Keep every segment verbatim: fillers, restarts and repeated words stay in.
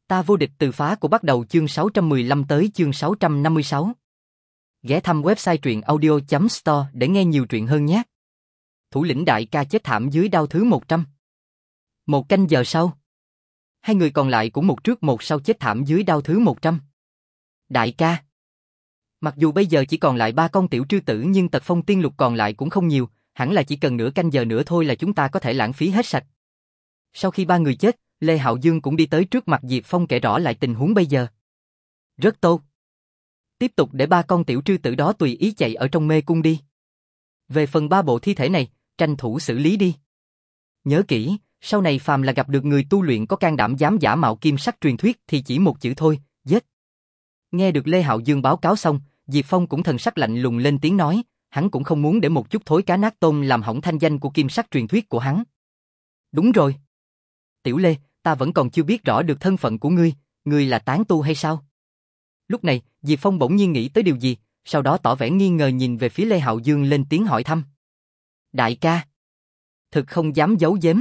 Ta vô địch từ phá của bắt đầu chương sáu trăm mười lăm tới chương sáu trăm năm mươi sáu. Ghé thăm website truyện audio chấm store để nghe nhiều truyện hơn nhé. Thủ lĩnh đại ca chết thảm dưới đao thứ một trăm. Một canh giờ sau, hai người còn lại cũng một trước một sau chết thảm dưới đao thứ một trăm. Đại ca. Mặc dù bây giờ chỉ còn lại ba con tiểu trư tử nhưng tật phong tiên lục còn lại cũng không nhiều, hẳn là chỉ cần nửa canh giờ nữa thôi là chúng ta có thể lãng phí hết sạch. Sau khi ba người chết, Lê Hạo Dương cũng đi tới trước mặt Diệp Phong kể rõ lại tình huống bây giờ. Rất tốt. Tiếp tục để ba con tiểu trư tử đó tùy ý chạy ở trong mê cung đi. Về phần ba bộ thi thể này, tranh thủ xử lý đi. Nhớ kỹ, sau này phàm là gặp được người tu luyện có can đảm dám giả mạo kim sắc truyền thuyết thì chỉ một chữ thôi, giết. Nghe được Lê Hạo Dương báo cáo xong, Diệp Phong cũng thần sắc lạnh lùng lên tiếng nói, hắn cũng không muốn để một chút thối cá nát tôm làm hỏng thanh danh của kim sắc truyền thuyết của hắn. Đúng rồi. Tiểu Lê, ta vẫn còn chưa biết rõ được thân phận của ngươi, ngươi là tán tu hay sao? Lúc này, Diệp Phong bỗng nhiên nghĩ tới điều gì, sau đó tỏ vẻ nghi ngờ nhìn về phía Lê Hạo Dương lên tiếng hỏi thăm. Đại ca. Thực không dám giấu giếm.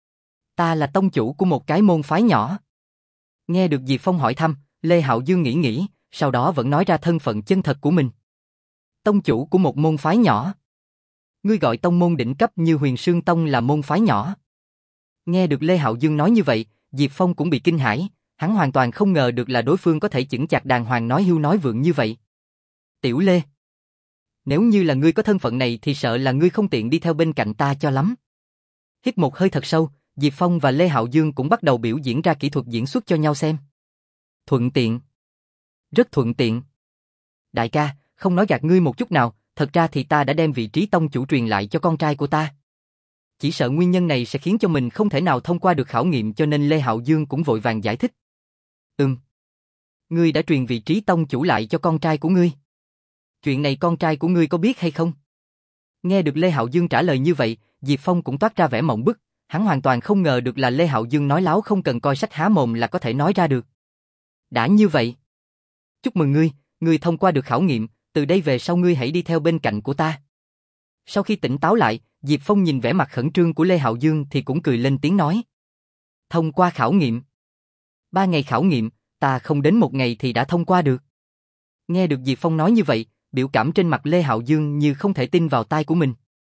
Ta là tông chủ của một cái môn phái nhỏ. Nghe được Diệp Phong hỏi thăm, Lê Hạo Dương nghĩ nghĩ, sau đó vẫn nói ra thân phận chân thật của mình. Tông chủ của một môn phái nhỏ. Ngươi gọi tông môn đỉnh cấp như Huyền Sương Tông là môn phái nhỏ. Nghe được Lê Hạo Dương nói như vậy, Diệp Phong cũng bị kinh hãi, hắn hoàn toàn không ngờ được là đối phương có thể chững chạc đàng hoàng nói hưu nói vượng như vậy. Tiểu Lê, nếu như là ngươi có thân phận này thì sợ là ngươi không tiện đi theo bên cạnh ta cho lắm. Hít một hơi thật sâu, Diệp Phong và Lê Hạo Dương cũng bắt đầu biểu diễn ra kỹ thuật diễn xuất cho nhau xem. Thuận tiện. Rất thuận tiện. Đại ca, không nói gạt ngươi một chút nào, thật ra thì ta đã đem vị trí tông chủ truyền lại cho con trai của ta. Chỉ sợ nguyên nhân này sẽ khiến cho mình không thể nào thông qua được khảo nghiệm cho nên Lê Hạo Dương cũng vội vàng giải thích. Ừm. Ngươi đã truyền vị trí tông chủ lại cho con trai của ngươi. Chuyện này con trai của ngươi có biết hay không? Nghe được Lê Hạo Dương trả lời như vậy, Diệp Phong cũng toát ra vẻ mộng bức, hắn hoàn toàn không ngờ được là Lê Hạo Dương nói láo không cần coi sách há mồm là có thể nói ra được. Đã như vậy. Chúc mừng ngươi, ngươi thông qua được khảo nghiệm, từ đây về sau ngươi hãy đi theo bên cạnh của ta. Sau khi tỉnh táo lại, Diệp Phong nhìn vẻ mặt khẩn trương của Lê Hạo Dương thì cũng cười lên tiếng nói. Thông qua khảo nghiệm. Ba ngày khảo nghiệm, ta không đến một ngày thì đã thông qua được. Nghe được Diệp Phong nói như vậy, biểu cảm trên mặt Lê Hạo Dương như không thể tin vào tai của mình.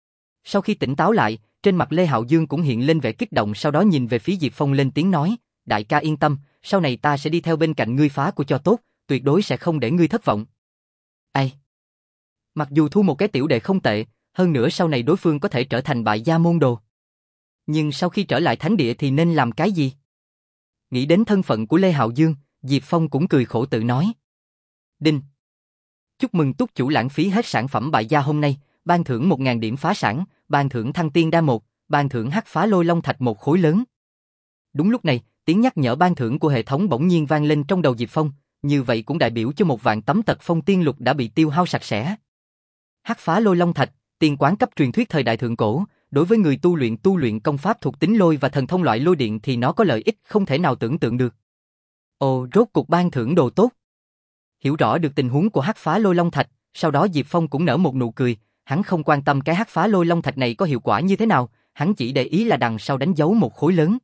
Sau khi tỉnh táo lại, trên mặt Lê Hạo Dương cũng hiện lên vẻ kích động sau đó nhìn về phía Diệp Phong lên tiếng nói, đại ca yên tâm, sau này ta sẽ đi theo bên cạnh ngươi phá của cho tốt, tuyệt đối sẽ không để ngươi thất vọng. Ai? Mặc dù thu một cái tiểu đệ không tệ, hơn nữa sau này đối phương có thể trở thành bại gia môn đồ. Nhưng sau khi trở lại thánh địa thì nên làm cái gì? Nghĩ đến thân phận của Lê Hạo Dương, Diệp Phong cũng cười khổ tự nói. Đinh. Chúc mừng túc chủ lãng phí hết sản phẩm bại gia hôm nay, ban thưởng một nghìn điểm phá sản, ban thưởng thăng tiên đa một, ban thưởng hắc phá lôi long thạch một khối lớn. Đúng lúc này, tiếng nhắc nhở ban thưởng của hệ thống bỗng nhiên vang lên trong đầu Diệp Phong, như vậy cũng đại biểu cho một vạn tấm tật phong tiên lục đã bị tiêu hao sạch sẽ. Hắc phá lôi long thạch, tiền quán cấp truyền thuyết thời đại thượng cổ, đối với người tu luyện tu luyện công pháp thuộc tính lôi và thần thông loại lôi điện thì nó có lợi ích không thể nào tưởng tượng được. Ồ, rốt cục ban thưởng đồ tốt. Hiểu rõ được tình huống của hắc phá lôi long thạch, sau đó Diệp Phong cũng nở một nụ cười, hắn không quan tâm cái hắc phá lôi long thạch này có hiệu quả như thế nào, hắn chỉ để ý là đằng sau đánh dấu một khối lớn.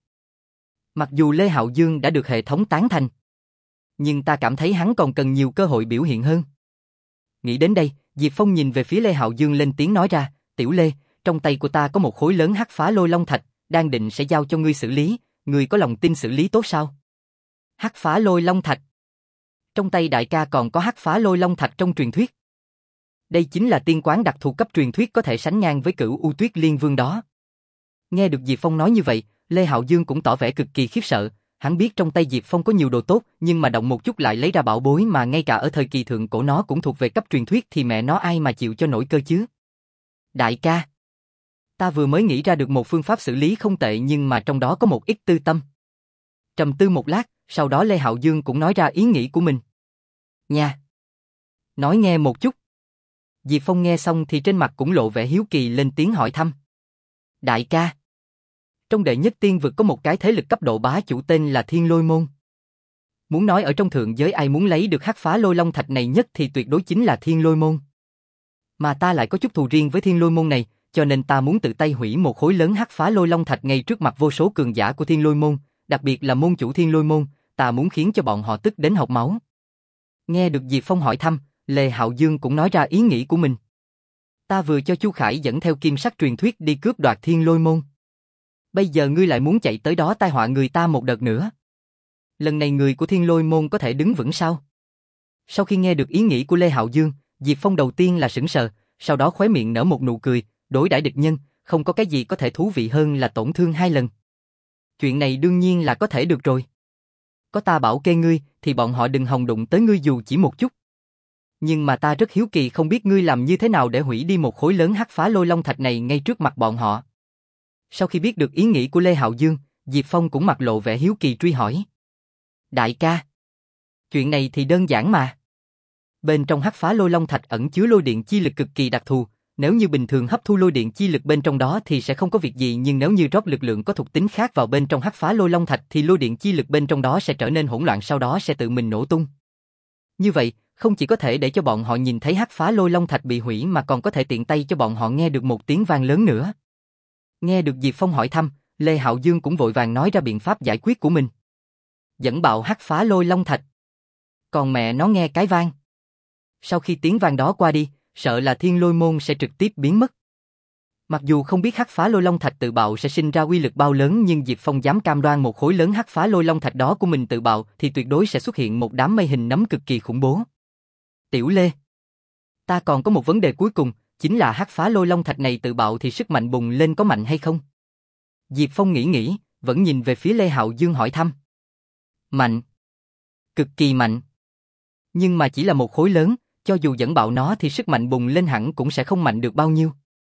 Mặc dù Lê Hạo Dương đã được hệ thống tán thành, nhưng ta cảm thấy hắn còn cần nhiều cơ hội biểu hiện hơn. Nghĩ đến đây, Diệp Phong nhìn về phía Lê Hạo Dương lên tiếng nói ra, Tiểu Lê, trong tay của ta có một khối lớn hắc phá lôi long thạch, đang định sẽ giao cho ngươi xử lý, ngươi có lòng tin xử lý tốt sao? Hắc phá lôi long thạch. Trong tay đại ca còn có hắc phá lôi long thạch trong truyền thuyết. Đây chính là tiên quán đặc thù cấp truyền thuyết có thể sánh ngang với Cửu U Tuyết Liên Vương đó. Nghe được Diệp Phong nói như vậy, Lê Hạo Dương cũng tỏ vẻ cực kỳ khiếp sợ, hắn biết trong tay Diệp Phong có nhiều đồ tốt, nhưng mà động một chút lại lấy ra bảo bối mà ngay cả ở thời kỳ thượng cổ nó cũng thuộc về cấp truyền thuyết thì mẹ nó ai mà chịu cho nổi cơ chứ. Đại ca, ta vừa mới nghĩ ra được một phương pháp xử lý không tệ nhưng mà trong đó có một ít tư tâm. Trầm tư một lát, sau đó Lê Hạo Dương cũng nói ra ý nghĩ của mình. Nha. Nói nghe một chút. Diệp Phong nghe xong thì trên mặt cũng lộ vẻ hiếu kỳ lên tiếng hỏi thăm. Đại ca, trong đệ nhất tiên vực có một cái thế lực cấp độ bá chủ tên là Thiên Lôi Môn. Muốn nói ở trong thượng giới ai muốn lấy được hắc phá lôi long thạch này nhất thì tuyệt đối chính là Thiên Lôi Môn. Mà ta lại có chút thù riêng với Thiên Lôi Môn này, cho nên ta muốn tự tay hủy một khối lớn hắc phá lôi long thạch ngay trước mặt vô số cường giả của Thiên Lôi Môn, đặc biệt là môn chủ Thiên Lôi Môn, ta muốn khiến cho bọn họ tức đến hộc máu. Nghe được Diệp Phong hỏi thăm, Lê Hạo Dương cũng nói ra ý nghĩ của mình. Ta vừa cho Chu Khải dẫn theo kim sắc truyền thuyết đi cướp đoạt Thiên Lôi Môn. Bây giờ ngươi lại muốn chạy tới đó tai họa người ta một đợt nữa. Lần này người của Thiên Lôi Môn có thể đứng vững sao? Sau khi nghe được ý nghĩ của Lê Hạo Dương, Diệp Phong đầu tiên là sững sờ, sau đó khóe miệng nở một nụ cười, đối đãi địch nhân, không có cái gì có thể thú vị hơn là tổn thương hai lần. Chuyện này đương nhiên là có thể được rồi. Có ta bảo kê ngươi, thì bọn họ đừng hòng đụng tới ngươi dù chỉ một chút. Nhưng mà ta rất hiếu kỳ không biết ngươi làm như thế nào để hủy đi một khối lớn hắc phá lôi long thạch này ngay trước mặt bọn họ. Sau khi biết được ý nghĩ của Lê Hạo Dương, Diệp Phong cũng mặt lộ vẻ hiếu kỳ truy hỏi. Đại ca, chuyện này thì đơn giản mà. Bên trong hắc phá lôi long thạch ẩn chứa lôi điện chi lực cực kỳ đặc thù, nếu như bình thường hấp thu lôi điện chi lực bên trong đó thì sẽ không có việc gì, nhưng nếu như rót lực lượng có thuộc tính khác vào bên trong hắc phá lôi long thạch thì lôi điện chi lực bên trong đó sẽ trở nên hỗn loạn, sau đó sẽ tự mình nổ tung. Như vậy, không chỉ có thể để cho bọn họ nhìn thấy hắc phá lôi long thạch bị hủy mà còn có thể tiện tay cho bọn họ nghe được một tiếng vang lớn nữa. Nghe được Diệp Phong hỏi thăm, Lê Hạo Dương cũng vội vàng nói ra biện pháp giải quyết của mình. Dẫn bạo hắc phá lôi long thạch. Còn mẹ nó nghe cái vang. Sau khi tiếng vang đó qua đi, sợ là Thiên Lôi Môn sẽ trực tiếp biến mất. Mặc dù không biết hắc phá lôi long thạch tự bạo sẽ sinh ra uy lực bao lớn, nhưng Diệp Phong dám cam đoan một khối lớn hắc phá lôi long thạch đó của mình tự bạo thì tuyệt đối sẽ xuất hiện một đám mây hình nấm cực kỳ khủng bố. Tiểu Lê, ta còn có một vấn đề cuối cùng, chính là hắc phá lôi long thạch này tự bạo thì sức mạnh bùng lên có mạnh hay không? Diệp Phong nghĩ nghĩ, vẫn nhìn về phía Lê Hạo Dương hỏi thăm. Mạnh. Cực kỳ mạnh. Nhưng mà chỉ là một khối lớn, cho dù dẫn bạo nó thì sức mạnh bùng lên hẳn cũng sẽ không mạnh được bao nhiêu.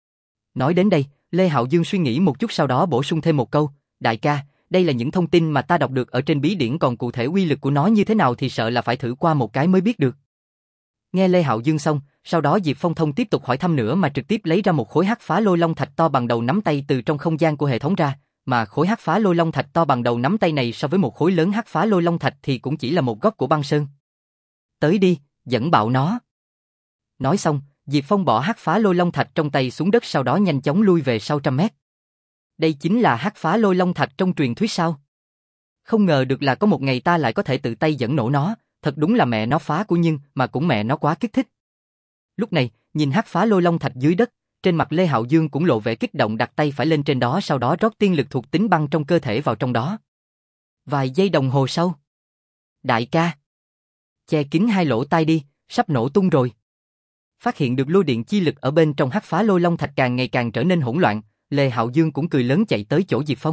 Nói đến đây, Lê Hạo Dương suy nghĩ một chút sau đó bổ sung thêm một câu, đại ca, đây là những thông tin mà ta đọc được ở trên bí điển, còn cụ thể uy lực của nó như thế nào thì sợ là phải thử qua một cái mới biết được. Nghe Lê Hạo Dương xong, sau đó Diệp Phong thông tiếp tục hỏi thăm nữa mà trực tiếp lấy ra một khối hắc phá lôi long thạch to bằng đầu nắm tay từ trong không gian của hệ thống ra, mà khối hắc phá lôi long thạch to bằng đầu nắm tay này so với một khối lớn hắc phá lôi long thạch thì cũng chỉ là một góc của băng sơn. Tới đi, dẫn bạo nó. Nói xong, Diệp Phong bỏ hắc phá lôi long thạch trong tay xuống đất, sau đó nhanh chóng lui về sau trăm mét. Đây chính là hắc phá lôi long thạch trong truyền thuyết sao? Không ngờ được là có một ngày ta lại có thể tự tay dẫn nổ nó, thật đúng là mẹ nó phá của nhưng mà cũng mẹ nó quá kích thích. Lúc này, nhìn hắc phá lôi long thạch dưới đất, trên mặt Lê Hạo Dương cũng lộ vẻ kích động, đặt tay phải lên trên đó, sau đó rót tiên lực thuộc tính băng trong cơ thể vào trong đó. Vài giây đồng hồ sau, đại ca, che kín hai lỗ tai đi, sắp nổ tung rồi. Phát hiện được lôi điện chi lực ở bên trong hắc phá lôi long thạch càng ngày càng trở nên hỗn loạn, Lê Hạo Dương cũng cười lớn chạy tới chỗ Diệp Phong.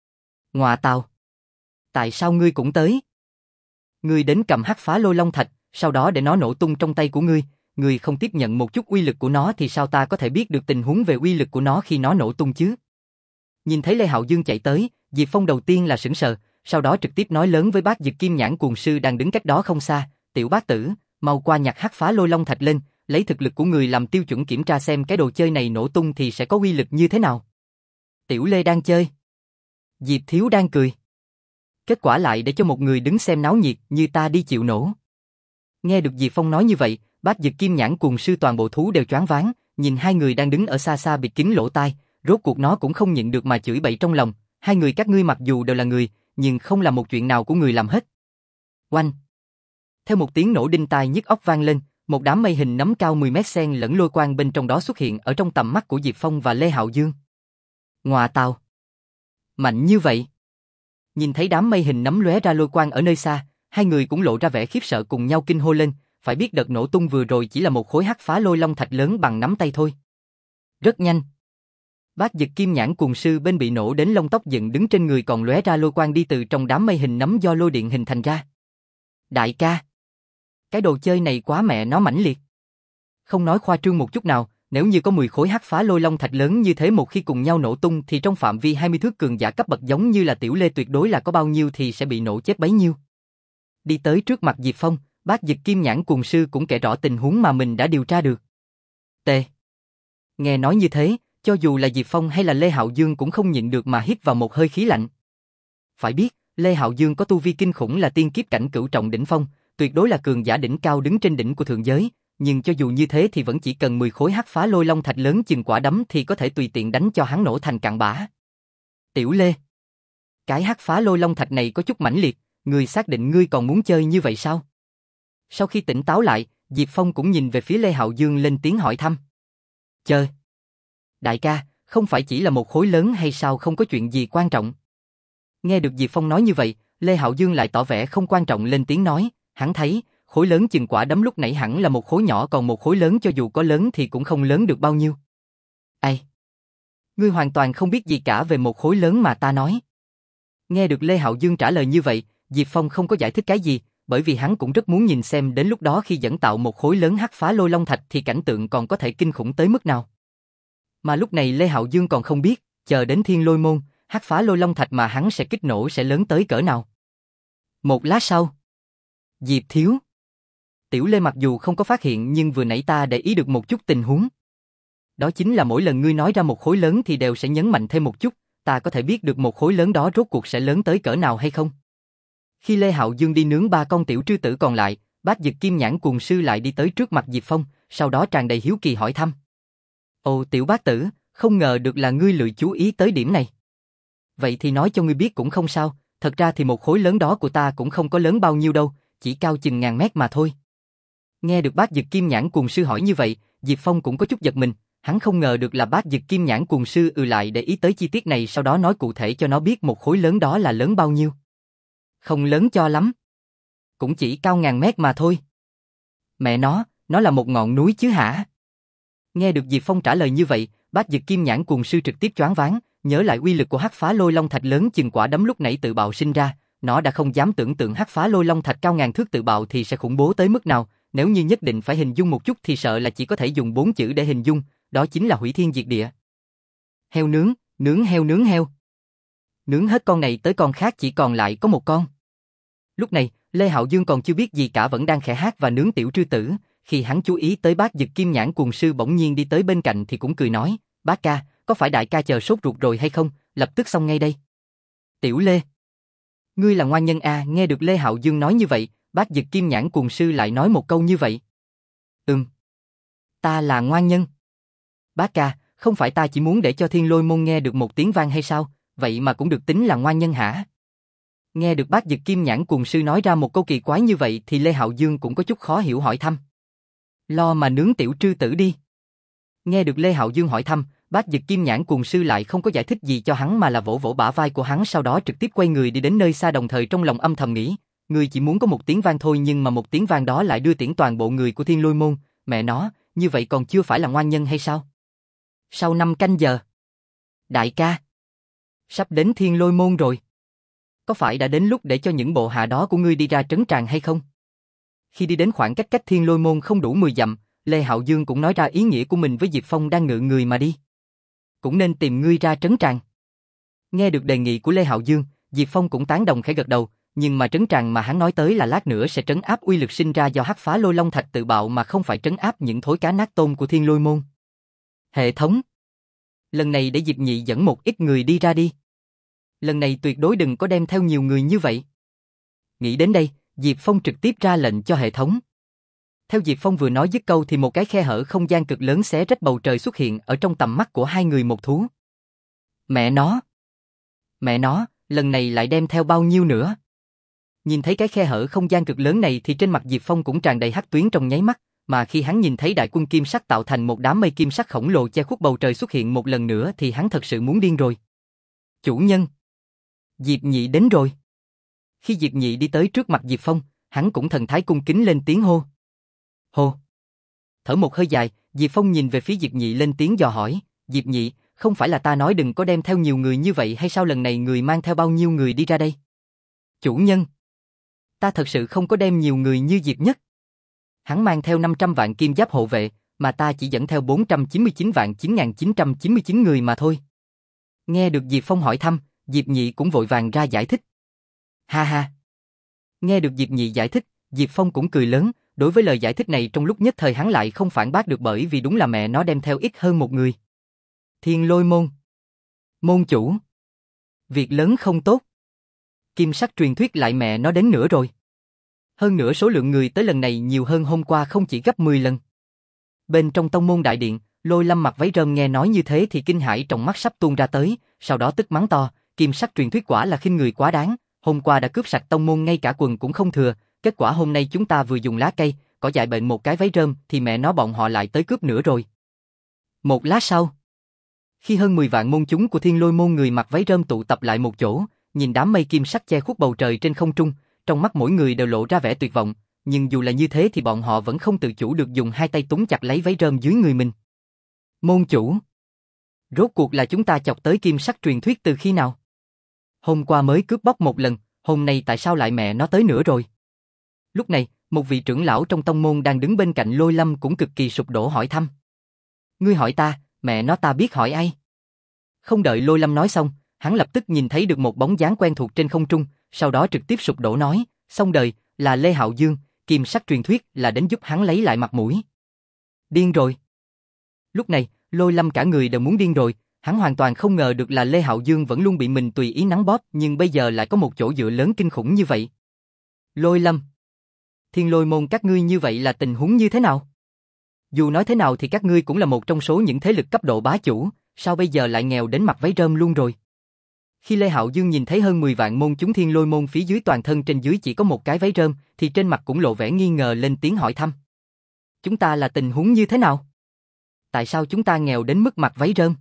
Ngọa tào, tại sao ngươi cũng tới? Ngươi đến cầm hắc phá lôi long thạch, sau đó để nó nổ tung trong tay của ngươi, ngươi không tiếp nhận một chút uy lực của nó thì sao ta có thể biết được tình huống về uy lực của nó khi nó nổ tung chứ? Nhìn thấy Lê Hạo Dương chạy tới, Diệp Phong đầu tiên là sững sờ, sau đó trực tiếp nói lớn với Bác Dực Kim Nhãn Cuồng Sư đang đứng cách đó không xa, tiểu bác tử, mau qua nhặt hắc phá lôi long thạch lên, lấy thực lực của người làm tiêu chuẩn kiểm tra xem cái đồ chơi này nổ tung thì sẽ có uy lực như thế nào. Tiểu Lê đang chơi, Diệp Thiếu đang cười. Kết quả lại để cho một người đứng xem náo nhiệt như ta đi chịu nổ. Nghe được Diệp Phong nói như vậy, Bác Dực Kim Nhãn Cuồng Sư toàn bộ thú đều choáng váng, nhìn hai người đang đứng ở xa xa bịt kín lỗ tai, rốt cuộc nó cũng không nhịn được mà chửi bậy trong lòng, hai người các ngươi mặc dù đều là người, nhưng không là một chuyện nào của người làm hết. Oanh! Theo một tiếng nổ đinh tai nhức óc vang lên, một đám mây hình nấm cao mười mét xen lẫn lôi quang bên trong đó xuất hiện ở trong tầm mắt của Diệp Phong và Lê Hạo Dương. Ngọa tào! Mạnh như vậy! Nhìn thấy đám mây hình nấm lóe ra lôi quang ở nơi xa, hai người cũng lộ ra vẻ khiếp sợ cùng nhau kinh hô lên, phải biết đợt nổ tung vừa rồi chỉ là một khối hắc phá lôi long thạch lớn bằng nắm tay thôi. Rất nhanh. Bác Dực Kim Nhãn Cuồng Sư bên bị nổ đến lông tóc dựng đứng trên người còn lóe ra lôi quang đi từ trong đám mây hình nấm do lôi điện hình thành ra. Đại ca! Cái đồ chơi này quá mẹ nó mãnh liệt. Không nói khoa trương một chút nào, nếu như có mười khối hắc phá lôi long thạch lớn như thế một khi cùng nhau nổ tung thì trong phạm vi hai mươi thước cường giả cấp bậc giống như là Tiểu Lê tuyệt đối là có bao nhiêu thì sẽ bị nổ chết bấy nhiêu. Đi tới trước mặt Diệp Phong, Bác Dực Kim Nhãn Cuồng Sư cũng kể rõ tình huống mà mình đã điều tra được. T. Nghe nói như thế, cho dù là Diệp Phong hay là Lê Hạo Dương cũng không nhịn được mà hít vào một hơi khí lạnh. Phải biết, Lê Hạo Dương có tu vi kinh khủng là tiên kiếp cảnh cửu trọng đỉnh phong, tuyệt đối là cường giả đỉnh cao đứng trên đỉnh của thượng giới, nhưng cho dù như thế thì vẫn chỉ cần mười khối hắc phá lôi long thạch lớn chừng quả đấm thì có thể tùy tiện đánh cho hắn nổ thành cặn bã. Tiểu Lê, cái hắc phá lôi long thạch này có chút mãnh liệt, Ngươi xác định ngươi còn muốn chơi như vậy sao? Sau khi tỉnh táo lại, Diệp Phong cũng nhìn về phía Lê Hạo Dương lên tiếng hỏi thăm. Chơi? Đại ca, không phải chỉ là một khối lớn hay sao, không có chuyện gì quan trọng? Nghe được Diệp Phong nói như vậy, Lê Hạo Dương lại tỏ vẻ không quan trọng lên tiếng nói, hắn thấy, khối lớn chừng quả đấm lúc nãy hẳn là một khối nhỏ, còn một khối lớn cho dù có lớn thì cũng không lớn được bao nhiêu. Ai? Ngươi hoàn toàn không biết gì cả về một khối lớn mà ta nói. Nghe được Lê Hạo Dương trả lời như vậy, Diệp Phong không có giải thích cái gì, bởi vì hắn cũng rất muốn nhìn xem đến lúc đó khi dẫn tạo một khối lớn hắc phá lôi long thạch thì cảnh tượng còn có thể kinh khủng tới mức nào. Mà lúc này Lê Hạo Dương còn không biết, chờ đến thiên lôi môn, hắc phá lôi long thạch mà hắn sẽ kích nổ sẽ lớn tới cỡ nào. Một lát sau, Diệp thiếu. Tiểu Lê mặc dù không có phát hiện nhưng vừa nãy ta để ý được một chút tình huống. Đó chính là mỗi lần ngươi nói ra một khối lớn thì đều sẽ nhấn mạnh thêm một chút, ta có thể biết được một khối lớn đó rốt cuộc sẽ lớn tới cỡ nào hay không? Khi Lê Hạo Dương đi nướng ba con tiểu trư tử còn lại, Bát Dực Kim Nhãn Cuồng Sư lại đi tới trước mặt Diệp Phong, sau đó tràn đầy hiếu kỳ hỏi thăm. Ồ tiểu bát tử, không ngờ được là ngươi lười chú ý tới điểm này. Vậy thì nói cho ngươi biết cũng không sao, thật ra thì một khối lớn đó của ta cũng không có lớn bao nhiêu đâu, chỉ cao chừng ngàn mét mà thôi. Nghe được Bát Dực Kim Nhãn Cuồng Sư hỏi như vậy, Diệp Phong cũng có chút giật mình, hắn không ngờ được là Bát Dực Kim Nhãn Cuồng Sư ừ lại để ý tới chi tiết này, sau đó nói cụ thể cho nó biết một khối lớn đó là lớn bao nhiêu. Không lớn cho lắm. Cũng chỉ cao ngàn mét mà thôi. Mẹ nó, nó là một ngọn núi chứ hả? Nghe được Diệp Phong trả lời như vậy, Bát Dực Kim Nhãn Cuồng Sư trực tiếp choáng váng, nhớ lại uy lực của hắc phá lôi long thạch lớn chừng quả đấm lúc nãy tự bạo sinh ra, nó đã không dám tưởng tượng hắc phá lôi long thạch cao ngàn thước tự bạo thì sẽ khủng bố tới mức nào, nếu như nhất định phải hình dung một chút thì sợ là chỉ có thể dùng bốn chữ để hình dung, đó chính là hủy thiên diệt địa. Heo nướng, nướng heo nướng heo. Nướng hết con này tới con khác chỉ còn lại có một con. Lúc này, Lê Hạo Dương còn chưa biết gì cả vẫn đang khẽ hát và nướng tiểu trư tử, khi hắn chú ý tới Bát Dực Kim Nhãn Cuồng Sư bỗng nhiên đi tới bên cạnh thì cũng cười nói, bác ca, có phải đại ca chờ sốt ruột rồi hay không, lập tức xong ngay đây. Tiểu Lê, ngươi là ngoan nhân à? Nghe được Lê Hạo Dương nói như vậy, Bát Dực Kim Nhãn Cuồng Sư lại nói một câu như vậy. Ừm, ta là ngoan nhân. Bác ca, không phải ta chỉ muốn để cho Thiên Lôi Môn nghe được một tiếng vang hay sao, vậy mà cũng được tính là ngoan nhân hả? Nghe được Bát Dực Kim Nhãn Cuồng Sư nói ra một câu kỳ quái như vậy thì Lê Hạo Dương cũng có chút khó hiểu hỏi thăm. Lo mà nướng tiểu trư tử đi. Nghe được Lê Hạo Dương hỏi thăm, Bát Dực Kim Nhãn Cuồng Sư lại không có giải thích gì cho hắn mà là vỗ vỗ bả vai của hắn, sau đó trực tiếp quay người đi đến nơi xa, đồng thời trong lòng âm thầm nghĩ, người chỉ muốn có một tiếng vang thôi nhưng mà một tiếng vang đó lại đưa tiễn toàn bộ người của Thiên Lôi Môn, mẹ nó, như vậy còn chưa phải là ngoan nhân hay sao? Sau năm canh giờ. Đại ca, sắp đến Thiên Lôi Môn rồi. Có phải đã đến lúc để cho những bộ hạ đó của ngươi đi ra trấn tràng hay không? Khi đi đến khoảng cách cách Thiên Lôi Môn không đủ mười dặm, Lê Hạo Dương cũng nói ra ý nghĩa của mình với Diệp Phong đang ngự người mà đi. Cũng nên tìm ngươi ra trấn tràng. Nghe được đề nghị của Lê Hạo Dương, Diệp Phong cũng tán đồng khẽ gật đầu, nhưng mà trấn tràng mà hắn nói tới là lát nữa sẽ trấn áp uy lực sinh ra do hắc phá lôi long thạch tự bạo mà không phải trấn áp những thối cá nát tôm của Thiên Lôi Môn. Hệ thống. Lần này để Diệp Nhị dẫn một ít người đi ra đi. Lần này tuyệt đối đừng có đem theo nhiều người như vậy. Nghĩ đến đây, Diệp Phong trực tiếp ra lệnh cho hệ thống. Theo Diệp Phong vừa nói dứt câu thì một cái khe hở không gian cực lớn xé rách bầu trời xuất hiện ở trong tầm mắt của hai người một thú. Mẹ nó! Mẹ nó, lần này lại đem theo bao nhiêu nữa? Nhìn thấy cái khe hở không gian cực lớn này thì trên mặt Diệp Phong cũng tràn đầy hắc tuyến trong nháy mắt, mà khi hắn nhìn thấy đại quân kim sắc tạo thành một đám mây kim sắc khổng lồ che khuất bầu trời xuất hiện một lần nữa thì hắn thật sự muốn điên rồi. Chủ nhân! Diệp Nhị đến rồi. Khi Diệp Nhị đi tới trước mặt Diệp Phong, hắn cũng thần thái cung kính lên tiếng hô. Hô! Thở một hơi dài, Diệp Phong nhìn về phía Diệp Nhị lên tiếng dò hỏi, Diệp Nhị, không phải là ta nói đừng có đem theo nhiều người như vậy hay sao, lần này người mang theo bao nhiêu người đi ra đây? Chủ nhân! Ta thật sự không có đem nhiều người như Diệp Nhất. Hắn mang theo năm trăm vạn kim giáp hộ vệ, mà ta chỉ dẫn theo bốn trăm chín mươi chín vạn chín nghìn chín trăm chín mươi chín người mà thôi. Nghe được Diệp Phong hỏi thăm, Diệp Nhị cũng vội vàng ra giải thích. Ha ha! Nghe được Diệp Nhị giải thích, Diệp Phong cũng cười lớn, đối với lời giải thích này trong lúc nhất thời hắn lại không phản bác được bởi vì đúng là mẹ nó đem theo ít hơn một người. Thiên Lôi Môn. Môn chủ. Việc lớn không tốt. Kim sắc truyền thuyết lại mẹ nó đến nữa rồi. Hơn nữa số lượng người tới lần này nhiều hơn hôm qua không chỉ gấp mười lần. Bên trong tông môn đại điện, Lôi Lâm mặc váy rơm nghe nói như thế thì kinh hãi trong mắt sắp tuôn ra tới, sau đó tức mắng to, kim sắc truyền thuyết quả là khinh người quá đáng, Hôm qua đã cướp sạch tông môn ngay cả quần cũng không thừa, kết quả hôm nay chúng ta vừa dùng lá cây, cỏ dại bệnh một cái váy rơm thì mẹ nó bọn họ lại tới cướp nữa rồi. Một lát sau, khi hơn mười vạn môn chúng của Thiên Lôi môn người mặc váy rơm tụ tập lại một chỗ, nhìn đám mây kim sắc che khuất bầu trời trên không trung, trong mắt mỗi người đều lộ ra vẻ tuyệt vọng, nhưng dù là như thế thì bọn họ vẫn không tự chủ được dùng hai tay túm chặt lấy váy rơm dưới người mình. Môn chủ, rốt cuộc là chúng ta chọc tới kim sắc truyền thuyết từ khi nào? Hôm qua mới cướp bóc một lần, hôm nay tại sao lại mẹ nó tới nữa rồi? Lúc này, một vị trưởng lão trong tông môn đang đứng bên cạnh Lôi Lâm cũng cực kỳ sụp đổ hỏi thăm. Ngươi hỏi ta, mẹ nó ta biết hỏi ai? Không đợi Lôi Lâm nói xong, hắn lập tức nhìn thấy được một bóng dáng quen thuộc trên không trung, sau đó trực tiếp sụp đổ nói, xong đời, là Lê Hạo Dương, kim sắc truyền thuyết là đến giúp hắn lấy lại mặt mũi. Điên rồi. Lúc này, Lôi Lâm cả người đều muốn điên rồi, hắn hoàn toàn không ngờ được là Lê Hạo Dương vẫn luôn bị mình tùy ý nắn bóp, nhưng bây giờ lại có một chỗ dựa lớn kinh khủng như vậy. Lôi Lâm, Thiên Lôi môn các ngươi như vậy là tình huống như thế nào? Dù nói thế nào thì các ngươi cũng là một trong số những thế lực cấp độ bá chủ, sao bây giờ lại nghèo đến mặt váy rơm luôn rồi? Khi Lê Hạo Dương nhìn thấy hơn mười vạn môn chúng Thiên Lôi môn phía dưới toàn thân trên dưới chỉ có một cái váy rơm, thì trên mặt cũng lộ vẻ nghi ngờ lên tiếng hỏi thăm. Chúng ta là tình huống như thế nào? Tại sao chúng ta nghèo đến mức mặt váy rơm?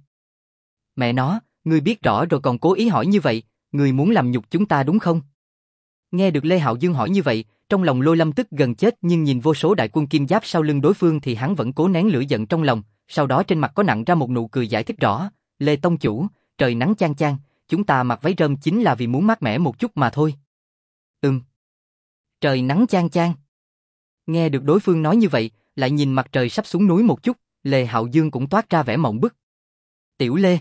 Mẹ nó, ngươi biết rõ rồi còn cố ý hỏi như vậy, ngươi muốn làm nhục chúng ta đúng không? Nghe được Lê Hạo Dương hỏi như vậy, trong lòng Lôi Lâm tức gần chết, nhưng nhìn vô số đại quân kim giáp sau lưng đối phương thì hắn vẫn cố nén lửa giận trong lòng, sau đó trên mặt có nặn ra một nụ cười giải thích rõ, Lê Tông Chủ, trời nắng chang chang, chúng ta mặc váy rơm chính là vì muốn mát mẻ một chút mà thôi. Ừm. Trời nắng chang chang. Nghe được đối phương nói như vậy, lại nhìn mặt trời sắp xuống núi một chút, Lê Hạo Dương cũng toát ra vẻ mộng bức. Tiểu Lê,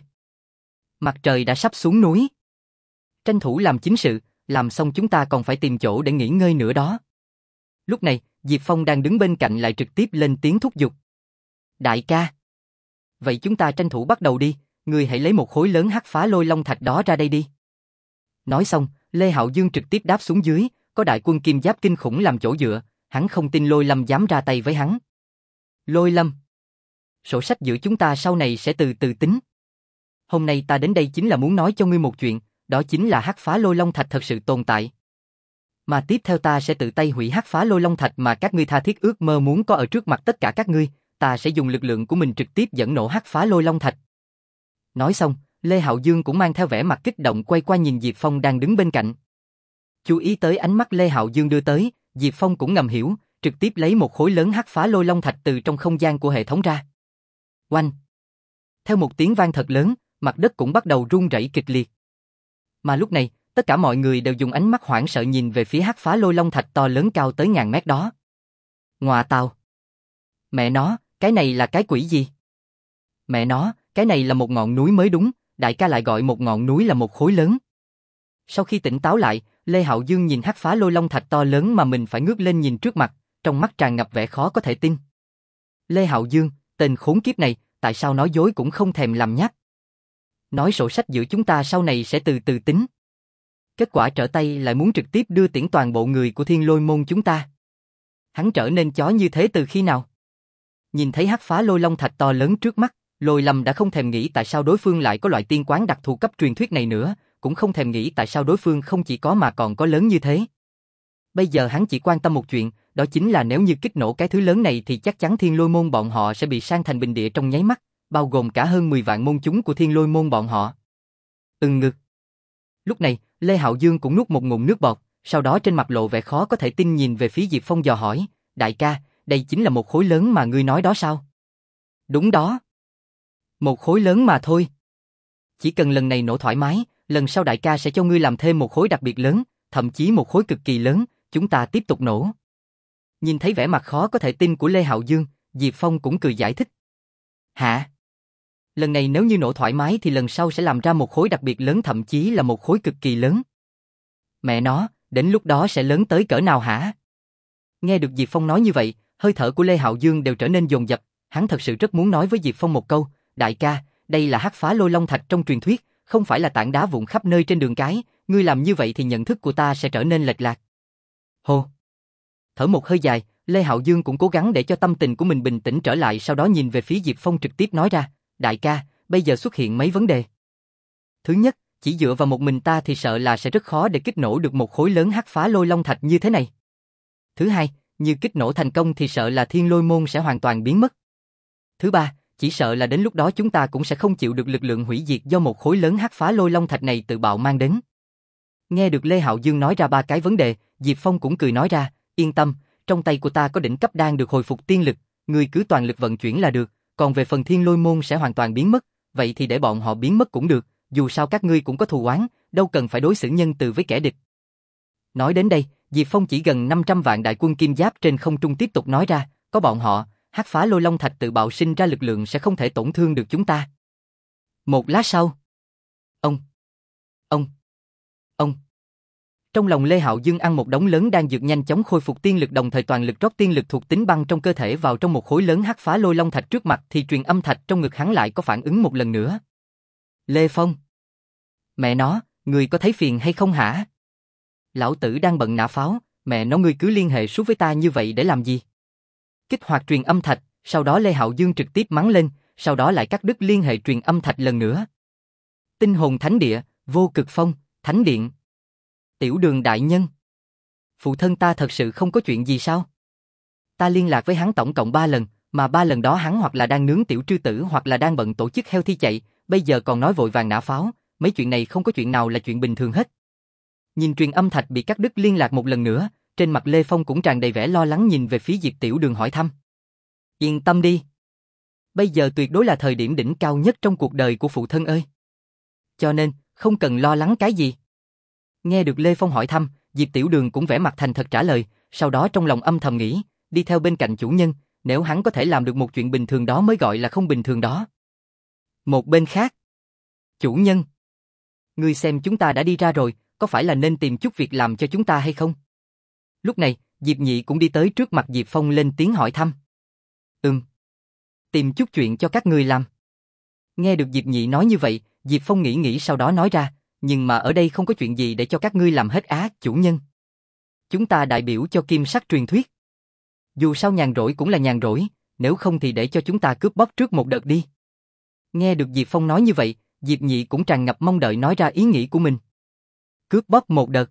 mặt trời đã sắp xuống núi. Tranh thủ làm chính sự, làm xong chúng ta còn phải tìm chỗ để nghỉ ngơi nữa đó. Lúc này, Diệp Phong đang đứng bên cạnh lại trực tiếp lên tiếng thúc giục. Đại ca, vậy chúng ta tranh thủ bắt đầu đi, ngươi hãy lấy một khối lớn hắc phá lôi long thạch đó ra đây đi. Nói xong, Lê Hạo Dương trực tiếp đáp xuống dưới, có đại quân kim giáp kinh khủng làm chỗ dựa, hắn không tin Lôi Lâm dám ra tay với hắn. Lôi Lâm, sổ sách giữa chúng ta sau này sẽ từ từ tính. Hôm nay ta đến đây chính là muốn nói cho ngươi một chuyện, đó chính là hắc phá lôi long thạch thật sự tồn tại. Mà tiếp theo ta sẽ tự tay hủy hắc phá lôi long thạch mà các ngươi tha thiết ước mơ muốn có ở trước mặt tất cả các ngươi, ta sẽ dùng lực lượng của mình trực tiếp dẫn nổ hắc phá lôi long thạch. Nói xong, Lê Hạo Dương cũng mang theo vẻ mặt kích động quay qua nhìn Diệp Phong đang đứng bên cạnh. Chú ý tới ánh mắt Lê Hạo Dương đưa tới, Diệp Phong cũng ngầm hiểu, trực tiếp lấy một khối lớn hắc phá lôi long thạch từ trong không gian của hệ thống ra. Oanh! Theo một tiếng vang thật lớn, mặt đất cũng bắt đầu rung rẩy kịch liệt. Mà lúc này, tất cả mọi người đều dùng ánh mắt hoảng sợ nhìn về phía hắc phá lôi long thạch to lớn cao tới ngàn mét đó. Ngọa tào! Mẹ nó, cái này là cái quỷ gì? Mẹ nó, cái này là một ngọn núi mới đúng, đại ca lại gọi một ngọn núi là một khối lớn. Sau khi tỉnh táo lại, Lê Hạo Dương nhìn hắc phá lôi long thạch to lớn mà mình phải ngước lên nhìn trước mặt, trong mắt tràn ngập vẻ khó có thể tin. Lê Hạo Dương, tên khốn kiếp này, tại sao nói dối cũng không thèm làm nhắc. Nói sổ sách giữa chúng ta sau này sẽ từ từ tính. Kết quả trở tay lại muốn trực tiếp đưa tiễn toàn bộ người của Thiên Lôi môn chúng ta. Hắn trở nên chó như thế từ khi nào? Nhìn thấy hắc phá lôi long thạch to lớn trước mắt, Lôi Lâm đã không thèm nghĩ tại sao đối phương lại có loại tiên quán đặc thù cấp truyền thuyết này nữa, cũng không thèm nghĩ tại sao đối phương không chỉ có mà còn có lớn như thế. Bây giờ hắn chỉ quan tâm một chuyện, đó chính là nếu như kích nổ cái thứ lớn này thì chắc chắn Thiên Lôi môn bọn họ sẽ bị san thành bình địa trong nháy mắt, bao gồm cả hơn mười vạn môn chúng của Thiên Lôi môn bọn họ. Ừm ngực. Lúc này, Lê Hạo Dương cũng nuốt một ngụm nước bọt, sau đó trên mặt lộ vẻ khó có thể tin nhìn về phía Diệp Phong dò hỏi, đại ca, đây chính là một khối lớn mà ngươi nói đó sao? Đúng đó. Một khối lớn mà thôi. Chỉ cần lần này nổ thoải mái, lần sau đại ca sẽ cho ngươi làm thêm một khối đặc biệt lớn, thậm chí một khối cực kỳ lớn, chúng ta tiếp tục nổ. Nhìn thấy vẻ mặt khó có thể tin của Lê Hạo Dương, Diệp Phong cũng cười giải thích. Hả? Lần này nếu như nổ thoải mái thì lần sau sẽ làm ra một khối đặc biệt lớn, thậm chí là một khối cực kỳ lớn. Mẹ nó, đến lúc đó sẽ lớn tới cỡ nào hả? Nghe được Diệp Phong nói như vậy, hơi thở của Lê Hạo Dương đều trở nên dồn dập, hắn thật sự rất muốn nói với Diệp Phong một câu, đại ca, đây là hắc phá lôi long thạch trong truyền thuyết, không phải là tảng đá vụn khắp nơi trên đường cái, ngươi làm như vậy thì nhận thức của ta sẽ trở nên lệch lạc. Hô. Thở một hơi dài, Lê Hạo Dương cũng cố gắng để cho tâm tình của mình bình tĩnh trở lại, sau đó nhìn về phía Diệp Phong trực tiếp nói ra, đại ca, bây giờ xuất hiện mấy vấn đề. Thứ nhất, Chỉ dựa vào một mình ta thì sợ là sẽ rất khó để kích nổ được một khối lớn hắc phá lôi long thạch như thế này. Thứ hai, như kích nổ thành công thì sợ là thiên lôi môn sẽ hoàn toàn biến mất. Thứ ba, chỉ sợ là đến lúc đó chúng ta cũng sẽ không chịu được lực lượng hủy diệt do một khối lớn hắc phá lôi long thạch này tự bạo mang đến. Nghe được Lê Hạo Dương nói ra ba cái vấn đề, Diệp Phong cũng cười nói ra, yên tâm, trong tay của ta có đỉnh cấp đan được hồi phục tiên lực, ngươi cứ toàn lực vận chuyển là được, còn về phần thiên lôi môn sẽ hoàn toàn biến mất, vậy thì để bọn họ biến mất cũng được, dù sao các ngươi cũng có thù oán, đâu cần phải đối xử nhân từ với kẻ địch. Nói đến đây, Diệp Phong chỉ gần năm trăm vạn đại quân kim giáp trên không trung tiếp tục nói ra, có bọn họ, hắc phá lôi long thạch tự bạo sinh ra lực lượng sẽ không thể tổn thương được chúng ta. Một lát sau, ông, ông, ông. Trong lòng Lê Hạo Dương ăn một đống lớn đan dược nhanh chóng khôi phục tiên lực, đồng thời toàn lực rót tiên lực thuộc tính băng trong cơ thể vào trong một khối lớn hắc phá lôi long thạch trước mặt, thì truyền âm thạch trong ngực hắn lại có phản ứng một lần nữa. Lê Phong, mẹ nó, người có thấy phiền hay không hả? Lão tử đang bận nã pháo, mẹ nó ngươi cứ liên hệ suốt với ta như vậy để làm gì? Kích hoạt truyền âm thạch, sau đó Lê Hạo Dương trực tiếp mắng lên, sau đó lại cắt đứt liên hệ truyền âm thạch lần nữa. Tinh hồn thánh địa, vô cực phong, thánh điện. Tiểu Đường đại nhân, phụ thân ta thật sự không có chuyện gì sao? Ta liên lạc với hắn tổng cộng ba lần, mà ba lần đó hắn hoặc là đang nướng tiểu trư tử hoặc là đang bận tổ chức heo thi chạy, bây giờ còn nói vội vàng nã pháo, mấy chuyện này không có chuyện nào là chuyện bình thường hết. Nhìn truyền âm thạch bị cắt đứt liên lạc một lần nữa, trên mặt Lê Phong cũng tràn đầy vẻ lo lắng nhìn về phía Diệp Tiểu Đường hỏi thăm. Yên tâm đi. Bây giờ tuyệt đối là thời điểm đỉnh cao nhất trong cuộc đời của phụ thân ơi. Cho nên, không cần lo lắng cái gì. Nghe được Lê Phong hỏi thăm, Diệp Tiểu Đường cũng vẻ mặt thành thật trả lời, sau đó trong lòng âm thầm nghĩ, đi theo bên cạnh chủ nhân, nếu hắn có thể làm được một chuyện bình thường đó mới gọi là không bình thường đó. Một bên khác, chủ nhân, ngươi xem chúng ta đã đi ra rồi, có phải là nên tìm chút việc làm cho chúng ta hay không? Lúc này, Diệp Nhị cũng đi tới trước mặt Diệp Phong lên tiếng hỏi thăm. Ừm, tìm chút chuyện cho các ngươi làm. Nghe được Diệp Nhị nói như vậy, Diệp Phong nghĩ nghĩ sau đó nói ra, nhưng mà ở đây không có chuyện gì để cho các ngươi làm hết á, chủ nhân. Chúng ta đại biểu cho kim sắc truyền thuyết. Dù sao nhàn rỗi cũng là nhàn rỗi, nếu không thì để cho chúng ta cướp bóc trước một đợt đi. Nghe được Diệp Phong nói như vậy, Diệp Nhị cũng tràn ngập mong đợi nói ra ý nghĩ của mình. Cướp bóc một đợt?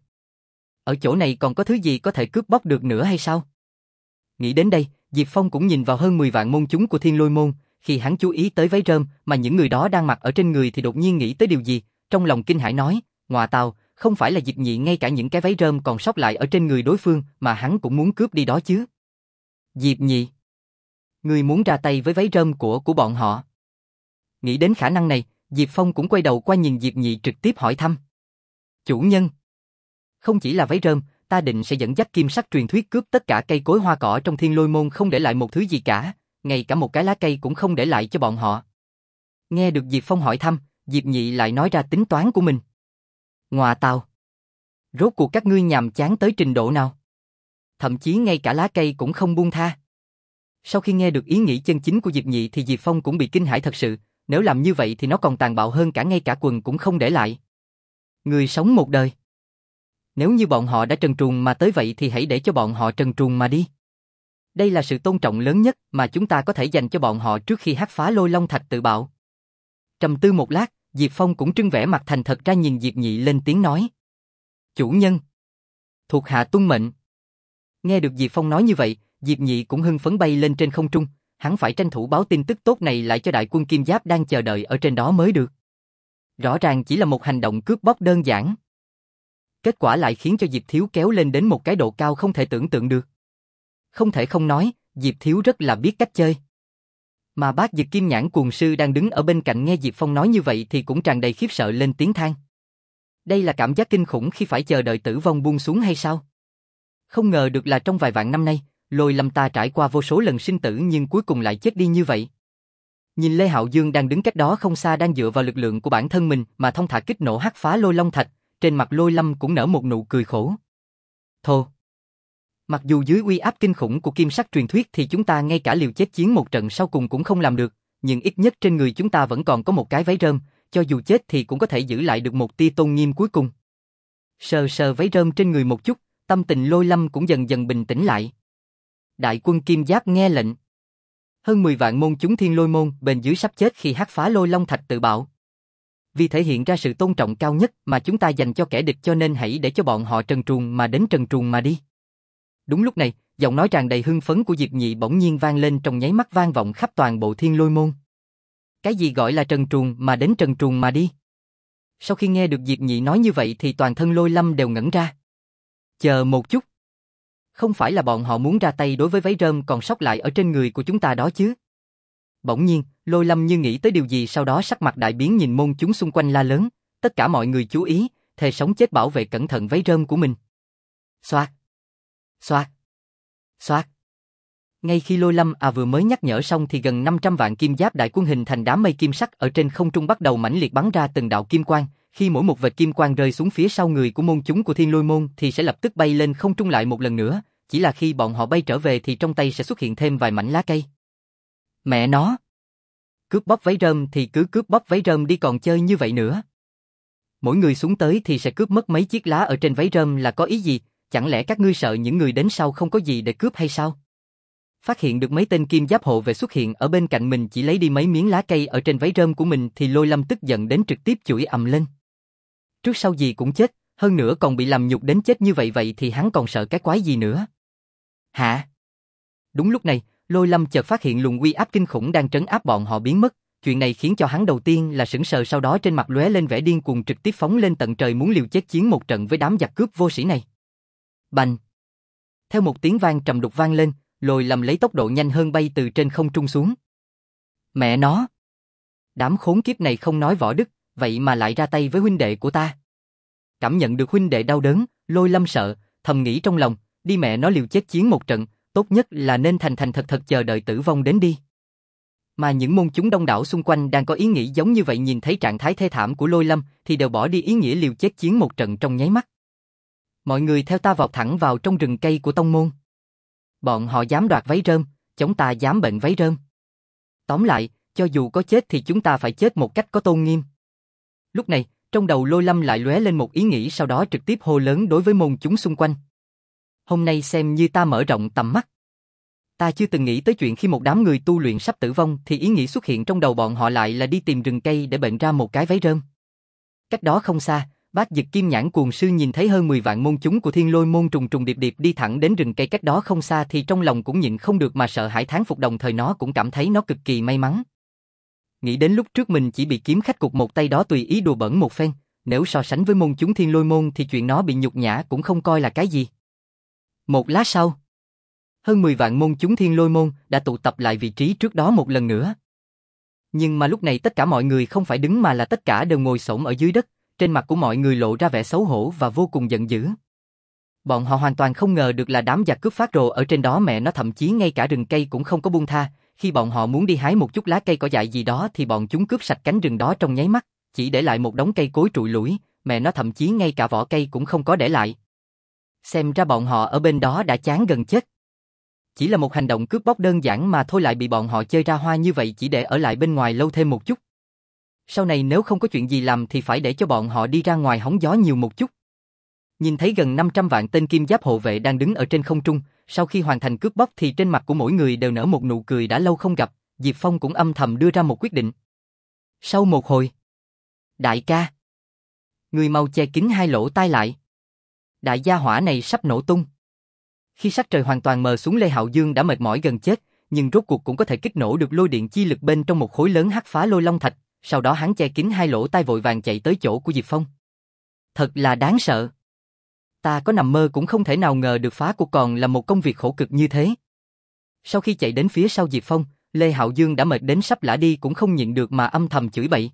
Ở chỗ này còn có thứ gì có thể cướp bóc được nữa hay sao? Nghĩ đến đây, Diệp Phong cũng nhìn vào hơn mười vạn môn chúng của Thiên Lôi môn, khi hắn chú ý tới váy rơm mà những người đó đang mặc ở trên người thì đột nhiên nghĩ tới điều gì, trong lòng kinh hãi nói, ngọa tào, không phải là Diệp Nhị ngay cả những cái váy rơm còn sót lại ở trên người đối phương mà hắn cũng muốn cướp đi đó chứ. Diệp Nhị, ngươi muốn ra tay với váy rơm của của bọn họ? Nghĩ đến khả năng này, Diệp Phong cũng quay đầu qua nhìn Diệp Nhị trực tiếp hỏi thăm. Chủ nhân, không chỉ là váy rơm, ta định sẽ dẫn dắt kim sắc truyền thuyết cướp tất cả cây cối hoa cỏ trong Thiên Lôi môn, không để lại một thứ gì cả, ngay cả một cái lá cây cũng không để lại cho bọn họ. Nghe được Diệp Phong hỏi thăm, Diệp Nhị lại nói ra tính toán của mình. Ngọa tào, rốt cuộc các ngươi nhàm chán tới trình độ nào? Thậm chí ngay cả lá cây cũng không buông tha. Sau khi nghe được ý nghĩ chân chính của Diệp Nhị thì Diệp Phong cũng bị kinh hãi thật sự, nếu làm như vậy thì nó còn tàn bạo hơn cả ngay cả quần cũng không để lại. Người sống một đời. Nếu như bọn họ đã trần truồng mà tới vậy thì hãy để cho bọn họ trần truồng mà đi. Đây là sự tôn trọng lớn nhất mà chúng ta có thể dành cho bọn họ trước khi hắc phá lôi long thạch tự bạo. Trầm tư một lát, Diệp Phong cũng trưng vẻ mặt thành thật ra nhìn Diệp Nhị lên tiếng nói. Chủ nhân, thuộc hạ tuân mệnh. Nghe được Diệp Phong nói như vậy, Diệp Nhị cũng hưng phấn bay lên trên không trung, hắn phải tranh thủ báo tin tức tốt này lại cho đại quân Kim Giáp đang chờ đợi ở trên đó mới được. Rõ ràng chỉ là một hành động cướp bóc đơn giản. Kết quả lại khiến cho Diệp Thiếu kéo lên đến một cái độ cao không thể tưởng tượng được. Không thể không nói, Diệp Thiếu rất là biết cách chơi. Mà Bác Dực Kim Nhãn Cuồng Sư đang đứng ở bên cạnh nghe Diệp Phong nói như vậy thì cũng tràn đầy khiếp sợ lên tiếng than. Đây là cảm giác kinh khủng khi phải chờ đợi tử vong buông xuống hay sao? Không ngờ được là trong vài vạn năm nay, Lôi Lâm ta trải qua vô số lần sinh tử nhưng cuối cùng lại chết đi như vậy. Nhìn Lê Hạo Dương đang đứng cách đó không xa đang dựa vào lực lượng của bản thân mình mà thông thả kích nổ hắc phá lôi long thạch, trên mặt Lôi Lâm cũng nở một nụ cười khổ. Thô! Mặc dù dưới uy áp kinh khủng của kim sắc truyền thuyết thì chúng ta ngay cả liều chết chiến một trận sau cùng cũng không làm được, nhưng ít nhất trên người chúng ta vẫn còn có một cái váy rơm, cho dù chết thì cũng có thể giữ lại được một tia tôn nghiêm cuối cùng. Sờ sờ váy rơm trên người một chút, tâm tình Lôi Lâm cũng dần dần bình tĩnh lại. Đại quân Kim Giáp nghe lệnh. Hơn mười vạn môn chúng Thiên Lôi môn bên dưới sắp chết khi hắc phá lôi long thạch tự bạo. Vì thể hiện ra sự tôn trọng cao nhất mà chúng ta dành cho kẻ địch cho nên hãy để cho bọn họ trần truồng mà đến trần truồng mà đi. Đúng lúc này, giọng nói tràn đầy hưng phấn của Diệp Nhị bỗng nhiên vang lên trong nháy mắt vang vọng khắp toàn bộ Thiên Lôi Môn. Cái gì gọi là trần truồng mà đến trần truồng mà đi? Sau khi nghe được Diệp Nhị nói như vậy thì toàn thân Lôi Lâm đều ngẩn ra. Chờ một chút. Không phải là bọn họ muốn ra tay đối với váy rơm còn sót lại ở trên người của chúng ta đó chứ? Bỗng nhiên, Lôi Lâm như nghĩ tới điều gì sau đó sắc mặt đại biến nhìn môn chúng xung quanh la lớn, tất cả mọi người chú ý, thề sống chết bảo vệ cẩn thận váy rơm của mình. Xoạt, xoạt, xoạt. Ngay khi Lôi Lâm à vừa mới nhắc nhở xong thì gần năm trăm vạn kim giáp đại quân hình thành đám mây kim sắc ở trên không trung bắt đầu mãnh liệt bắn ra từng đạo kim quang, khi mỗi một vệt kim quang rơi xuống phía sau người của môn chúng của Thiên Lôi Môn thì sẽ lập tức bay lên không trung lại một lần nữa, chỉ là khi bọn họ bay trở về thì trong tay sẽ xuất hiện thêm vài mảnh lá cây. Mẹ nó! Cướp bóc váy rơm thì cứ cướp bóc váy rơm đi còn chơi như vậy nữa. Mỗi người xuống tới thì sẽ cướp mất mấy chiếc lá ở trên váy rơm là có ý gì, chẳng lẽ các ngươi sợ những người đến sau không có gì để cướp hay sao? Phát hiện được mấy tên kim giáp hộ vệ xuất hiện ở bên cạnh mình chỉ lấy đi mấy miếng lá cây ở trên váy rơm của mình thì Lôi Lâm tức giận đến trực tiếp chửi ầm lên. Trước sau gì cũng chết, hơn nữa còn bị làm nhục đến chết như vậy vậy thì hắn còn sợ cái quái gì nữa? Hả? Đúng lúc này, Lôi Lâm chợt phát hiện luồng uy áp kinh khủng đang trấn áp bọn họ biến mất, chuyện này khiến cho hắn đầu tiên là sững sờ sau đó trên mặt lóe lên vẻ điên cuồng trực tiếp phóng lên tận trời muốn liều chết chiến một trận với đám giặc cướp vô sĩ này. Bành! Theo một tiếng vang trầm đục vang lên, Lôi Lâm lấy tốc độ nhanh hơn bay từ trên không trung xuống. Mẹ nó! Đám khốn kiếp này không nói võ đức, vậy mà lại ra tay với huynh đệ của ta. Cảm nhận được huynh đệ đau đớn, Lôi Lâm sợ, thầm nghĩ trong lòng, đi mẹ nó liều chết chiến một trận, tốt nhất là nên thành thành thật thật chờ đợi tử vong đến đi. Mà những môn chúng đông đảo xung quanh đang có ý nghĩ giống như vậy nhìn thấy trạng thái thê thảm của Lôi Lâm thì đều bỏ đi ý nghĩa liều chết chiến một trận trong nháy mắt. Mọi người theo ta vọt thẳng vào trong rừng cây của tông môn. Bọn họ dám đoạt váy rơm, chúng ta dám bệnh váy rơm. Tóm lại, cho dù có chết thì chúng ta phải chết một cách có tôn nghiêm. Lúc này, trong đầu Lôi Lâm lại lóe lên một ý nghĩ sau đó trực tiếp hô lớn đối với môn chúng xung quanh. Hôm nay xem như ta mở rộng tầm mắt. Ta chưa từng nghĩ tới chuyện khi một đám người tu luyện sắp tử vong thì ý nghĩ xuất hiện trong đầu bọn họ lại là đi tìm rừng cây để bệnh ra một cái váy rơm. Cách đó không xa, Bác Dực Kim Nhãn Cuồng Sư nhìn thấy hơn mười vạn môn chúng của Thiên Lôi Môn trùng trùng điệp điệp đi thẳng đến rừng cây cách đó không xa thì trong lòng cũng nhịn không được mà sợ hãi thán phục, đồng thời nó cũng cảm thấy nó cực kỳ may mắn. Nghĩ đến lúc trước mình chỉ bị kiếm khách cục một tay đó tùy ý đùa bỡn một phen, nếu so sánh với môn chúng Thiên Lôi Môn thì chuyện nó bị nhục nhã cũng không coi là cái gì. Một lát sau, hơn mười vạn môn chúng Thiên Lôi Môn đã tụ tập lại vị trí trước đó một lần nữa. Nhưng mà lúc này tất cả mọi người không phải đứng mà là tất cả đều ngồi xổm ở dưới đất, trên mặt của mọi người lộ ra vẻ xấu hổ và vô cùng giận dữ. Bọn họ hoàn toàn không ngờ được là đám giặc cướp phát rồ ở trên đó mẹ nó thậm chí ngay cả rừng cây cũng không có buông tha, khi bọn họ muốn đi hái một chút lá cây cỏ dại gì đó thì bọn chúng cướp sạch cánh rừng đó trong nháy mắt, chỉ để lại một đống cây cối trụi lủi, mẹ nó thậm chí ngay cả vỏ cây cũng không có để lại. Xem ra bọn họ ở bên đó đã chán gần chết. Chỉ là một hành động cướp bóc đơn giản mà thôi lại bị bọn họ chơi ra hoa như vậy chỉ để ở lại bên ngoài lâu thêm một chút. Sau này nếu không có chuyện gì làm thì phải để cho bọn họ đi ra ngoài hóng gió nhiều một chút. Nhìn thấy gần năm trăm vạn tên kim giáp hộ vệ đang đứng ở trên không trung, sau khi hoàn thành cướp bóc thì trên mặt của mỗi người đều nở một nụ cười đã lâu không gặp, Diệp Phong cũng âm thầm đưa ra một quyết định. Sau một hồi, đại ca, người mau che kín hai lỗ tai lại. Đại gia hỏa này sắp nổ tung. Khi sắc trời hoàn toàn mờ xuống, Lê Hạo Dương đã mệt mỏi gần chết, nhưng rốt cuộc cũng có thể kích nổ được lôi điện chi lực bên trong một khối lớn hắc phá lôi long thạch, sau đó hắn che kín hai lỗ tai vội vàng chạy tới chỗ của Diệp Phong. Thật là đáng sợ. Ta có nằm mơ cũng không thể nào ngờ được phá của còn là một công việc khổ cực như thế. Sau khi chạy đến phía sau Diệp Phong, Lê Hạo Dương đã mệt đến sắp lả đi cũng không nhịn được mà âm thầm chửi bậy.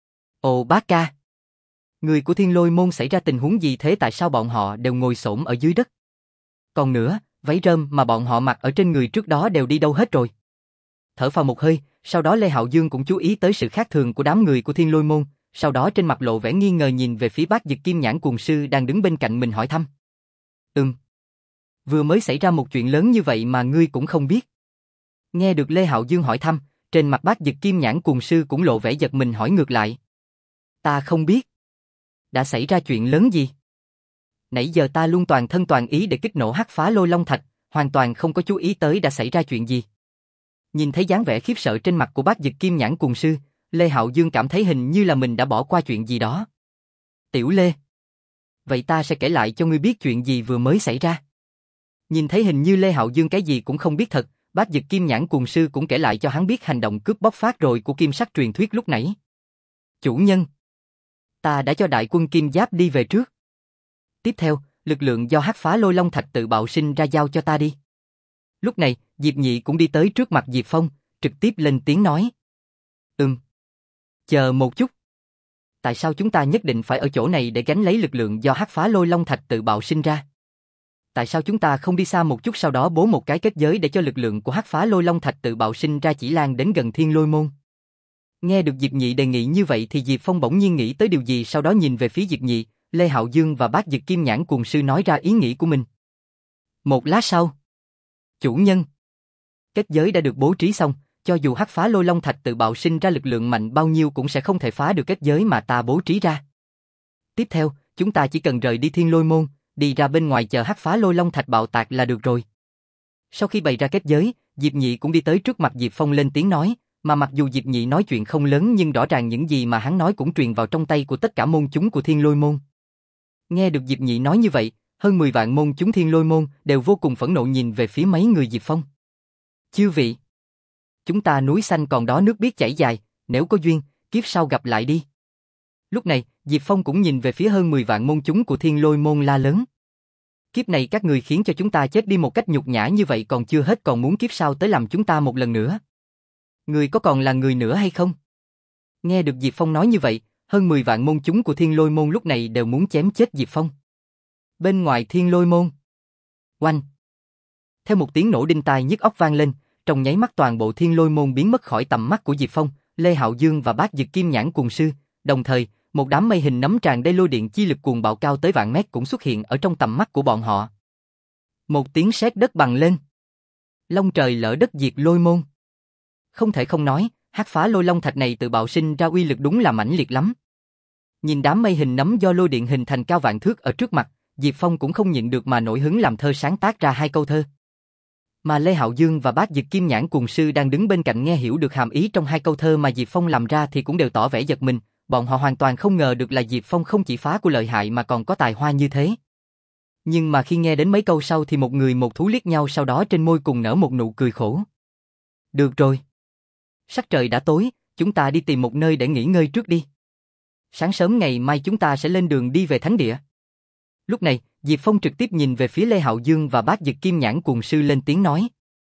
Ồ bác ca, người của Thiên Lôi Môn xảy ra tình huống gì thế, tại sao bọn họ đều ngồi xổm ở dưới đất? Còn nữa, váy rơm mà bọn họ mặc ở trên người trước đó đều đi đâu hết rồi? Thở phào một hơi, sau đó Lê Hạo Dương cũng chú ý tới sự khác thường của đám người của Thiên Lôi Môn, sau đó trên mặt lộ vẻ nghi ngờ nhìn về phía Bác Dực Kim Nhãn Cuồng Sư đang đứng bên cạnh mình hỏi thăm. Ừm. Vừa mới xảy ra một chuyện lớn như vậy mà ngươi cũng không biết. Nghe được Lê Hạo Dương hỏi thăm, trên mặt Bác Dực Kim Nhãn Cuồng Sư cũng lộ vẻ giật mình hỏi ngược lại. Ta không biết. Đã xảy ra chuyện lớn gì? Nãy giờ ta luôn toàn thân toàn ý để kích nổ hắc phá lôi long thạch, hoàn toàn không có chú ý tới đã xảy ra chuyện gì. Nhìn thấy dáng vẻ khiếp sợ trên mặt của Bác Dực Kim Nhãn Cuồng Sư, Lê Hạo Dương cảm thấy hình như là mình đã bỏ qua chuyện gì đó. Tiểu Lê. Vậy ta sẽ kể lại cho ngươi biết chuyện gì vừa mới xảy ra. Nhìn thấy hình như Lê Hạo Dương cái gì cũng không biết thật, Bác Dực Kim Nhãn Cuồng Sư cũng kể lại cho hắn biết hành động cướp bóc phát rồi của Kim Sắc truyền thuyết lúc nãy. Chủ nhân. Ta đã cho đại quân Kim Giáp đi về trước. Tiếp theo, lực lượng do Hắc Phá Lôi Long Thạch tự bạo sinh ra giao cho ta đi. Lúc này, Diệp Nhị cũng đi tới trước mặt Diệp Phong, trực tiếp lên tiếng nói. Ừm. Chờ một chút. Tại sao chúng ta nhất định phải ở chỗ này để gánh lấy lực lượng do Hắc Phá Lôi Long Thạch tự bạo sinh ra? Tại sao chúng ta không đi xa một chút sau đó bố một cái kết giới để cho lực lượng của Hắc Phá Lôi Long Thạch tự bạo sinh ra chỉ lan đến gần Thiên Lôi Môn? Nghe được Diệp Nhị đề nghị như vậy thì Diệp Phong bỗng nhiên nghĩ tới điều gì, sau đó nhìn về phía Diệp Nhị, Lê Hạo Dương và Bác Dực Kim Nhãn Cuồng Sư nói ra ý nghĩ của mình. Một lát sau. Chủ nhân. Kết giới đã được bố trí xong, cho dù Hắc Phá Lôi Long Thạch tự bạo sinh ra lực lượng mạnh bao nhiêu cũng sẽ không thể phá được kết giới mà ta bố trí ra. Tiếp theo, chúng ta chỉ cần rời đi Thiên Lôi Môn, đi ra bên ngoài chờ Hắc Phá Lôi Long Thạch bạo tạc là được rồi. Sau khi bày ra kết giới, Diệp Nhị cũng đi tới trước mặt Diệp Phong lên tiếng nói, mà mặc dù Diệp Nhị nói chuyện không lớn nhưng rõ ràng những gì mà hắn nói cũng truyền vào trong tay của tất cả môn chúng của Thiên Lôi Môn. Nghe được Diệp Nhị nói như vậy, hơn mười vạn môn chúng Thiên Lôi Môn đều vô cùng phẫn nộ nhìn về phía mấy người Diệp Phong. Chư vị, chúng ta núi xanh còn đó nước biết chảy dài, nếu có duyên, kiếp sau gặp lại đi. Lúc này, Diệp Phong cũng nhìn về phía hơn mười vạn môn chúng của Thiên Lôi Môn la lớn. Kiếp này các người khiến cho chúng ta chết đi một cách nhục nhã như vậy còn chưa hết còn muốn kiếp sau tới làm chúng ta một lần nữa. Người có còn là người nữa hay không? Nghe được Diệp Phong nói như vậy, hơn mười vạn môn chúng của Thiên Lôi Môn lúc này đều muốn chém chết Diệp Phong. Bên ngoài Thiên Lôi Môn. Oanh. Theo một tiếng nổ đinh tai nhức óc vang lên, trong nháy mắt toàn bộ Thiên Lôi Môn biến mất khỏi tầm mắt của Diệp Phong, Lê Hạo Dương và Bác Dực Kim Nhãn Cuồng Sư, đồng thời, một đám mây hình nấm tràn đầy lôi điện chi lực cuồng bạo cao tới vạn mét cũng xuất hiện ở trong tầm mắt của bọn họ. Một tiếng sét đất bằng lên. Long trời lỡ đất diệt Lôi Môn. Không thể không nói, Hắc Phá Lôi Long Thạch này tự bạo sinh ra uy lực đúng là mãnh liệt lắm. Nhìn đám mây hình nấm do lôi điện hình thành cao vạn thước ở trước mặt, Diệp Phong cũng không nhịn được mà nổi hứng làm thơ sáng tác ra hai câu thơ. Mà Lê Hạo Dương và Bác Dực Kim Nhãn Cuồng Sư đang đứng bên cạnh nghe hiểu được hàm ý trong hai câu thơ mà Diệp Phong làm ra thì cũng đều tỏ vẻ giật mình, bọn họ hoàn toàn không ngờ được là Diệp Phong không chỉ phá của lợi hại mà còn có tài hoa như thế. Nhưng mà khi nghe đến mấy câu sau thì một người một thú liếc nhau, sau đó trên môi cùng nở một nụ cười khổ. Được rồi. Sắc trời đã tối, chúng ta đi tìm một nơi để nghỉ ngơi trước đi. Sáng sớm ngày mai chúng ta sẽ lên đường đi về thánh địa. Lúc này, Diệp Phong trực tiếp nhìn về phía Lê Hạo Dương và Bác Dực Kim Nhãn Cuồng Sư lên tiếng nói.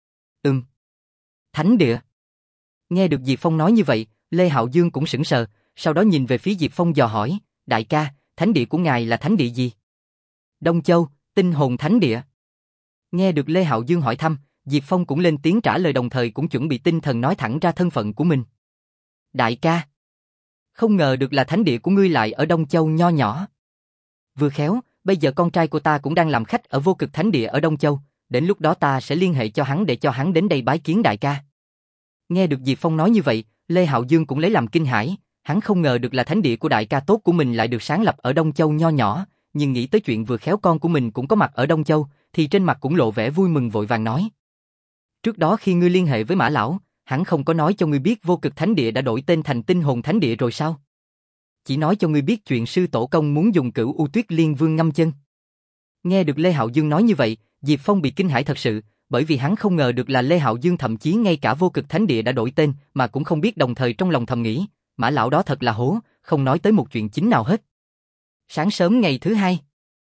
Ừm. Thánh địa. Nghe được Diệp Phong nói như vậy, Lê Hạo Dương cũng sững sờ, sau đó nhìn về phía Diệp Phong dò hỏi, đại ca, thánh địa của ngài là thánh địa gì? Đông Châu, Tinh Hồn Thánh Địa. Nghe được Lê Hạo Dương hỏi thăm, Diệp Phong cũng lên tiếng trả lời đồng thời cũng chuẩn bị tinh thần nói thẳng ra thân phận của mình. Đại ca, không ngờ được là thánh địa của ngươi lại ở Đông Châu nho nhỏ. Vừa khéo, bây giờ con trai của ta cũng đang làm khách ở Vô Cực Thánh Địa ở Đông Châu, đến lúc đó ta sẽ liên hệ cho hắn để cho hắn đến đây bái kiến đại ca. Nghe được Diệp Phong nói như vậy, Lê Hạo Dương cũng lấy làm kinh hãi, hắn không ngờ được là thánh địa của đại ca tốt của mình lại được sáng lập ở Đông Châu nho nhỏ, nhưng nghĩ tới chuyện vừa khéo con của mình cũng có mặt ở Đông Châu, thì trên mặt cũng lộ vẻ vui mừng vội vàng nói. Trước đó khi ngươi liên hệ với Mã Lão, hắn không có nói cho ngươi biết Vô Cực Thánh Địa đã đổi tên thành Tinh Hồn Thánh Địa rồi sao? Chỉ nói cho ngươi biết chuyện sư tổ công muốn dùng Cửu U Tuyết Liên Vương ngâm chân. Nghe được Lê Hạo Dương nói như vậy, Diệp Phong bị kinh hãi thật sự, bởi vì hắn không ngờ được là Lê Hạo Dương thậm chí ngay cả Vô Cực Thánh Địa đã đổi tên mà cũng không biết, đồng thời trong lòng thầm nghĩ, Mã Lão đó thật là hố, không nói tới một chuyện chính nào hết. Sáng sớm ngày thứ hai,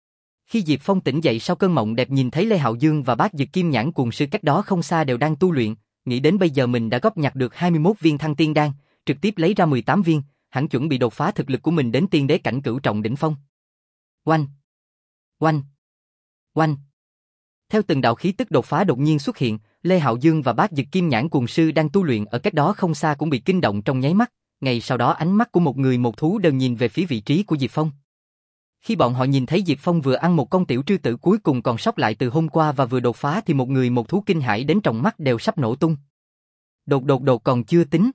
khi Diệp Phong tỉnh dậy sau cơn mộng đẹp nhìn thấy Lê Hạo Dương và Bác Dực Kim Nhãn Cuồng Sư cách đó không xa đều đang tu luyện, nghĩ đến bây giờ mình đã góp nhặt được hai mươi mốt viên Thăng Tiên Đan, trực tiếp lấy ra mười tám viên, hắn chuẩn bị đột phá thực lực của mình đến tiên đế cảnh cửu trọng đỉnh phong. Oanh! Oanh! Oanh! Theo từng đạo khí tức đột phá đột nhiên xuất hiện, Lê Hạo Dương và Bác Dực Kim Nhãn Cuồng Sư đang tu luyện ở cách đó không xa cũng bị kinh động trong nháy mắt, ngay sau đó ánh mắt của một người một thú đều nhìn về phía vị trí của Diệp Phong. Khi bọn họ nhìn thấy Diệp Phong vừa ăn một con tiểu trư tử cuối cùng còn sót lại từ hôm qua và vừa đột phá thì một người một thú kinh hãi đến tròng mắt đều sắp nổ tung. Đột đột đột còn chưa tính.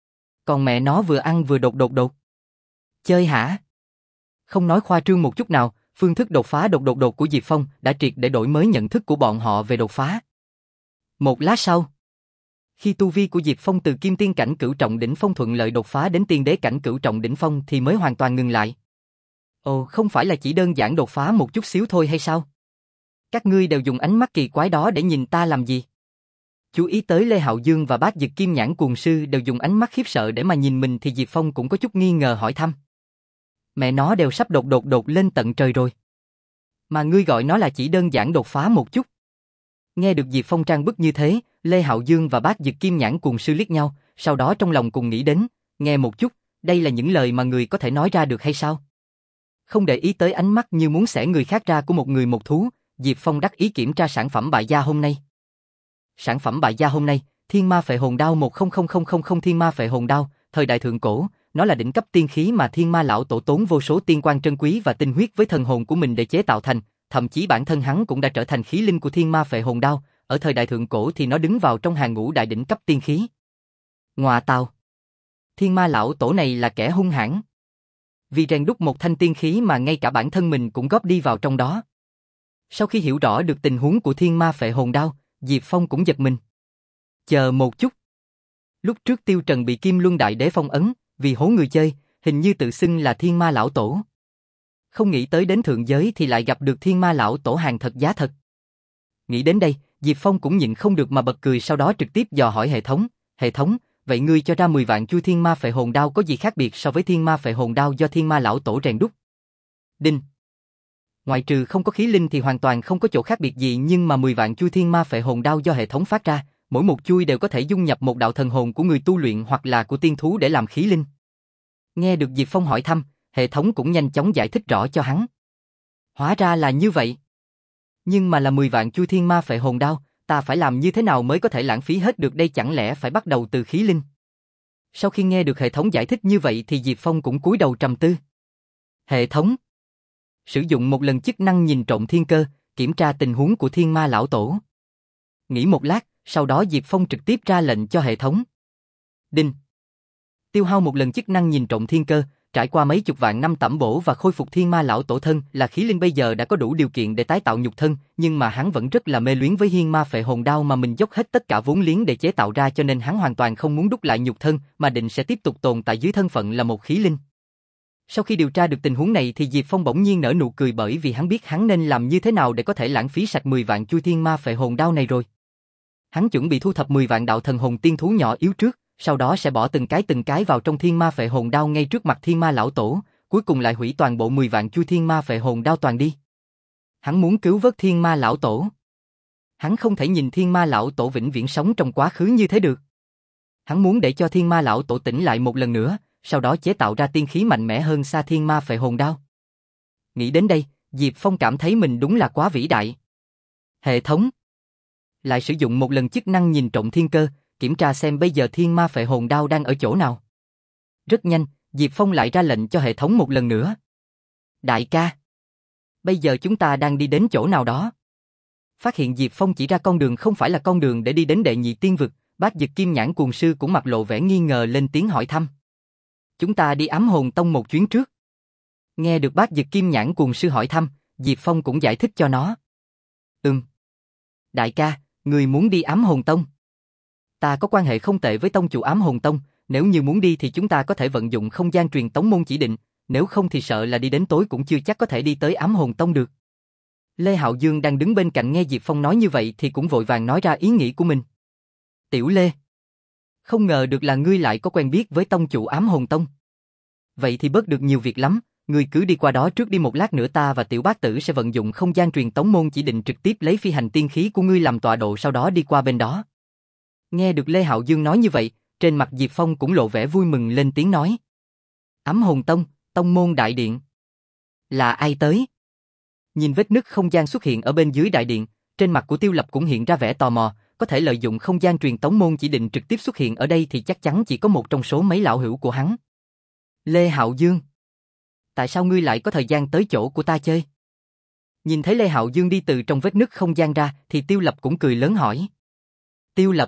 Còn mẹ nó vừa ăn vừa đột đột đột. Chơi hả? Không nói khoa trương một chút nào, phương thức đột phá đột đột đột của Diệp Phong đã triệt để đổi mới nhận thức của bọn họ về đột phá. Một lát sau, Khi tu vi của Diệp Phong từ kim tiên cảnh cửu trọng đỉnh phong thuận lợi đột phá đến tiên đế cảnh cửu trọng đỉnh phong thì mới hoàn toàn ngừng lại. Ồ, không phải là chỉ đơn giản đột phá một chút xíu thôi hay sao? Các ngươi đều dùng ánh mắt kỳ quái đó để nhìn ta làm gì? Chú ý tới Lê Hạo Dương và Bát Dực Kim Nhãn Cuồng Sư đều dùng ánh mắt khiếp sợ để mà nhìn mình thì Diệp Phong cũng có chút nghi ngờ hỏi thăm. Mẹ nó đều sắp đột đột đột lên tận trời rồi. Mà ngươi gọi nó là chỉ đơn giản đột phá một chút. Nghe được Diệp Phong trang bức như thế, Lê Hạo Dương và Bát Dực Kim Nhãn Cuồng Sư liếc nhau, sau đó trong lòng cùng nghĩ đến, nghe một chút, đây là những lời mà người có thể nói ra được hay sao? Không để ý tới ánh mắt như muốn xẻ người khác ra của một người một thú, Diệp Phong đắc ý kiểm tra sản phẩm bại gia hôm nay. Sản phẩm bại gia hôm nay, Thiên Ma Phệ Hồn Đao một không không không không không Thiên Ma Phệ Hồn Đao, thời đại thượng cổ, nó là đỉnh cấp tiên khí mà Thiên Ma lão tổ tốn vô số tiên quan trân quý và tinh huyết với thần hồn của mình để chế tạo thành, thậm chí bản thân hắn cũng đã trở thành khí linh của Thiên Ma Phệ Hồn Đao, ở thời đại thượng cổ thì nó đứng vào trong hàng ngũ đại đỉnh cấp tiên khí. Ngoà tào, Thiên Ma lão tổ này là kẻ hung hãn. Vì rèn đúc một thanh tiên khí mà ngay cả bản thân mình cũng góp đi vào trong đó. Sau khi hiểu rõ được tình huống của Thiên Ma Phệ Hồn Đao, Diệp Phong cũng giật mình. Chờ một chút. Lúc trước Tiêu Trần bị Kim Luân Đại Đế phong ấn, vì hố người chơi, hình như tự xưng là Thiên Ma lão tổ. Không nghĩ tới đến thượng giới thì lại gặp được Thiên Ma lão tổ hàng thật giá thật. Nghĩ đến đây, Diệp Phong cũng nhịn không được mà bật cười, sau đó trực tiếp dò hỏi hệ thống, hệ thống, vậy ngươi cho ra mười vạn chuôi Thiên Ma Phệ Hồn Đao có gì khác biệt so với Thiên Ma Phệ Hồn Đao do Thiên Ma lão tổ rèn đúc? Đinh. Ngoại trừ không có khí linh thì hoàn toàn không có chỗ khác biệt gì, nhưng mà mười vạn chuôi Thiên Ma Phệ Hồn Đao do hệ thống phát ra, mỗi một chuôi đều có thể dung nhập một đạo thần hồn của người tu luyện hoặc là của tiên thú để làm khí linh. Nghe được Diệp Phong hỏi thăm, hệ thống cũng nhanh chóng giải thích rõ cho hắn. Hóa ra là như vậy. Nhưng mà là mười vạn chuôi Thiên Ma Phệ Hồn Đao, ta phải làm như thế nào mới có thể lãng phí hết được đây, chẳng lẽ phải bắt đầu từ khí linh? Sau khi nghe được hệ thống giải thích như vậy thì Diệp Phong cũng cúi đầu trầm tư. Hệ thống sử dụng một lần chức năng nhìn trộm thiên cơ, kiểm tra tình huống của Thiên Ma lão tổ. Nghĩ một lát, sau đó Diệp Phong trực tiếp ra lệnh cho hệ thống. Đinh. Tiêu hao một lần chức năng nhìn trộm thiên cơ, trải qua mấy chục vạn năm tẩm bổ và khôi phục Thiên Ma lão tổ thân là khí linh bây giờ đã có đủ điều kiện để tái tạo nhục thân, nhưng mà hắn vẫn rất là mê luyến với Thiên Ma Phệ Hồn Đao mà mình dốc hết tất cả vốn liếng để chế tạo ra, cho nên hắn hoàn toàn không muốn đúc lại nhục thân mà định sẽ tiếp tục tồn tại dưới thân phận là một khí linh. Sau khi điều tra được tình huống này thì Diệp Phong bỗng nhiên nở nụ cười, bởi vì hắn biết hắn nên làm như thế nào để có thể lãng phí sạch mười vạn chuôi Thiên Ma Phệ Hồn Đao này rồi. Hắn chuẩn bị thu thập mười vạn đạo thần hồn tiên thú nhỏ yếu trước, sau đó sẽ bỏ từng cái từng cái vào trong Thiên Ma Phệ Hồn Đao ngay trước mặt Thiên Ma lão tổ, cuối cùng lại hủy toàn bộ mười vạn chuôi Thiên Ma Phệ Hồn Đao toàn đi. Hắn muốn cứu vớt Thiên Ma lão tổ. Hắn không thể nhìn Thiên Ma lão tổ vĩnh viễn sống trong quá khứ như thế được. Hắn muốn để cho Thiên Ma lão tổ tỉnh lại một lần nữa, sau đó chế tạo ra tiên khí mạnh mẽ hơn xa Thiên Ma Phệ Hồn Đao. Nghĩ đến đây, Diệp Phong cảm thấy mình đúng là quá vĩ đại. Hệ thống lại sử dụng một lần chức năng nhìn trộm thiên cơ, kiểm tra xem bây giờ Thiên Ma Phệ Hồn Đao đang ở chỗ nào. Rất nhanh, Diệp Phong lại ra lệnh cho hệ thống một lần nữa. Đại ca, bây giờ chúng ta đang đi đến chỗ nào đó. Phát hiện Diệp Phong chỉ ra con đường không phải là con đường để đi đến đệ nhị tiên vực, Bát Dực Kim Nhãn Cuồng Sư cũng mặt lộ vẻ nghi ngờ lên tiếng hỏi thăm. Chúng ta đi Ám Hồn Tông một chuyến trước. Nghe được Bát Dực Kim Nhãn Cuồng Sư hỏi thăm, Diệp Phong cũng giải thích cho nó. Ừm. Đại ca, người muốn đi Ám Hồn Tông? Ta có quan hệ không tệ với tông chủ Ám Hồn Tông, nếu như muốn đi thì chúng ta có thể vận dụng không gian truyền tống môn chỉ định, nếu không thì sợ là đi đến tối cũng chưa chắc có thể đi tới Ám Hồn Tông được. Lê Hạo Dương đang đứng bên cạnh nghe Diệp Phong nói như vậy thì cũng vội vàng nói ra ý nghĩ của mình. Tiểu Lê, không ngờ được là ngươi lại có quen biết với tông chủ Ám Hồn Tông. Vậy thì bớt được nhiều việc lắm, ngươi cứ đi qua đó trước đi, một lát nữa ta và Tiểu Bát Tử sẽ vận dụng không gian truyền tống môn chỉ định trực tiếp lấy phi hành tiên khí của ngươi làm tọa độ, sau đó đi qua bên đó. Nghe được Lê Hạo Dương nói như vậy, trên mặt Diệp Phong cũng lộ vẻ vui mừng lên tiếng nói. Ám Hồn Tông, tông môn đại điện. Là ai tới? Nhìn vết nứt không gian xuất hiện ở bên dưới đại điện, trên mặt của Tiêu Lập cũng hiện ra vẻ tò mò, có thể lợi dụng không gian truyền tống môn chỉ định trực tiếp xuất hiện ở đây thì chắc chắn chỉ có một trong số mấy lão hữu của hắn. Lê Hạo Dương, tại sao ngươi lại có thời gian tới chỗ của ta chơi? Nhìn thấy Lê Hạo Dương đi từ trong vết nứt không gian ra thì Tiêu Lập cũng cười lớn hỏi. Tiêu Lập,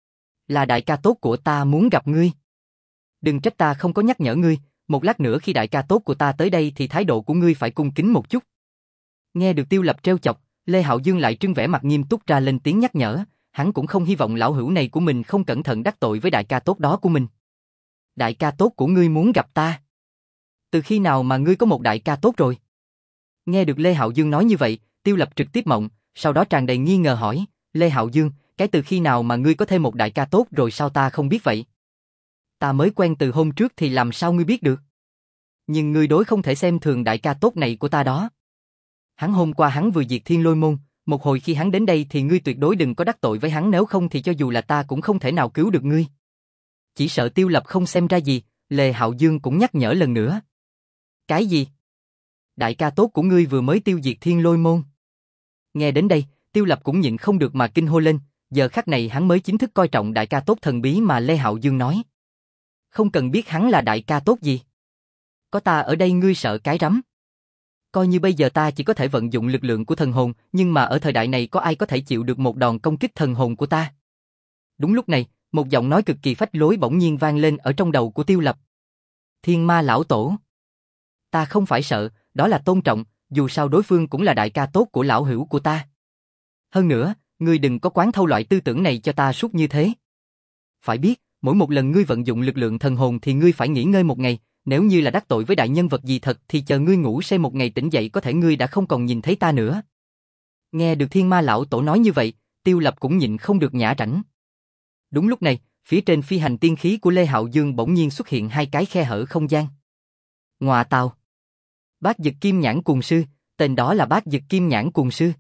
là đại ca tốt của ta muốn gặp ngươi. Đừng trách ta không có nhắc nhở ngươi, một lát nữa khi đại ca tốt của ta tới đây thì thái độ của ngươi phải cung kính một chút. Nghe được Tiêu Lập trêu chọc, Lê Hạo Dương lại trưng vẻ mặt nghiêm túc ra lên tiếng nhắc nhở, hắn cũng không hy vọng lão hữu này của mình không cẩn thận đắc tội với đại ca tốt đó của mình. Đại ca tốt của ngươi muốn gặp ta? Từ khi nào mà ngươi có một đại ca tốt rồi? Nghe được Lê Hạo Dương nói như vậy, Tiêu Lập trực tiếp mộng, sau đó tràn đầy nghi ngờ hỏi, Lê Hạo Dương, cái từ khi nào mà ngươi có thêm một đại ca tốt rồi sao ta không biết vậy? Ta mới quen từ hôm trước thì làm sao ngươi biết được? Nhưng ngươi đối không thể xem thường đại ca tốt này của ta đó. Hắn hôm qua hắn vừa diệt Thiên Lôi Môn, một hồi khi hắn đến đây thì ngươi tuyệt đối đừng có đắc tội với hắn, nếu không thì cho dù là ta cũng không thể nào cứu được ngươi. Chỉ sợ Tiêu Lập không xem ra gì, Lê Hạo Dương cũng nhắc nhở lần nữa. Cái gì? Đại ca tốt của ngươi vừa mới tiêu diệt Thiên Lôi Môn. Nghe đến đây, Tiêu Lập cũng nhịn không được mà kinh hô lên, giờ khắc này hắn mới chính thức coi trọng đại ca tốt thần bí mà Lê Hạo Dương nói. Không cần biết hắn là đại ca tốt gì. Có ta ở đây ngươi sợ cái rắm. Coi như bây giờ ta chỉ có thể vận dụng lực lượng của thần hồn, nhưng mà ở thời đại này có ai có thể chịu được một đòn công kích thần hồn của ta? Đúng lúc này, một giọng nói cực kỳ phách lối bỗng nhiên vang lên ở trong đầu của Tiêu Lập. Thiên Ma lão tổ. Ta không phải sợ, đó là tôn trọng, dù sao đối phương cũng là đại ca tốt của lão hữu của ta. Hơn nữa, ngươi đừng có quán thâu loại tư tưởng này cho ta suốt như thế. Phải biết, mỗi một lần ngươi vận dụng lực lượng thần hồn thì ngươi phải nghỉ ngơi một ngày, nếu như là đắc tội với đại nhân vật gì thật thì chờ ngươi ngủ say một ngày tỉnh dậy có thể ngươi đã không còn nhìn thấy ta nữa. Nghe được Thiên Ma lão tổ nói như vậy, Tiêu Lập cũng nhịn không được nhả rãnh. Đúng lúc này, phía trên phi hành tiên khí của Lê Hạo Dương bỗng nhiên xuất hiện hai cái khe hở không gian. Ngoà tào. Bát Dực Kim Nhãn Cuồng Sư, tên đó là Bát Dực Kim Nhãn Cuồng Sư.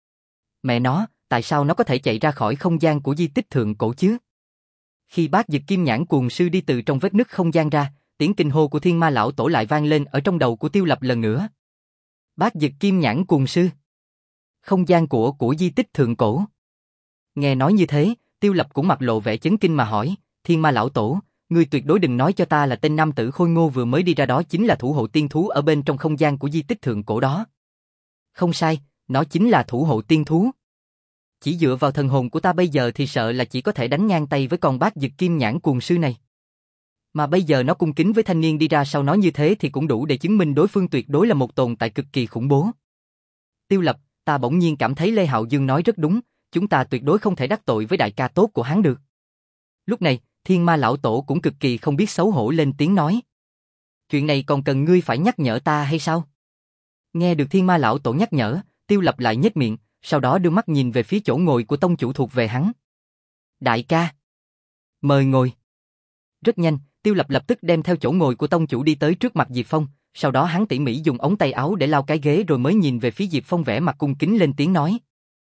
Mẹ nó, tại sao nó có thể chạy ra khỏi không gian của di tích thượng cổ chứ? Khi Bát Dực Kim Nhãn Cuồng Sư đi từ trong vết nứt không gian ra, tiếng kinh hô của Thiên Ma lão tổ lại vang lên ở trong đầu của Tiêu Lập lần nữa. Bát Dực Kim Nhãn Cuồng Sư. Không gian của của di tích thượng cổ. Nghe nói như thế, Tiêu Lập cũng mặt lộ vẻ chấn kinh mà hỏi, Thiên Ma lão tổ, ngươi tuyệt đối đừng nói cho ta là tên nam tử khôi ngô vừa mới đi ra đó chính là thủ hộ tiên thú ở bên trong không gian của di tích thượng cổ đó. Không sai, nó chính là thủ hộ tiên thú. Chỉ dựa vào thần hồn của ta bây giờ thì sợ là chỉ có thể đánh ngang tay với con Bát Dực Kim Nhãn Cuồng Sư này. Mà bây giờ nó cung kính với thanh niên đi ra sau nó như thế thì cũng đủ để chứng minh đối phương tuyệt đối là một tồn tại cực kỳ khủng bố. Tiêu Lập, ta bỗng nhiên cảm thấy Lê Hạo Dương nói rất đúng, chúng ta tuyệt đối không thể đắc tội với đại ca tốt của hắn được. Lúc này, Thiên Ma lão tổ cũng cực kỳ không biết xấu hổ lên tiếng nói. Chuyện này còn cần ngươi phải nhắc nhở ta hay sao? Nghe được Thiên Ma lão tổ nhắc nhở, Tiêu Lập lại nhếch miệng, sau đó đưa mắt nhìn về phía chỗ ngồi của tông chủ thuộc về hắn. Đại ca, mời ngồi. Rất nhanh, Tiêu Lập lập tức đem theo chỗ ngồi của tông chủ đi tới trước mặt Diệp Phong, sau đó hắn tỉ mỉ dùng ống tay áo để lau cái ghế rồi mới nhìn về phía Diệp Phong vẻ mặt cung kính lên tiếng nói.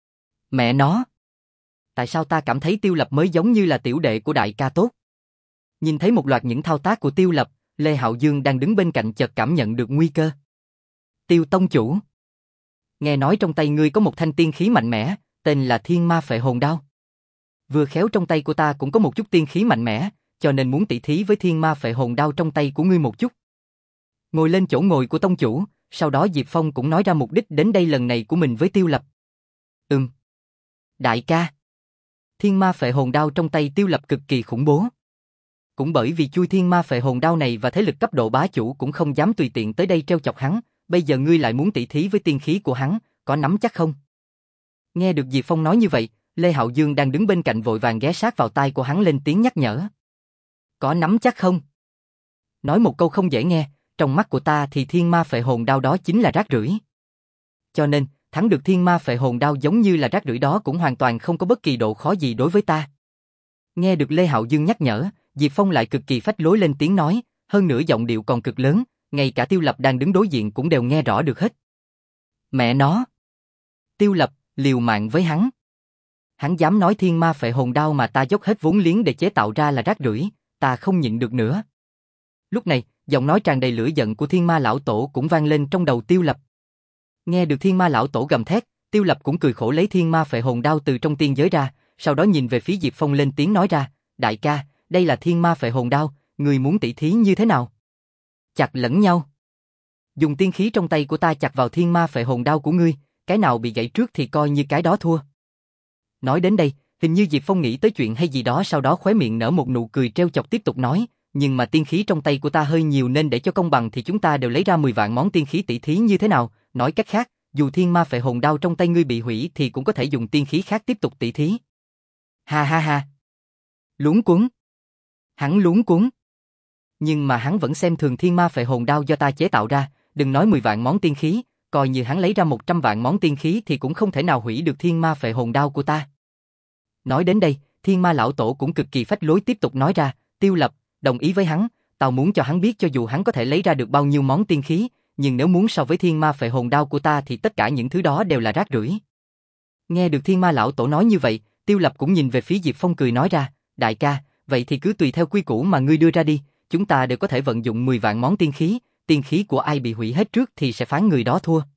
Mẹ nó! Tại sao ta cảm thấy Tiêu Lập mới giống như là tiểu đệ của đại ca tốt? Nhìn thấy một loạt những thao tác của Tiêu Lập, Lê Hạo Dương đang đứng bên cạnh chợt cảm nhận được nguy cơ. Tiêu tông chủ! Nghe nói trong tay ngươi có một thanh tiên khí mạnh mẽ, tên là Thiên Ma Phệ Hồn Đao. Vừa khéo trong tay của ta cũng có một chút tiên khí mạnh mẽ, cho nên muốn tỉ thí với Thiên Ma Phệ Hồn Đao trong tay của ngươi một chút. Ngồi lên chỗ ngồi của tông chủ, sau đó Diệp Phong cũng nói ra mục đích đến đây lần này của mình với Tiêu Lập. Ừm. Đại ca. Thiên Ma Phệ Hồn Đao trong tay Tiêu Lập cực kỳ khủng bố. Cũng bởi vì chui Thiên Ma Phệ Hồn Đao này và thế lực cấp độ bá chủ cũng không dám tùy tiện tới đây trêu chọc hắn, bây giờ ngươi lại muốn tỉ thí với tiên khí của hắn, có nắm chắc không? Nghe được Diệp Phong nói như vậy, Lê Hạo Dương đang đứng bên cạnh vội vàng ghé sát vào tai của hắn lên tiếng nhắc nhở. Có nắm chắc không? Nói một câu không dễ nghe, trong mắt của ta thì Thiên Ma Phệ Hồn Đao đó chính là rác rưởi. Cho nên, thắng được Thiên Ma Phệ Hồn Đao giống như là rác rưởi đó cũng hoàn toàn không có bất kỳ độ khó gì đối với ta. Nghe được Lê Hạo Dương nhắc nhở, Diệp Phong lại cực kỳ phách lối lên tiếng nói, hơn nữa giọng điệu còn cực lớn, ngay cả Tiêu Lập đang đứng đối diện cũng đều nghe rõ được hết. Mẹ nó! Tiêu Lập, liều mạng với hắn. Hắn dám nói Thiên Ma Phệ Hồn Đao mà ta dốc hết vốn liếng để chế tạo ra là rác rưởi, ta không nhịn được nữa. Lúc này, giọng nói tràn đầy lửa giận của Thiên Ma lão tổ cũng vang lên trong đầu Tiêu Lập. Nghe được Thiên Ma lão tổ gầm thét, Tiêu Lập cũng cười khổ lấy Thiên Ma Phệ Hồn Đao từ trong tiên giới ra, sau đó nhìn về phía Diệp Phong lên tiếng nói ra, đại ca, đây là Thiên Ma Phệ Hồn Đao, người muốn tỉ thí như thế nào? Chặt lẫn nhau. Dùng tiên khí trong tay của ta chặt vào Thiên Ma Phệ Hồn Đao của ngươi, cái nào bị gãy trước thì coi như cái đó thua. Nói đến đây, hình như Diệp Phong nghĩ tới chuyện hay gì đó sau đó khóe miệng nở một nụ cười trêu chọc tiếp tục nói, nhưng mà tiên khí trong tay của ta hơi nhiều nên để cho công bằng thì chúng ta đều lấy ra mười vạn món tiên khí tỷ thí như thế nào, nói cách khác, dù Thiên Ma Phệ Hồn Đao trong tay ngươi bị hủy thì cũng có thể dùng tiên khí khác tiếp tục tỷ thí. Ha ha ha. Luống cuống. Hắn luống cuống. Nhưng mà hắn vẫn xem thường thiên ma phệ hồn đao do ta chế tạo ra, đừng nói mười vạn món tiên khí, coi như hắn lấy ra một trăm vạn món tiên khí thì cũng không thể nào hủy được thiên ma phệ hồn đao của ta. Nói đến đây, thiên ma lão tổ cũng cực kỳ phách lối tiếp tục nói ra, Tiêu Lập, đồng ý với hắn, tao muốn cho hắn biết cho dù hắn có thể lấy ra được bao nhiêu món tiên khí, nhưng nếu muốn so với thiên ma phệ hồn đao của ta thì tất cả những thứ đó đều là rác rưởi. Nghe được thiên ma lão tổ nói như vậy, Tiêu Lập cũng nhìn về phía Diệp Phong cười nói ra, đại ca, vậy thì cứ tùy theo quy củ mà ngươi đưa ra đi, chúng ta đều có thể vận dụng mười vạn món tiên khí, tiên khí của ai bị hủy hết trước thì sẽ phán người đó thua.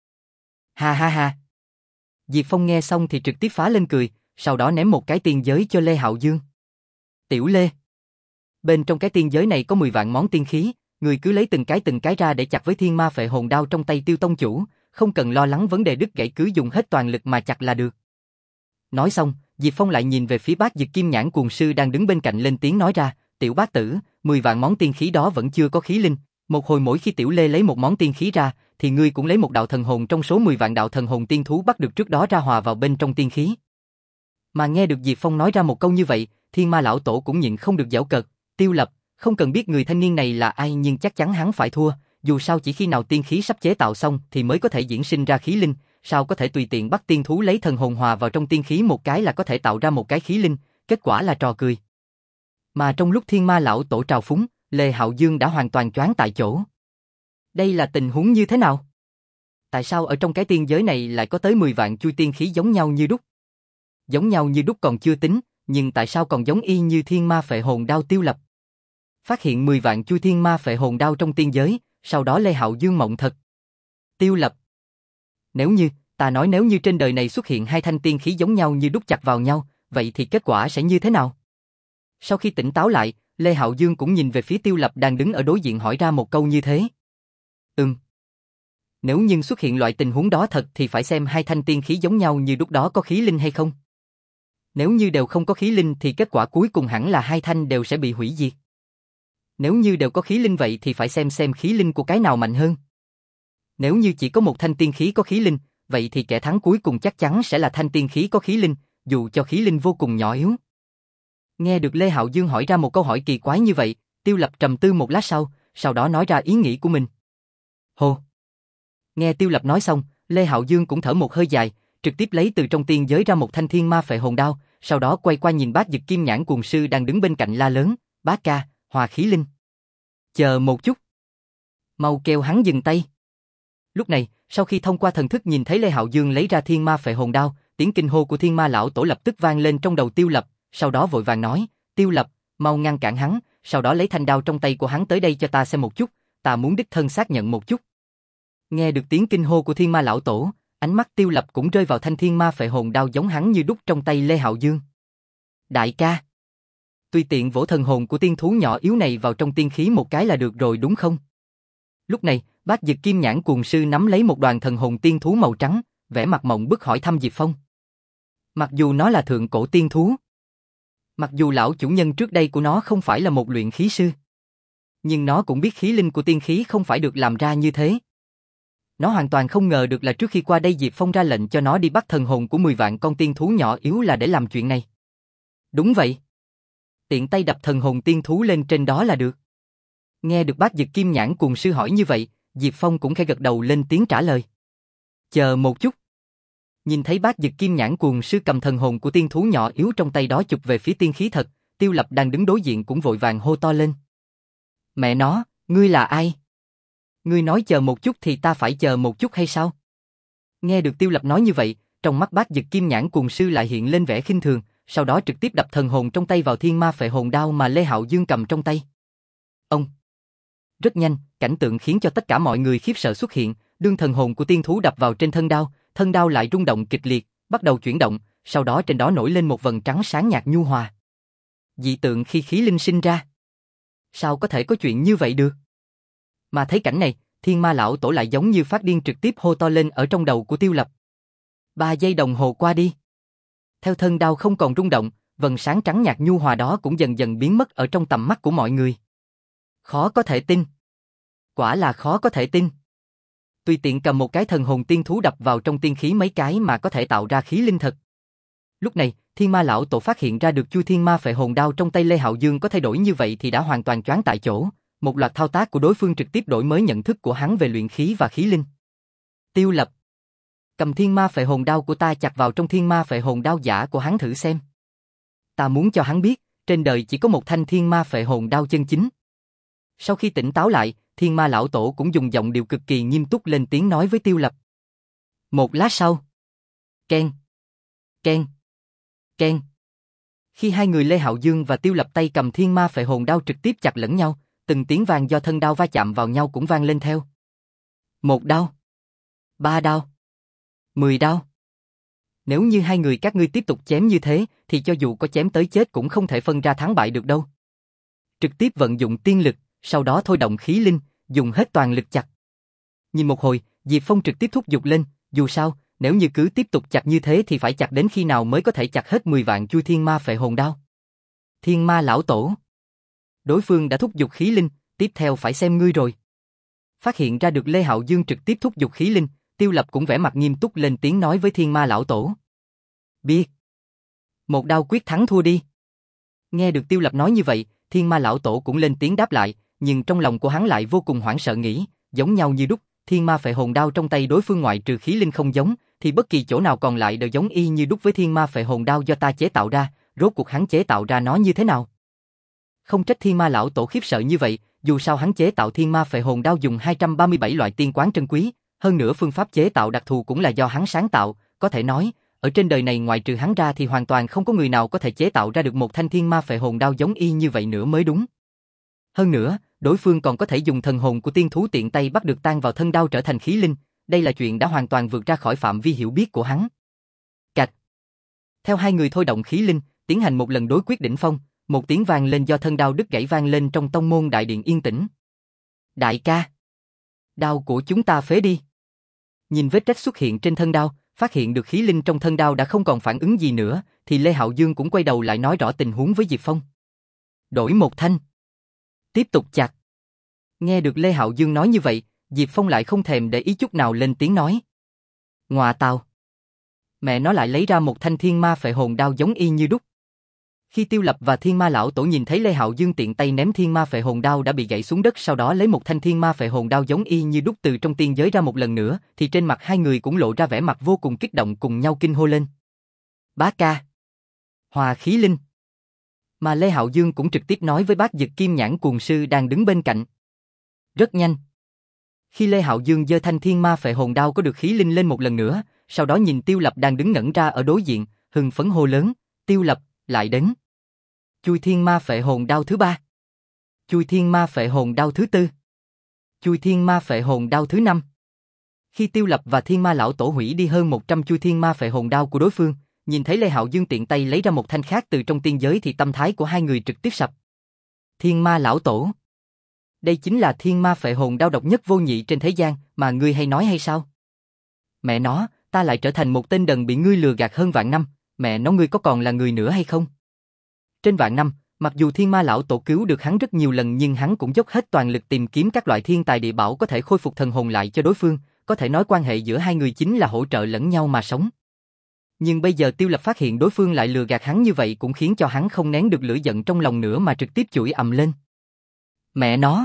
Ha ha ha. Diệp Phong nghe xong thì trực tiếp phá lên cười, sau đó ném một cái tiên giới cho Lê Hạo Dương. Tiểu Lê, bên trong cái tiên giới này có mười vạn món tiên khí, người cứ lấy từng cái từng cái ra để chặt với thiên ma phệ hồn đao trong tay Tiêu tông chủ, không cần lo lắng vấn đề đứt gãy, cứ dùng hết toàn lực mà chặt là được. Nói xong, Diệp Phong lại nhìn về phía Bát Dực Kim Nhãn Cuồng Sư đang đứng bên cạnh lên tiếng nói ra, tiểu bát tử, mười vạn món tiên khí đó vẫn chưa có khí linh, một hồi mỗi khi Tiểu Lê lấy một món tiên khí ra, thì ngươi cũng lấy một đạo thần hồn trong số mười vạn đạo thần hồn tiên thú bắt được trước đó ra hòa vào bên trong tiên khí. Mà nghe được Diệp Phong nói ra một câu như vậy, thiên ma lão tổ cũng nhịn không được giễu cợt, Tiêu Lập, không cần biết người thanh niên này là ai nhưng chắc chắn hắn phải thua, dù sao chỉ khi nào tiên khí sắp chế tạo xong thì mới có thể diễn sinh ra khí linh, sao có thể tùy tiện bắt tiên thú lấy thần hồn hòa vào trong tiên khí một cái là có thể tạo ra một cái khí linh, kết quả là trò cười. Mà trong lúc thiên ma lão tổ trào phúng, Lê Hạo Dương đã hoàn toàn choáng tại chỗ. Đây là tình huống như thế nào? Tại sao ở trong cái tiên giới này lại có tới mười vạn chui tiên khí giống nhau như đúc? Giống nhau như đúc còn chưa tính, nhưng tại sao còn giống y như thiên ma phệ hồn đao Tiêu Lập? Phát hiện mười vạn chui thiên ma phệ hồn đao trong tiên giới, sau đó Lê Hạo Dương mộng thật. Tiêu Lập, nếu như, ta nói nếu như trên đời này xuất hiện hai thanh tiên khí giống nhau như đúc chặt vào nhau, vậy thì kết quả sẽ như thế nào? Sau khi tỉnh táo lại, Lê Hạo Dương cũng nhìn về phía Tiêu Lập đang đứng ở đối diện hỏi ra một câu như thế. Ừm. Nếu như xuất hiện loại tình huống đó thật thì phải xem hai thanh tiên khí giống nhau như đúc đó có khí linh hay không. Nếu như đều không có khí linh thì kết quả cuối cùng hẳn là hai thanh đều sẽ bị hủy diệt. Nếu như đều có khí linh vậy thì phải xem xem khí linh của cái nào mạnh hơn. Nếu như chỉ có một thanh tiên khí có khí linh, vậy thì kẻ thắng cuối cùng chắc chắn sẽ là thanh tiên khí có khí linh, dù cho khí linh vô cùng nhỏ yếu. Nghe được Lê Hạo Dương hỏi ra một câu hỏi kỳ quái như vậy, Tiêu Lập trầm tư một lát sau, sau đó nói ra ý nghĩ của mình. Hồ. Nghe Tiêu Lập nói xong, Lê Hạo Dương cũng thở một hơi dài, trực tiếp lấy từ trong tiên giới ra một thanh thiên ma phệ hồn đao, sau đó quay qua nhìn Bát Dực Kim Nhãn Cuồng Sư đang đứng bên cạnh la lớn, bác ca, hòa khí linh. Chờ một chút. Mau kêu hắn dừng tay. Lúc này, sau khi thông qua thần thức nhìn thấy Lê Hạo Dương lấy ra thiên ma phệ hồn đao, tiếng kinh hô của thiên ma lão tổ lập tức vang lên trong đầu Tiêu Lập, sau đó vội vàng nói, Tiêu Lập, mau ngăn cản hắn, sau đó lấy thanh đao trong tay của hắn tới đây cho ta xem một chút, ta muốn đích thân xác nhận một chút. Nghe được tiếng kinh hô của thiên ma lão tổ, ánh mắt Tiêu Lập cũng rơi vào thanh thiên ma phệ hồn đao giống hắn như đúc trong tay Lê Hạo Dương. Đại ca, tùy tiện vỗ thần hồn của tiên thú nhỏ yếu này vào trong tiên khí một cái là được rồi đúng không? Lúc này, Bát Dực Kim Nhãn Cuồng Sư nắm lấy một đoàn thần hồn tiên thú màu trắng, vẻ mặt mộng bức hỏi thăm Diệp Phong. Mặc dù nó là thượng cổ tiên thú, mặc dù lão chủ nhân trước đây của nó không phải là một luyện khí sư, nhưng nó cũng biết khí linh của tiên khí không phải được làm ra như thế. Nó hoàn toàn không ngờ được là trước khi qua đây Diệp Phong ra lệnh cho nó đi bắt thần hồn của mười vạn con tiên thú nhỏ yếu là để làm chuyện này. Đúng vậy. Tiện tay đập thần hồn tiên thú lên trên đó là được. Nghe được Bát Dực Kim Nhãn Cuồng Sư hỏi như vậy, Diệp Phong cũng khẽ gật đầu lên tiếng trả lời. Chờ một chút. Nhìn thấy Bát Dực Kim Nhãn Cuồng Sư cầm thần hồn của tiên thú nhỏ yếu trong tay đó chụp về phía tiên khí thật, Tiêu Lập đang đứng đối diện cũng vội vàng hô to lên. Mẹ nó, ngươi là ai? Ngươi nói chờ một chút thì ta phải chờ một chút hay sao? Nghe được Tiêu Lập nói như vậy, trong mắt Bát Dực Kim Nhãn Cuồng Sư lại hiện lên vẻ khinh thường, sau đó trực tiếp đập thần hồn trong tay vào thiên ma phệ hồn đao mà Lê Hạo Dương cầm trong tay. Ông. Rất nhanh, cảnh tượng khiến cho tất cả mọi người khiếp sợ xuất hiện, đương thần hồn của tiên thú đập vào trên thân đao, thân đao lại rung động kịch liệt, bắt đầu chuyển động, sau đó trên đó nổi lên một vầng trắng sáng nhạt nhu hòa. Dị tượng khi khí linh sinh ra. Sao có thể có chuyện như vậy được? Mà thấy cảnh này, thiên ma lão tổ lại giống như phát điên trực tiếp hô to lên ở trong đầu của Tiêu Lập. Ba giây đồng hồ qua đi. Theo thân đao không còn rung động, vầng sáng trắng nhạt nhu hòa đó cũng dần dần biến mất ở trong tầm mắt của mọi người. Khó có thể tin. Quả là khó có thể tin. Tùy tiện cầm một cái thần hồn tiên thú đập vào trong tiên khí mấy cái mà có thể tạo ra khí linh thật. Lúc này, Thiên Ma lão tổ phát hiện ra được chui thiên ma phệ hồn đao trong tay Lê Hạo Dương có thay đổi như vậy thì đã hoàn toàn choáng tại chỗ, một loạt thao tác của đối phương trực tiếp đổi mới nhận thức của hắn về luyện khí và khí linh. Tiêu Lập, cầm thiên ma phệ hồn đao của ta chặt vào trong thiên ma phệ hồn đao giả của hắn thử xem. Ta muốn cho hắn biết, trên đời chỉ có một thanh thiên ma phệ hồn đao chân chính. Sau khi tỉnh táo lại, thiên ma lão tổ cũng dùng giọng điệu cực kỳ nghiêm túc lên tiếng nói với Tiêu Lập. Một lát sau, keng, keng, keng. Khi hai người Lê Hạo Dương và Tiêu Lập tay cầm thiên ma phệ hồn đao trực tiếp chặt lẫn nhau, từng tiếng vang do thân đao va chạm vào nhau cũng vang lên theo. Một đao, ba đao, mười đao. Nếu như hai người các ngươi tiếp tục chém như thế, thì cho dù có chém tới chết cũng không thể phân ra thắng bại được đâu. Trực tiếp vận dụng tiên lực, sau đó thôi động khí linh, dùng hết toàn lực chặt. Nhìn một hồi, Diệp Phong trực tiếp thúc giục lên, dù sao, nếu như cứ tiếp tục chặt như thế thì phải chặt đến khi nào mới có thể chặt hết mười vạn chui thiên ma phệ hồn đao. Thiên ma lão tổ. Đối phương đã thúc giục khí linh, tiếp theo phải xem ngươi rồi. Phát hiện ra được Lê Hạo Dương trực tiếp thúc giục khí linh, Tiêu Lập cũng vẻ mặt nghiêm túc lên tiếng nói với thiên ma lão tổ. Biết. Một đao quyết thắng thua đi. Nghe được Tiêu Lập nói như vậy, thiên ma lão tổ cũng lên tiếng đáp lại, nhưng trong lòng của hắn lại vô cùng hoảng sợ nghĩ, giống nhau như đúc, thiên ma phệ hồn đao trong tay đối phương ngoại trừ khí linh không giống, thì bất kỳ chỗ nào còn lại đều giống y như đúc với thiên ma phệ hồn đao do ta chế tạo ra, rốt cuộc hắn chế tạo ra nó như thế nào? Không trách thiên ma lão tổ khiếp sợ như vậy, dù sao hắn chế tạo thiên ma phệ hồn đao dùng hai trăm ba mươi bảy loại tiên quán trân quý, hơn nữa phương pháp chế tạo đặc thù cũng là do hắn sáng tạo, có thể nói, ở trên đời này ngoại trừ hắn ra thì hoàn toàn không có người nào có thể chế tạo ra được một thanh thiên ma phệ hồn đao giống y như vậy nữa mới đúng. Hơn nữa, đối phương còn có thể dùng thần hồn của tiên thú tiện tay bắt được tan vào thân đao trở thành khí linh, đây là chuyện đã hoàn toàn vượt ra khỏi phạm vi hiểu biết của hắn. Cạch. Theo hai người thôi động khí linh, tiến hành một lần đối quyết đỉnh phong, một tiếng vang lên do thân đao đứt gãy vang lên trong tông môn đại điện yên tĩnh. Đại ca, đao của chúng ta phế đi. Nhìn vết rách xuất hiện trên thân đao, phát hiện được khí linh trong thân đao đã không còn phản ứng gì nữa, thì Lê Hạo Dương cũng quay đầu lại nói rõ tình huống với Diệp Phong. Đổi một thanh. Tiếp tục chặt. Nghe được Lê Hạo Dương nói như vậy, Diệp Phong lại không thèm để ý chút nào lên tiếng nói. Ngọa tào. Mẹ nó lại lấy ra một thanh thiên ma phệ hồn đao giống y như đúc. Khi Tiêu Lập và thiên ma lão tổ nhìn thấy Lê Hạo Dương tiện tay ném thiên ma phệ hồn đao đã bị gãy xuống đất, sau đó lấy một thanh thiên ma phệ hồn đao giống y như đúc từ trong tiên giới ra một lần nữa, thì trên mặt hai người cũng lộ ra vẻ mặt vô cùng kích động, cùng nhau kinh hô lên. Bá ca. Hòa khí linh. Mà Lê Hạo Dương cũng trực tiếp nói với Bác Dực Kim Nhãn Cuồng Sư đang đứng bên cạnh. Rất nhanh. Khi Lê Hạo Dương giơ thanh thiên ma phệ hồn đao có được khí linh lên một lần nữa, sau đó nhìn Tiêu Lập đang đứng ngẩn ra ở đối diện, hưng phấn hô lớn, Tiêu Lập, lại đến. Chui thiên ma phệ hồn đao thứ ba. Chui thiên ma phệ hồn đao thứ tư. Chui thiên ma phệ hồn đao thứ năm. Khi Tiêu Lập và thiên ma lão tổ hủy đi hơn một trăm chui thiên ma phệ hồn đao của đối phương, nhìn thấy Lê Hạo Dương tiện tay lấy ra một thanh khác từ trong tiên giới thì tâm thái của hai người trực tiếp sập. Thiên ma lão tổ. Đây chính là thiên ma phệ hồn đao độc nhất vô nhị trên thế gian mà ngươi hay nói hay sao? Mẹ nó, ta lại trở thành một tên đần bị ngươi lừa gạt hơn vạn năm, mẹ nó ngươi có còn là người nữa hay không? Trên vạn năm, mặc dù thiên ma lão tổ cứu được hắn rất nhiều lần nhưng hắn cũng dốc hết toàn lực tìm kiếm các loại thiên tài địa bảo có thể khôi phục thần hồn lại cho đối phương, có thể nói quan hệ giữa hai người chính là hỗ trợ lẫn nhau mà sống. Nhưng bây giờ Tiêu Lập phát hiện đối phương lại lừa gạt hắn như vậy cũng khiến cho hắn không nén được lửa giận trong lòng nữa mà trực tiếp chửi ầm lên. Mẹ nó!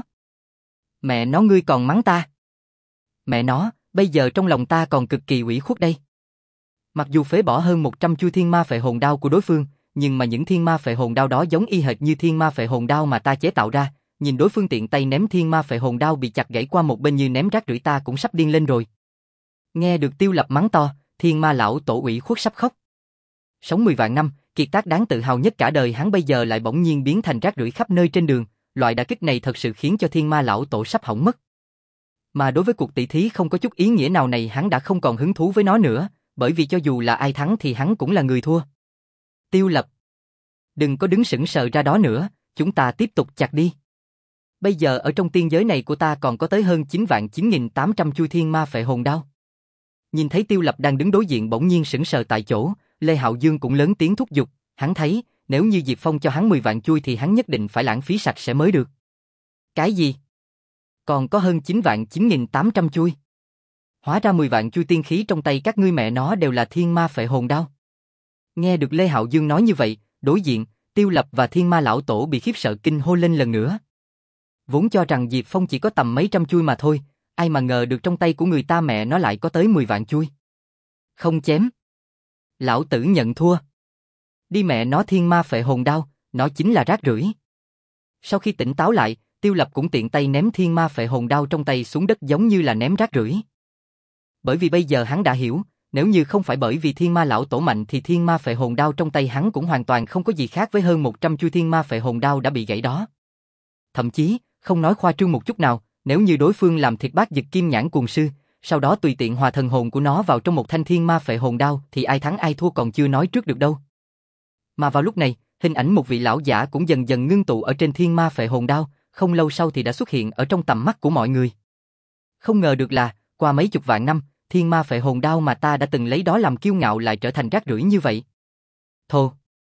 Mẹ nó ngươi còn mắng ta! Mẹ nó, bây giờ trong lòng ta còn cực kỳ ủy khuất đây. Mặc dù phế bỏ hơn một trăm chui thiên ma phệ hồn đao của đối phương, nhưng mà những thiên ma phệ hồn đao đó giống y hệt như thiên ma phệ hồn đao mà ta chế tạo ra, nhìn đối phương tiện tay ném thiên ma phệ hồn đao bị chặt gãy qua một bên như ném rác rưởi ta cũng sắp điên lên rồi. Nghe được Tiêu Lập mắng to, thiên ma lão tổ ủy khuất sắp khóc. Sống mười vạn năm, kiệt tác đáng tự hào nhất cả đời hắn bây giờ lại bỗng nhiên biến thành rác rưởi khắp nơi trên đường, loại đả kích này thật sự khiến cho thiên ma lão tổ sắp hỏng mất. Mà đối với cuộc tỷ thí không có chút ý nghĩa nào này hắn đã không còn hứng thú với nó nữa, bởi vì cho dù là ai thắng thì hắn cũng là người thua. Tiêu Lập, đừng có đứng sững sờ ra đó nữa, chúng ta tiếp tục chặt đi. Bây giờ ở trong tiên giới này của ta còn có tới hơn chín vạn chín nghìn tám trăm chui thiên ma phệ hồn đao. Nhìn thấy Tiêu Lập đang đứng đối diện bỗng nhiên sững sờ tại chỗ, Lê Hạo Dương cũng lớn tiếng thúc giục, hắn thấy, nếu như Diệp Phong cho hắn mười vạn chui thì hắn nhất định phải lãng phí sạch sẽ mới được. Cái gì? Còn có hơn chín vạn chín nghìn tám trăm chui. Hóa ra mười vạn chui tiên khí trong tay các ngươi mẹ nó đều là thiên ma phệ hồn đao. Nghe được Lê Hạo Dương nói như vậy, đối diện, Tiêu Lập và Thiên Ma Lão Tổ bị khiếp sợ kinh hô lên lần nữa. Vốn cho rằng Diệp Phong chỉ có tầm mấy trăm chuôi mà thôi, ai mà ngờ được trong tay của người ta mẹ nó lại có tới mười vạn chuôi. Không chém. Lão tử nhận thua. Đi mẹ nó thiên ma phệ hồn đao, nó chính là rác rưởi. Sau khi tỉnh táo lại, Tiêu Lập cũng tiện tay ném thiên ma phệ hồn đao trong tay xuống đất giống như là ném rác rưởi. Bởi vì bây giờ hắn đã hiểu, nếu như không phải bởi vì thiên ma lão tổ mạnh thì thiên ma phệ hồn đao trong tay hắn cũng hoàn toàn không có gì khác với hơn một trăm chuôi thiên ma phệ hồn đao đã bị gãy đó. Thậm chí, không nói khoa trương một chút nào, nếu như đối phương làm thiệt bát dực kim nhãn cuồng sư, sau đó tùy tiện hòa thần hồn của nó vào trong một thanh thiên ma phệ hồn đao thì ai thắng ai thua còn chưa nói trước được đâu. Mà vào lúc này, hình ảnh một vị lão giả cũng dần dần ngưng tụ ở trên thiên ma phệ hồn đao, không lâu sau thì đã xuất hiện ở trong tầm mắt của mọi người. Không ngờ được là, qua mấy chục vạn năm, thiên ma phệ hồn đao mà ta đã từng lấy đó làm kiêu ngạo lại trở thành rác rưởi như vậy. Thô!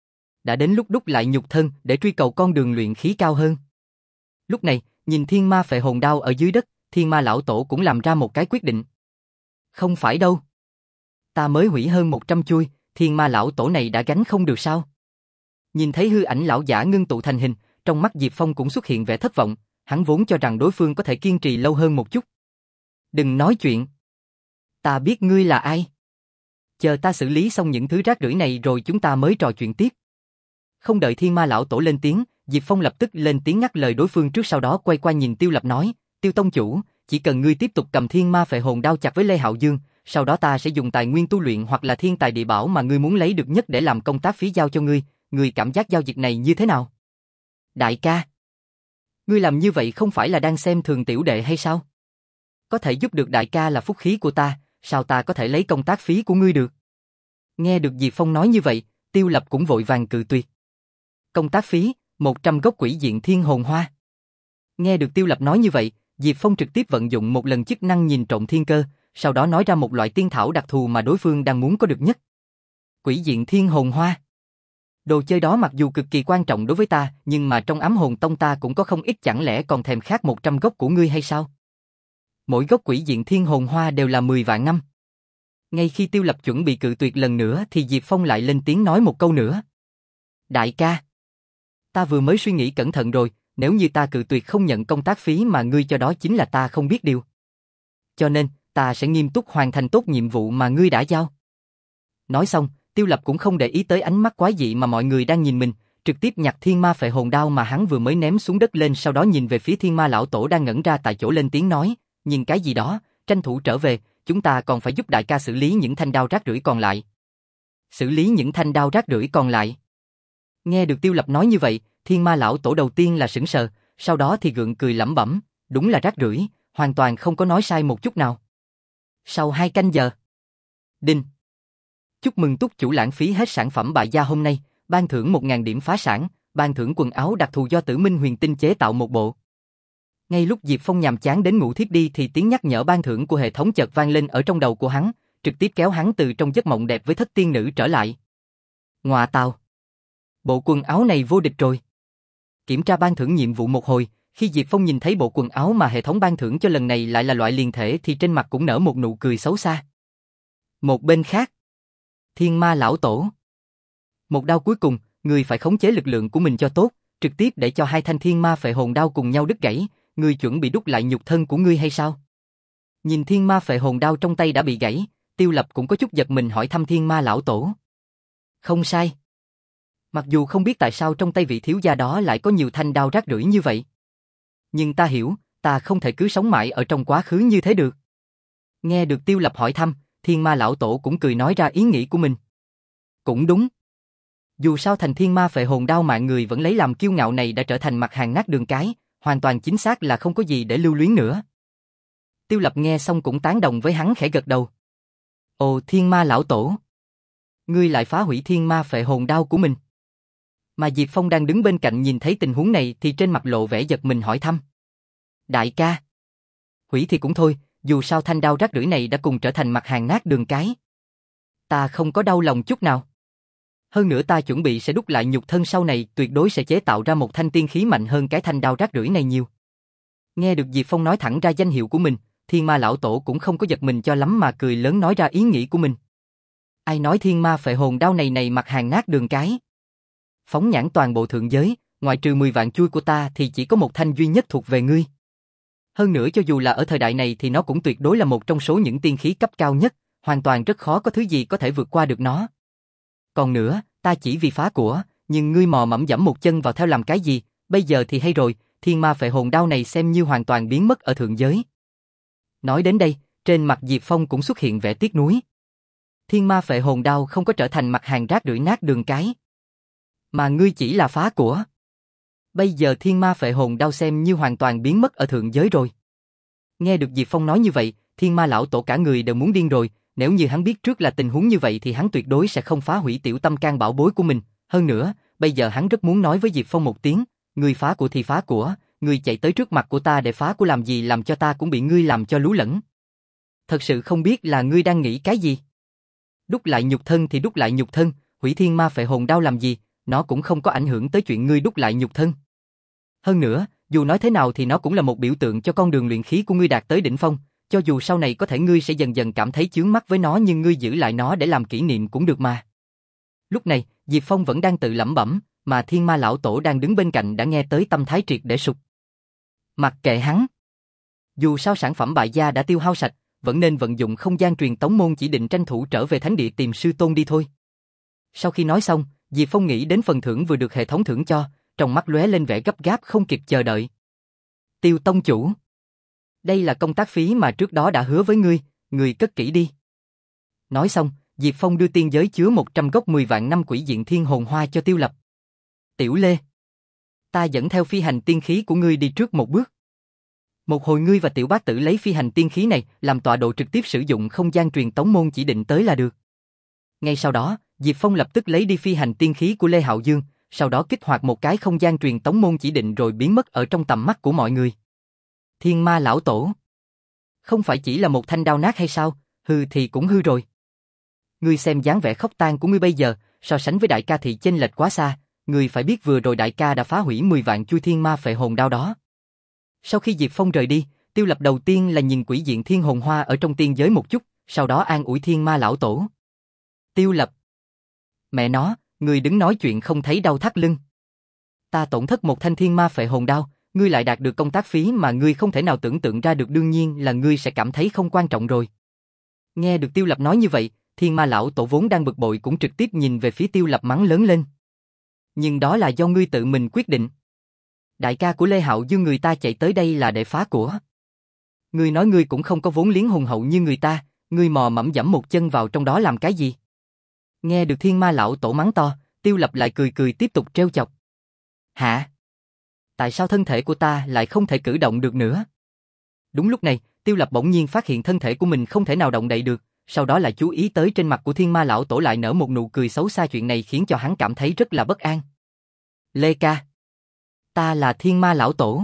Đã đến lúc đúc lại nhục thân để truy cầu con đường luyện khí cao hơn. Lúc này, nhìn thiên ma phệ hồn đao ở dưới đất, thiên ma lão tổ cũng làm ra một cái quyết định. Không phải đâu. Ta mới hủy hơn một trăm chuôi, thiên ma lão tổ này đã gánh không được sao? Nhìn thấy hư ảnh lão giả ngưng tụ thành hình, trong mắt Diệp Phong cũng xuất hiện vẻ thất vọng, hắn vốn cho rằng đối phương có thể kiên trì lâu hơn một chút. Đừng nói chuyện. Ta biết ngươi là ai. Chờ ta xử lý xong những thứ rác rưởi này rồi chúng ta mới trò chuyện tiếp. Không đợi thiên ma lão tổ lên tiếng, Diệp Phong lập tức lên tiếng ngắt lời đối phương trước, sau đó quay qua nhìn Tiêu Lập nói, Tiêu tông chủ, chỉ cần ngươi tiếp tục cầm thiên ma phệ hồn đao chặt với Lê Hạo Dương, sau đó ta sẽ dùng tài nguyên tu luyện hoặc là thiên tài địa bảo mà ngươi muốn lấy được nhất để làm công tác phí giao cho ngươi, ngươi cảm giác giao dịch này như thế nào? Đại ca, ngươi làm như vậy không phải là đang xem thường tiểu đệ hay sao? Có thể giúp được đại ca là phúc khí của ta, sao ta có thể lấy công tác phí của ngươi được? Nghe được Diệp Phong nói như vậy, Tiêu Lập cũng vội vàng cự tuyệt. Công tác phí, một trăm gốc quỷ diện thiên hồn hoa. Nghe được Tiêu Lập nói như vậy, Diệp Phong trực tiếp vận dụng một lần chức năng nhìn trộm thiên cơ, sau đó nói ra một loại tiên thảo đặc thù mà đối phương đang muốn có được nhất. Quỷ diện thiên hồn hoa. Đồ chơi đó mặc dù cực kỳ quan trọng đối với ta, nhưng mà trong ám hồn tông ta cũng có không ít, chẳng lẽ còn thèm khát một trăm gốc của ngươi hay sao? Mỗi gốc quỷ diện thiên hồn hoa đều là mười vạn năm. Ngay khi Tiêu Lập chuẩn bị cự tuyệt lần nữa thì Diệp Phong lại lên tiếng nói một câu nữa. Đại ca, ta vừa mới suy nghĩ cẩn thận rồi, nếu như ta cự tuyệt không nhận công tác phí mà ngươi cho đó chính là ta không biết điều. Cho nên, ta sẽ nghiêm túc hoàn thành tốt nhiệm vụ mà ngươi đã giao. Nói xong, Tiêu Lập cũng không để ý tới ánh mắt quái dị mà mọi người đang nhìn mình, trực tiếp nhặt thiên ma phệ hồn đao mà hắn vừa mới ném xuống đất lên, sau đó nhìn về phía thiên ma lão tổ đang ngẩn ra tại chỗ lên tiếng nói, nhìn cái gì đó, tranh thủ trở về, chúng ta còn phải giúp đại ca xử lý những thanh đao rác rưởi còn lại. Xử lý những thanh đao rác rưởi còn lại. Nghe được Tiêu Lập nói như vậy, thiên ma lão tổ đầu tiên là sững sờ, sau đó thì gượng cười lẩm bẩm, đúng là rác rưởi, hoàn toàn không có nói sai một chút nào. Sau hai canh giờ. Đinh. Chúc mừng túc chủ lãng phí hết sản phẩm bại gia hôm nay, ban thưởng một nghìn điểm phá sản, ban thưởng quần áo đặc thù do Tử Minh Huyền Tinh chế tạo một bộ. Ngay lúc Diệp Phong nhàm chán đến ngủ thiếp đi thì tiếng nhắc nhở ban thưởng của hệ thống chợt vang lên ở trong đầu của hắn, trực tiếp kéo hắn từ trong giấc mộng đẹp với thất tiên nữ trở lại. Ngọa tào. Bộ quần áo này vô địch rồi. Kiểm tra ban thưởng nhiệm vụ một hồi, khi Diệp Phong nhìn thấy bộ quần áo mà hệ thống ban thưởng cho lần này lại là loại liền thể thì trên mặt cũng nở một nụ cười xấu xa. Một bên khác, Thiên Ma lão tổ. Một đao cuối cùng, người phải khống chế lực lượng của mình cho tốt, trực tiếp để cho hai thanh thiên ma phệ hồn đao cùng nhau đứt gãy, ngươi chuẩn bị đúc lại nhục thân của ngươi hay sao? Nhìn thiên ma phệ hồn đao trong tay đã bị gãy, Tiêu Lập cũng có chút giật mình hỏi thăm thiên ma lão tổ. Không sai. Mặc dù không biết tại sao trong tay vị thiếu gia đó lại có nhiều thanh đao rác rưởi như vậy. Nhưng ta hiểu, ta không thể cứ sống mãi ở trong quá khứ như thế được. Nghe được Tiêu Lập hỏi thăm, thiên ma lão tổ cũng cười nói ra ý nghĩ của mình. Cũng đúng. Dù sao thành thiên ma phệ hồn đao mạng người vẫn lấy làm kiêu ngạo này đã trở thành mặt hàng nát đường cái, hoàn toàn chính xác là không có gì để lưu luyến nữa. Tiêu Lập nghe xong cũng tán đồng với hắn, khẽ gật đầu. Ồ, thiên ma lão tổ. Ngươi lại phá hủy thiên ma phệ hồn đao của mình. Mà Diệp Phong đang đứng bên cạnh nhìn thấy tình huống này thì trên mặt lộ vẻ giật mình hỏi thăm. Đại ca. Hủy thì cũng thôi, dù sao thanh đao rác rưởi này đã cùng trở thành mặt hàng nát đường cái. Ta không có đau lòng chút nào. Hơn nữa ta chuẩn bị sẽ đúc lại nhục thân sau này, tuyệt đối sẽ chế tạo ra một thanh tiên khí mạnh hơn cái thanh đao rác rưởi này nhiều. Nghe được Diệp Phong nói thẳng ra danh hiệu của mình, thiên ma lão tổ cũng không có giật mình cho lắm mà cười lớn nói ra ý nghĩ của mình. Ai nói thiên ma phệ hồn đao này này mặt hàng nát đường cái. Phóng nhãn toàn bộ thượng giới, ngoại trừ mười vạn chuôi của ta thì chỉ có một thanh duy nhất thuộc về ngươi. Hơn nữa cho dù là ở thời đại này thì nó cũng tuyệt đối là một trong số những tiên khí cấp cao nhất, hoàn toàn rất khó có thứ gì có thể vượt qua được nó. Còn nữa, ta chỉ vì phá của, nhưng ngươi mò mẫm dẫm một chân vào theo làm cái gì, bây giờ thì hay rồi, thiên ma phệ hồn đao này xem như hoàn toàn biến mất ở thượng giới. Nói đến đây, trên mặt Diệp Phong cũng xuất hiện vẻ tiếc nuối. Thiên ma phệ hồn đao không có trở thành mặt hàng rác rưởi nát đường cái. Mà ngươi chỉ là phá của. Bây giờ thiên ma phệ hồn đao xem như hoàn toàn biến mất ở thượng giới rồi. Nghe được Diệp Phong nói như vậy, thiên ma lão tổ cả người đều muốn điên rồi, nếu như hắn biết trước là tình huống như vậy thì hắn tuyệt đối sẽ không phá hủy tiểu tâm can bảo bối của mình. Hơn nữa, bây giờ hắn rất muốn nói với Diệp Phong một tiếng, ngươi phá của thì phá của, ngươi chạy tới trước mặt của ta để phá của làm gì, làm cho ta cũng bị ngươi làm cho lú lẫn. Thật sự không biết là ngươi đang nghĩ cái gì. Đúc lại nhục thân thì đúc lại nhục thân, hủy thiên ma phệ hồn đao làm gì, nó cũng không có ảnh hưởng tới chuyện ngươi đúc lại nhục thân. Hơn nữa, dù nói thế nào thì nó cũng là một biểu tượng cho con đường luyện khí của ngươi đạt tới đỉnh phong, cho dù sau này có thể ngươi sẽ dần dần cảm thấy chướng mắt với nó nhưng ngươi giữ lại nó để làm kỷ niệm cũng được mà. Lúc này, Diệp Phong vẫn đang tự lẩm bẩm, mà thiên ma lão tổ đang đứng bên cạnh đã nghe tới tâm thái triệt để sụp. Mặc kệ hắn. Dù sao sản phẩm bại gia đã tiêu hao sạch, vẫn nên vận dụng không gian truyền tống môn chỉ định tranh thủ trở về thánh địa tìm sư tôn đi thôi. Sau khi nói xong, Diệp Phong nghĩ đến phần thưởng vừa được hệ thống thưởng cho, trong mắt lóe lên vẻ gấp gáp không kịp chờ đợi. Tiêu tông chủ. Đây là công tác phí mà trước đó đã hứa với ngươi, ngươi cất kỹ đi. Nói xong, Diệp Phong đưa tiên giới chứa một trăm gốc mười vạn năm quỷ diện thiên hồn hoa cho Tiêu Lập. Tiểu Lê. Ta dẫn theo phi hành tiên khí của ngươi đi trước một bước. Một hồi ngươi và tiểu bác tử lấy phi hành tiên khí này làm tọa độ trực tiếp sử dụng không gian truyền tống môn chỉ định tới là được. Ngay sau đó, Diệp Phong lập tức lấy đi phi hành tiên khí của Lê Hạo Dương, sau đó kích hoạt một cái không gian truyền tống môn chỉ định rồi biến mất ở trong tầm mắt của mọi người. Thiên ma lão tổ. Không phải chỉ là một thanh đao nát hay sao, hư thì cũng hư rồi. Ngươi xem dáng vẻ khóc tang của ngươi bây giờ, so sánh với đại ca thì chênh lệch quá xa, ngươi phải biết vừa rồi đại ca đã phá hủy mười vạn chuôi thiên ma phệ hồn đao đó. Sau khi Diệp Phong rời đi, Tiêu Lập đầu tiên là nhìn quỷ diện thiên hồn hoa ở trong tiên giới một chút, sau đó an ủi thiên ma lão tổ. Tiêu Lập. Mẹ nó, ngươi đứng nói chuyện không thấy đau thắt lưng. Ta tổn thất một thanh thiên ma phệ hồn đao, ngươi lại đạt được công tác phí mà ngươi không thể nào tưởng tượng ra được, đương nhiên là ngươi sẽ cảm thấy không quan trọng rồi. Nghe được Tiêu Lập nói như vậy, thiên ma lão tổ vốn đang bực bội cũng trực tiếp nhìn về phía Tiêu Lập mắng lớn lên. Nhưng đó là do ngươi tự mình quyết định. Đại ca của Lê Hạo Dương người ta chạy tới đây là để phá của. Ngươi nói ngươi cũng không có vốn liếng hùng hậu như người ta, ngươi mò mẫm dẫm một chân vào trong đó làm cái gì? Nghe được thiên ma lão tổ mắng to, Tiêu Lập lại cười cười tiếp tục trêu chọc. Hả? Tại sao thân thể của ta lại không thể cử động được nữa? Đúng lúc này, Tiêu Lập bỗng nhiên phát hiện thân thể của mình không thể nào động đậy được, sau đó lại chú ý tới trên mặt của thiên ma lão tổ lại nở một nụ cười xấu xa, chuyện này khiến cho hắn cảm thấy rất là bất an. Lê ca. Ta là thiên ma lão tổ.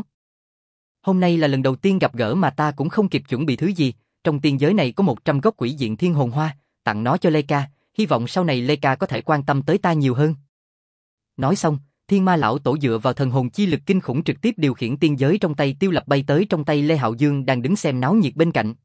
Hôm nay là lần đầu tiên gặp gỡ mà ta cũng không kịp chuẩn bị thứ gì, trong tiên giới này có một trăm gốc quỷ diện thiên hồn hoa, tặng nó cho Lê ca, hy vọng sau này Lê ca có thể quan tâm tới ta nhiều hơn. Nói xong, thiên ma lão tổ dựa vào thần hồn chi lực kinh khủng trực tiếp điều khiển tiên giới trong tay Tiêu Lập bay tới trong tay Lê Hạo Dương đang đứng xem náo nhiệt bên cạnh.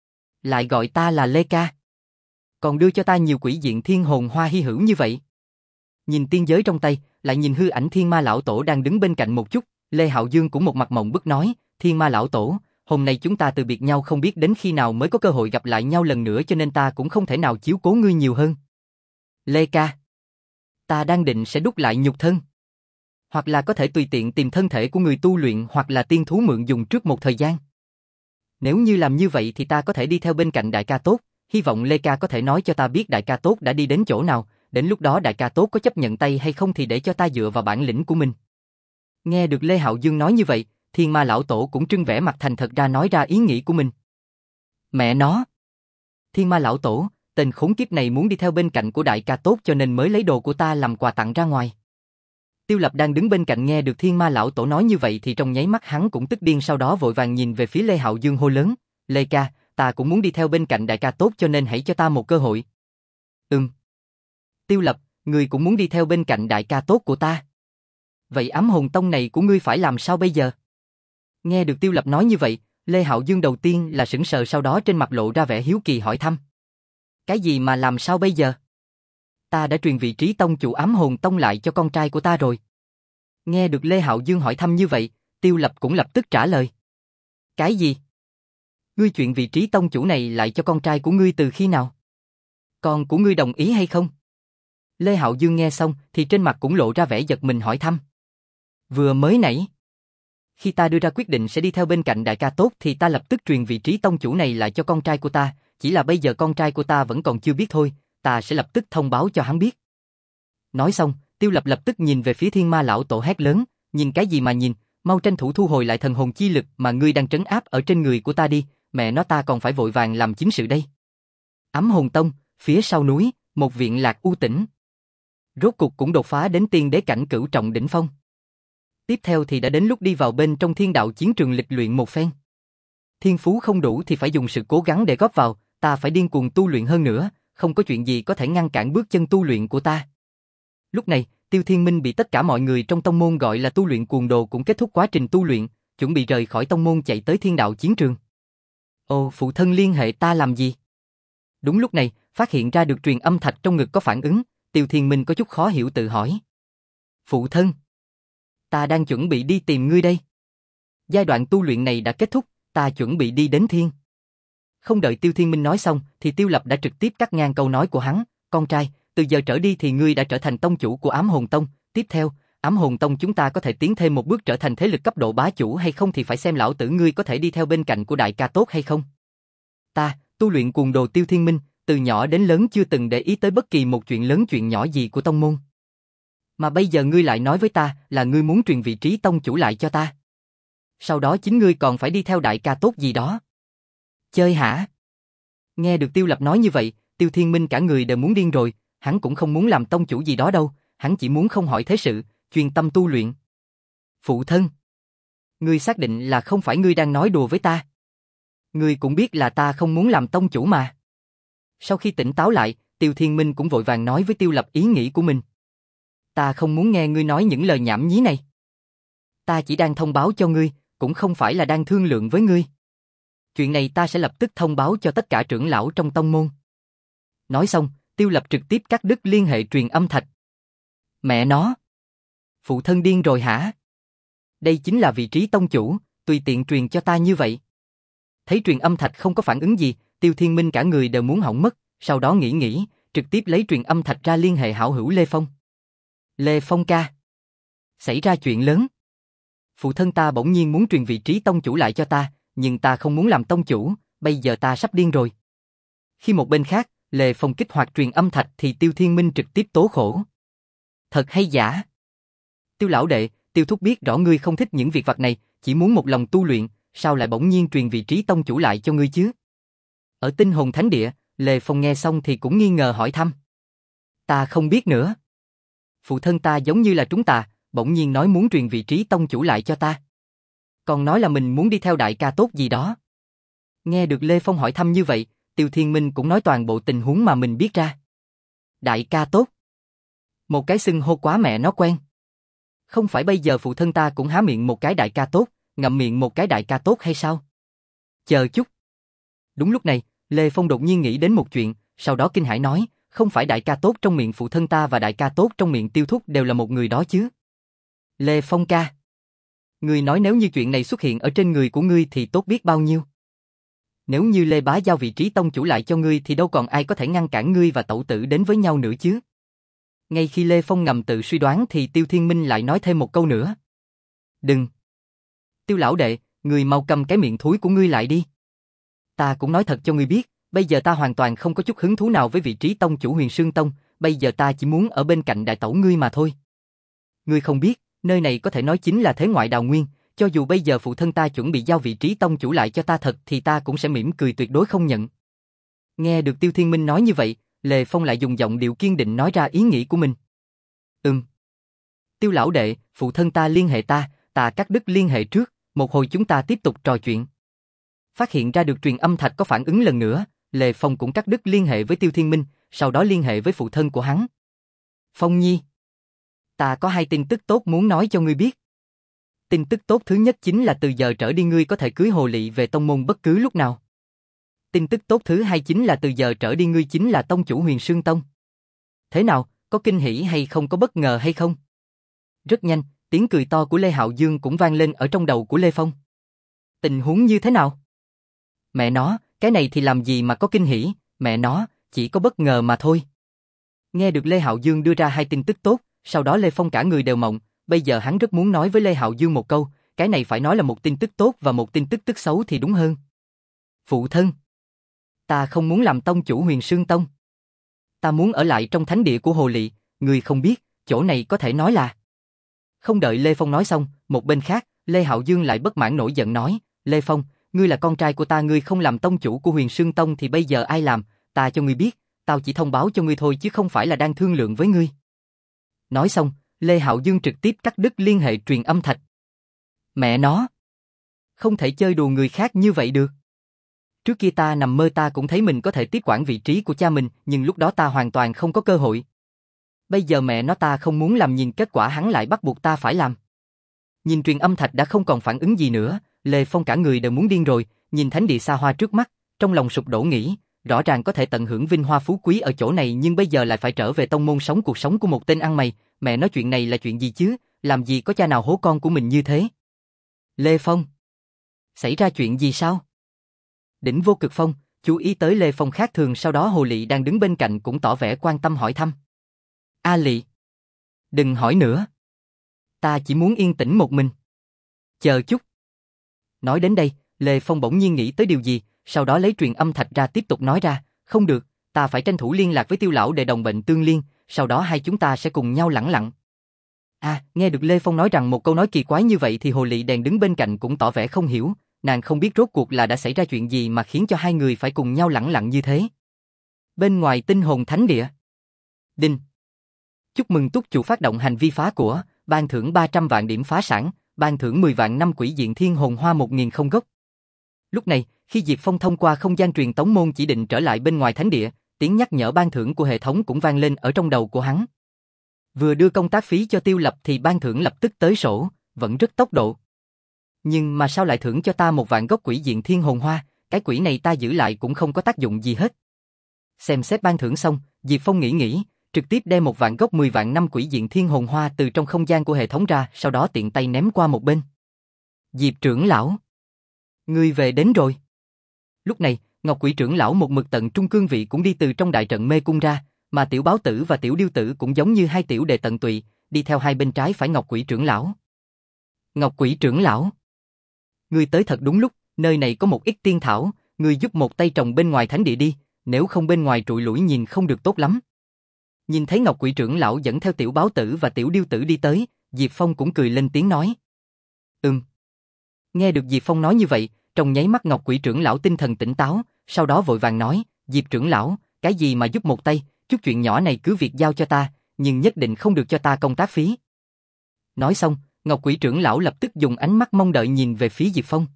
Lại gọi ta là Lê ca. Còn đưa cho ta nhiều quỷ diện thiên hồn hoa hy hữu như vậy. Nhìn tiên giới trong tay, lại nhìn hư ảnh thiên ma lão tổ đang đứng bên cạnh một chút, Lê Hạo Dương cũng một mặt mộng bức nói, thiên ma lão tổ, hôm nay chúng ta từ biệt nhau không biết đến khi nào mới có cơ hội gặp lại nhau lần nữa cho nên ta cũng không thể nào chiếu cố ngươi nhiều hơn. Lê ca. Ta đang định sẽ đúc lại nhục thân. Hoặc là có thể tùy tiện tìm thân thể của người tu luyện hoặc là tiên thú mượn dùng trước một thời gian. Nếu như làm như vậy thì ta có thể đi theo bên cạnh đại ca tốt, hy vọng Lê ca có thể nói cho ta biết đại ca tốt đã đi đến chỗ nào, đến lúc đó đại ca tốt có chấp nhận tay hay không thì để cho ta dựa vào bản lĩnh của mình. Nghe được Lê Hạo Dương nói như vậy, thiên ma lão tổ cũng trưng vẻ mặt thành thật ra nói ra ý nghĩ của mình. Mẹ nó! Thiên ma lão tổ, tên khốn kiếp này muốn đi theo bên cạnh của đại ca tốt cho nên mới lấy đồ của ta làm quà tặng ra ngoài. Tiêu Lập đang đứng bên cạnh nghe được thiên ma lão tổ nói như vậy thì trong nháy mắt hắn cũng tức điên, sau đó vội vàng nhìn về phía Lê Hạo Dương hô lớn, Lê ca, ta cũng muốn đi theo bên cạnh đại ca tốt cho nên hãy cho ta một cơ hội. Ừm. Tiêu Lập, ngươi cũng muốn đi theo bên cạnh đại ca tốt của ta. Vậy ám hồn tông này của ngươi phải làm sao bây giờ? Nghe được Tiêu Lập nói như vậy, Lê Hạo Dương đầu tiên là sững sờ, sau đó trên mặt lộ ra vẻ hiếu kỳ hỏi thăm. Cái gì mà làm sao bây giờ? Ta đã truyền vị trí tông chủ Ám Hồn Tông lại cho con trai của ta rồi. Nghe được Lê Hạo Dương hỏi thăm như vậy, Tiêu Lập cũng lập tức trả lời. Cái gì? Ngươi chuyện vị trí tông chủ này lại cho con trai của ngươi từ khi nào? Con của ngươi đồng ý hay không? Lê Hạo Dương nghe xong thì trên mặt cũng lộ ra vẻ giật mình hỏi thăm. Vừa mới nãy, khi ta đưa ra quyết định sẽ đi theo bên cạnh đại ca tốt thì ta lập tức truyền vị trí tông chủ này lại cho con trai của ta, chỉ là bây giờ con trai của ta vẫn còn chưa biết thôi, ta sẽ lập tức thông báo cho hắn biết. Nói xong, Tiêu Lập lập tức nhìn về phía Thiên Ma lão tổ hét lớn, nhìn cái gì mà nhìn, mau tranh thủ thu hồi lại thần hồn chi lực mà ngươi đang trấn áp ở trên người của ta đi, mẹ nó ta còn phải vội vàng làm chính sự đây. Ám Hồn Tông, phía sau núi, một viện lạc u tĩnh. Rốt cục cũng đột phá đến tiên đế cảnh cửu trọng đỉnh phong. Tiếp theo thì đã đến lúc đi vào bên trong thiên đạo chiến trường lịch luyện một phen. Thiên phú không đủ thì phải dùng sự cố gắng để góp vào, ta phải điên cuồng tu luyện hơn nữa, không có chuyện gì có thể ngăn cản bước chân tu luyện của ta. Lúc này, Tiêu Thiên Minh bị tất cả mọi người trong tông môn gọi là tu luyện cuồng đồ cũng kết thúc quá trình tu luyện, chuẩn bị rời khỏi tông môn chạy tới thiên đạo chiến trường. Ồ, phụ thân liên hệ ta làm gì? Đúng lúc này, phát hiện ra được truyền âm thạch trong ngực có phản ứng, Tiêu Thiên Minh có chút khó hiểu tự hỏi. Phụ thân, ta đang chuẩn bị đi tìm ngươi đây. Giai đoạn tu luyện này đã kết thúc, ta chuẩn bị đi đến thiên. Không đợi Tiêu Thiên Minh nói xong thì Tiêu Lập đã trực tiếp cắt ngang câu nói của hắn, con trai, từ giờ trở đi thì ngươi đã trở thành tông chủ của Ám Hồn Tông, tiếp theo, Ám Hồn Tông chúng ta có thể tiến thêm một bước trở thành thế lực cấp độ bá chủ hay không thì phải xem lão tử ngươi có thể đi theo bên cạnh của đại ca tốt hay không. Ta, tu luyện cuồng đồ Tiêu Thiên Minh, từ nhỏ đến lớn chưa từng để ý tới bất kỳ một chuyện lớn chuyện nhỏ gì của tông môn. Mà bây giờ ngươi lại nói với ta là ngươi muốn truyền vị trí tông chủ lại cho ta. Sau đó chính ngươi còn phải đi theo đại ca tốt gì đó. Chơi hả? Nghe được Tiêu Lập nói như vậy, Tiêu Thiên Minh cả người đều muốn điên rồi, hắn cũng không muốn làm tông chủ gì đó đâu, hắn chỉ muốn không hỏi thế sự, chuyên tâm tu luyện. Phụ thân, ngươi xác định là không phải ngươi đang nói đùa với ta? Ngươi cũng biết là ta không muốn làm tông chủ mà. Sau khi tỉnh táo lại, Tiêu Thiên Minh cũng vội vàng nói với Tiêu Lập ý nghĩ của mình. Ta không muốn nghe ngươi nói những lời nhảm nhí này. Ta chỉ đang thông báo cho ngươi, cũng không phải là đang thương lượng với ngươi. Chuyện này ta sẽ lập tức thông báo cho tất cả trưởng lão trong tông môn. Nói xong, Tiêu Lập trực tiếp cắt đứt liên hệ truyền âm thạch. Mẹ nó! Phụ thân điên rồi hả? Đây chính là vị trí tông chủ, tùy tiện truyền cho ta như vậy. Thấy truyền âm thạch không có phản ứng gì, Tiêu Thiên Minh cả người đều muốn hỏng mất, sau đó nghĩ nghĩ, trực tiếp lấy truyền âm thạch ra liên hệ hảo hữu Lê Phong. Lê Phong ca. Xảy ra chuyện lớn. Phụ thân ta bỗng nhiên muốn truyền vị trí tông chủ lại cho ta, nhưng ta không muốn làm tông chủ, bây giờ ta sắp điên rồi. Khi một bên khác, Lê Phong kích hoạt truyền âm thạch thì Tiêu Thiên Minh trực tiếp tố khổ. Thật hay giả? Tiêu lão đệ, Tiêu thúc biết rõ ngươi không thích những việc vặt này, chỉ muốn một lòng tu luyện, sao lại bỗng nhiên truyền vị trí tông chủ lại cho ngươi chứ? Ở Tinh Hồn Thánh Địa, Lê Phong nghe xong thì cũng nghi ngờ hỏi thăm. Ta không biết nữa. Phụ thân ta giống như là trúng tà, bỗng nhiên nói muốn truyền vị trí tông chủ lại cho ta. Còn nói là mình muốn đi theo đại ca tốt gì đó. Nghe được Lê Phong hỏi thăm như vậy, Tiêu Thiên Minh cũng nói toàn bộ tình huống mà mình biết ra. Đại ca tốt? Một cái xưng hô quá mẹ nó quen. Không phải bây giờ phụ thân ta cũng há miệng một cái đại ca tốt, ngậm miệng một cái đại ca tốt hay sao? Chờ chút. Đúng lúc này, Lê Phong đột nhiên nghĩ đến một chuyện, sau đó kinh hãi nói, không phải đại ca tốt trong miệng phụ thân ta và đại ca tốt trong miệng Tiêu thúc đều là một người đó chứ? Lê Phong ca. Ngươi nói nếu như chuyện này xuất hiện ở trên người của ngươi thì tốt biết bao nhiêu. Nếu như Lê Bá giao vị trí tông chủ lại cho ngươi thì đâu còn ai có thể ngăn cản ngươi và tẩu tử đến với nhau nữa chứ. Ngay khi Lê Phong ngầm tự suy đoán thì Tiêu Thiên Minh lại nói thêm một câu nữa. Đừng. Tiêu lão đệ, ngươi mau cầm cái miệng thúi của ngươi lại đi. Ta cũng nói thật cho ngươi biết, bây giờ ta hoàn toàn không có chút hứng thú nào với vị trí tông chủ Huyền Sương Tông, bây giờ ta chỉ muốn ở bên cạnh đại tẩu ngươi mà thôi. Ngươi không biết, nơi này có thể nói chính là thế ngoại đào nguyên, cho dù bây giờ phụ thân ta chuẩn bị giao vị trí tông chủ lại cho ta thật thì ta cũng sẽ mỉm cười tuyệt đối không nhận. Nghe được Tiêu Thiên Minh nói như vậy, Lê Phong lại dùng giọng điệu kiên định nói ra ý nghĩ của mình. Ừm. Tiêu lão đệ, phụ thân ta liên hệ ta, ta cắt đứt liên hệ trước, một hồi chúng ta tiếp tục trò chuyện. Phát hiện ra được truyền âm thạch có phản ứng lần nữa, Lê Phong cũng cắt đứt liên hệ với Tiêu Thiên Minh, sau đó liên hệ với phụ thân của hắn. Phong Nhi, ta có hai tin tức tốt muốn nói cho ngươi biết. Tin tức tốt thứ nhất chính là từ giờ trở đi ngươi có thể cưới Hồ Lị về tông môn bất cứ lúc nào. Tin tức tốt thứ hai chính là từ giờ trở đi ngươi chính là tông chủ Huyền Sương Tông. Thế nào, có kinh hỉ hay không, có bất ngờ hay không? Rất nhanh, tiếng cười to của Lê Hạo Dương cũng vang lên ở trong đầu của Lê Phong. Tình huống như thế nào? Mẹ nó, cái này thì làm gì mà có kinh hỉ, mẹ nó, chỉ có bất ngờ mà thôi. Nghe được Lê Hạo Dương đưa ra hai tin tức tốt, sau đó Lê Phong cả người đều mộng, bây giờ hắn rất muốn nói với Lê Hạo Dương một câu, cái này phải nói là một tin tức tốt và một tin tức tức xấu thì đúng hơn. Phụ thân, ta không muốn làm tông chủ Huyền Sương Tông. Ta muốn ở lại trong thánh địa của Hồ Lị, người không biết, chỗ này có thể nói là... Không đợi Lê Phong nói xong, một bên khác, Lê Hạo Dương lại bất mãn nổi giận nói, Lê Phong, ngươi là con trai của ta, ngươi không làm tông chủ của Huyền Sương Tông thì bây giờ ai làm, ta cho ngươi biết, tao chỉ thông báo cho ngươi thôi chứ không phải là đang thương lượng với ngươi. Nói xong, Lê Hạo Dương trực tiếp cắt đứt liên hệ truyền âm thạch. Mẹ nó! Không thể chơi đùa người khác như vậy được. Trước kia ta nằm mơ ta cũng thấy mình có thể tiếp quản vị trí của cha mình, nhưng lúc đó ta hoàn toàn không có cơ hội. Bây giờ mẹ nó ta không muốn làm, nhìn kết quả hắn lại bắt buộc ta phải làm. Nhìn truyền âm thạch đã không còn phản ứng gì nữa, Lê Phong cả người đều muốn điên rồi, nhìn thánh địa xa hoa trước mắt, trong lòng sụp đổ nghĩ, rõ ràng có thể tận hưởng vinh hoa phú quý ở chỗ này nhưng bây giờ lại phải trở về tông môn sống cuộc sống của một tên ăn mày, mẹ nói chuyện này là chuyện gì chứ, làm gì có cha nào hố con của mình như thế. Lê Phong, xảy ra chuyện gì sao? Đỉnh Vô Cực Phong, chú ý tới Lê Phong khác thường, sau đó Hồ Lị đang đứng bên cạnh cũng tỏ vẻ quan tâm hỏi thăm. A Lị, đừng hỏi nữa. Ta chỉ muốn yên tĩnh một mình. Chờ chút. Nói đến đây, Lê Phong bỗng nhiên nghĩ tới điều gì, sau đó lấy truyền âm thạch ra tiếp tục nói ra, không được, ta phải tranh thủ liên lạc với Tiêu lão để đồng bệnh tương liên, sau đó hai chúng ta sẽ cùng nhau lẳng lặng. À, nghe được Lê Phong nói rằng một câu nói kỳ quái như vậy thì Hồ Lị đèn đứng bên cạnh cũng tỏ vẻ không hiểu, nàng không biết rốt cuộc là đã xảy ra chuyện gì mà khiến cho hai người phải cùng nhau lẳng lặng như thế. Bên ngoài Tinh Hồn Thánh Địa. Đinh. Chúc mừng túc chủ phát động hành vi phá của, ban thưởng ba trăm vạn điểm phá sản, ban thưởng mười vạn năm quỷ diện thiên hồn hoa một nghìn không gốc. Lúc này, khi Diệp Phong thông qua không gian truyền tống môn chỉ định trở lại bên ngoài thánh địa, tiếng nhắc nhở ban thưởng của hệ thống cũng vang lên ở trong đầu của hắn. Vừa đưa công tác phí cho Tiêu Lập thì ban thưởng lập tức tới sổ, vẫn rất tốc độ. Nhưng mà sao lại thưởng cho ta một vạn gốc quỷ diện thiên hồn hoa, cái quỷ này ta giữ lại cũng không có tác dụng gì hết. Xem xét ban thưởng xong, Diệp Phong nghĩ nghĩ, trực tiếp đem một vạn gốc mười vạn năm quỷ diện thiên hồn hoa từ trong không gian của hệ thống ra, sau đó tiện tay ném qua một bên. Diệp trưởng lão, ngươi về đến rồi. Lúc này, Ngọc Quỷ trưởng lão một mực tận trung cương vị cũng đi từ trong đại trận mê cung ra, mà Tiểu Báo Tử và Tiểu Điêu Tử cũng giống như hai tiểu đệ tận tụy, đi theo hai bên trái phải Ngọc Quỷ trưởng lão. Ngọc Quỷ trưởng lão, ngươi tới thật đúng lúc, nơi này có một ít tiên thảo, ngươi giúp một tay trồng bên ngoài thánh địa đi, nếu không bên ngoài trụi lủi nhìn không được tốt lắm. Nhìn thấy Ngọc Quỷ trưởng lão dẫn theo Tiểu Báo Tử và Tiểu Điêu Tử đi tới, Diệp Phong cũng cười lên tiếng nói. Ừm. Nghe được Diệp Phong nói như vậy, trong nháy mắt Ngọc Quỷ trưởng lão tinh thần tỉnh táo, sau đó vội vàng nói, Diệp trưởng lão, cái gì mà giúp một tay, chút chuyện nhỏ này cứ việc giao cho ta, nhưng nhất định không được cho ta công tác phí. Nói xong, Ngọc Quỷ trưởng lão lập tức dùng ánh mắt mong đợi nhìn về phía Diệp Phong.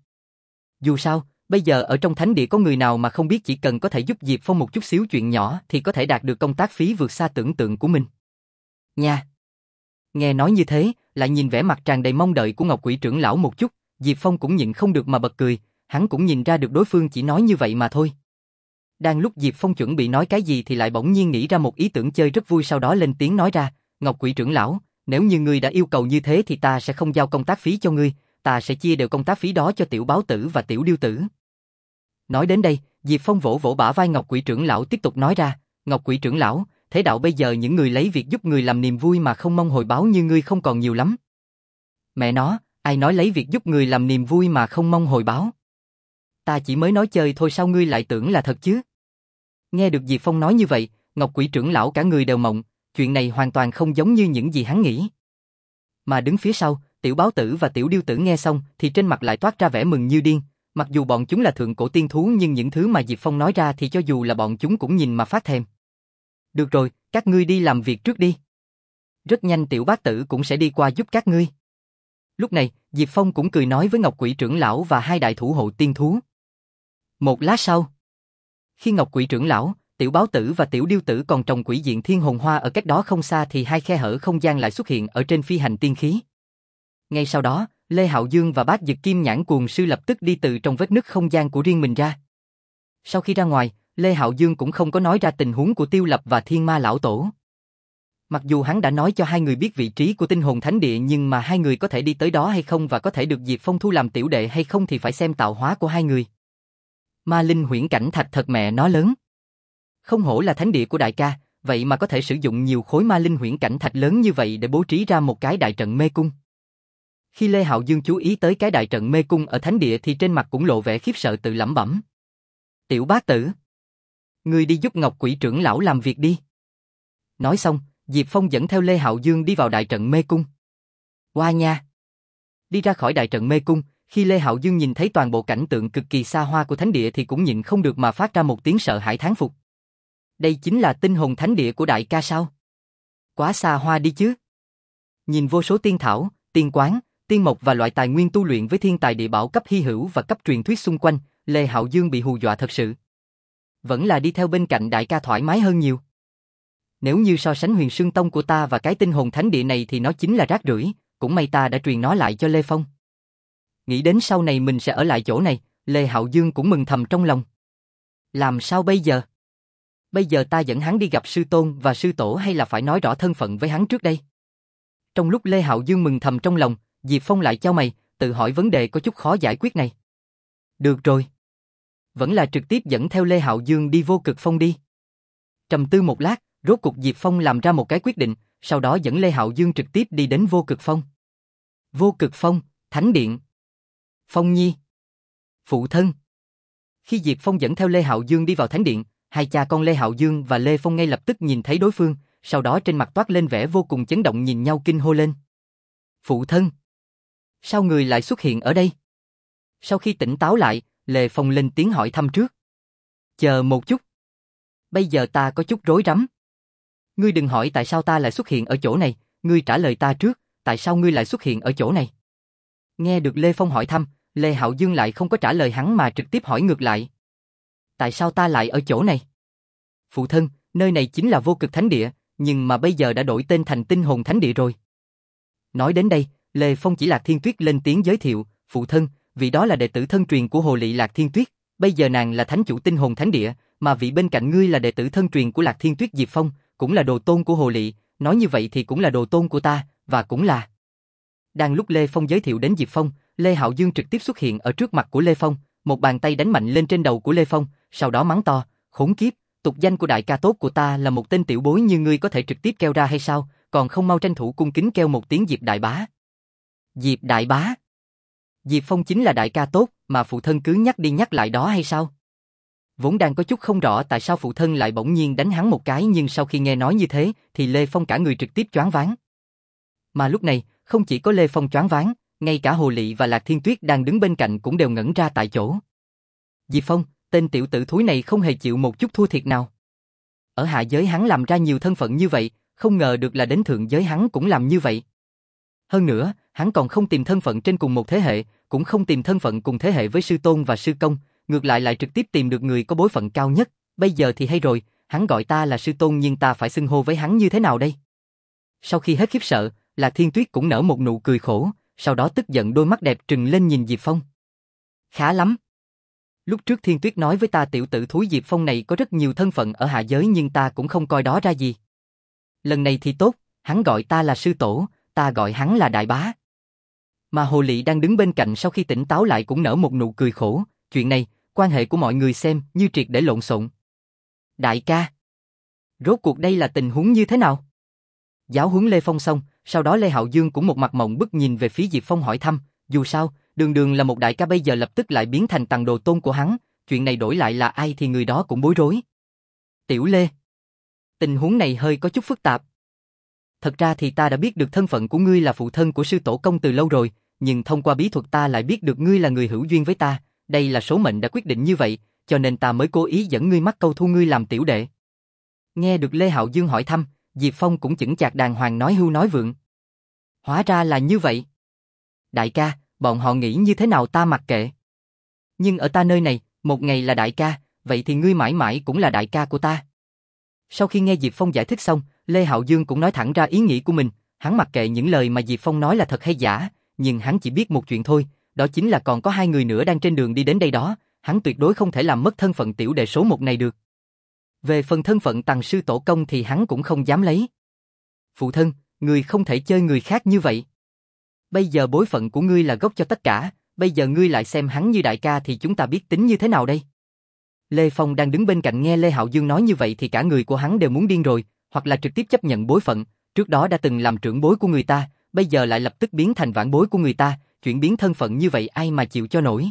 Dù sao, bây giờ ở trong thánh địa có người nào mà không biết chỉ cần có thể giúp Diệp Phong một chút xíu chuyện nhỏ thì có thể đạt được công tác phí vượt xa tưởng tượng của mình. Nha! Nghe nói như thế, lại nhìn vẻ mặt tràn đầy mong đợi của Ngọc Quỷ trưởng lão một chút, Diệp Phong cũng nhịn không được mà bật cười, hắn cũng nhìn ra được đối phương chỉ nói như vậy mà thôi. Đang lúc Diệp Phong chuẩn bị nói cái gì thì lại bỗng nhiên nghĩ ra một ý tưởng chơi rất vui, sau đó lên tiếng nói ra, Ngọc Quỷ trưởng lão, nếu như ngươi đã yêu cầu như thế thì ta sẽ không giao công tác phí cho ngươi, ta sẽ chia đều công tác phí đó cho Tiểu Báo Tử và Tiểu Điêu Tử. Nói đến đây, Diệp Phong vỗ vỗ bả vai Ngọc Quỷ trưởng lão tiếp tục nói ra, Ngọc Quỷ trưởng lão, thế đạo bây giờ những người lấy việc giúp người làm niềm vui mà không mong hồi báo như ngươi không còn nhiều lắm. Mẹ nó, ai nói lấy việc giúp người làm niềm vui mà không mong hồi báo? Ta chỉ mới nói chơi thôi, sao ngươi lại tưởng là thật chứ? Nghe được Diệp Phong nói như vậy, Ngọc Quỷ trưởng lão cả người đều mộng, chuyện này hoàn toàn không giống như những gì hắn nghĩ. Mà đứng phía sau, Tiểu Báo Tử và Tiểu Điêu Tử nghe xong thì trên mặt lại toát ra vẻ mừng như điên, mặc dù bọn chúng là thượng cổ tiên thú nhưng những thứ mà Diệp Phong nói ra thì cho dù là bọn chúng cũng nhìn mà phát thèm. Được rồi, các ngươi đi làm việc trước đi. Rất nhanh Tiểu Bát Tử cũng sẽ đi qua giúp các ngươi. Lúc này, Diệp Phong cũng cười nói với Ngọc Quỷ trưởng lão và hai đại thủ hộ tiên thú. Một lát sau, khi Ngọc Quỷ trưởng lão, Tiểu Báo Tử và Tiểu Điêu Tử còn trồng quỷ diện thiên hồn hoa ở cách đó không xa thì hai khe hở không gian lại xuất hiện ở trên phi hành tiên khí. Ngay sau đó, Lê Hạo Dương và Bát Dực Kim Nhãn Cuồng Sư lập tức đi từ trong vết nứt không gian của riêng mình ra. Sau khi ra ngoài, Lê Hạo Dương cũng không có nói ra tình huống của Tiêu Lập và Thiên Ma lão tổ. Mặc dù hắn đã nói cho hai người biết vị trí của tinh hồn thánh địa nhưng mà hai người có thể đi tới đó hay không và có thể được Diệp Phong thu làm tiểu đệ hay không thì phải xem tạo hóa của hai người. Ma linh huyễn cảnh thạch thật mẹ nó lớn. Không hổ là thánh địa của đại ca, vậy mà có thể sử dụng nhiều khối ma linh huyễn cảnh thạch lớn như vậy để bố trí ra một cái đại trận mê cung. Khi Lê Hạo Dương chú ý tới cái đại trận mê cung ở thánh địa thì trên mặt cũng lộ vẻ khiếp sợ tự lẩm bẩm. Tiểu bá tử, ngươi đi giúp Ngọc Quỷ trưởng lão làm việc đi. Nói xong, Diệp Phong dẫn theo Lê Hạo Dương đi vào đại trận mê cung. Qua nha. Đi ra khỏi đại trận mê cung, khi Lê Hạo Dương nhìn thấy toàn bộ cảnh tượng cực kỳ xa hoa của thánh địa thì cũng nhịn không được mà phát ra một tiếng sợ hãi thán phục. Đây chính là tinh hồn thánh địa của đại ca sao? Quá xa hoa đi chứ. Nhìn vô số tiên thảo, tiên quán, tiên mộc và loại tài nguyên tu luyện với thiên tài địa bảo cấp hy hữu và cấp truyền thuyết xung quanh, Lê Hạo Dương bị hù dọa thật sự. Vẫn là đi theo bên cạnh đại ca thoải mái hơn nhiều. Nếu như so sánh Huyền Sương Tông của ta và cái tinh hồn thánh địa này thì nó chính là rác rưởi, cũng may ta đã truyền nó lại cho Lê Phong. Nghĩ đến sau này mình sẽ ở lại chỗ này, Lê Hạo Dương cũng mừng thầm trong lòng. Làm sao bây giờ? Bây giờ ta dẫn hắn đi gặp sư tôn và sư tổ hay là phải nói rõ thân phận với hắn trước đây? Trong lúc Lê Hạo Dương mừng thầm trong lòng, Diệp Phong lại chau mày, tự hỏi vấn đề có chút khó giải quyết này. Được rồi. Vẫn là trực tiếp dẫn theo Lê Hạo Dương đi Vô Cực Phong đi. Trầm tư một lát, rốt cục Diệp Phong làm ra một cái quyết định, sau đó dẫn Lê Hạo Dương trực tiếp đi đến Vô Cực Phong. Vô Cực Phong, Thánh Điện. Phong Nhi. Phụ thân. Khi Diệp Phong dẫn theo Lê Hạo Dương đi vào Thánh Điện, hai cha con Lê Hạo Dương và Lê Phong ngay lập tức nhìn thấy đối phương, sau đó trên mặt toát lên vẻ vô cùng chấn động nhìn nhau kinh hô lên. Phụ thân. Sao người lại xuất hiện ở đây? Sau khi tỉnh táo lại, Lê Phong lên tiếng hỏi thăm trước. Chờ một chút. Bây giờ ta có chút rối rắm. Ngươi đừng hỏi tại sao ta lại xuất hiện ở chỗ này, ngươi trả lời ta trước, tại sao ngươi lại xuất hiện ở chỗ này? Nghe được Lê Phong hỏi thăm, Lê Hạo Dương lại không có trả lời hắn mà trực tiếp hỏi ngược lại. Tại sao ta lại ở chỗ này? Phụ thân, nơi này chính là Vô Cực Thánh Địa, nhưng mà bây giờ đã đổi tên thành Tinh Hồn Thánh Địa rồi. Nói đến đây, Lê Phong chỉ Lạc Thiên Tuyết lên tiếng giới thiệu, phụ thân, vị đó là đệ tử thân truyền của Hồ Lị Lạc Thiên Tuyết, bây giờ nàng là thánh chủ Tinh Hồn Thánh Địa, mà vị bên cạnh ngươi là đệ tử thân truyền của Lạc Thiên Tuyết Diệp Phong, cũng là đồ tôn của Hồ Lị, nói như vậy thì cũng là đồ tôn của ta, và cũng là. Đang lúc Lê Phong giới thiệu đến Diệp Phong, Lê Hạo Dương trực tiếp xuất hiện ở trước mặt của Lê Phong, một bàn tay đánh mạnh lên trên đầu của Lê Phong, sau đó mắng to, khốn kiếp, tục danh của đại ca tốt của ta là một tên tiểu bối như ngươi có thể trực tiếp kêu ra hay sao, còn không mau tranh thủ cung kính kêu một tiếng Diệp đại bá. Diệp đại bá? Diệp Phong chính là đại ca tốt, mà phụ thân cứ nhắc đi nhắc lại đó hay sao? Vốn đang có chút không rõ tại sao phụ thân lại bỗng nhiên đánh hắn một cái, nhưng sau khi nghe nói như thế, thì Lê Phong cả người trực tiếp choáng váng. Mà lúc này, không chỉ có Lê Phong choáng váng, ngay cả Hồ Lị và Lạc Thiên Tuyết đang đứng bên cạnh cũng đều ngẩn ra tại chỗ. Diệp Phong, tên tiểu tử thúi này không hề chịu một chút thua thiệt nào. Ở hạ giới hắn làm ra nhiều thân phận như vậy, không ngờ được là đến thượng giới hắn cũng làm như vậy. Hơn nữa, hắn còn không tìm thân phận trên cùng một thế hệ, cũng không tìm thân phận cùng thế hệ với sư tôn và sư công, ngược lại lại trực tiếp tìm được người có bối phận cao nhất. Bây giờ thì hay rồi, hắn gọi ta là sư tôn nhưng ta phải xưng hô với hắn như thế nào đây? Sau khi hết khiếp sợ, Lạc Thiên Tuyết cũng nở một nụ cười khổ, sau đó tức giận đôi mắt đẹp trừng lên nhìn Diệp Phong. Khá lắm. Lúc trước Thiên Tuyết nói với ta tiểu tử thúi Diệp Phong này có rất nhiều thân phận ở hạ giới nhưng ta cũng không coi đó ra gì. Lần này thì tốt, hắn gọi ta là sư tổ, ta gọi hắn là đại bá. Mà Hồ Lị đang đứng bên cạnh sau khi tỉnh táo lại cũng nở một nụ cười khổ, chuyện này, quan hệ của mọi người xem như triệt để lộn xộn. Đại ca, rốt cuộc đây là tình huống như thế nào? Giáo huấn Lê Phong xong, sau đó Lê Hạo Dương cũng một mặt mộng bức nhìn về phía Diệp Phong hỏi thăm, dù sao, đường đường là một đại ca bây giờ lập tức lại biến thành tằng đồ tôn của hắn, chuyện này đổi lại là ai thì người đó cũng bối rối. Tiểu Lê, tình huống này hơi có chút phức tạp. Thật ra thì ta đã biết được thân phận của ngươi là phụ thân của sư tổ công từ lâu rồi, nhưng thông qua bí thuật ta lại biết được ngươi là người hữu duyên với ta, đây là số mệnh đã quyết định như vậy, cho nên ta mới cố ý dẫn ngươi mắc câu thu ngươi làm tiểu đệ. Nghe được Lê Hạo Dương hỏi thăm, Diệp Phong cũng chững chạc đàng hoàng nói hưu nói vượng. Hóa ra là như vậy. Đại ca, bọn họ nghĩ như thế nào ta mặc kệ. Nhưng ở ta nơi này, một ngày là đại ca, vậy thì ngươi mãi mãi cũng là đại ca của ta. Sau khi nghe Diệp Phong giải thích xong, Lê Hạo Dương cũng nói thẳng ra ý nghĩ của mình, hắn mặc kệ những lời mà Diệp Phong nói là thật hay giả, nhưng hắn chỉ biết một chuyện thôi, đó chính là còn có hai người nữa đang trên đường đi đến đây đó, hắn tuyệt đối không thể làm mất thân phận tiểu đệ số một này được. Về phần thân phận tằng sư tổ công thì hắn cũng không dám lấy. phụ thân, ngươi không thể chơi người khác như vậy. Bây giờ bối phận của ngươi là gốc cho tất cả, bây giờ ngươi lại xem hắn như đại ca thì chúng ta biết tính như thế nào đây? Lê Phong đang đứng bên cạnh nghe Lê Hạo Dương nói như vậy thì cả người của hắn đều muốn điên rồi, hoặc là trực tiếp chấp nhận bối phận, trước đó đã từng làm trưởng bối của người ta, bây giờ lại lập tức biến thành vãn bối của người ta, chuyển biến thân phận như vậy ai mà chịu cho nổi.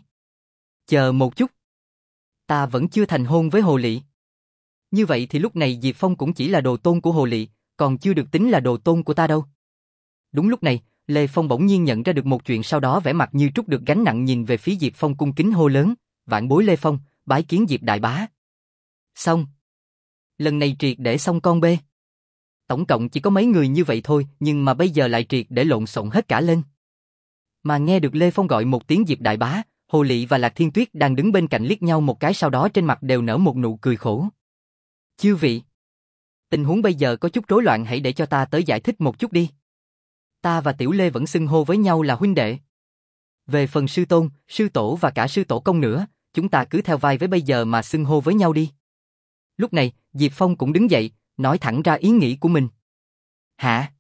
Chờ một chút. Ta vẫn chưa thành hôn với Hồ Lị. Như vậy thì lúc này Diệp Phong cũng chỉ là đồ tôn của Hồ Lị, còn chưa được tính là đồ tôn của ta đâu. Đúng lúc này, Lê Phong bỗng nhiên nhận ra được một chuyện, sau đó vẻ mặt như trút được gánh nặng nhìn về phía Diệp Phong cung kính hô lớn, vãn bối Lê Phong, bái kiến Diệp đại bá. Xong. Lần này triệt để xong con bê. Tổng cộng chỉ có mấy người như vậy thôi, nhưng mà bây giờ lại triệt để lộn xộn hết cả lên. Mà nghe được Lê Phong gọi một tiếng Diệp đại bá, Hồ Lị và Lạc Thiên Tuyết đang đứng bên cạnh liếc nhau một cái, sau đó trên mặt đều nở một nụ cười khổ. Chư vị, tình huống bây giờ có chút rối loạn, hãy để cho ta tới giải thích một chút đi. Ta và Tiểu Lê vẫn xưng hô với nhau là huynh đệ. Về phần sư tôn, sư tổ và cả sư tổ công nữa, chúng ta cứ theo vai với bây giờ mà xưng hô với nhau đi. Lúc này, Diệp Phong cũng đứng dậy, nói thẳng ra ý nghĩ của mình. Hả?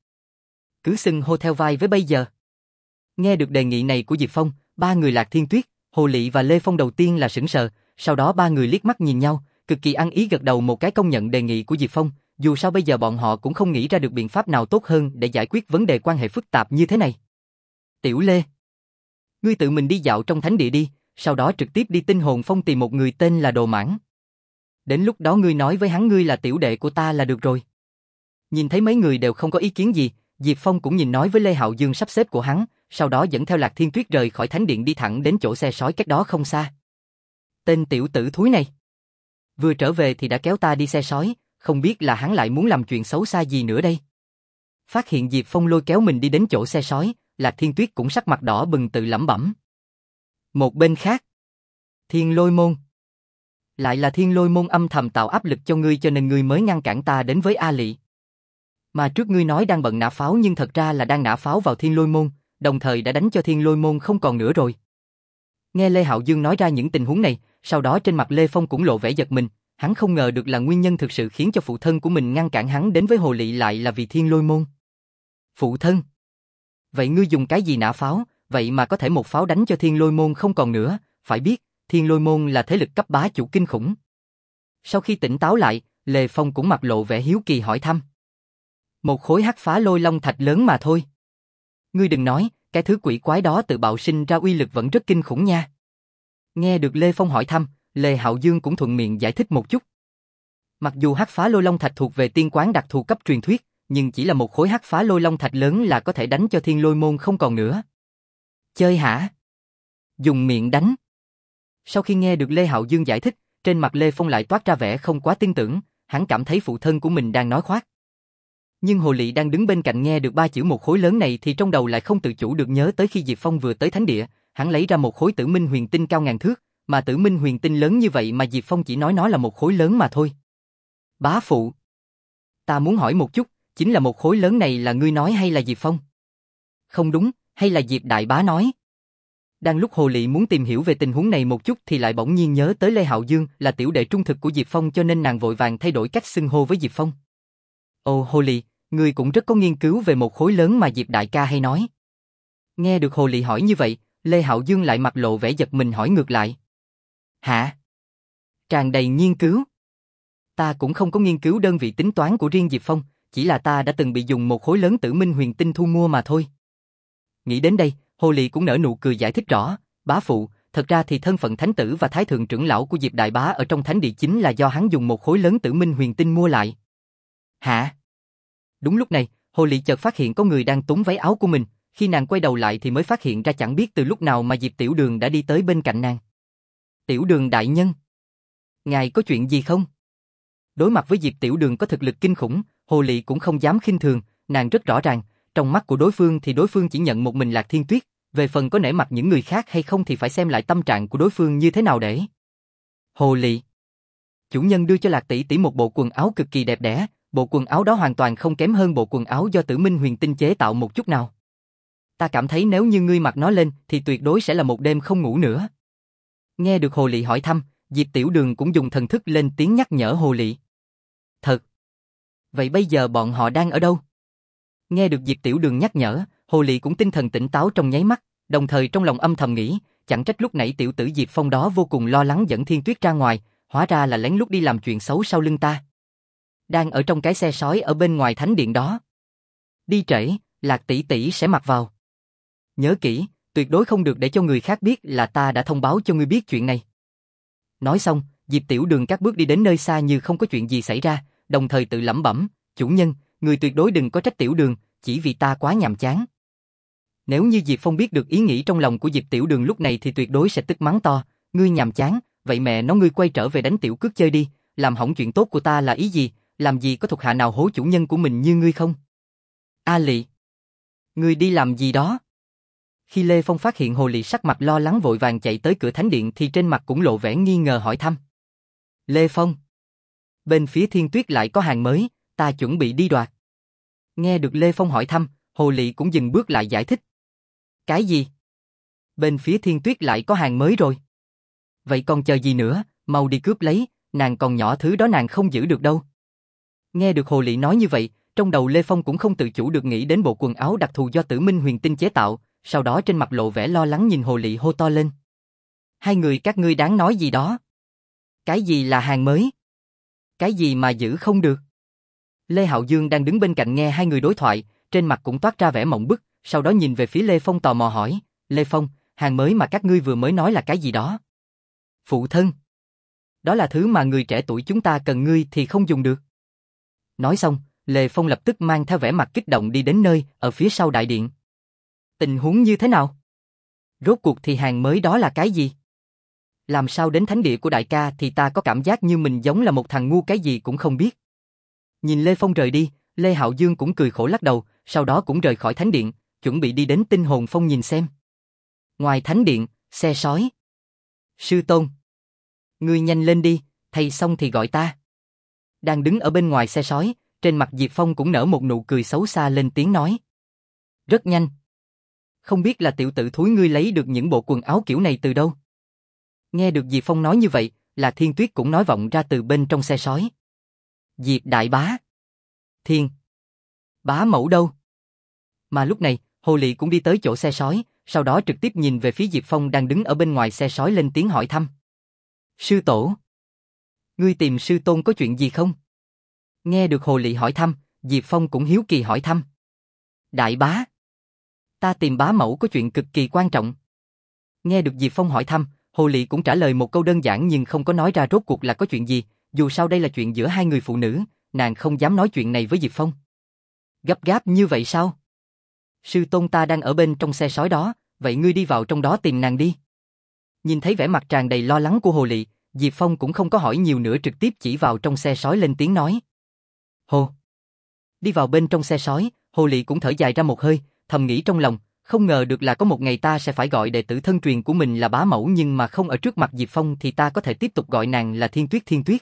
Cứ xưng hô theo vai với bây giờ. Nghe được đề nghị này của Diệp Phong, ba người Lạc Thiên Tuyết, Hồ Lị và Lê Phong đầu tiên là sững sờ, sau đó ba người liếc mắt nhìn nhau, cực kỳ ăn ý gật đầu một cái công nhận đề nghị của Diệp Phong, dù sao bây giờ bọn họ cũng không nghĩ ra được biện pháp nào tốt hơn để giải quyết vấn đề quan hệ phức tạp như thế này. Tiểu Lê, ngươi tự mình đi dạo trong thánh địa đi, sau đó trực tiếp đi Tinh Hồn Phong tìm một người tên là Đồ Mãn. Đến lúc đó ngươi nói với hắn ngươi là tiểu đệ của ta là được rồi. Nhìn thấy mấy người đều không có ý kiến gì, Diệp Phong cũng nhìn nói với Lê Hạo Dương sắp xếp của hắn, sau đó dẫn theo Lạc Thiên Tuyết rời khỏi thánh điện đi thẳng đến chỗ xe sói cách đó không xa. Tên tiểu tử thúi này, vừa trở về thì đã kéo ta đi xe sói, không biết là hắn lại muốn làm chuyện xấu xa gì nữa đây. Phát hiện Diệp Phong lôi kéo mình đi đến chỗ xe sói, Lạc Thiên Tuyết cũng sắc mặt đỏ bừng tự lẩm bẩm. Một bên khác, Thiên Lôi Môn. Lại là Thiên Lôi Môn âm thầm tạo áp lực cho ngươi cho nên ngươi mới ngăn cản ta đến với A Lị. Mà trước ngươi nói đang bận nã pháo nhưng thật ra là đang nã pháo vào Thiên Lôi Môn, đồng thời đã đánh cho Thiên Lôi Môn không còn nữa rồi. Nghe Lê Hạo Dương nói ra những tình huống này, sau đó trên mặt Lê Phong cũng lộ vẻ giật mình, hắn không ngờ được là nguyên nhân thực sự khiến cho phụ thân của mình ngăn cản hắn đến với Hồ Lị lại là vì Thiên Lôi Môn. Phụ thân? Vậy ngươi dùng cái gì nã pháo, vậy mà có thể một pháo đánh cho Thiên Lôi Môn không còn nữa, phải biết, Thiên Lôi Môn là thế lực cấp bá chủ kinh khủng. Sau khi tỉnh táo lại, Lê Phong cũng mặt lộ vẻ hiếu kỳ hỏi thăm. Một khối hắc phá lôi long thạch lớn mà thôi. Ngươi đừng nói, cái thứ quỷ quái đó tự bạo sinh ra uy lực vẫn rất kinh khủng nha. Nghe được Lê Phong hỏi thăm, Lê Hạo Dương cũng thuận miệng giải thích một chút. Mặc dù hắc phá lôi long thạch thuộc về tiên quán đặc thù cấp truyền thuyết, nhưng chỉ là một khối hắc phá lôi long thạch lớn là có thể đánh cho Thiên Lôi Môn không còn nữa. Chơi hả? Dùng miệng đánh. Sau khi nghe được Lê Hạo Dương giải thích, trên mặt Lê Phong lại toát ra vẻ không quá tin tưởng, hắn cảm thấy phụ thân của mình đang nói khoác. Nhưng Hồ Lị đang đứng bên cạnh nghe được ba chữ một khối lớn này thì trong đầu lại không tự chủ được nhớ tới khi Diệp Phong vừa tới thánh địa, hắn lấy ra một khối tử minh huyền tinh cao ngàn thước, mà tử minh huyền tinh lớn như vậy mà Diệp Phong chỉ nói nó là một khối lớn mà thôi. Bá phụ, ta muốn hỏi một chút, chính là một khối lớn này là ngươi nói hay là Diệp Phong? Không đúng, hay là Diệp đại bá nói? Đang lúc Hồ Lị muốn tìm hiểu về tình huống này một chút thì lại bỗng nhiên nhớ tới Lê Hạo Dương là tiểu đệ trung thực của Diệp Phong cho nên nàng vội vàng thay đổi cách xưng hô với Diệp Phong. Ồ Hồ Lị, ngươi cũng rất có nghiên cứu về một khối lớn mà Diệp đại ca hay nói. Nghe được Hồ Lị hỏi như vậy, Lê Hạo Dương lại mặt lộ vẻ giật mình hỏi ngược lại. Hả? Tràn đầy nghiên cứu. Ta cũng không có nghiên cứu đơn vị tính toán của riêng Diệp Phong, chỉ là ta đã từng bị dùng một khối lớn tử minh huyền tinh thu mua mà thôi. Nghĩ đến đây, Hồ Lị cũng nở nụ cười giải thích rõ, bá phụ, thật ra thì thân phận thánh tử và thái thượng trưởng lão của Diệp đại bá ở trong thánh địa chính là do hắn dùng một khối lớn tử minh huyền tinh mua lại. Hả? Đúng lúc này, Hồ Lị chợt phát hiện có người đang túm váy áo của mình, khi nàng quay đầu lại thì mới phát hiện ra chẳng biết từ lúc nào mà Diệp Tiểu Đường đã đi tới bên cạnh nàng. Tiểu Đường đại nhân, ngài có chuyện gì không? Đối mặt với Diệp Tiểu Đường có thực lực kinh khủng, Hồ Lị cũng không dám khinh thường, nàng rất rõ ràng, trong mắt của đối phương thì đối phương chỉ nhận một mình Lạc Thiên Tuyết, về phần có nể mặt những người khác hay không thì phải xem lại tâm trạng của đối phương như thế nào để. Hồ Lị, chủ nhân đưa cho Lạc tỷ tỷ một bộ quần áo cực kỳ đẹp đẽ, bộ quần áo đó hoàn toàn không kém hơn bộ quần áo do Tử Minh Huyền Tinh chế tạo một chút nào. Ta cảm thấy nếu như ngươi mặc nó lên thì tuyệt đối sẽ là một đêm không ngủ nữa. Nghe được Hồ Lị hỏi thăm, Diệp Tiểu Đường cũng dùng thần thức lên tiếng nhắc nhở Hồ Lị. Thật. Vậy bây giờ bọn họ đang ở đâu? Nghe được Diệp Tiểu Đường nhắc nhở, Hồ Lị cũng tinh thần tỉnh táo trong nháy mắt, đồng thời trong lòng âm thầm nghĩ, chẳng trách lúc nãy tiểu tử Diệp Phong đó vô cùng lo lắng dẫn Thiên Tuyết ra ngoài, hóa ra là lén lút đi làm chuyện xấu sau lưng ta. Đang ở trong cái xe sói ở bên ngoài thánh điện đó. Đi trễ, Lạc tỷ tỷ sẽ mặc vào. Nhớ kỹ, tuyệt đối không được để cho người khác biết là ta đã thông báo cho ngươi biết chuyện này. Nói xong, Diệp Tiểu Đường các bước đi đến nơi xa như không có chuyện gì xảy ra, đồng thời tự lẩm bẩm, chủ nhân, người tuyệt đối đừng có trách Tiểu Đường, chỉ vì ta quá nhàm chán. Nếu như Diệp Phong biết được ý nghĩ trong lòng của Diệp Tiểu Đường lúc này thì tuyệt đối sẽ tức mắng to, ngươi nhàm chán, vậy mẹ nó ngươi quay trở về đánh tiểu cước chơi đi, làm hỏng chuyện tốt của ta là ý gì, làm gì có thuộc hạ nào hố chủ nhân của mình như ngươi không? A Lị, ngươi đi làm gì đó? Khi Lê Phong phát hiện Hồ Lị sắc mặt lo lắng vội vàng chạy tới cửa thánh điện thì trên mặt cũng lộ vẻ nghi ngờ hỏi thăm. Lê Phong, bên phía Thiên Tuyết lại có hàng mới, ta chuẩn bị đi đoạt. Nghe được Lê Phong hỏi thăm, Hồ Lị cũng dừng bước lại giải thích. Cái gì? Bên phía Thiên Tuyết lại có hàng mới rồi. Vậy còn chờ gì nữa, mau đi cướp lấy, nàng còn nhỏ thứ đó nàng không giữ được đâu. Nghe được Hồ Lị nói như vậy, trong đầu Lê Phong cũng không tự chủ được nghĩ đến bộ quần áo đặc thù do Tử Minh Huyền Tinh chế tạo, sau đó trên mặt lộ vẻ lo lắng nhìn Hồ Lị hô to lên. Hai người các ngươi đáng nói gì đó? Cái gì là hàng mới? Cái gì mà giữ không được? Lê Hạo Dương đang đứng bên cạnh nghe hai người đối thoại, trên mặt cũng toát ra vẻ mộng bức, sau đó nhìn về phía Lê Phong tò mò hỏi, Lê Phong, hàng mới mà các ngươi vừa mới nói là cái gì đó? Phụ thân. Đó là thứ mà người trẻ tuổi chúng ta cần, ngươi thì không dùng được. Nói xong, Lê Phong lập tức mang theo vẻ mặt kích động đi đến nơi, ở phía sau đại điện. Tình huống như thế nào? Rốt cuộc thì hàng mới đó là cái gì? Làm sao đến thánh địa của đại ca thì ta có cảm giác như mình giống là một thằng ngu cái gì cũng không biết. Nhìn Lê Phong rời đi, Lê Hạo Dương cũng cười khổ lắc đầu, sau đó cũng rời khỏi thánh điện, chuẩn bị đi đến Tinh Hồn Phong nhìn xem. Ngoài thánh điện, xe sói. Sư tôn. Ngươi nhanh lên đi, thầy xong thì gọi ta. Đang đứng ở bên ngoài xe sói, trên mặt Diệp Phong cũng nở một nụ cười xấu xa lên tiếng nói. Rất nhanh. Không biết là tiểu tử thúi ngươi lấy được những bộ quần áo kiểu này từ đâu? Nghe được Diệp Phong nói như vậy, là Thiên Tuyết cũng nói vọng ra từ bên trong xe sói. Diệp đại bá. Thiên. Bá mẫu đâu? Mà lúc này, Hồ Lị cũng đi tới chỗ xe sói, sau đó trực tiếp nhìn về phía Diệp Phong đang đứng ở bên ngoài xe sói lên tiếng hỏi thăm. Sư tổ. Ngươi tìm sư tôn có chuyện gì không? Nghe được Hồ Lị hỏi thăm, Diệp Phong cũng hiếu kỳ hỏi thăm. Đại bá. Ta tìm bá mẫu có chuyện cực kỳ quan trọng. Nghe được Diệp Phong hỏi thăm, Hồ Lị cũng trả lời một câu đơn giản nhưng không có nói ra rốt cuộc là có chuyện gì, dù sao đây là chuyện giữa hai người phụ nữ, nàng không dám nói chuyện này với Diệp Phong. Gấp gáp như vậy sao? Sư tôn ta đang ở bên trong xe sói đó, vậy ngươi đi vào trong đó tìm nàng đi. Nhìn thấy vẻ mặt tràn đầy lo lắng của Hồ Lị, Diệp Phong cũng không có hỏi nhiều nữa trực tiếp chỉ vào trong xe sói lên tiếng nói. Hồ. Đi vào bên trong xe sói, Hồ Lị cũng thở dài ra một hơi, thầm nghĩ trong lòng, không ngờ được là có một ngày ta sẽ phải gọi đệ tử thân truyền của mình là bá mẫu nhưng mà không ở trước mặt Diệp Phong thì ta có thể tiếp tục gọi nàng là Thiên Tuyết Thiên Tuyết.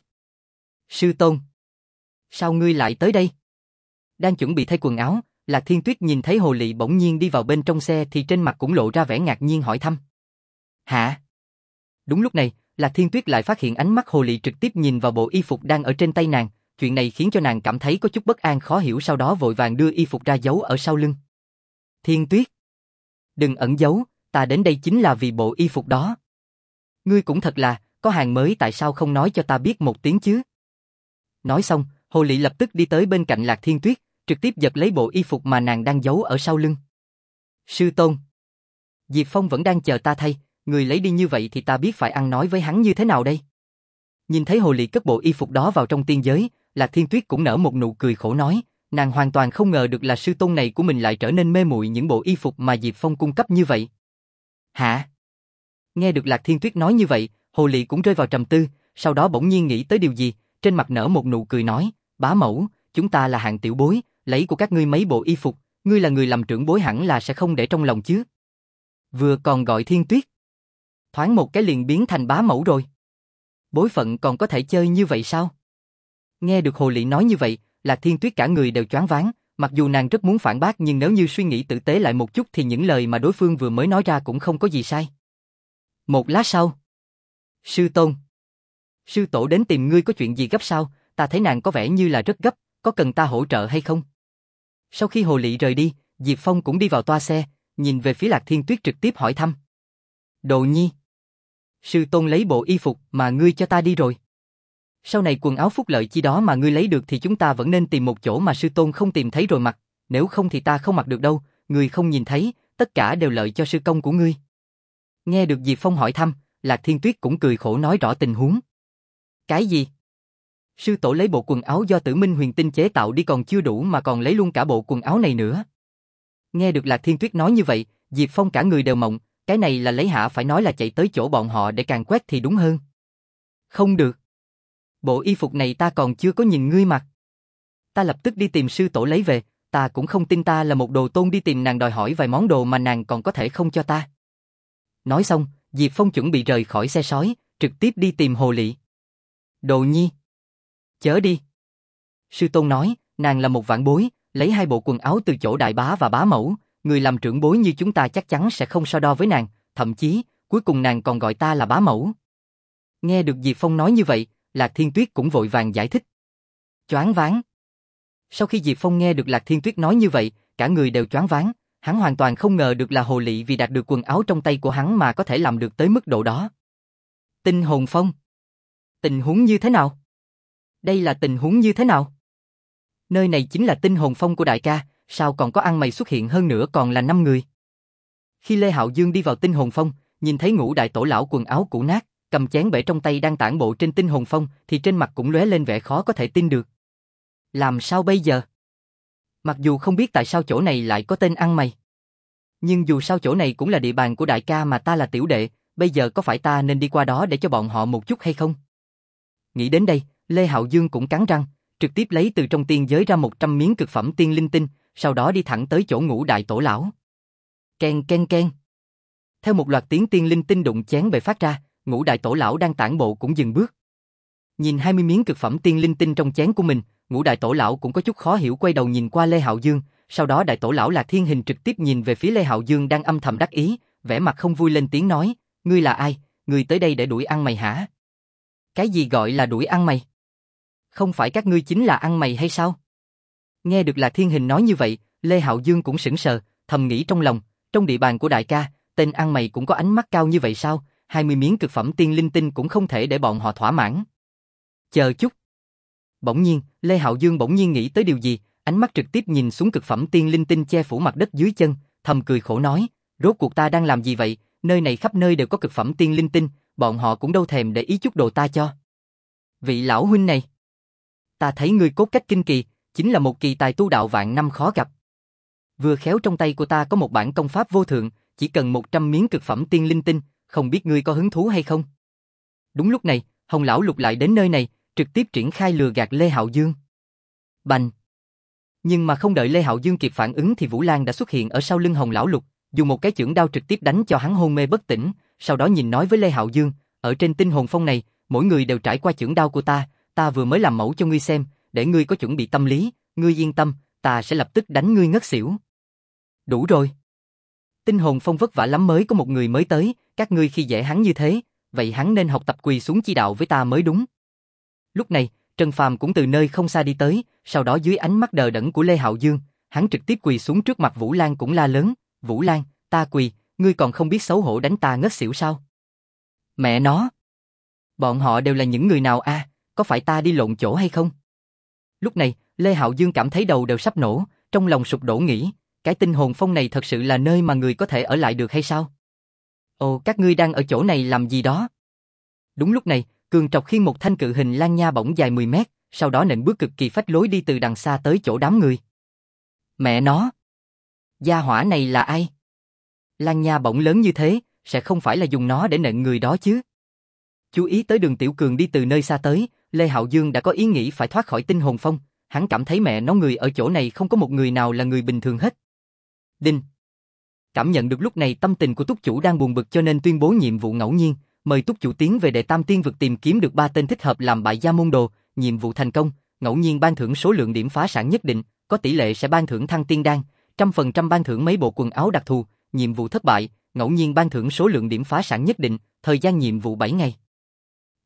Sư tôn. Sao ngươi lại tới đây? Đang chuẩn bị thay quần áo, Lạc Thiên Tuyết nhìn thấy Hồ Lị bỗng nhiên đi vào bên trong xe thì trên mặt cũng lộ ra vẻ ngạc nhiên hỏi thăm. Hả? Đúng lúc này, Lạc Thiên Tuyết lại phát hiện ánh mắt Hồ Lị trực tiếp nhìn vào bộ y phục đang ở trên tay nàng, chuyện này khiến cho nàng cảm thấy có chút bất an khó hiểu sau đó vội vàng đưa y phục ra giấu ở sau lưng. Thiên Tuyết. Đừng ẩn giấu, ta đến đây chính là vì bộ y phục đó. Ngươi cũng thật là, có hàng mới tại sao không nói cho ta biết một tiếng chứ? Nói xong, Hồ Lị lập tức đi tới bên cạnh Lạc Thiên Tuyết, trực tiếp giật lấy bộ y phục mà nàng đang giấu ở sau lưng. Sư tôn. Diệp Phong vẫn đang chờ ta thay, người lấy đi như vậy thì ta biết phải ăn nói với hắn như thế nào đây? Nhìn thấy Hồ Lị cất bộ y phục đó vào trong tiên giới, Lạc Thiên Tuyết cũng nở một nụ cười khổ nói, nàng hoàn toàn không ngờ được là sư tôn này của mình lại trở nên mê muội những bộ y phục mà Diệp Phong cung cấp như vậy. Hả? Nghe được Lạc Thiên Tuyết nói như vậy, Hồ Lị cũng rơi vào trầm tư, sau đó bỗng nhiên nghĩ tới điều gì, trên mặt nở một nụ cười nói, bá mẫu, chúng ta là hạng tiểu bối, lấy của các ngươi mấy bộ y phục, ngươi là người làm trưởng bối hẳn là sẽ không để trong lòng chứ. Vừa còn gọi Thiên Tuyết, thoáng một cái liền biến thành bá mẫu rồi. Bối phận còn có thể chơi như vậy sao? Nghe được Hồ Lị nói như vậy, Lạc Thiên Tuyết cả người đều choáng váng, mặc dù nàng rất muốn phản bác nhưng nếu như suy nghĩ tử tế lại một chút thì những lời mà đối phương vừa mới nói ra cũng không có gì sai. Một lát sau. Sư tôn. Sư tổ đến tìm ngươi có chuyện gì gấp sao, ta thấy nàng có vẻ như là rất gấp, có cần ta hỗ trợ hay không? Sau khi Hồ Lị rời đi, Diệp Phong cũng đi vào toa xe, nhìn về phía Lạc Thiên Tuyết trực tiếp hỏi thăm. Đồ Nhi, sư tôn lấy bộ y phục mà ngươi cho ta đi rồi. Sau này quần áo phúc lợi chi đó mà ngươi lấy được thì chúng ta vẫn nên tìm một chỗ mà sư tôn không tìm thấy rồi mặc, nếu không thì ta không mặc được đâu, ngươi không nhìn thấy, tất cả đều lợi cho sư công của ngươi. Nghe được Diệp Phong hỏi thăm, Lạc Thiên Tuyết cũng cười khổ nói rõ tình huống. Cái gì? Sư tổ lấy bộ quần áo do Tử Minh Huyền Tinh chế tạo đi còn chưa đủ mà còn lấy luôn cả bộ quần áo này nữa. Nghe được Lạc Thiên Tuyết nói như vậy, Diệp Phong cả người đều mộng, cái này là lấy hả phải nói là chạy tới chỗ bọn họ để càn quét thì đúng hơn. Không được. Bộ y phục này ta còn chưa có nhìn ngươi mặc. Ta lập tức đi tìm sư tổ lấy về, ta cũng không tin ta là một đồ tôn đi tìm nàng đòi hỏi vài món đồ mà nàng còn có thể không cho ta. Nói xong, Diệp Phong chuẩn bị rời khỏi xe sói, trực tiếp đi tìm Hồ Lị. Đồ Nhi, chớ đi. Sư tôn nói, nàng là một vãn bối, lấy hai bộ quần áo từ chỗ đại bá và bá mẫu, người làm trưởng bối như chúng ta chắc chắn sẽ không so đo với nàng, thậm chí, cuối cùng nàng còn gọi ta là bá mẫu. Nghe được Diệp Phong nói như vậy, Lạc Thiên Tuyết cũng vội vàng giải thích. Choáng váng. Sau khi Diệp Phong nghe được Lạc Thiên Tuyết nói như vậy, cả người đều choáng váng, hắn hoàn toàn không ngờ được là Hồ Lị vì đạt được quần áo trong tay của hắn mà có thể làm được tới mức độ đó. Tinh hồn phong. Tình huống như thế nào? Đây là tình huống như thế nào? Nơi này chính là tinh hồn phong của đại ca, sao còn có ăn mày xuất hiện hơn nữa còn là năm người. Khi Lê Hạo Dương đi vào tinh hồn phong, nhìn thấy Ngũ đại tổ lão quần áo cũ nát, cầm chén bể trong tay đang tản bộ trên tinh hồn phong thì trên mặt cũng lóe lên vẻ khó có thể tin được. Làm sao bây giờ? Mặc dù không biết tại sao chỗ này lại có tên ăn mày. Nhưng dù sao chỗ này cũng là địa bàn của đại ca mà ta là tiểu đệ, bây giờ có phải ta nên đi qua đó để cho bọn họ một chút hay không? Nghĩ đến đây, Lê Hạo Dương cũng cắn răng, trực tiếp lấy từ trong tiên giới ra một trăm miếng cực phẩm tiên linh tinh, sau đó đi thẳng tới chỗ Ngũ đại tổ lão. Ken ken ken. Theo một loạt tiếng tiên linh tinh đụng chén bể phát ra, Ngũ đại tổ lão đang tản bộ cũng dừng bước. Nhìn hai mươi miếng cực phẩm tiên linh tinh trong chén của mình, Ngũ đại tổ lão cũng có chút khó hiểu quay đầu nhìn qua Lê Hạo Dương, sau đó đại tổ lão Lạc Thiên Hình trực tiếp nhìn về phía Lê Hạo Dương đang âm thầm đắc ý, vẻ mặt không vui lên tiếng nói, ngươi là ai, ngươi tới đây để đuổi ăn mày hả? Cái gì gọi là đuổi ăn mày? Không phải các ngươi chính là ăn mày hay sao? Nghe được Lạc Thiên Hình nói như vậy, Lê Hạo Dương cũng sững sờ, thầm nghĩ trong lòng, trong địa bàn của đại ca, tên ăn mày cũng có ánh mắt cao như vậy sao? hai mươi miếng cực phẩm tiên linh tinh cũng không thể để bọn họ thỏa mãn. Chờ chút. Bỗng nhiên, Lê Hạo Dương bỗng nhiên nghĩ tới điều gì, ánh mắt trực tiếp nhìn xuống cực phẩm tiên linh tinh che phủ mặt đất dưới chân, thầm cười khổ nói, rốt cuộc ta đang làm gì vậy, nơi này khắp nơi đều có cực phẩm tiên linh tinh, bọn họ cũng đâu thèm để ý chút đồ ta cho. Vị lão huynh này, ta thấy ngươi cốt cách kinh kỳ, chính là một kỳ tài tu đạo vạn năm khó gặp. Vừa khéo trong tay của ta có một bản công pháp vô thượng, chỉ cần một trăm miếng cực phẩm tiên linh tinh, không biết ngươi có hứng thú hay không? Đúng lúc này, Hồng lão Lục lại đến nơi này, trực tiếp triển khai lừa gạt Lê Hạo Dương. Bành! Nhưng mà không đợi Lê Hạo Dương kịp phản ứng thì Vũ Lan đã xuất hiện ở sau lưng Hồng lão Lục, dùng một cái chưởng đao trực tiếp đánh cho hắn hôn mê bất tỉnh, sau đó nhìn nói với Lê Hạo Dương, ở trên tinh hồn phong này, mỗi người đều trải qua chưởng đao của ta, ta vừa mới làm mẫu cho ngươi xem, để ngươi có chuẩn bị tâm lý, ngươi yên tâm, ta sẽ lập tức đánh ngươi ngất xỉu. Đủ rồi. Tinh hồn phong vất vả lắm mới có một người mới tới, các ngươi khi dễ hắn như thế, vậy hắn nên học tập quỳ xuống chi đạo với ta mới đúng. Lúc này, Trần Phàm cũng từ nơi không xa đi tới, sau đó dưới ánh mắt đờ đẫn của Lê Hạo Dương, hắn trực tiếp quỳ xuống trước mặt Vũ Lan cũng la lớn, Vũ Lan, ta quỳ, ngươi còn không biết xấu hổ đánh ta ngất xỉu sao? Mẹ nó! Bọn họ đều là những người nào a? À, có phải ta đi lộn chỗ hay không? Lúc này, Lê Hạo Dương cảm thấy đầu đều sắp nổ, trong lòng sụp đổ nghĩ, cái tinh hồn phong này thật sự là nơi mà người có thể ở lại được hay sao? Ồ, các ngươi đang ở chỗ này làm gì đó? Đúng lúc này, Cường Trọc khiêng một thanh cự hình lan nha bổng dài mười mét, sau đó nện bước cực kỳ phách lối đi từ đằng xa tới chỗ đám người. Mẹ nó! Gia hỏa này là ai? Lan nha bổng lớn như thế, sẽ không phải là dùng nó để nện người đó chứ? Chú ý tới Đường Tiểu Cường đi từ nơi xa tới, Lê Hạo Dương đã có ý nghĩ phải thoát khỏi tinh hồn phong, hắn cảm thấy mẹ nó người ở chỗ này không có một người nào là người bình thường hết. Đinh! Cảm nhận được lúc này tâm tình của túc chủ đang buồn bực cho nên tuyên bố nhiệm vụ ngẫu nhiên, mời túc chủ tiến về đệ tam tiên vực tìm kiếm được ba tên thích hợp làm bại gia môn đồ, nhiệm vụ thành công, ngẫu nhiên ban thưởng số lượng điểm phá sản nhất định, có tỷ lệ sẽ ban thưởng thăng tiên đan, trăm phần trăm ban thưởng mấy bộ quần áo đặc thù, nhiệm vụ thất bại, ngẫu nhiên ban thưởng số lượng điểm phá sản nhất định, thời gian nhiệm vụ bảy ngày.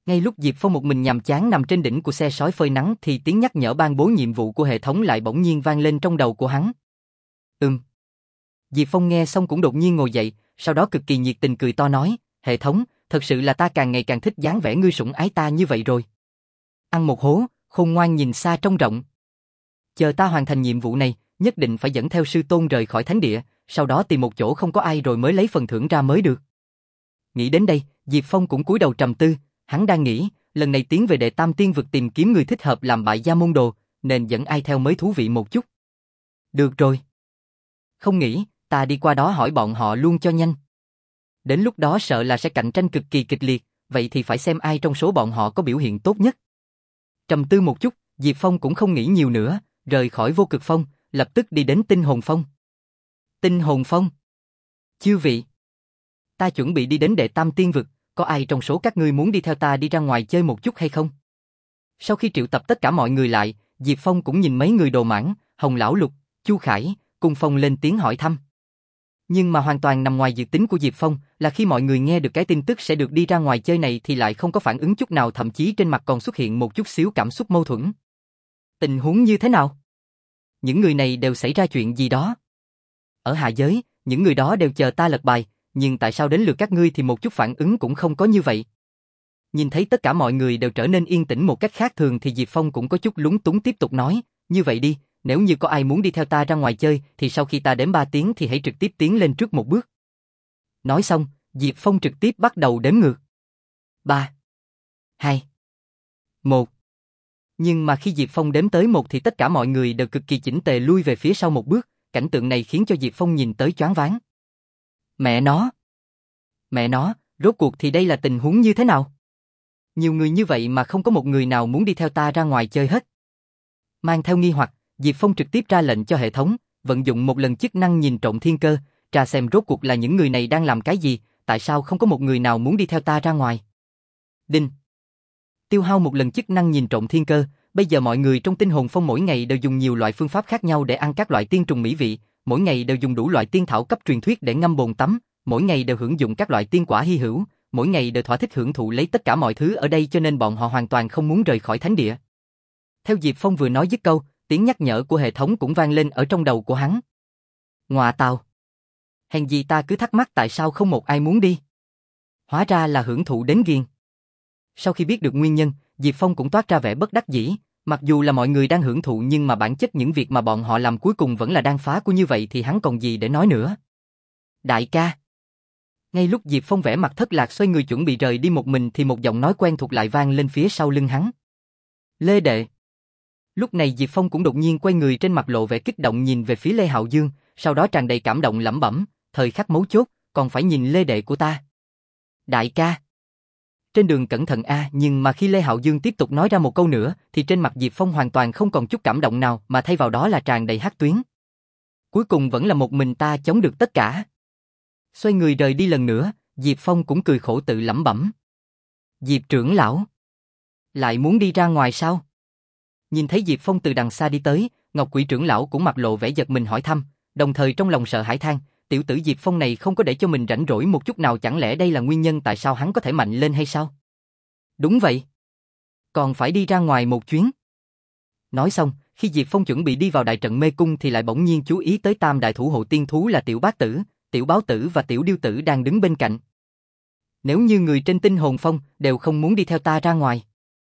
Ngay lúc Diệp Phong một mình nhàm chán nằm trên đỉnh của xe sói phơi nắng thì tiếng nhắc nhở ban bố nhiệm vụ của hệ thống lại bỗng nhiên vang lên trong đầu của hắn. Ừm. Diệp Phong nghe xong cũng đột nhiên ngồi dậy, sau đó cực kỳ nhiệt tình cười to nói, hệ thống, thật sự là ta càng ngày càng thích dáng vẻ ngươi sủng ái ta như vậy rồi. Ăn một hố, khôn ngoan nhìn xa trông rộng. Chờ ta hoàn thành nhiệm vụ này, nhất định phải dẫn theo sư tôn rời khỏi thánh địa, sau đó tìm một chỗ không có ai rồi mới lấy phần thưởng ra mới được. Nghĩ đến đây, Diệp Phong cũng cúi đầu trầm tư, hắn đang nghĩ, lần này tiến về đệ tam tiên vực tìm kiếm người thích hợp làm bại gia môn đồ, nên dẫn ai theo mới thú vị một chút. Được rồi. Không nghĩ, ta đi qua đó hỏi bọn họ luôn cho nhanh. Đến lúc đó sợ là sẽ cạnh tranh cực kỳ kịch liệt, vậy thì phải xem ai trong số bọn họ có biểu hiện tốt nhất. Trầm tư một chút, Diệp Phong cũng không nghĩ nhiều nữa, rời khỏi Vô Cực Phong, lập tức đi đến Tinh Hồn Phong. Tinh Hồn Phong. Chư vị, ta chuẩn bị đi đến đệ tam tiên vực, có ai trong số các ngươi muốn đi theo ta đi ra ngoài chơi một chút hay không? Sau khi triệu tập tất cả mọi người lại, Diệp Phong cũng nhìn mấy người Đồ Mãng, Hồng Lão Lục, Chu Khải, cùng Phong lên tiếng hỏi thăm. Nhưng mà hoàn toàn nằm ngoài dự tính của Diệp Phong là khi mọi người nghe được cái tin tức sẽ được đi ra ngoài chơi này thì lại không có phản ứng chút nào, thậm chí trên mặt còn xuất hiện một chút xíu cảm xúc mâu thuẫn. Tình huống như thế nào? Những người này đều xảy ra chuyện gì đó? Ở hạ giới, những người đó đều chờ ta lật bài, nhưng tại sao đến lượt các ngươi thì một chút phản ứng cũng không có như vậy? Nhìn thấy tất cả mọi người đều trở nên yên tĩnh một cách khác thường thì Diệp Phong cũng có chút lúng túng tiếp tục nói, như vậy đi, nếu như có ai muốn đi theo ta ra ngoài chơi thì sau khi ta đếm ba tiếng thì hãy trực tiếp tiến lên trước một bước. Nói xong, Diệp Phong trực tiếp bắt đầu đếm ngược. ba, hai, một. Nhưng mà khi Diệp Phong đếm tới một thì tất cả mọi người đều cực kỳ chỉnh tề lui về phía sau một bước, cảnh tượng này khiến cho Diệp Phong nhìn tới choáng váng. Mẹ nó! Mẹ nó, rốt cuộc thì đây là tình huống như thế nào? Nhiều người như vậy mà không có một người nào muốn đi theo ta ra ngoài chơi hết. Mang theo nghi hoặc, Diệp Phong trực tiếp ra lệnh cho hệ thống, vận dụng một lần chức năng nhìn trộm thiên cơ, tra xem rốt cuộc là những người này đang làm cái gì, tại sao không có một người nào muốn đi theo ta ra ngoài. Đinh. Tiêu hao một lần chức năng nhìn trộm thiên cơ, bây giờ mọi người trong Tinh Hồn Phong mỗi ngày đều dùng nhiều loại phương pháp khác nhau để ăn các loại tiên trùng mỹ vị, mỗi ngày đều dùng đủ loại tiên thảo cấp truyền thuyết để ngâm bồn tắm, mỗi ngày đều hưởng dụng các loại tiên quả hy hữu, mỗi ngày đều thỏa thích hưởng thụ lấy tất cả mọi thứ ở đây cho nên bọn họ hoàn toàn không muốn rời khỏi thánh địa. Theo Diệp Phong vừa nói dứt câu, tiếng nhắc nhở của hệ thống cũng vang lên ở trong đầu của hắn. Ngoà tào! Hèn gì ta cứ thắc mắc tại sao không một ai muốn đi. Hóa ra là hưởng thụ đến ghiền. Sau khi biết được nguyên nhân, Diệp Phong cũng toát ra vẻ bất đắc dĩ, mặc dù là mọi người đang hưởng thụ nhưng mà bản chất những việc mà bọn họ làm cuối cùng vẫn là đang phá của như vậy thì hắn còn gì để nói nữa. Đại ca! Ngay lúc Diệp Phong vẻ mặt thất lạc xoay người chuẩn bị rời đi một mình thì một giọng nói quen thuộc lại vang lên phía sau lưng hắn. Lê Đệ! Lúc này Diệp Phong cũng đột nhiên quay người, trên mặt lộ vẻ kích động nhìn về phía Lê Hạo Dương, sau đó tràn đầy cảm động lẩm bẩm, thời khắc mấu chốt, còn phải nhìn Lê Đệ của ta. Đại ca! Trên đường cẩn thận a, nhưng mà khi Lê Hạo Dương tiếp tục nói ra một câu nữa thì trên mặt Diệp Phong hoàn toàn không còn chút cảm động nào mà thay vào đó là tràn đầy hắc tuyến. Cuối cùng vẫn là một mình ta chống được tất cả. Xoay người rời đi lần nữa, Diệp Phong cũng cười khổ tự lẩm bẩm. Diệp trưởng lão! Lại muốn đi ra ngoài sao? Nhìn thấy Diệp Phong từ đằng xa đi tới, Ngọc Quỷ trưởng lão cũng mặt lộ vẻ giật mình hỏi thăm, đồng thời trong lòng sợ hãi than, tiểu tử Diệp Phong này không có để cho mình rảnh rỗi một chút nào, chẳng lẽ đây là nguyên nhân tại sao hắn có thể mạnh lên hay sao? Đúng vậy. Còn phải đi ra ngoài một chuyến. Nói xong, khi Diệp Phong chuẩn bị đi vào đại trận mê cung thì lại bỗng nhiên chú ý tới tam đại thủ hộ tiên thú là Tiểu Bát Tử, Tiểu Báo Tử và Tiểu Điêu Tử đang đứng bên cạnh. Nếu như người trên Tinh Hồn Phong đều không muốn đi theo ta ra ngoài,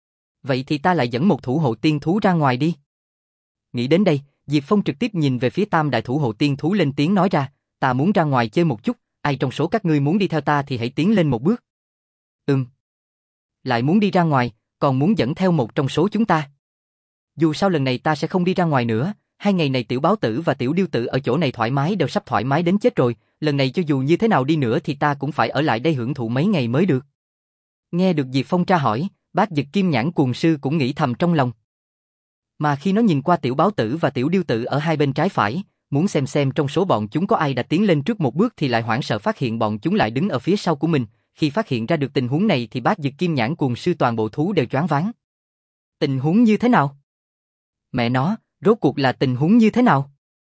vậy thì ta lại dẫn một thủ hộ tiên thú ra ngoài đi. Nghĩ đến đây, Diệp Phong trực tiếp nhìn về phía tam đại thủ hộ tiên thú lên tiếng nói ra, ta muốn ra ngoài chơi một chút, ai trong số các ngươi muốn đi theo ta thì hãy tiến lên một bước. Ừm. Lại muốn đi ra ngoài, còn muốn dẫn theo một trong số chúng ta. Dù sao lần này ta sẽ không đi ra ngoài nữa, hai ngày này Tiểu Báo Tử và Tiểu Điêu Tử ở chỗ này thoải mái đều sắp thoải mái đến chết rồi, lần này cho dù như thế nào đi nữa thì ta cũng phải ở lại đây hưởng thụ mấy ngày mới được. Nghe được Diệp Phong tra hỏi, Bát Dực Kim Nhãn Cuồng Sư cũng nghĩ thầm trong lòng. Mà khi nó nhìn qua Tiểu Báo Tử và Tiểu Điêu Tử ở hai bên trái phải, muốn xem xem trong số bọn chúng có ai đã tiến lên trước một bước thì lại hoảng sợ phát hiện bọn chúng lại đứng ở phía sau của mình, khi phát hiện ra được tình huống này thì Bát Dực Kim Nhãn Cuồng Sư toàn bộ thú đều choáng váng. Tình huống như thế nào? Mẹ nó, rốt cuộc là tình huống như thế nào?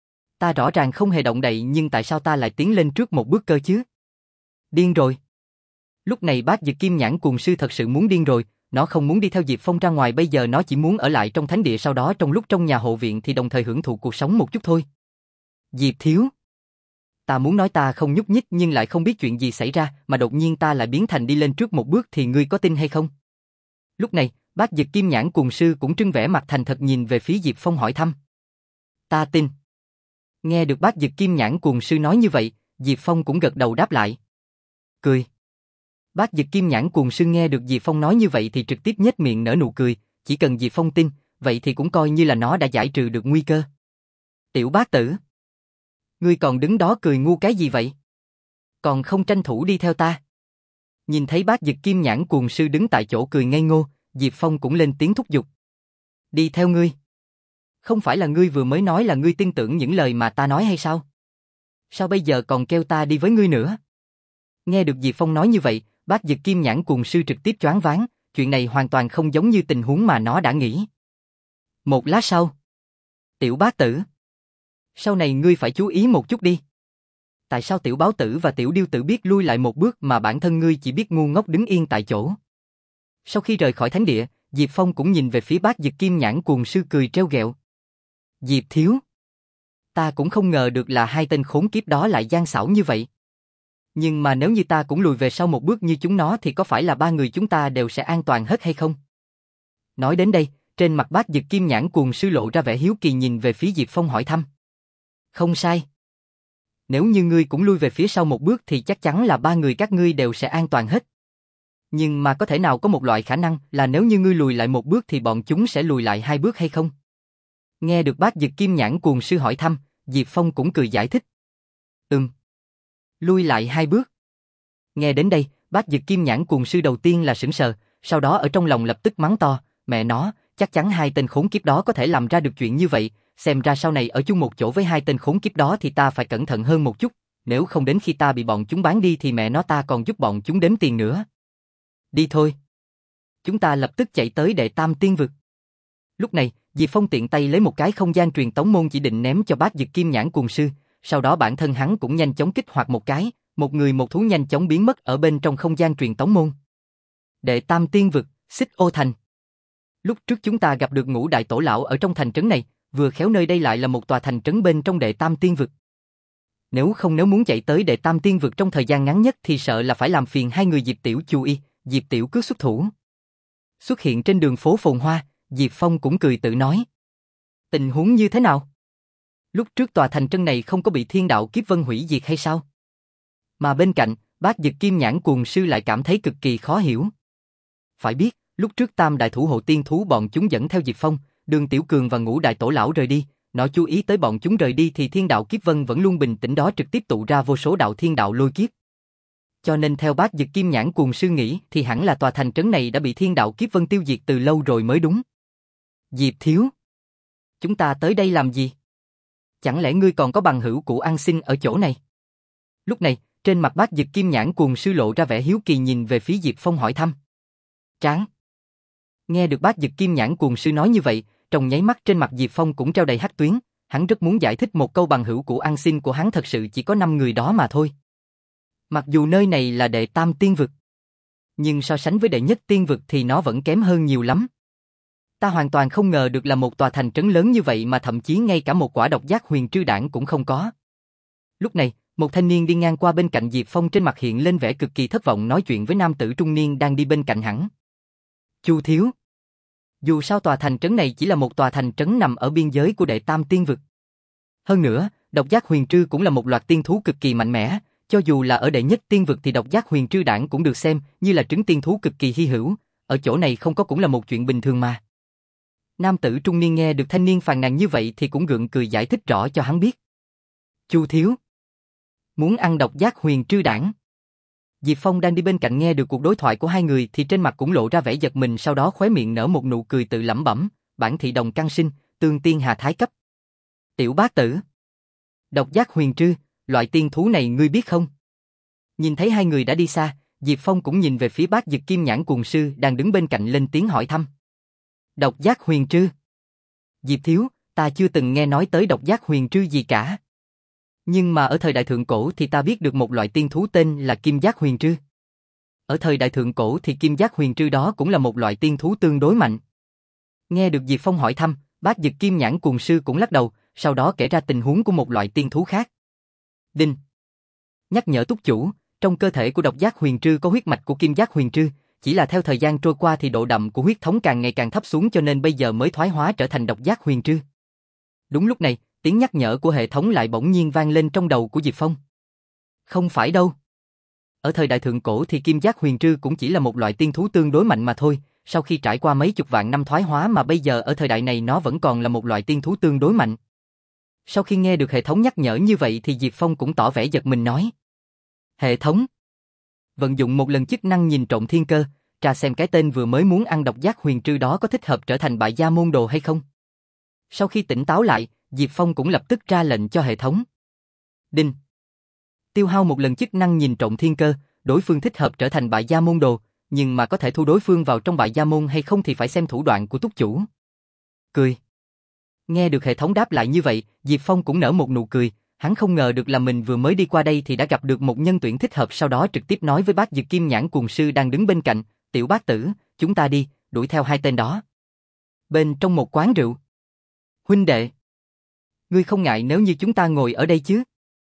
Ta rõ ràng không hề động đậy nhưng tại sao ta lại tiến lên trước một bước cơ chứ? Điên rồi. Lúc này Bát Dực Kim Nhãn Cuồng Sư thật sự muốn điên rồi, nó không muốn đi theo Diệp Phong ra ngoài, bây giờ nó chỉ muốn ở lại trong thánh địa, sau đó trong lúc trong nhà hộ viện thì đồng thời hưởng thụ cuộc sống một chút thôi. Diệp thiếu, ta muốn nói ta không nhúc nhích nhưng lại không biết chuyện gì xảy ra, mà đột nhiên ta lại biến thành đi lên trước một bước thì ngươi có tin hay không? Lúc này, Bát Dực Kim Nhãn Cuồng Sư cũng trưng vẻ mặt thành thật nhìn về phía Diệp Phong hỏi thăm. Ta tin. Nghe được Bát Dực Kim Nhãn Cuồng Sư nói như vậy, Diệp Phong cũng gật đầu đáp lại. Cười. Bát Dực Kim Nhãn Cuồng Sư nghe được Diệp Phong nói như vậy thì trực tiếp nhếch miệng nở nụ cười, chỉ cần Diệp Phong tin, vậy thì cũng coi như là nó đã giải trừ được nguy cơ. Tiểu bát tử, ngươi còn đứng đó cười ngu cái gì vậy? Còn không tranh thủ đi theo ta? Nhìn thấy Bát Dực Kim Nhãn Cuồng Sư đứng tại chỗ cười ngây ngô, Diệp Phong cũng lên tiếng thúc giục. Đi theo ngươi? Không phải là ngươi vừa mới nói là ngươi tin tưởng những lời mà ta nói hay sao? Sao bây giờ còn kêu ta đi với ngươi nữa? Nghe được Diệp Phong nói như vậy, Bát Dực Kim Nhãn Cuồng Sư trực tiếp choáng váng, chuyện này hoàn toàn không giống như tình huống mà nó đã nghĩ. Một lát sau, tiểu bát tử, sau này ngươi phải chú ý một chút đi. Tại sao tiểu báo tử và tiểu điêu tử biết lui lại một bước mà bản thân ngươi chỉ biết ngu ngốc đứng yên tại chỗ? Sau khi rời khỏi thánh địa, Diệp Phong cũng nhìn về phía Bát Dực Kim Nhãn Cuồng Sư cười trêu ghẹo. Diệp thiếu, ta cũng không ngờ được là hai tên khốn kiếp đó lại gian xảo như vậy. Nhưng mà nếu như ta cũng lùi về sau một bước như chúng nó thì có phải là ba người chúng ta đều sẽ an toàn hết hay không? Nói đến đây, trên mặt Bát Dực Kim Nhãn Cuồng Sư lộ ra vẻ hiếu kỳ nhìn về phía Diệp Phong hỏi thăm. Không sai. Nếu như ngươi cũng lui về phía sau một bước thì chắc chắn là ba người các ngươi đều sẽ an toàn hết. Nhưng mà có thể nào có một loại khả năng là nếu như ngươi lùi lại một bước thì bọn chúng sẽ lùi lại hai bước hay không? Nghe được Bát Dực Kim Nhãn Cuồng Sư hỏi thăm, Diệp Phong cũng cười giải thích. Ừm. Lui lại hai bước. Nghe đến đây, Bát Dực Kim Nhãn Cuồng Sư đầu tiên là sững sờ, sau đó ở trong lòng lập tức mắng to, mẹ nó, chắc chắn hai tên khốn kiếp đó có thể làm ra được chuyện như vậy, xem ra sau này ở chung một chỗ với hai tên khốn kiếp đó thì ta phải cẩn thận hơn một chút, nếu không đến khi ta bị bọn chúng bán đi thì mẹ nó ta còn giúp bọn chúng đếm tiền nữa. Đi thôi. Chúng ta lập tức chạy tới Đệ Tam Tiên Vực. Lúc này, Diệp Phong tiện tay lấy một cái không gian truyền tống môn chỉ định ném cho Bát Dực Kim Nhãn Cuồng Sư, sau đó bản thân hắn cũng nhanh chóng kích hoạt một cái, một người một thú nhanh chóng biến mất ở bên trong không gian truyền tống môn. Đệ Tam Tiên Vực, Xích Ô Thành. Lúc trước chúng ta gặp được Ngũ Đại Tổ Lão ở trong thành trấn này, vừa khéo nơi đây lại là một tòa thành trấn bên trong Đệ Tam Tiên Vực. Nếu không nếu muốn chạy tới Đệ Tam Tiên Vực trong thời gian ngắn nhất thì sợ là phải làm phiền hai người Diệp Tiểu chú ý, Diệp Tiểu cứ xuất thủ. Xuất hiện trên đường phố phồn hoa, Diệp Phong cũng cười tự nói. Tình huống như thế nào? Lúc trước tòa thành trấn này không có bị thiên đạo kiếp vân hủy diệt hay sao? Mà bên cạnh, Bát Dực Kim Nhãn Cuồng Sư lại cảm thấy cực kỳ khó hiểu. Phải biết, lúc trước Tam Đại Thủ Hộ Tiên Thú bọn chúng dẫn theo Diệp Phong, Đường Tiểu Cường và Ngũ Đại Tổ Lão rời đi, nó chú ý tới bọn chúng rời đi thì thiên đạo kiếp vân vẫn luôn bình tĩnh đó trực tiếp tụ ra vô số đạo thiên đạo lôi kiếp. Cho nên theo Bát Dực Kim Nhãn Cuồng Sư nghĩ thì hẳn là tòa thành trấn này đã bị thiên đạo kiếp vân tiêu diệt từ lâu rồi mới đúng. Diệp thiếu, chúng ta tới đây làm gì? Chẳng lẽ ngươi còn có bằng hữu cũ ăn xin ở chỗ này? Lúc này, trên mặt Bát Dực Kim Nhãn Cuồng Sư lộ ra vẻ hiếu kỳ nhìn về phía Diệp Phong hỏi thăm. Tráng. Nghe được Bát Dực Kim Nhãn Cuồng Sư nói như vậy, trong nháy mắt trên mặt Diệp Phong cũng treo đầy hắc tuyến, hắn rất muốn giải thích một câu bằng hữu cũ ăn xin của hắn thật sự chỉ có năm người đó mà thôi. Mặc dù nơi này là Đệ Tam Tiên Vực, nhưng so sánh với Đệ Nhất Tiên Vực thì nó vẫn kém hơn nhiều lắm. Ta hoàn toàn không ngờ được là một tòa thành trấn lớn như vậy mà thậm chí ngay cả một quả độc giác huyền trư đản cũng không có. Lúc này, một thanh niên đi ngang qua bên cạnh Diệp Phong trên mặt hiện lên vẻ cực kỳ thất vọng nói chuyện với nam tử trung niên đang đi bên cạnh hắn. Chu thiếu. Dù sao tòa thành trấn này chỉ là một tòa thành trấn nằm ở biên giới của Đệ Tam Tiên Vực. Hơn nữa, độc giác huyền trư cũng là một loạt tiên thú cực kỳ mạnh mẽ, cho dù là ở Đệ Nhất Tiên Vực thì độc giác huyền trư đản cũng được xem như là trứng tiên thú cực kỳ hy hữu, ở chỗ này không có cũng là một chuyện bình thường mà. Nam tử trung niên nghe được thanh niên phàn nàn như vậy thì cũng gượng cười giải thích rõ cho hắn biết. Chu thiếu, muốn ăn độc giác huyền trư đản? Diệp Phong đang đi bên cạnh nghe được cuộc đối thoại của hai người thì trên mặt cũng lộ ra vẻ giật mình, sau đó khóe miệng nở một nụ cười tự lẩm bẩm, bản thị đồng căn sinh, tương tiên hà thái cấp. Tiểu bát tử, độc giác huyền trư, loại tiên thú này ngươi biết không? Nhìn thấy hai người đã đi xa, Diệp Phong cũng nhìn về phía Bát Dực Kim Nhãn Cuồng Sư đang đứng bên cạnh lên tiếng hỏi thăm. Độc giác huyền trư? Diệp thiếu, ta chưa từng nghe nói tới độc giác huyền trư gì cả. Nhưng mà ở thời đại thượng cổ thì ta biết được một loại tiên thú tên là kim giác huyền trư. Ở thời đại thượng cổ thì kim giác huyền trư đó cũng là một loại tiên thú tương đối mạnh. Nghe được Diệp Phong hỏi thăm, Bác Dực Kim Nhãn Cuồng Sư cũng lắc đầu, sau đó kể ra tình huống của một loại tiên thú khác. Đinh. Nhắc nhở túc chủ, trong cơ thể của độc giác huyền trư có huyết mạch của kim giác huyền trư, chỉ là theo thời gian trôi qua thì độ đậm của huyết thống càng ngày càng thấp xuống cho nên bây giờ mới thoái hóa trở thành độc giác huyền trư. Đúng lúc này, tiếng nhắc nhở của hệ thống lại bỗng nhiên vang lên trong đầu của Diệp Phong. Không phải đâu. Ở thời đại thượng cổ thì kim giác huyền trư cũng chỉ là một loại tiên thú tương đối mạnh mà thôi, sau khi trải qua mấy chục vạn năm thoái hóa mà bây giờ ở thời đại này nó vẫn còn là một loại tiên thú tương đối mạnh. Sau khi nghe được hệ thống nhắc nhở như vậy thì Diệp Phong cũng tỏ vẻ giật mình nói. Hệ thống. Vận dụng một lần chức năng nhìn trộm thiên cơ, tra xem cái tên vừa mới muốn ăn độc giác huyền trư đó có thích hợp trở thành bại gia môn đồ hay không. Sau khi tỉnh táo lại, Diệp Phong cũng lập tức ra lệnh cho hệ thống. Đinh. Tiêu hao một lần chức năng nhìn trộm thiên cơ, đối phương thích hợp trở thành bại gia môn đồ, nhưng mà có thể thu đối phương vào trong bại gia môn hay không thì phải xem thủ đoạn của túc chủ. Cười. Nghe được hệ thống đáp lại như vậy, Diệp Phong cũng nở một nụ cười, hắn không ngờ được là mình vừa mới đi qua đây thì đã gặp được một nhân tuyển thích hợp, sau đó trực tiếp nói với Bác Dực Kim Nhãn Cuồng Sư đang đứng bên cạnh, tiểu bác tử, chúng ta đi, đuổi theo hai tên đó. Bên trong một quán rượu. Huynh đệ. Ngươi không ngại nếu như chúng ta ngồi ở đây chứ?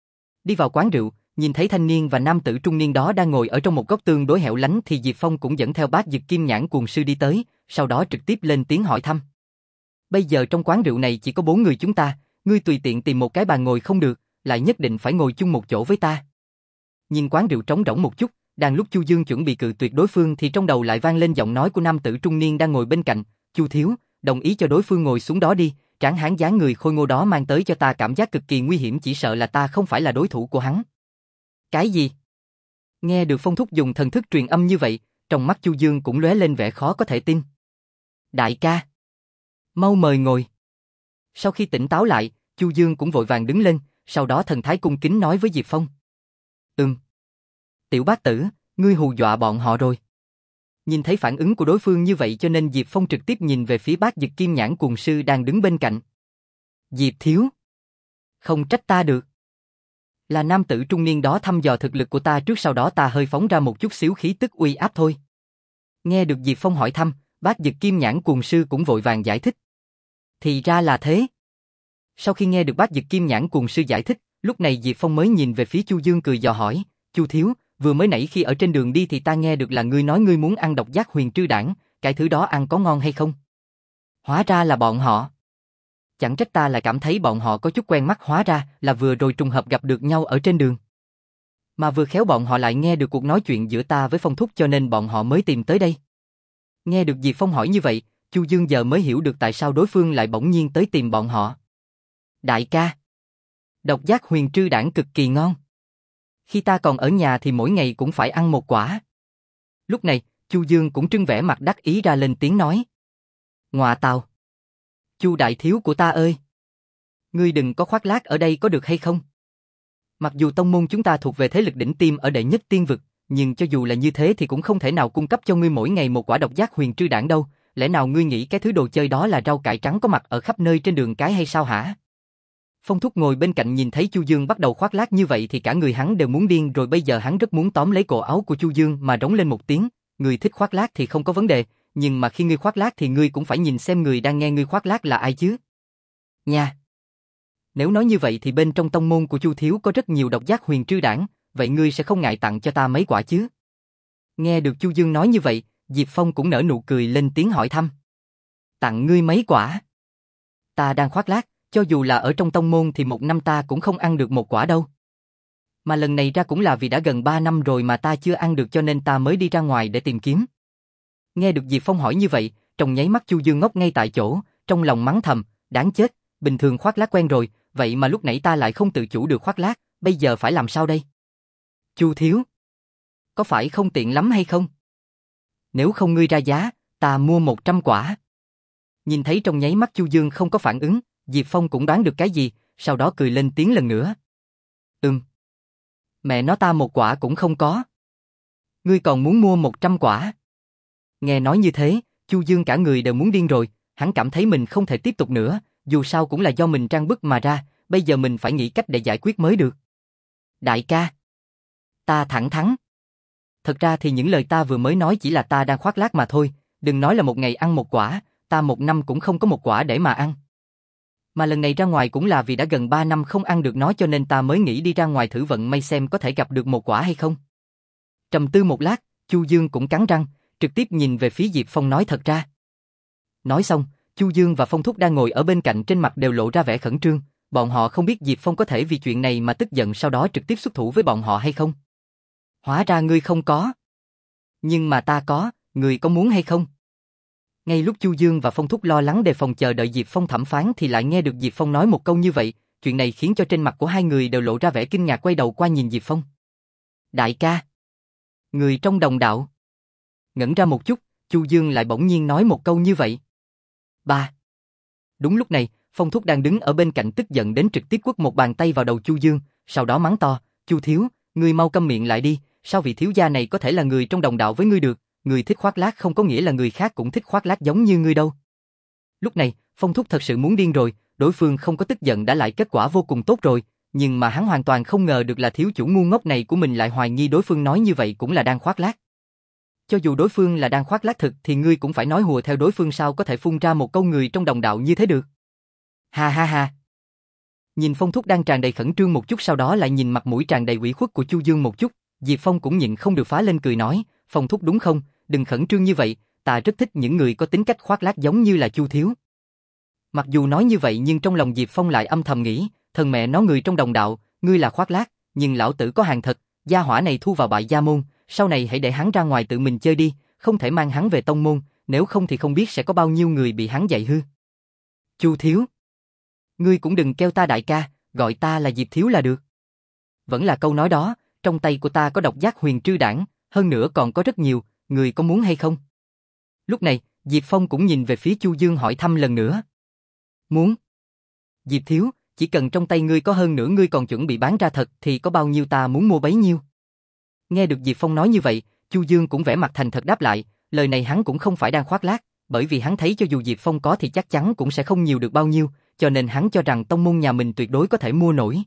Đi vào quán rượu, nhìn thấy thanh niên và nam tử trung niên đó đang ngồi ở trong một góc tương đối hẻo lánh thì Diệp Phong cũng dẫn theo Bác Dực Kim Nhãn Cuồng Sư đi tới, sau đó trực tiếp lên tiếng hỏi thăm. Bây giờ trong quán rượu này chỉ có bốn người chúng ta, ngươi tùy tiện tìm một cái bàn ngồi không được, lại nhất định phải ngồi chung một chỗ với ta. Nhìn quán rượu trống rỗng một chút, đang lúc Chu Dương chuẩn bị cự tuyệt đối phương thì trong đầu lại vang lên giọng nói của nam tử trung niên đang ngồi bên cạnh, Chu thiếu, đồng ý cho đối phương ngồi xuống đó đi, tráng hán dáng người khôi ngô đó mang tới cho ta cảm giác cực kỳ nguy hiểm, chỉ sợ là ta không phải là đối thủ của hắn. Cái gì? Nghe được Phong thúc dùng thần thức truyền âm như vậy, trong mắt Chu Dương cũng lóe lên vẻ khó có thể tin. Đại ca, mau mời ngồi. Sau khi tỉnh táo lại, Chu Dương cũng vội vàng đứng lên, sau đó thần thái cung kính nói với Diệp Phong. Ừm. Tiểu bác tử, ngươi hù dọa bọn họ rồi. Nhìn thấy phản ứng của đối phương như vậy cho nên Diệp Phong trực tiếp nhìn về phía Bác Dực Kim Nhãn Cuồng Sư đang đứng bên cạnh. Diệp thiếu. Không trách ta được. Là nam tử trung niên đó thăm dò thực lực của ta trước, sau đó ta hơi phóng ra một chút xíu khí tức uy áp thôi. Nghe được Diệp Phong hỏi thăm, Bác Dực Kim Nhãn Cuồng Sư cũng vội vàng giải thích. Thì ra là thế. Sau khi nghe được Bác Dực Kim Nhãn Cuồng Sư giải thích, lúc này Diệp Phong mới nhìn về phía Chu Dương cười dò hỏi, Chu thiếu, vừa mới nãy khi ở trên đường đi thì ta nghe được là ngươi nói ngươi muốn ăn độc giác huyền trư đảng, cái thứ đó ăn có ngon hay không? Hóa ra là bọn họ. Chẳng trách ta lại cảm thấy bọn họ có chút quen mắt, hóa ra là vừa rồi trùng hợp gặp được nhau ở trên đường. Mà vừa khéo bọn họ lại nghe được cuộc nói chuyện giữa ta với Phong thúc cho nên bọn họ mới tìm tới đây. Nghe được Diệp Phong hỏi như vậy, Chu Dương giờ mới hiểu được tại sao đối phương lại bỗng nhiên tới tìm bọn họ. Đại ca, độc giác huyền trư đảng cực kỳ ngon. Khi ta còn ở nhà thì mỗi ngày cũng phải ăn một quả. Lúc này, Chu Dương cũng trưng vẻ mặt đắc ý ra lên tiếng nói. Ngọa tào. Chu đại thiếu của ta ơi. Ngươi đừng có khoác lác ở đây có được hay không? Mặc dù tông môn chúng ta thuộc về thế lực đỉnh tiêm ở đệ nhất tiên vực, nhưng cho dù là như thế thì cũng không thể nào cung cấp cho ngươi mỗi ngày một quả độc giác huyền trư đảng đâu. Lẽ nào ngươi nghĩ cái thứ đồ chơi đó là rau cải trắng có mặt ở khắp nơi trên đường cái hay sao hả? Phong thúc ngồi bên cạnh nhìn thấy Chu Dương bắt đầu khoác lác như vậy thì cả người hắn đều muốn điên rồi, bây giờ hắn rất muốn tóm lấy cổ áo của Chu Dương mà rống lên một tiếng, người thích khoác lác thì không có vấn đề, nhưng mà khi ngươi khoác lác thì ngươi cũng phải nhìn xem người đang nghe ngươi khoác lác là ai chứ. Nha. Nếu nói như vậy thì bên trong tông môn của Chu thiếu có rất nhiều độc giác huyền trư đảng, vậy ngươi sẽ không ngại tặng cho ta mấy quả chứ? Nghe được Chu Dương nói như vậy, Diệp Phong cũng nở nụ cười lên tiếng hỏi thăm. Tặng ngươi mấy quả? Ta đang khoác lác, cho dù là ở trong tông môn thì một năm ta cũng không ăn được một quả đâu. Mà lần này ra cũng là vì đã gần ba năm rồi mà ta chưa ăn được cho nên ta mới đi ra ngoài để tìm kiếm. Nghe được Diệp Phong hỏi như vậy, trong nháy mắt Chu Dương ngốc ngay tại chỗ, trong lòng mắng thầm, đáng chết, bình thường khoác lác quen rồi, vậy mà lúc nãy ta lại không tự chủ được khoác lác, bây giờ phải làm sao đây? Chu thiếu, có phải không tiện lắm hay không? Nếu không ngươi ra giá, ta mua một trăm quả. Nhìn thấy trong nháy mắt Chu Dương không có phản ứng, Diệp Phong cũng đoán được cái gì, sau đó cười lên tiếng lần nữa. Ừm. Mẹ nó ta một quả cũng không có. Ngươi còn muốn mua một trăm quả. Nghe nói như thế, Chu Dương cả người đều muốn điên rồi, hắn cảm thấy mình không thể tiếp tục nữa, dù sao cũng là do mình trang bức mà ra, bây giờ mình phải nghĩ cách để giải quyết mới được. Đại ca, ta thẳng thắn. thật ra thì những lời ta vừa mới nói chỉ là ta đang khoác lác mà thôi, đừng nói là một ngày ăn một quả, ta một năm cũng không có một quả để mà ăn. Mà lần này ra ngoài cũng là vì đã gần ba năm không ăn được nó cho nên ta mới nghĩ đi ra ngoài thử vận may xem có thể gặp được một quả hay không. Trầm tư một lát, Chu Dương cũng cắn răng, trực tiếp nhìn về phía Diệp Phong nói thật ra. Nói xong, Chu Dương và Phong Thúc đang ngồi ở bên cạnh trên mặt đều lộ ra vẻ khẩn trương, bọn họ không biết Diệp Phong có thể vì chuyện này mà tức giận sau đó trực tiếp xuất thủ với bọn họ hay không. Hóa ra ngươi không có. Nhưng mà ta có, ngươi có muốn hay không? Ngay lúc Chu Dương và Phong Thúc lo lắng đề phòng chờ đợi Diệp Phong thẩm phán thì lại nghe được Diệp Phong nói một câu như vậy, chuyện này khiến cho trên mặt của hai người đều lộ ra vẻ kinh ngạc quay đầu qua nhìn Diệp Phong. Đại ca. Người trong đồng đạo. Ngẩn ra một chút, Chu Dương lại bỗng nhiên nói một câu như vậy. Ba. Đúng lúc này, Phong Thúc đang đứng ở bên cạnh tức giận đến trực tiếp quất một bàn tay vào đầu Chu Dương, sau đó mắng to, Chu thiếu, ngươi mau câm miệng lại đi, sao vị thiếu gia này có thể là người trong đồng đạo với ngươi được, người thích khoác lác không có nghĩa là người khác cũng thích khoác lác giống như ngươi đâu. Lúc này, Phong Thúc thật sự muốn điên rồi, đối phương không có tức giận đã lại kết quả vô cùng tốt rồi, nhưng mà hắn hoàn toàn không ngờ được là thiếu chủ ngu ngốc này của mình lại hoài nghi đối phương nói như vậy cũng là đang khoác lác. Cho dù đối phương là đang khoác lác thực thì ngươi cũng phải nói hùa theo đối phương sao có thể phun ra một câu người trong đồng đạo như thế được. Ha ha ha. Nhìn Phong Thúc đang tràn đầy khẩn trương một chút sau đó lại nhìn mặt mũi tràn đầy ủy khuất của Chu Dương một chút, Diệp Phong cũng nhịn không được phá lên cười nói, Phong Thúc đúng không, đừng khẩn trương như vậy, ta rất thích những người có tính cách khoác lác giống như là Chu thiếu. Mặc dù nói như vậy nhưng trong lòng Diệp Phong lại âm thầm nghĩ, thần mẹ nó người trong đồng đạo, ngươi là khoác lác, nhưng lão tử có hàng thật, gia hỏa này thu vào bại gia môn, sau này hãy để hắn ra ngoài tự mình chơi đi, không thể mang hắn về tông môn, nếu không thì không biết sẽ có bao nhiêu người bị hắn dạy hư. Chu thiếu. Ngươi cũng đừng kêu ta đại ca, gọi ta là Diệp thiếu là được. Vẫn là câu nói đó, trong tay của ta có độc giác huyền trư đảng, hơn nữa còn có rất nhiều, ngươi có muốn hay không? Lúc này, Diệp Phong cũng nhìn về phía Chu Dương hỏi thăm lần nữa. Muốn. Diệp thiếu, chỉ cần trong tay ngươi có hơn nữa ngươi còn chuẩn bị bán ra thật thì có bao nhiêu ta muốn mua bấy nhiêu. Nghe được Diệp Phong nói như vậy, Chu Dương cũng vẻ mặt thành thật đáp lại, lời này hắn cũng không phải đang khoác lác, bởi vì hắn thấy cho dù Diệp Phong có thì chắc chắn cũng sẽ không nhiều được bao nhiêu, cho nên hắn cho rằng tông môn nhà mình tuyệt đối có thể mua nổi.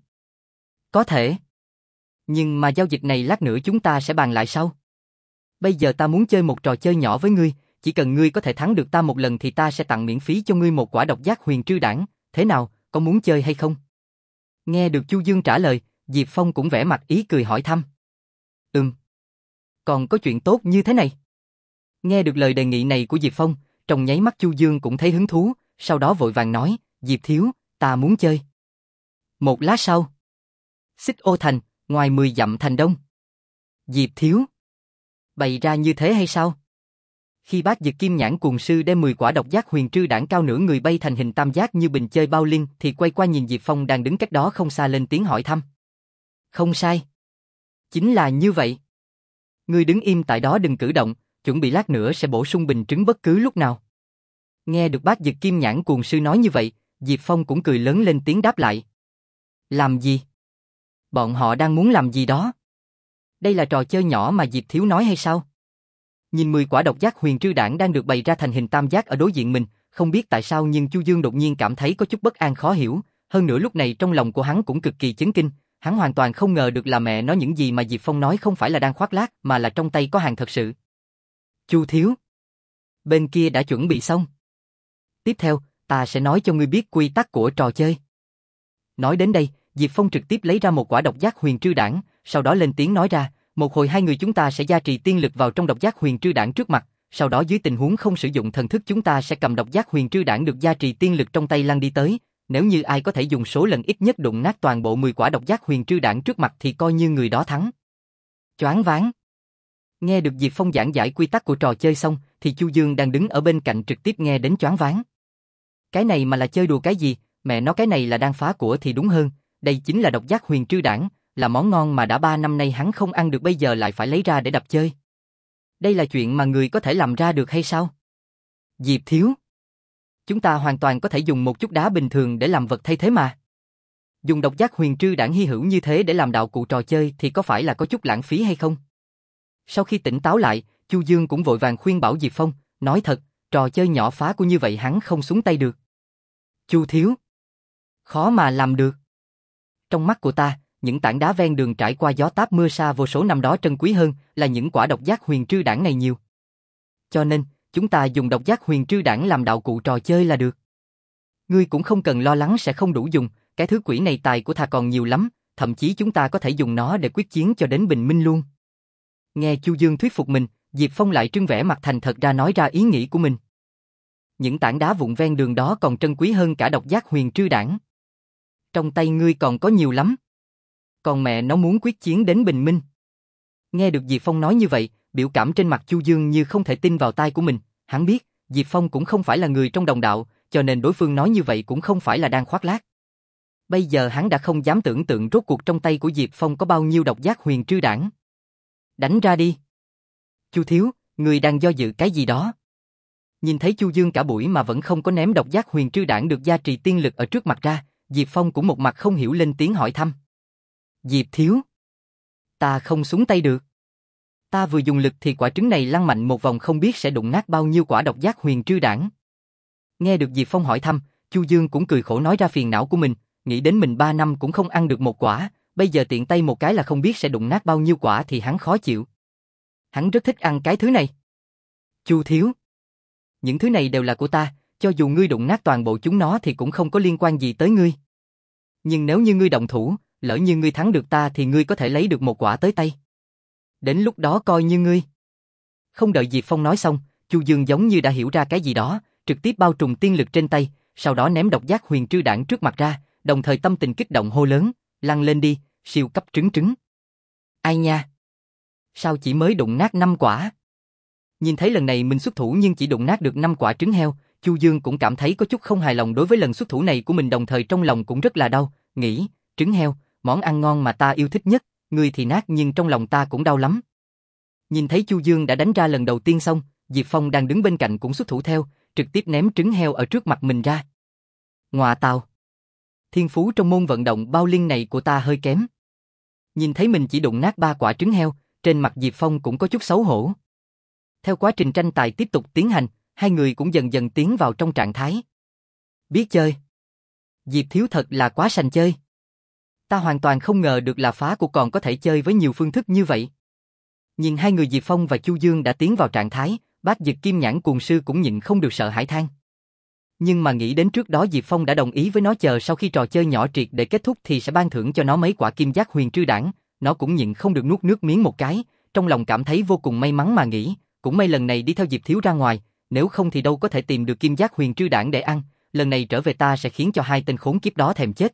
Có thể. Nhưng mà giao dịch này lát nữa chúng ta sẽ bàn lại sau. Bây giờ ta muốn chơi một trò chơi nhỏ với ngươi, chỉ cần ngươi có thể thắng được ta một lần thì ta sẽ tặng miễn phí cho ngươi một quả độc giác huyền trư đảng, thế nào, có muốn chơi hay không? Nghe được Chu Dương trả lời, Diệp Phong cũng vẻ mặt ý cười hỏi thăm. Ừm. Còn có chuyện tốt như thế này. Nghe được lời đề nghị này của Diệp Phong, trong nháy mắt Chu Dương cũng thấy hứng thú, sau đó vội vàng nói, Diệp thiếu, ta muốn chơi. Một lát sau. Xích Ô Thành, ngoài mười dặm thành đông. Diệp thiếu. Bày ra như thế hay sao? Khi Bác Dực Kim Nhãn Cuồng Sư đem mười quả độc giác huyền trư đảng cao nửa người bay thành hình tam giác như bình chơi bao liên thì quay qua nhìn Diệp Phong đang đứng cách đó không xa lên tiếng hỏi thăm. Không sai. Chính là như vậy. Ngươi đứng im tại đó đừng cử động, chuẩn bị lát nữa sẽ bổ sung bình trứng bất cứ lúc nào. Nghe được Bác Dực Kim Nhãn Cuồng Sư nói như vậy, Diệp Phong cũng cười lớn lên tiếng đáp lại. Làm gì? Bọn họ đang muốn làm gì đó? Đây là trò chơi nhỏ mà Diệp thiếu nói hay sao? Nhìn mười quả độc giác huyền trư đảng đang được bày ra thành hình tam giác ở đối diện mình, không biết tại sao nhưng Chu Dương đột nhiên cảm thấy có chút bất an khó hiểu, hơn nữa lúc này trong lòng của hắn cũng cực kỳ chấn kinh, hắn hoàn toàn không ngờ được là mẹ nói những gì mà Diệp Phong nói không phải là đang khoác lác mà là trong tay có hàng thật sự. Chu thiếu. Bên kia đã chuẩn bị xong. Tiếp theo, ta sẽ nói cho ngươi biết quy tắc của trò chơi. Nói đến đây, Diệp Phong trực tiếp lấy ra một quả độc giác huyền trư đảng, sau đó lên tiếng nói ra, một hồi hai người chúng ta sẽ gia trì tiên lực vào trong độc giác huyền trư đảng trước mặt, sau đó dưới tình huống không sử dụng thần thức chúng ta sẽ cầm độc giác huyền trư đảng được gia trì tiên lực trong tay lăn đi tới, nếu như ai có thể dùng số lần ít nhất đụng nát toàn bộ mười quả độc giác huyền trư đảng trước mặt thì coi như người đó thắng. Choáng váng. Nghe được Diệp Phong giảng giải quy tắc của trò chơi xong, thì Chu Dương đang đứng ở bên cạnh trực tiếp nghe đến choáng váng. Cái này mà là chơi đùa cái gì, mẹ nó cái này là đang phá của thì đúng hơn, đây chính là độc giác huyền trư đảng, là món ngon mà đã ba năm nay hắn không ăn được bây giờ lại phải lấy ra để đập chơi. Đây là chuyện mà người có thể làm ra được hay sao? Diệp thiếu. Chúng ta hoàn toàn có thể dùng một chút đá bình thường để làm vật thay thế mà. Dùng độc giác huyền trư đảng hy hữu như thế để làm đạo cụ trò chơi thì có phải là có chút lãng phí hay không? Sau khi tỉnh táo lại, Chu Dương cũng vội vàng khuyên bảo Diệp Phong, nói thật, trò chơi nhỏ phá của như vậy hắn không xuống tay được. Chu thiếu. Khó mà làm được. Trong mắt của ta, những tảng đá ven đường trải qua gió táp mưa sa vô số năm đó trân quý hơn là những quả độc giác huyền trư đảng này nhiều. Cho nên, chúng ta dùng độc giác huyền trư đảng làm đạo cụ trò chơi là được. Ngươi cũng không cần lo lắng sẽ không đủ dùng, cái thứ quỷ này tài của thà còn nhiều lắm, thậm chí chúng ta có thể dùng nó để quyết chiến cho đến bình minh luôn. Nghe Chu Dương thuyết phục mình, Diệp Phong lại trưng vẻ mặt thành thật ra nói ra ý nghĩ của mình. Những tảng đá vụn ven đường đó còn trân quý hơn cả độc giác huyền trư đảng. Trong tay ngươi còn có nhiều lắm. Còn mẹ nó muốn quyết chiến đến bình minh. Nghe được Diệp Phong nói như vậy, biểu cảm trên mặt Chu Dương như không thể tin vào tai của mình. Hắn biết, Diệp Phong cũng không phải là người trong đồng đạo, cho nên đối phương nói như vậy cũng không phải là đang khoác lác. Bây giờ hắn đã không dám tưởng tượng rốt cuộc trong tay của Diệp Phong có bao nhiêu độc giác huyền trư đảng. Đánh ra đi. Chu thiếu, người đang do dự cái gì đó? Nhìn thấy Chu Dương cả buổi mà vẫn không có ném độc giác huyền trư đảng được gia trì tiên lực ở trước mặt ra, Diệp Phong cũng một mặt không hiểu lên tiếng hỏi thăm. Diệp thiếu, ta không xuống tay được. Ta vừa dùng lực thì quả trứng này lăn mạnh một vòng không biết sẽ đụng nát bao nhiêu quả độc giác huyền trư đảng. Nghe được Diệp Phong hỏi thăm, Chu Dương cũng cười khổ nói ra phiền não của mình, nghĩ đến mình ba năm cũng không ăn được một quả, bây giờ tiện tay một cái là không biết sẽ đụng nát bao nhiêu quả thì hắn khó chịu. Hắn rất thích ăn cái thứ này. Chu thiếu, những thứ này đều là của ta, cho dù ngươi đụng nát toàn bộ chúng nó thì cũng không có liên quan gì tới ngươi. Nhưng nếu như ngươi động thủ, lỡ như ngươi thắng được ta thì ngươi có thể lấy được một quả tới tay. Đến lúc đó coi như ngươi. Không đợi Diệp Phong nói xong, Chu Dương giống như đã hiểu ra cái gì đó, trực tiếp bao trùm tiên lực trên tay, sau đó ném độc giác huyền trư đảng trước mặt ra, đồng thời tâm tình kích động hô lớn, lăn lên đi, siêu cấp trứng trứng. Ai nha? Sao chỉ mới đụng nát năm quả? Nhìn thấy lần này mình xuất thủ nhưng chỉ đụng nát được năm quả trứng heo, Chu Dương cũng cảm thấy có chút không hài lòng đối với lần xuất thủ này của mình, đồng thời trong lòng cũng rất là đau, nghĩ, trứng heo, món ăn ngon mà ta yêu thích nhất, người thì nát nhưng trong lòng ta cũng đau lắm. Nhìn thấy Chu Dương đã đánh ra lần đầu tiên xong, Diệp Phong đang đứng bên cạnh cũng xuất thủ theo, trực tiếp ném trứng heo ở trước mặt mình ra. Ngoạ tào, thiên phú trong môn vận động bao liên này của ta hơi kém. Nhìn thấy mình chỉ đụng nát ba quả trứng heo, trên mặt Diệp Phong cũng có chút xấu hổ. Theo quá trình tranh tài tiếp tục tiến hành, hai người cũng dần dần tiến vào trong trạng thái. Biết chơi. Diệp thiếu thật là quá sành chơi. Ta hoàn toàn không ngờ được là phá của còn có thể chơi với nhiều phương thức như vậy. Nhìn hai người Diệp Phong và Chu Dương đã tiến vào trạng thái, Bác Dực Kim Nhãn Cuồng Sư cũng nhịn không được sợ hãi than. Nhưng mà nghĩ đến trước đó Diệp Phong đã đồng ý với nó chờ sau khi trò chơi nhỏ triệt để kết thúc thì sẽ ban thưởng cho nó mấy quả kim giác huyền trư đảng, nó cũng nhịn không được nuốt nước miếng một cái, trong lòng cảm thấy vô cùng may mắn mà nghĩ, cũng may lần này đi theo Diệp thiếu ra ngoài, nếu không thì đâu có thể tìm được kim giác huyền trư đảng để ăn, lần này trở về ta sẽ khiến cho hai tên khốn kiếp đó thèm chết.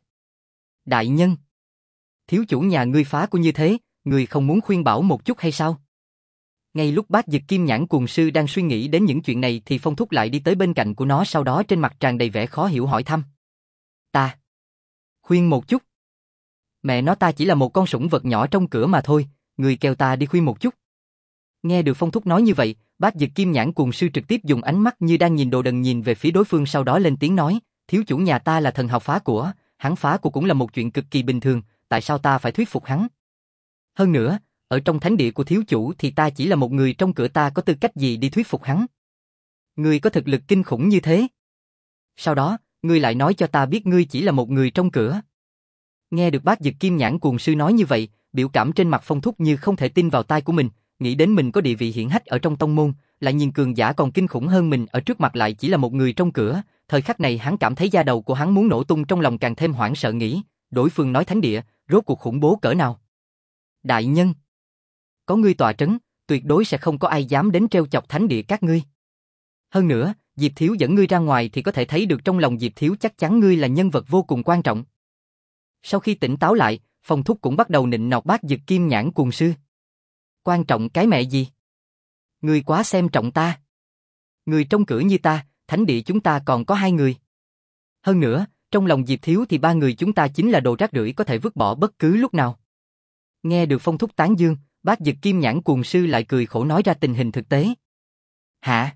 Đại nhân, thiếu chủ nhà ngươi phá của như thế, ngươi không muốn khuyên bảo một chút hay sao? Ngay lúc Bác Dực Kim Nhãn Cuồng Sư đang suy nghĩ đến những chuyện này thì Phong Thúc lại đi tới bên cạnh của nó, sau đó trên mặt tràn đầy vẻ khó hiểu hỏi thăm. Ta khuyên một chút? Mẹ nó, ta chỉ là một con sủng vật nhỏ trong cửa mà thôi, người kêu ta đi khuyên một chút. Nghe được Phong Thúc nói như vậy, Bác Dực Kim Nhãn Cuồng Sư trực tiếp dùng ánh mắt như đang nhìn đồ đần nhìn về phía đối phương, sau đó lên tiếng nói, thiếu chủ nhà ta là thần học phá của, hắn phá của cũng là một chuyện cực kỳ bình thường, tại sao ta phải thuyết phục hắn? Hơn nữa, ở trong thánh địa của thiếu chủ thì ta chỉ là một người trong cửa, ta có tư cách gì đi thuyết phục hắn? Ngươi có thực lực kinh khủng như thế. Sau đó, ngươi lại nói cho ta biết ngươi chỉ là một người trong cửa. Nghe được Bác Dực Kim Nhãn Cuồng Sư nói như vậy, biểu cảm trên mặt Phong Thúc như không thể tin vào tai của mình, nghĩ đến mình có địa vị hiển hách ở trong tông môn, lại nhìn cường giả còn kinh khủng hơn mình ở trước mặt lại chỉ là một người trong cửa, thời khắc này hắn cảm thấy da đầu của hắn muốn nổ tung, trong lòng càng thêm hoảng sợ nghĩ, đối phương nói thánh địa, rốt cuộc khủng bố cỡ nào? Đại nhân, có ngươi tọa trấn, tuyệt đối sẽ không có ai dám đến trêu chọc thánh địa các ngươi. Hơn nữa, Diệp thiếu dẫn ngươi ra ngoài thì có thể thấy được trong lòng Diệp thiếu chắc chắn ngươi là nhân vật vô cùng quan trọng. Sau khi tỉnh táo lại, Phong Thúc cũng bắt đầu nịnh nọt Bác Dực Kim Nhãn Cuồng Sư. Quan trọng cái mẹ gì? Ngươi quá xem trọng ta. Người trong cửa như ta, thánh địa chúng ta còn có hai người. Hơn nữa, trong lòng Diệp thiếu thì ba người chúng ta chính là đồ rác rưởi có thể vứt bỏ bất cứ lúc nào. Nghe được Phong Thúc tán dương, Bác Dực Kim Nhãn Cuồng Sư lại cười khổ nói ra tình hình thực tế. Hả?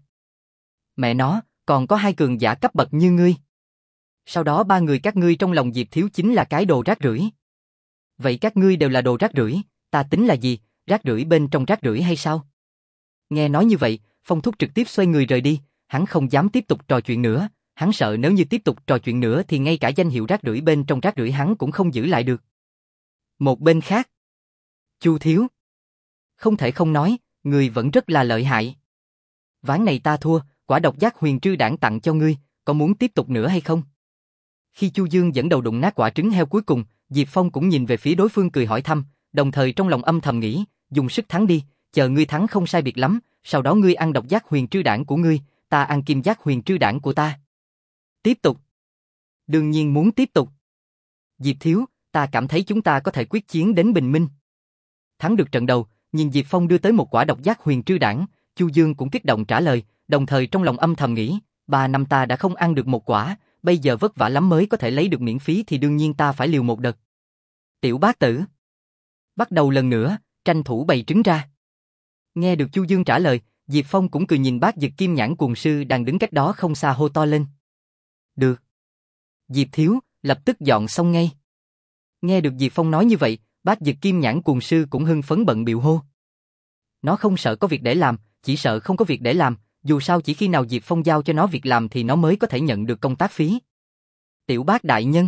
Mẹ nó, còn có hai cường giả cấp bậc như ngươi. Sau đó ba người các ngươi trong lòng Diệp thiếu chính là cái đồ rác rưởi. Vậy các ngươi đều là đồ rác rưởi, ta tính là gì, rác rưởi bên trong rác rưởi hay sao? Nghe nói như vậy, Phong Thúc trực tiếp xoay người rời đi, hắn không dám tiếp tục trò chuyện nữa, hắn sợ nếu như tiếp tục trò chuyện nữa thì ngay cả danh hiệu rác rưởi bên trong rác rưởi hắn cũng không giữ lại được. Một bên khác. Chu thiếu. Không thể không nói, người vẫn rất là lợi hại. Ván này ta thua, quả độc giác huyền trư đảng tặng cho ngươi, có muốn tiếp tục nữa hay không? Khi Chu Dương dẫn đầu đụng nát quả trứng heo cuối cùng, Diệp Phong cũng nhìn về phía đối phương cười hỏi thăm, đồng thời trong lòng âm thầm nghĩ, dùng sức thắng đi, chờ ngươi thắng không sai biệt lắm, sau đó ngươi ăn độc giác huyền trư đảng của ngươi, ta ăn kim giác huyền trư đảng của ta. Tiếp tục. Đương nhiên muốn tiếp tục. Diệp thiếu, ta cảm thấy chúng ta có thể quyết chiến đến bình minh. Thắng được trận đầu, nhìn Diệp Phong đưa tới một quả độc giác huyền trư đảng, Chu Dương cũng kích động trả lời, đồng thời trong lòng âm thầm nghĩ, ba năm ta đã không ăn được một quả, bây giờ vất vả lắm mới có thể lấy được miễn phí thì đương nhiên ta phải liều một đợt. Tiểu bác tử. Bắt đầu lần nữa, tranh thủ bày trứng ra. Nghe được Chu Dương trả lời, Diệp Phong cũng cười nhìn bác Dực Kim Nhãn Cuồng Sư đang đứng cách đó không xa hô to lên. Được. Diệp thiếu, lập tức dọn xong ngay. Nghe được Diệp Phong nói như vậy, bác Dực Kim Nhãn Cuồng Sư cũng hưng phấn bận bịu hô. Nó không sợ có việc để làm, chỉ sợ không có việc để làm, dù sao chỉ khi nào Diệp Phong giao cho nó việc làm thì nó mới có thể nhận được công tác phí. Tiểu bác đại nhân.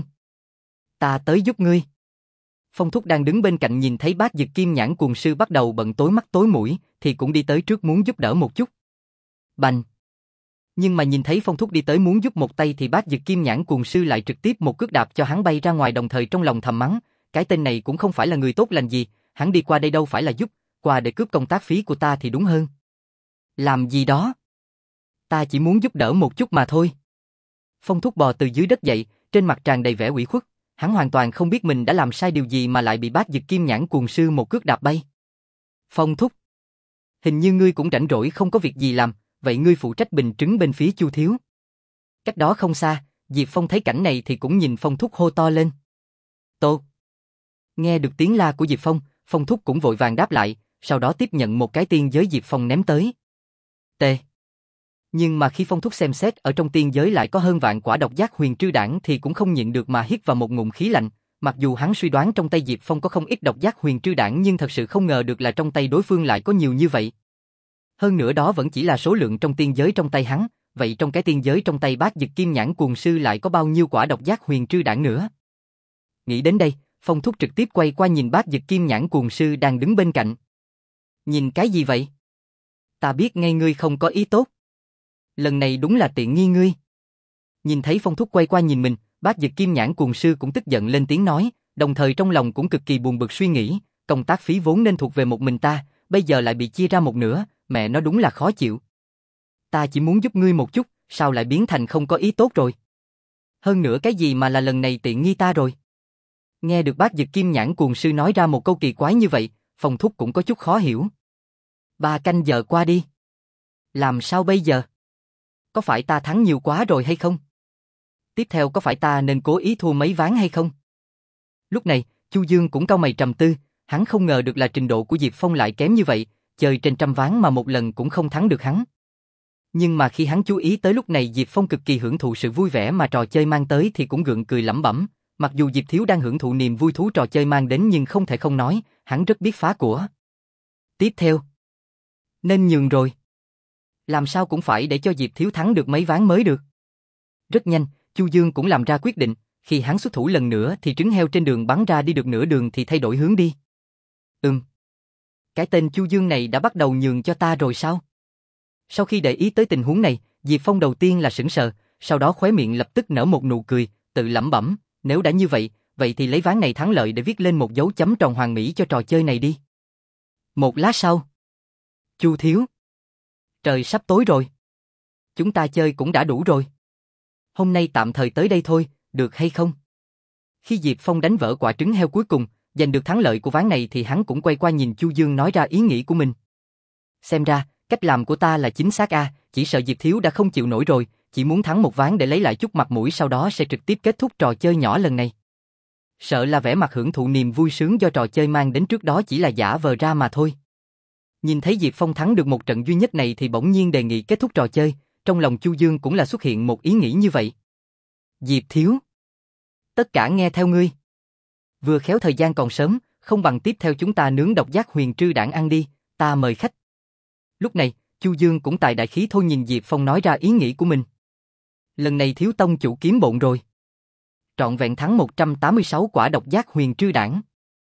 Ta tới giúp ngươi. Phong Thúc đang đứng bên cạnh nhìn thấy bác Dực Kim Nhãn Cuồng Sư bắt đầu bận tối mắt tối mũi, thì cũng đi tới trước muốn giúp đỡ một chút. Bành. Nhưng mà nhìn thấy Phong Thúc đi tới muốn giúp một tay thì bác Dực Kim Nhãn Cuồng Sư lại trực tiếp một cước đạp cho hắn bay ra ngoài, đồng thời trong lòng thầm mắng, cái tên này cũng không phải là người tốt lành gì, hắn đi qua đây đâu phải là giúp, qua để cướp công tác phí của ta thì đúng hơn. Làm gì đó? Ta chỉ muốn giúp đỡ một chút mà thôi. Phong Thúc bò từ dưới đất dậy, trên mặt tràn đầy vẻ ủy khuất, hắn hoàn toàn không biết mình đã làm sai điều gì mà lại bị bác Dực Kim Nhãn Cuồng Sư một cước đạp bay. Phong Thúc, hình như ngươi cũng rảnh rỗi không có việc gì làm, vậy ngươi phụ trách bình trứng bên phía Chu thiếu. Cách đó không xa, Diệp Phong thấy cảnh này thì cũng nhìn Phong Thúc hô to lên. Tốt. Nghe được tiếng la của Diệp Phong, Phong Thúc cũng vội vàng đáp lại, sau đó tiếp nhận một cái tiên giới Diệp Phong ném tới. T. Nhưng mà khi Phong Thúc xem xét ở trong tiên giới lại có hơn vạn quả độc giác huyền trư đảng thì cũng không nhịn được mà hít vào một ngụm khí lạnh, mặc dù hắn suy đoán trong tay Diệp Phong có không ít độc giác huyền trư đảng nhưng thật sự không ngờ được là trong tay đối phương lại có nhiều như vậy. Hơn nữa đó vẫn chỉ là số lượng trong tiên giới trong tay hắn, vậy trong cái tiên giới trong tay bác Dực Kim Nhãn Cuồng Sư lại có bao nhiêu quả độc giác huyền trư đảng nữa? Nghĩ đến đây, Phong Thúc trực tiếp quay qua nhìn bác Dực Kim Nhãn Cuồng Sư đang đứng bên cạnh. Nhìn cái gì vậy? Ta biết ngay ngươi không có ý tốt. Lần này đúng là tiện nghi ngươi. Nhìn thấy Phong Thúc quay qua nhìn mình, bác Dực Kim Nhãn Cuồng Sư cũng tức giận lên tiếng nói, đồng thời trong lòng cũng cực kỳ buồn bực suy nghĩ, công tác phí vốn nên thuộc về một mình ta, bây giờ lại bị chia ra một nửa, mẹ nó đúng là khó chịu. Ta chỉ muốn giúp ngươi một chút, sao lại biến thành không có ý tốt rồi? Hơn nữa cái gì mà là lần này tiện nghi ta rồi? Nghe được bác Dực Kim Nhãn Cuồng Sư nói ra một câu kỳ quái như vậy, Phong Thúc cũng có chút khó hiểu. Ba canh giờ qua đi. Làm sao bây giờ? Có phải ta thắng nhiều quá rồi hay không? Tiếp theo có phải ta nên cố ý thua mấy ván hay không? Lúc này, Chu Dương cũng cau mày trầm tư, hắn không ngờ được là trình độ của Diệp Phong lại kém như vậy, chơi trên trăm ván mà một lần cũng không thắng được hắn. Nhưng mà khi hắn chú ý tới lúc này Diệp Phong cực kỳ hưởng thụ sự vui vẻ mà trò chơi mang tới thì cũng gượng cười lẩm bẩm, mặc dù Diệp Thiếu đang hưởng thụ niềm vui thú trò chơi mang đến nhưng không thể không nói, hắn rất biết phá của. Tiếp theo, nên nhường rồi. Làm sao cũng phải để cho Diệp Thiếu thắng được mấy ván mới được. Rất nhanh, Chu Dương cũng làm ra quyết định, khi hắn xuất thủ lần nữa thì trứng heo trên đường bắn ra đi được nửa đường thì thay đổi hướng đi. Ừm. Cái tên Chu Dương này đã bắt đầu nhường cho ta rồi sao? Sau khi để ý tới tình huống này, Diệp Phong đầu tiên là sững sờ, sau đó khóe miệng lập tức nở một nụ cười, tự lẩm bẩm, nếu đã như vậy, vậy thì lấy ván này thắng lợi để viết lên một dấu chấm tròn hoàn mỹ cho trò chơi này đi. Một lát sau, Chu Thiếu, trời sắp tối rồi. Chúng ta chơi cũng đã đủ rồi. Hôm nay tạm thời tới đây thôi, được hay không? Khi Diệp Phong đánh vỡ quả trứng heo cuối cùng, giành được thắng lợi của ván này thì hắn cũng quay qua nhìn Chu Dương nói ra ý nghĩ của mình. Xem ra, cách làm của ta là chính xác a, à, chỉ sợ Diệp Thiếu đã không chịu nổi rồi, chỉ muốn thắng một ván để lấy lại chút mặt mũi sau đó sẽ trực tiếp kết thúc trò chơi nhỏ lần này. Sợ là vẻ mặt hưởng thụ niềm vui sướng do trò chơi mang đến trước đó chỉ là giả vờ ra mà thôi. Nhìn thấy Diệp Phong thắng được một trận duy nhất này thì bỗng nhiên đề nghị kết thúc trò chơi, trong lòng Chu Dương cũng là xuất hiện một ý nghĩ như vậy. Diệp Thiếu, tất cả nghe theo ngươi. Vừa khéo thời gian còn sớm, không bằng tiếp theo chúng ta nướng độc giác huyền trư đảng ăn đi, ta mời khách. Lúc này, Chu Dương cũng tài đại khí thôi nhìn Diệp Phong nói ra ý nghĩ của mình. Lần này Thiếu tông chủ kiếm bộn rồi. Trọn vẹn thắng một trăm tám mươi sáu quả độc giác huyền trư đảng.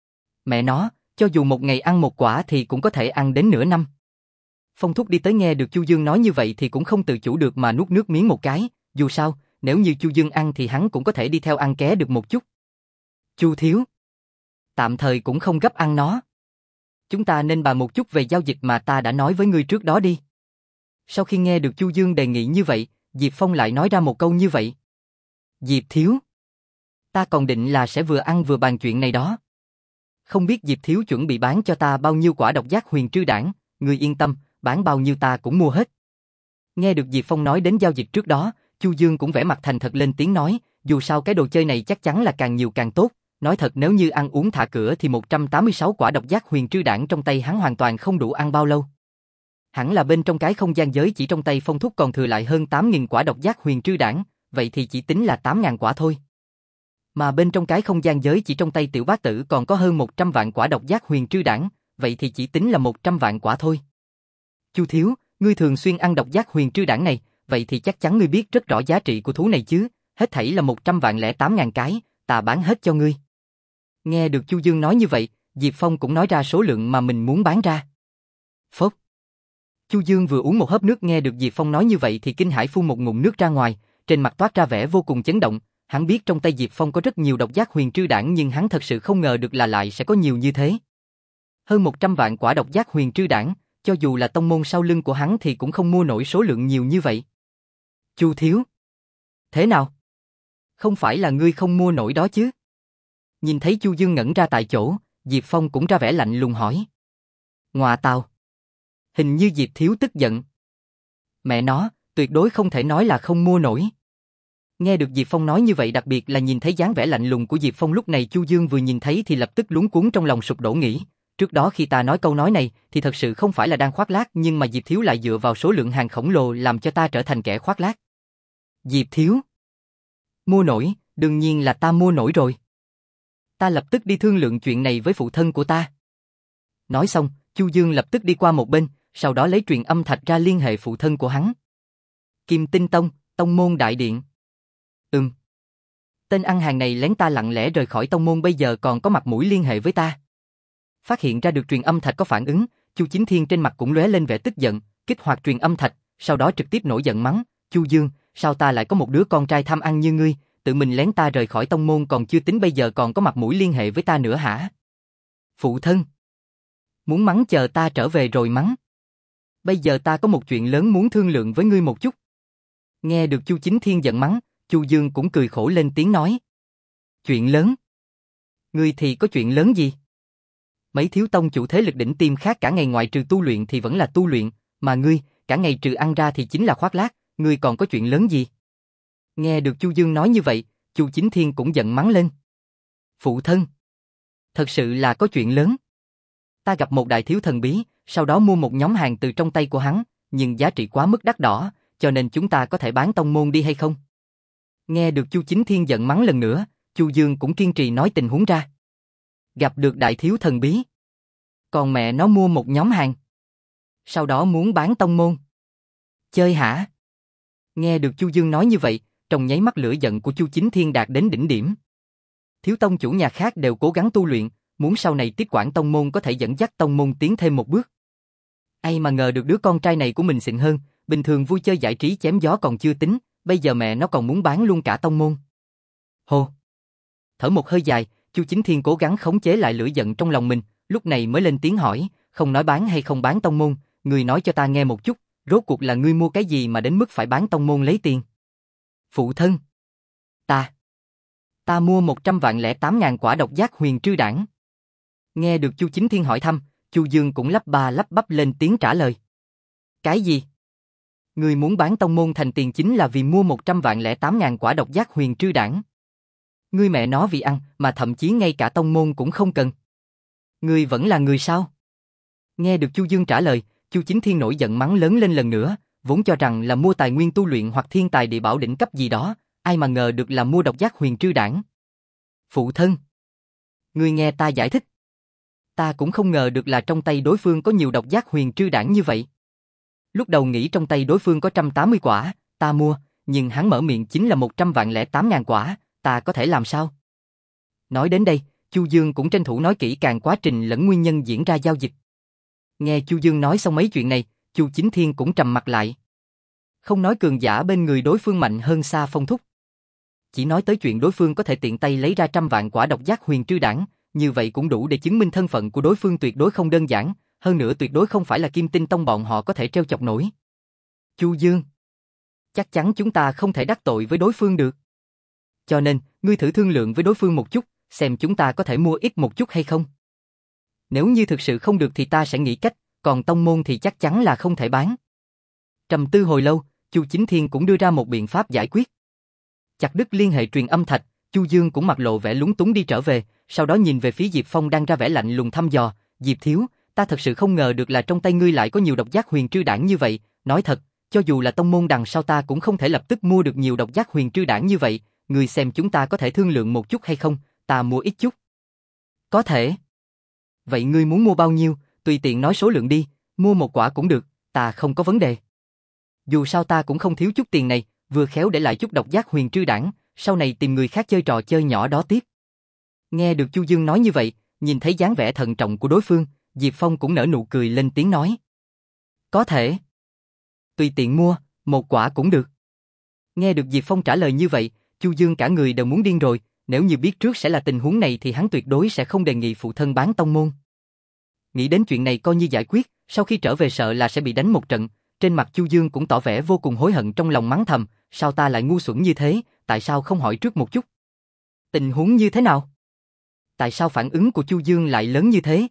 Mẹ nó, cho dù một ngày ăn một quả thì cũng có thể ăn đến nửa năm. Phong Thúc đi tới nghe được Chu Dương nói như vậy thì cũng không tự chủ được mà nuốt nước miếng một cái, dù sao, nếu như Chu Dương ăn thì hắn cũng có thể đi theo ăn ké được một chút. Chu thiếu, tạm thời cũng không gấp ăn nó. Chúng ta nên bàn một chút về giao dịch mà ta đã nói với ngươi trước đó đi. Sau khi nghe được Chu Dương đề nghị như vậy, Diệp Phong lại nói ra một câu như vậy. Diệp thiếu, ta còn định là sẽ vừa ăn vừa bàn chuyện này đó. Không biết Diệp thiếu chuẩn bị bán cho ta bao nhiêu quả độc giác huyền trư đảng, ngươi yên tâm, bán bao nhiêu ta cũng mua hết. Nghe được Diệp Phong nói đến giao dịch trước đó, Chu Dương cũng vẻ mặt thành thật lên tiếng nói, dù sao cái đồ chơi này chắc chắn là càng nhiều càng tốt, nói thật nếu như ăn uống thả cửa thì một trăm tám mươi sáu quả độc giác huyền trư đảng trong tay hắn hoàn toàn không đủ ăn bao lâu. Hẳn là bên trong cái không gian giới chỉ trong tay Phong Thúc còn thừa lại hơn tám nghìn quả độc giác huyền trư đảng, vậy thì chỉ tính là tám nghìn quả thôi. Mà bên trong cái không gian giới chỉ trong tay Tiểu Bát Tử còn có hơn một trăm vạn quả độc giác huyền trư đảng, vậy thì chỉ tính là một trăm vạn quả thôi. Chu thiếu, ngươi thường xuyên ăn độc giác huyền trư đảng này, vậy thì chắc chắn ngươi biết rất rõ giá trị của thú này chứ, hết thảy là một trăm vạn lẻ tám ngàn cái, ta bán hết cho ngươi. Nghe được Chu Dương nói như vậy, Diệp Phong cũng nói ra số lượng mà mình muốn bán ra. Phốc. Chu Dương vừa uống một hớp nước nghe được Diệp Phong nói như vậy thì kinh hãi phun một ngụm nước ra ngoài, trên mặt toát ra vẻ vô cùng chấn động, hắn biết trong tay Diệp Phong có rất nhiều độc giác huyền trư đảng nhưng hắn thật sự không ngờ được là lại sẽ có nhiều như thế. Hơn một trăm vạn quả độc giác huyền trư đảng, cho dù là tông môn sau lưng của hắn thì cũng không mua nổi số lượng nhiều như vậy. Chu thiếu. Thế nào? Không phải là ngươi không mua nổi đó chứ? Nhìn thấy Chu Dương ngẩn ra tại chỗ, Diệp Phong cũng ra vẻ lạnh lùng hỏi. Ngọa tào. Hình như Diệp thiếu tức giận. Mẹ nó, tuyệt đối không thể nói là không mua nổi. Nghe được Diệp Phong nói như vậy, đặc biệt là nhìn thấy dáng vẻ lạnh lùng của Diệp Phong lúc này, Chu Dương vừa nhìn thấy thì lập tức luống cuống trong lòng sụp đổ nghĩ. Trước đó khi ta nói câu nói này thì thật sự không phải là đang khoác lác, nhưng mà Diệp thiếu lại dựa vào số lượng hàng khổng lồ làm cho ta trở thành kẻ khoác lác. Diệp thiếu. Mua nổi, đương nhiên là ta mua nổi rồi. Ta lập tức đi thương lượng chuyện này với phụ thân của ta. Nói xong, Chu Dương lập tức đi qua một bên, sau đó lấy truyền âm thạch ra liên hệ phụ thân của hắn. Kim Tinh Tông, Tông môn đại điện. Ừm. Tên ăn hàng này lén ta lặng lẽ rời khỏi tông môn bây giờ còn có mặt mũi liên hệ với ta. Phát hiện ra được truyền âm thạch có phản ứng, Chu Chính Thiên trên mặt cũng lóe lên vẻ tức giận, kích hoạt truyền âm thạch, sau đó trực tiếp nổi giận mắng, Chu Dương, sao ta lại có một đứa con trai tham ăn như ngươi, tự mình lén ta rời khỏi tông môn còn chưa tính bây giờ còn có mặt mũi liên hệ với ta nữa hả? Phụ thân. Muốn mắng chờ ta trở về rồi mắng. Bây giờ ta có một chuyện lớn muốn thương lượng với ngươi một chút. Nghe được Chu Chính Thiên giận mắng, Chu Dương cũng cười khổ lên tiếng nói. Chuyện lớn? Ngươi thì có chuyện lớn gì? Mấy thiếu tông chủ thế lực đỉnh tiêm khác cả ngày ngoại trừ tu luyện thì vẫn là tu luyện, mà ngươi, cả ngày trừ ăn ra thì chính là khoác lác, ngươi còn có chuyện lớn gì? Nghe được Chu Dương nói như vậy, Chu Chính Thiên cũng giận mắng lên. Phụ thân. Thật sự là có chuyện lớn. Ta gặp một đại thiếu thần bí, sau đó mua một nhóm hàng từ trong tay của hắn, nhưng giá trị quá mức đắt đỏ, cho nên chúng ta có thể bán tông môn đi hay không? Nghe được Chu Chính Thiên giận mắng lần nữa, Chu Dương cũng kiên trì nói tình huống ra. Gặp được đại thiếu thần bí. Còn mẹ nó mua một nhóm hàng. Sau đó muốn bán tông môn. Chơi hả? Nghe được Chu Dương nói như vậy, trong nháy mắt lửa giận của Chu Chính Thiên đạt đến đỉnh điểm. Thiếu tông chủ nhà khác đều cố gắng tu luyện, muốn sau này tiếp quản tông môn có thể dẫn dắt tông môn tiến thêm một bước. Ai mà ngờ được đứa con trai này của mình xịn hơn, bình thường vui chơi giải trí chém gió còn chưa tính, bây giờ mẹ nó còn muốn bán luôn cả tông môn. Hô. Thở một hơi dài, Chu Chính Thiên cố gắng khống chế lại lửa giận trong lòng mình, lúc này mới lên tiếng hỏi, không nói bán hay không bán tông môn, ngươi nói cho ta nghe một chút, rốt cuộc là ngươi mua cái gì mà đến mức phải bán tông môn lấy tiền? Phụ thân. Ta. Ta mua một trăm vạn lẻ tám ngàn quả độc giác huyền trư đảng. Nghe được Chu Chính Thiên hỏi thăm, Chu Dương cũng lắp ba lắp bắp lên tiếng trả lời. Cái gì? Ngươi muốn bán tông môn thành tiền chính là vì mua một trăm vạn lẻ tám ngàn quả độc giác huyền trư đảng. Ngươi mẹ nó vì ăn mà thậm chí ngay cả tông môn cũng không cần. Ngươi vẫn là người sao? Nghe được Chu Dương trả lời, Chu Chính Thiên nổi giận mắng lớn lên lần nữa, vốn cho rằng là mua tài nguyên tu luyện hoặc thiên tài địa bảo đỉnh cấp gì đó, ai mà ngờ được là mua độc giác huyền trư đảng. Phụ thân. Ngươi nghe ta giải thích. Ta cũng không ngờ được là trong tay đối phương có nhiều độc giác huyền trư đảng như vậy. Lúc đầu nghĩ trong tay đối phương có một trăm tám mươi quả, ta mua, nhưng hắn mở miệng chính là một trăm vạn lẻ tám ngàn quả, ta có thể làm sao? Nói đến đây, Chu Dương cũng tranh thủ nói kỹ càng quá trình lẫn nguyên nhân diễn ra giao dịch. Nghe Chu Dương nói xong mấy chuyện này, Chu Chính Thiên cũng trầm mặt lại. Không nói cường giả bên người đối phương mạnh hơn xa Phong Thúc. Chỉ nói tới chuyện đối phương có thể tiện tay lấy ra trăm vạn quả độc giác huyền trư đảng, như vậy cũng đủ để chứng minh thân phận của đối phương tuyệt đối không đơn giản, hơn nữa tuyệt đối không phải là Kim Tinh Tông bọn họ có thể trêu chọc nổi. Chu Dương, chắc chắn chúng ta không thể đắc tội với đối phương được. Cho nên, ngươi thử thương lượng với đối phương một chút, xem chúng ta có thể mua ít một chút hay không. Nếu như thực sự không được thì ta sẽ nghĩ cách, còn tông môn thì chắc chắn là không thể bán. Trầm tư hồi lâu, Chu Chính Thiên cũng đưa ra một biện pháp giải quyết. Chặt đứt liên hệ truyền âm thạch, Chu Dương cũng mặt lộ vẻ lúng túng đi trở về, sau đó nhìn về phía Diệp Phong đang ra vẻ lạnh lùng thăm dò, Diệp thiếu, ta thật sự không ngờ được là trong tay ngươi lại có nhiều độc giác huyền trư đảng như vậy, nói thật, cho dù là tông môn đằng sau ta cũng không thể lập tức mua được nhiều độc giác huyền trư đảng như vậy, ngươi xem chúng ta có thể thương lượng một chút hay không, ta mua ít chút. Có thể. Vậy ngươi muốn mua bao nhiêu, tùy tiện nói số lượng đi, mua một quả cũng được, ta không có vấn đề. Dù sao ta cũng không thiếu chút tiền này, vừa khéo để lại chút độc giác huyền trư đảng, sau này tìm người khác chơi trò chơi nhỏ đó tiếp. Nghe được Chu Dương nói như vậy, nhìn thấy dáng vẻ thận trọng của đối phương, Diệp Phong cũng nở nụ cười lên tiếng nói. Có thể. Tùy tiện mua, một quả cũng được. Nghe được Diệp Phong trả lời như vậy, Chu Dương cả người đều muốn điên rồi, nếu như biết trước sẽ là tình huống này thì hắn tuyệt đối sẽ không đề nghị phụ thân bán tông môn. Nghĩ đến chuyện này coi như giải quyết, sau khi trở về sợ là sẽ bị đánh một trận, trên mặt Chu Dương cũng tỏ vẻ vô cùng hối hận trong lòng mắng thầm, sao ta lại ngu xuẩn như thế, tại sao không hỏi trước một chút? Tình huống như thế nào? Tại sao phản ứng của Chu Dương lại lớn như thế?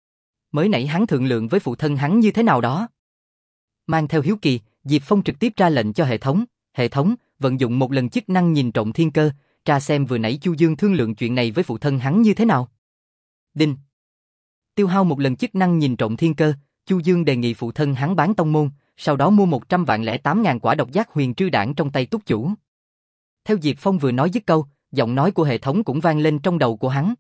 Mới nãy hắn thượng lượng với phụ thân hắn như thế nào đó? Mang theo hiếu kỳ, Diệp Phong trực tiếp ra lệnh cho hệ thống, hệ thống, vận dụng một lần chức năng nhìn trộm thiên cơ, tra xem vừa nãy Chu Dương thương lượng chuyện này với phụ thân hắn như thế nào. Đinh. Tiêu hao một lần chức năng nhìn trộm thiên cơ, Chu Dương đề nghị phụ thân hắn bán tông môn, sau đó mua một trăm vạn lẻ tám ngàn quả độc giác huyền trư đảng trong tay túc chủ. Theo Diệp Phong vừa nói dứt câu, giọng nói của hệ thống cũng vang lên trong đầu của hắn.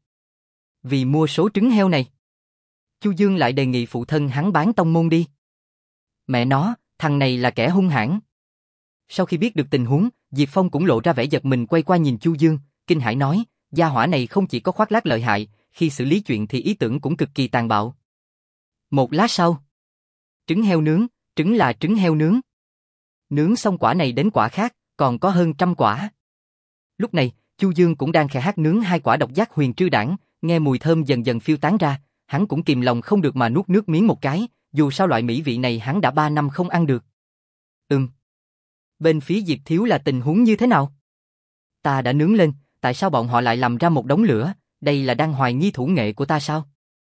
Vì mua số trứng heo này, Chu Dương lại đề nghị phụ thân hắn bán tông môn đi. Mẹ nó, thằng này là kẻ hung hãn. Sau khi biết được tình huống, Diệp Phong cũng lộ ra vẻ giật mình quay qua nhìn Chu Dương, kinh hãi nói, gia hỏa này không chỉ có khoác lác lợi hại, khi xử lý chuyện thì ý tưởng cũng cực kỳ tàn bạo. Một lát sau, trứng heo nướng, trứng là trứng heo nướng. Nướng xong quả này đến quả khác, còn có hơn trăm quả. Lúc này, Chu Dương cũng đang khẽ hát nướng hai quả độc giác huyền trư đảng, nghe mùi thơm dần dần phiêu tán ra, hắn cũng kìm lòng không được mà nuốt nước miếng một cái, dù sao loại mỹ vị này hắn đã ba năm không ăn được. Ừm. Bên phía Diệp Thiếu là tình huống như thế nào? Ta đã nướng lên, tại sao bọn họ lại làm ra một đống lửa, đây là đang hoài nghi thủ nghệ của ta sao?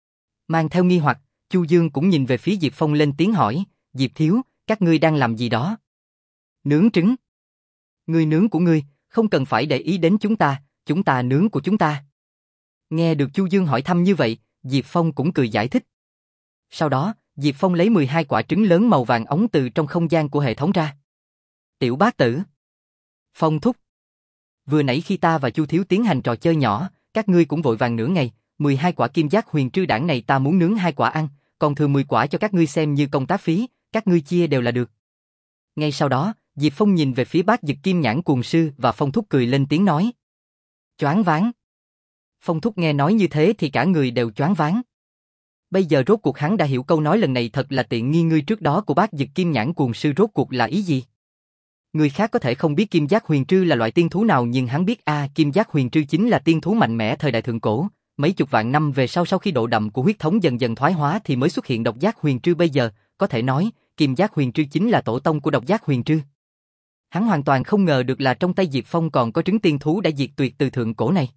Mang theo nghi hoặc, Chu Dương cũng nhìn về phía Diệp Phong lên tiếng hỏi, Diệp Thiếu, các ngươi đang làm gì đó? Nướng trứng. Ngươi nướng của ngươi, không cần phải để ý đến chúng ta, chúng ta nướng của chúng ta. Nghe được Chu Dương hỏi thăm như vậy, Diệp Phong cũng cười giải thích. Sau đó, Diệp Phong lấy mười hai quả trứng lớn màu vàng ống từ trong không gian của hệ thống ra. Tiểu bác tử. Phong thúc. Vừa nãy khi ta và Chu Thiếu tiến hành trò chơi nhỏ, các ngươi cũng vội vàng nửa ngày, mười hai quả kim giác huyền trư đảng này ta muốn nướng hai quả ăn, còn thừa mười quả cho các ngươi xem như công tác phí, các ngươi chia đều là được. Ngay sau đó, Diệp Phong nhìn về phía Bác Dực Kim Nhãn Cuồng Sư và Phong thúc cười lên tiếng nói. Choáng váng. Phong thúc nghe nói như thế thì cả người đều choáng váng. Bây giờ rốt cuộc hắn đã hiểu câu nói lần này thật là tiện nghi ngươi trước đó của Bác Dực Kim Nhãn Cuồng Sư rốt cuộc là ý gì? Người khác có thể không biết kim giác huyền trư là loại tiên thú nào nhưng hắn biết a à, kim giác huyền trư chính là tiên thú mạnh mẽ thời đại thượng cổ. Mấy chục vạn năm về sau sau khi độ đậm của huyết thống dần dần thoái hóa thì mới xuất hiện độc giác huyền trư bây giờ, có thể nói, kim giác huyền trư chính là tổ tông của độc giác huyền trư. Hắn hoàn toàn không ngờ được là trong tay Diệp Phong còn có trứng tiên thú đã diệt tuyệt từ thượng cổ này.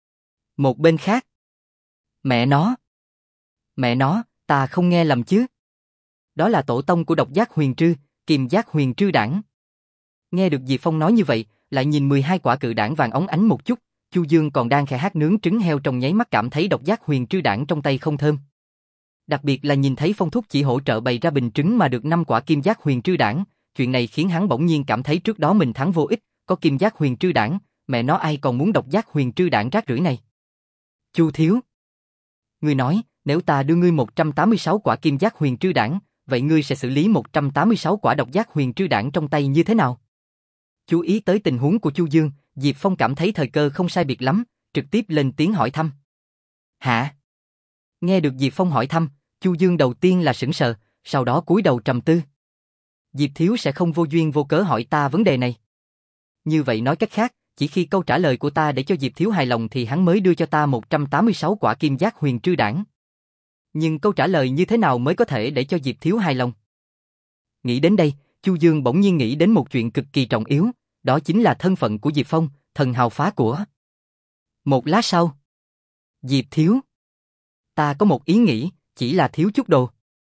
Một bên khác. Mẹ nó. Mẹ nó, ta không nghe lầm chứ. Đó là tổ tông của độc giác huyền trư, kim giác huyền trư đảng. Nghe được Diệp Phong nói như vậy, lại nhìn mười hai quả cự đảng vàng óng ánh một chút, Chu Dương còn đang khẽ hát nướng trứng heo trong nháy mắt cảm thấy độc giác huyền trư đảng trong tay không thơm. Đặc biệt là nhìn thấy Phong thúc chỉ hỗ trợ bày ra bình trứng mà được năm quả kim giác huyền trư đảng, chuyện này khiến hắn bỗng nhiên cảm thấy trước đó mình thắng vô ích, có kim giác huyền trư đảng, mẹ nó ai còn muốn độc giác huyền trư đảng rác rưởi này. Chu Thiếu. Ngươi nói, nếu ta đưa ngươi một trăm tám mươi sáu quả kim giác huyền trư đảng, vậy ngươi sẽ xử lý một trăm tám mươi sáu quả độc giác huyền trư đảng trong tay như thế nào? Chú ý tới tình huống của Chu Dương, Diệp Phong cảm thấy thời cơ không sai biệt lắm, trực tiếp lên tiếng hỏi thăm. Hả? Nghe được Diệp Phong hỏi thăm, Chu Dương đầu tiên là sững sờ, sau đó cúi đầu trầm tư. Diệp Thiếu sẽ không vô duyên vô cớ hỏi ta vấn đề này. Như vậy nói cách khác, chỉ khi câu trả lời của ta để cho Diệp Thiếu hài lòng thì hắn mới đưa cho ta một trăm tám mươi sáu quả kim giác huyền trư đản. Nhưng câu trả lời như thế nào mới có thể để cho Diệp Thiếu hài lòng? Nghĩ đến đây, Chu Dương bỗng nhiên nghĩ đến một chuyện cực kỳ trọng yếu, đó chính là thân phận của Diệp Phong, thần hào phá của. Một lát sau, Diệp Thiếu, ta có một ý nghĩ, chỉ là thiếu chút đồ.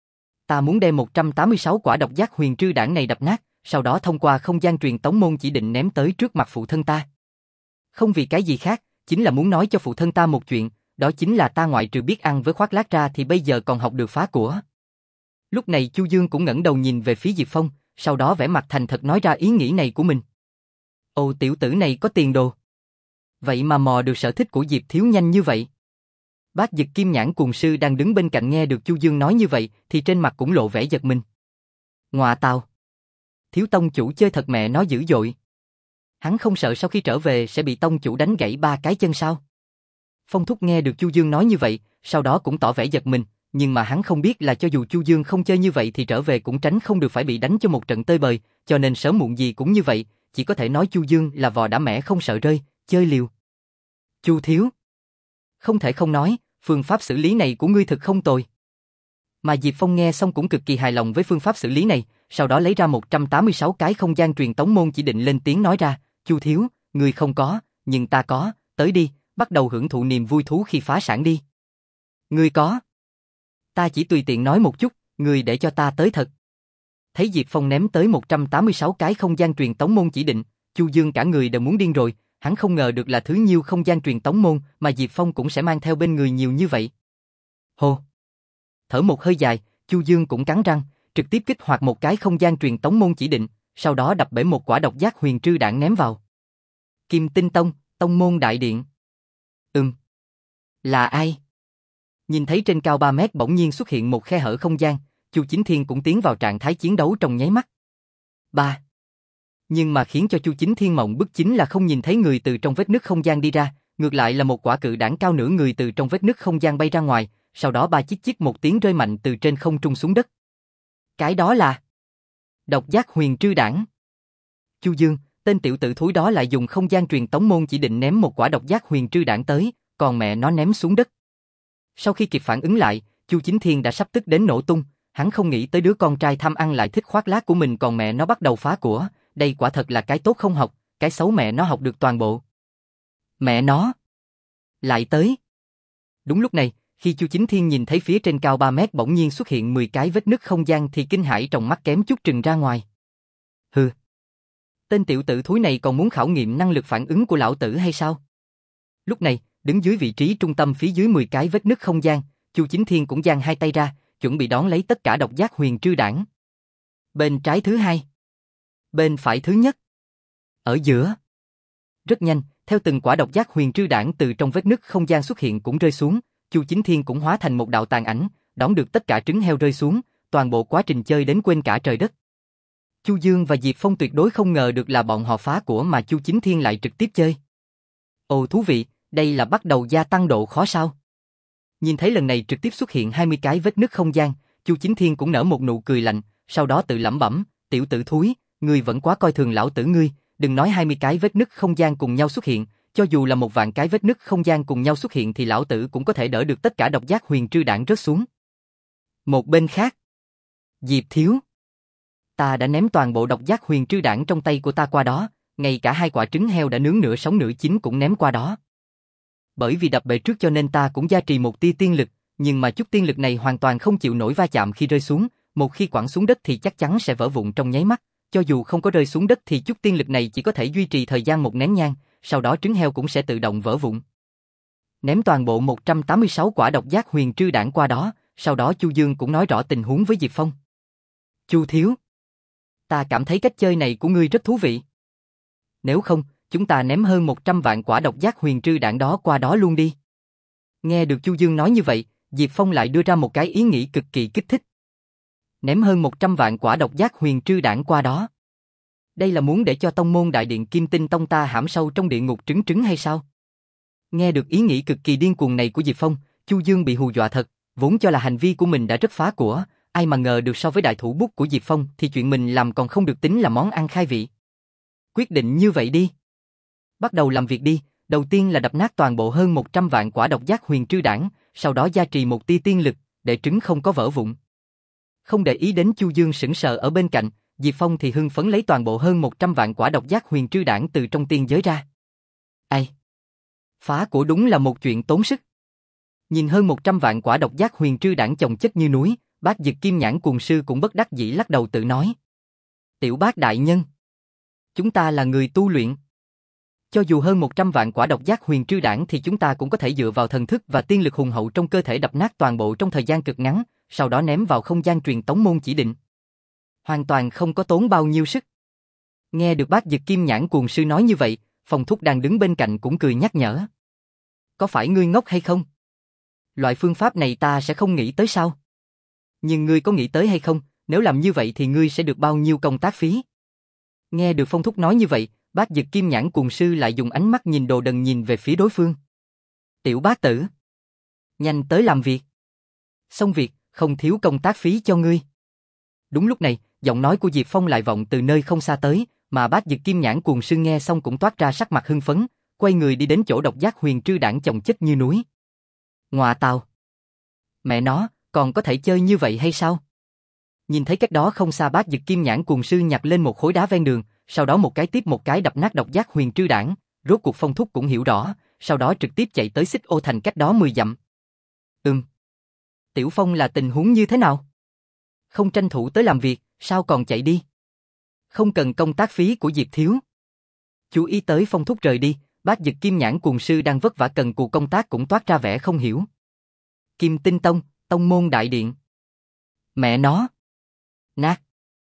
Ta muốn đem một trăm tám mươi sáu quả độc giác huyền trư đản này đập nát, sau đó thông qua không gian truyền tống môn chỉ định ném tới trước mặt phụ thân ta. Không vì cái gì khác, chính là muốn nói cho phụ thân ta một chuyện, đó chính là ta ngoại trừ biết ăn với khoác lác ra thì bây giờ còn học được phá của. Lúc này Chu Dương cũng ngẩng đầu nhìn về phía Diệp Phong, sau đó vẻ mặt thành thật nói ra ý nghĩ này của mình. Ồ, tiểu tử này có tiền đồ. Vậy mà mò được sở thích của Diệp Thiếu nhanh như vậy. Bác Dực Kim Nhãn Cuồng Sư đang đứng bên cạnh nghe được Chu Dương nói như vậy thì trên mặt cũng lộ vẻ giật mình. Ngọa tào. Thiếu tông chủ chơi thật mẹ nó dữ dội. Hắn không sợ sau khi trở về sẽ bị tông chủ đánh gãy ba cái chân sao? Phong Thúc nghe được Chu Dương nói như vậy, sau đó cũng tỏ vẻ giật mình, nhưng mà hắn không biết là cho dù Chu Dương không chơi như vậy thì trở về cũng tránh không được phải bị đánh cho một trận tơi bời, cho nên sớm muộn gì cũng như vậy, chỉ có thể nói Chu Dương là vò đã mẻ không sợ rơi, chơi liều. Chu Thiếu. Không thể không nói, phương pháp xử lý này của ngươi thực không tồi. Mà Diệp Phong nghe xong cũng cực kỳ hài lòng với phương pháp xử lý này, sau đó lấy ra một trăm tám mươi sáu cái không gian truyền tống môn chỉ định lên tiếng nói ra, Chu Thiếu, ngươi không có, nhưng ta có, tới đi, bắt đầu hưởng thụ niềm vui thú khi phá sản đi. Ngươi có. Ta chỉ tùy tiện nói một chút, ngươi để cho ta tới thật. Thấy Diệp Phong ném tới một trăm tám mươi sáu cái không gian truyền tống môn chỉ định, Chu Dương cả người đều muốn điên rồi, hắn không ngờ được là thứ nhiêu không gian truyền tống môn mà Diệp Phong cũng sẽ mang theo bên người nhiều như vậy. Hô. Thở một hơi dài, Chu Dương cũng cắn răng, trực tiếp kích hoạt một cái không gian truyền tống môn chỉ định, sau đó đập bể một quả độc giác huyền trư đản ném vào. Kim Tinh Tông, Tông môn đại điện. Ừm. Là ai? Nhìn thấy trên cao ba mét bỗng nhiên xuất hiện một khe hở không gian, Chu Chính Thiên cũng tiến vào trạng thái chiến đấu trong nháy mắt. Ba. Nhưng mà khiến cho Chu Chính Thiên mộng bức chính là không nhìn thấy người từ trong vết nứt không gian đi ra, ngược lại là một quả cự đản cao nửa người từ trong vết nứt không gian bay ra ngoài, sau đó ba chích chích một tiếng rơi mạnh từ trên không trung xuống đất. Cái đó là độc giác huyền trư đản. Chu Dương, tên tiểu tử thúi đó lại dùng không gian truyền tống môn chỉ định ném một quả độc giác huyền trư đản tới, còn mẹ nó ném xuống đất. Sau khi kịp phản ứng lại, Chu Chính Thiên đã sắp tức đến nổ tung, hắn không nghĩ tới đứa con trai tham ăn lại thích khoác lác của mình còn mẹ nó bắt đầu phá của, đây quả thật là cái tốt không học, cái xấu mẹ nó học được toàn bộ. Mẹ nó lại tới. Đúng lúc này, khi Chu Chính Thiên nhìn thấy phía trên cao ba mét bỗng nhiên xuất hiện mười cái vết nứt không gian thì kinh hãi trong mắt kém chút trừng ra ngoài. Hừ. Tên tiểu tử thúi này còn muốn khảo nghiệm năng lực phản ứng của lão tử hay sao? Lúc này, đứng dưới vị trí trung tâm phía dưới mười cái vết nứt không gian, Chu Chính Thiên cũng giang hai tay ra, chuẩn bị đón lấy tất cả độc giác huyền trư đản. Bên trái thứ hai. Bên phải thứ nhất. Ở giữa. Rất nhanh, theo từng quả độc giác huyền trư đản từ trong vết nứt không gian xuất hiện cũng rơi xuống, Chu Chính Thiên cũng hóa thành một đạo tàn ảnh, đón được tất cả trứng heo rơi xuống, toàn bộ quá trình chơi đến quên cả trời đất. Chu Dương và Diệp Phong tuyệt đối không ngờ được là bọn họ phá của mà Chu Chính Thiên lại trực tiếp chơi. Ồ thú vị, đây là bắt đầu gia tăng độ khó sao? Nhìn thấy lần này trực tiếp xuất hiện hai mươi cái vết nứt không gian, Chu Chính Thiên cũng nở một nụ cười lạnh, sau đó tự lẩm bẩm, tiểu tử thúi, ngươi vẫn quá coi thường lão tử ngươi, đừng nói hai mươi cái vết nứt không gian cùng nhau xuất hiện, cho dù là một vạn cái vết nứt không gian cùng nhau xuất hiện thì lão tử cũng có thể đỡ được tất cả độc giác huyền trư đản rớt xuống. Một bên khác, Diệp Thiếu, ta đã ném toàn bộ độc giác huyền trư đản trong tay của ta qua đó, ngay cả hai quả trứng heo đã nướng nửa sống nửa chín cũng ném qua đó. Bởi vì đập bể trước cho nên ta cũng gia trì một tia tiên lực, nhưng mà chút tiên lực này hoàn toàn không chịu nổi va chạm khi rơi xuống, một khi quẳng xuống đất thì chắc chắn sẽ vỡ vụn trong nháy mắt, cho dù không có rơi xuống đất thì chút tiên lực này chỉ có thể duy trì thời gian một nén nhang, sau đó trứng heo cũng sẽ tự động vỡ vụn. Ném toàn bộ một trăm tám mươi sáu quả độc giác huyền trư đản qua đó, sau đó Chu Dương cũng nói rõ tình huống với Diệp Phong. Chu Thiếu, ta cảm thấy cách chơi này của ngươi rất thú vị. Nếu không, chúng ta ném hơn một trăm vạn quả độc giác huyền trư đản đó qua đó luôn đi. Nghe được Chu Dương nói như vậy, Diệp Phong lại đưa ra một cái ý nghĩ cực kỳ kích thích. Ném hơn một trăm vạn quả độc giác huyền trư đản qua đó. Đây là muốn để cho tông môn đại điện Kim Tinh Tông ta hãm sâu trong địa ngục trứng trứng hay sao? Nghe được ý nghĩ cực kỳ điên cuồng này của Diệp Phong, Chu Dương bị hù dọa thật, vốn cho là hành vi của mình đã rất phá của, ai mà ngờ được so với đại thủ bút của Diệp Phong thì chuyện mình làm còn không được tính là món ăn khai vị. Quyết định như vậy đi. Bắt đầu làm việc đi, đầu tiên là đập nát toàn bộ hơn một trăm vạn quả độc giác huyền trư đảng, sau đó gia trì một tia tiên lực, để trứng không có vỡ vụn. Không để ý đến Chu Dương sững sờ ở bên cạnh, Diệp Phong thì hưng phấn lấy toàn bộ hơn một trăm vạn quả độc giác huyền trư đảng từ trong tiên giới ra. Ai? Phá của đúng là một chuyện tốn sức. Nhìn hơn một trăm vạn quả độc giác huyền trư đảng chồng chất như núi, Bác Dực Kim Nhãn Cuồng Sư cũng bất đắc dĩ lắc đầu tự nói. Tiểu Bác đại nhân, chúng ta là người tu luyện. Cho dù hơn một trăm vạn quả độc giác huyền trư đảng thì chúng ta cũng có thể dựa vào thần thức và tiên lực hùng hậu trong cơ thể đập nát toàn bộ trong thời gian cực ngắn, sau đó ném vào không gian truyền tống môn chỉ định. Hoàn toàn không có tốn bao nhiêu sức. Nghe được Bác Dực Kim Nhãn Cuồng Sư nói như vậy, Phong Thúc đang đứng bên cạnh cũng cười nhắc nhở. Có phải ngươi ngốc hay không? Loại phương pháp này ta sẽ không nghĩ tới sao? Nhưng ngươi có nghĩ tới hay không, nếu làm như vậy thì ngươi sẽ được bao nhiêu công tác phí? Nghe được Phong Thúc nói như vậy, Bác Dực Kim Nhãn Cuồng Sư lại dùng ánh mắt nhìn đồ đần nhìn về phía đối phương. Tiểu bác tử, nhanh tới làm việc. Xong việc, không thiếu công tác phí cho ngươi. Đúng lúc này, giọng nói của Diệp Phong lại vọng từ nơi không xa tới, mà Bác Dực Kim Nhãn Cuồng Sư nghe xong cũng toát ra sắc mặt hưng phấn, quay người đi đến chỗ độc giác huyền trư đảng chồng chất như núi. Ngoà tào! Mẹ nó, còn có thể chơi như vậy hay sao? Nhìn thấy cách đó không xa Bác Dực Kim Nhãn Cuồng Sư nhặt lên một khối đá ven đường, sau đó một cái tiếp một cái đập nát độc giác huyền trư đảng, rốt cuộc Phong Thúc cũng hiểu rõ, sau đó trực tiếp chạy tới Xích Ô Thành cách đó mười dặm. Ừm. Tiểu Phong là tình huống như thế nào? Không tranh thủ tới làm việc, sao còn chạy đi? Không cần công tác phí của Diệp Thiếu. Chú ý tới Phong Thúc rời đi, Bác Dực Kim Nhãn Cuồng Sư đang vất vả cần cù công tác cũng toát ra vẻ không hiểu. Kim Tinh Tông, Tông môn đại điện. Mẹ nó. Nát.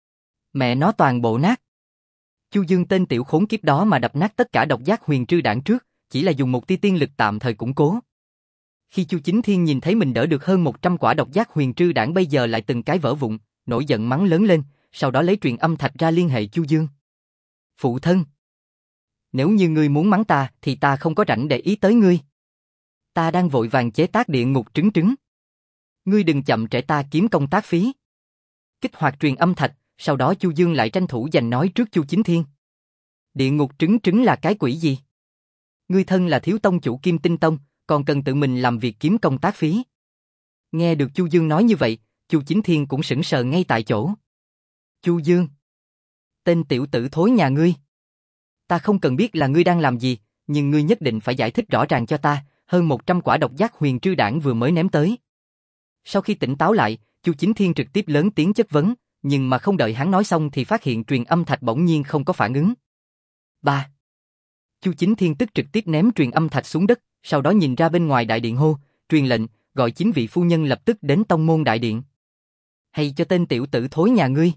Mẹ nó toàn bộ nát. Chu Dương tên tiểu khốn kiếp đó mà đập nát tất cả độc giác huyền trư đảng trước, chỉ là dùng một tia tiên lực tạm thời củng cố. Khi Chu Chính Thiên nhìn thấy mình đỡ được hơn một trăm quả độc giác huyền trư đảng bây giờ lại từng cái vỡ vụn, nổi giận mắng lớn lên, sau đó lấy truyền âm thạch ra liên hệ Chu Dương. Phụ thân, nếu như ngươi muốn mắng ta thì ta không có rảnh để ý tới ngươi. Ta đang vội vàng chế tác địa ngục trứng trứng. Ngươi đừng chậm trễ ta kiếm công tác phí. Kích hoạt truyền âm thạch, sau đó Chu Dương lại tranh thủ giành nói trước Chu Chính Thiên. Địa ngục trứng trứng là cái quỷ gì? Ngươi thân là thiếu tông chủ Kim Tinh Tông, còn cần tự mình làm việc kiếm công tác phí. Nghe được Chu Dương nói như vậy, Chu Chính Thiên cũng sững sờ ngay tại chỗ. Chu Dương, tên tiểu tử thối nhà ngươi. Ta không cần biết là ngươi đang làm gì, nhưng ngươi nhất định phải giải thích rõ ràng cho ta, hơn một trăm quả độc giác huyền trư đảng vừa mới ném tới. Sau khi tỉnh táo lại, Chu Chính Thiên trực tiếp lớn tiếng chất vấn, nhưng mà không đợi hắn nói xong thì phát hiện truyền âm thạch bỗng nhiên không có phản ứng. Ba. Chu Chính Thiên tức trực tiếp ném truyền âm thạch xuống đất, sau đó nhìn ra bên ngoài đại điện hô, truyền lệnh, gọi chín vị phu nhân lập tức đến tông môn đại điện. Hay cho tên tiểu tử thối nhà ngươi.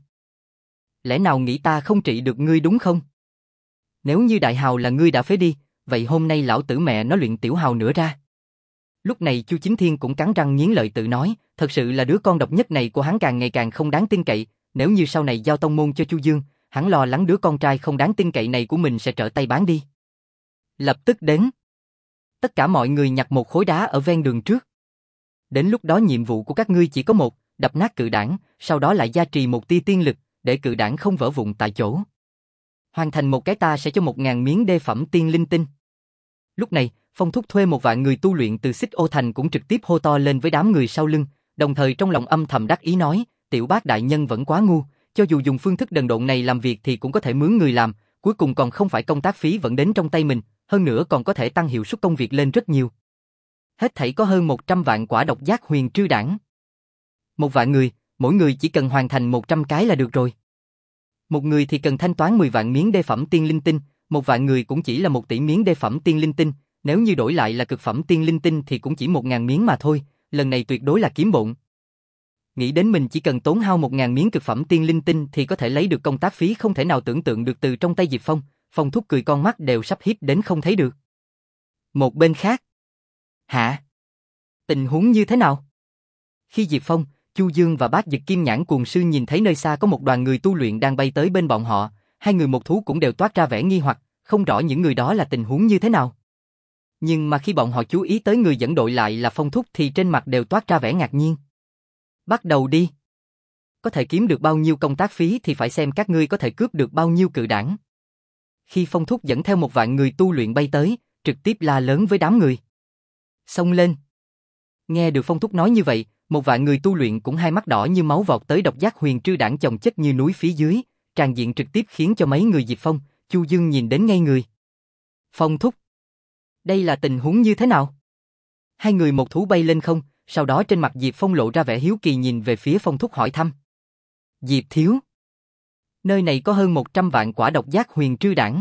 Lẽ nào nghĩ ta không trị được ngươi đúng không? Nếu như đại hào là ngươi đã phế đi, vậy hôm nay lão tử mẹ nó luyện tiểu hào nữa ra. Lúc này Chu Chính Thiên cũng cắn răng nghiến lợi tự nói, thật sự là đứa con độc nhất này của hắn càng ngày càng không đáng tin cậy, nếu như sau này giao tông môn cho Chu Dương, hắn lo lắng đứa con trai không đáng tin cậy này của mình sẽ trở tay bán đi. Lập tức đến. Tất cả mọi người nhặt một khối đá ở ven đường trước. Đến lúc đó nhiệm vụ của các ngươi chỉ có một, đập nát cự đảng, sau đó lại gia trì một tia tiên lực, để cự đảng không vỡ vụn tại chỗ. Hoàn thành một cái ta sẽ cho một ngàn miếng đê phẩm tiên linh tinh. Lúc này, Phong Thúc thuê một vạn người tu luyện từ Xích Ô Thành cũng trực tiếp hô to lên với đám người sau lưng, đồng thời trong lòng âm thầm đắc ý nói, tiểu bác đại nhân vẫn quá ngu, cho dù dùng phương thức đần độn này làm việc thì cũng có thể mướn người làm, cuối cùng còn không phải công tác phí vẫn đến trong tay mình, hơn nữa còn có thể tăng hiệu suất công việc lên rất nhiều. Hết thảy có hơn một trăm vạn quả độc giác huyền trư đảng. Một vạn người, mỗi người chỉ cần hoàn thành một trăm cái là được rồi. Một người thì cần thanh toán mười vạn miếng đê phẩm tiên linh tinh, một vạn người cũng chỉ là một tỷ miếng đê phẩm tiên linh tinh, nếu như đổi lại là cực phẩm tiên linh tinh thì cũng chỉ một ngàn miếng mà thôi, lần này tuyệt đối là kiếm bộn. Nghĩ đến mình chỉ cần tốn hao một ngàn miếng cực phẩm tiên linh tinh thì có thể lấy được công tác phí không thể nào tưởng tượng được từ trong tay Diệp Phong, Phong Thúc cười con mắt đều sắp híp đến không thấy được. Một bên khác. Hả? Tình huống như thế nào? Khi Diệp Phong, Chu Dương và Bác Dực Kim Nhãn Cuồng Sư nhìn thấy nơi xa có một đoàn người tu luyện đang bay tới bên bọn họ, hai người một thú cũng đều toát ra vẻ nghi hoặc, không rõ những người đó là tình huống như thế nào. Nhưng mà khi bọn họ chú ý tới người dẫn đội lại là Phong Thúc thì trên mặt đều toát ra vẻ ngạc nhiên. Bắt đầu đi. Có thể kiếm được bao nhiêu công tác phí thì phải xem các ngươi có thể cướp được bao nhiêu cự đảng. Khi Phong Thúc dẫn theo một vạn người tu luyện bay tới, trực tiếp la lớn với đám người. Xông lên. Nghe được Phong Thúc nói như vậy, một vạn người tu luyện cũng hai mắt đỏ như máu vọt tới độc giác huyền trư đảng chồng chất như núi phía dưới, tràn diện trực tiếp khiến cho mấy người Diệp Phong, Chu Dương nhìn đến ngây người. Phong Thúc. Đây là tình huống như thế nào? Hai người một thú bay lên không, sau đó trên mặt Diệp Phong lộ ra vẻ hiếu kỳ nhìn về phía Phong Thúc hỏi thăm. Diệp Thiếu. Nơi này có hơn một trăm vạn quả độc giác huyền trư đảng.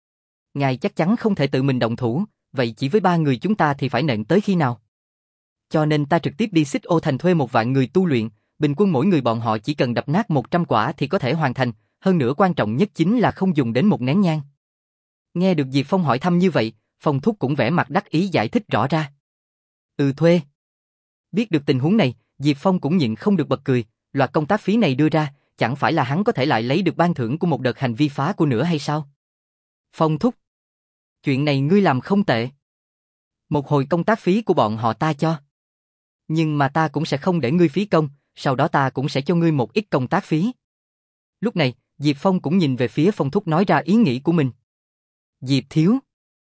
Ngài chắc chắn không thể tự mình động thủ, vậy chỉ với ba người chúng ta thì phải nện tới khi nào? Cho nên ta trực tiếp đi Xích Ô Thành thuê một vạn người tu luyện, bình quân mỗi người bọn họ chỉ cần đập nát một trăm quả thì có thể hoàn thành, hơn nữa quan trọng nhất chính là không dùng đến một nén nhang. Nghe được Diệp Phong hỏi thăm như vậy, Phong Thúc cũng vẻ mặt đắc ý giải thích rõ ra. Ừ thuê. Biết được tình huống này, Diệp Phong cũng nhịn không được bật cười, loạt công tác phí này đưa ra, chẳng phải là hắn có thể lại lấy được ban thưởng của một đợt hành vi phá của nữa hay sao? Phong Thúc. Chuyện này ngươi làm không tệ. Một hồi công tác phí của bọn họ ta cho. Nhưng mà ta cũng sẽ không để ngươi phí công, sau đó ta cũng sẽ cho ngươi một ít công tác phí. Lúc này, Diệp Phong cũng nhìn về phía Phong Thúc nói ra ý nghĩ của mình. Diệp Thiếu.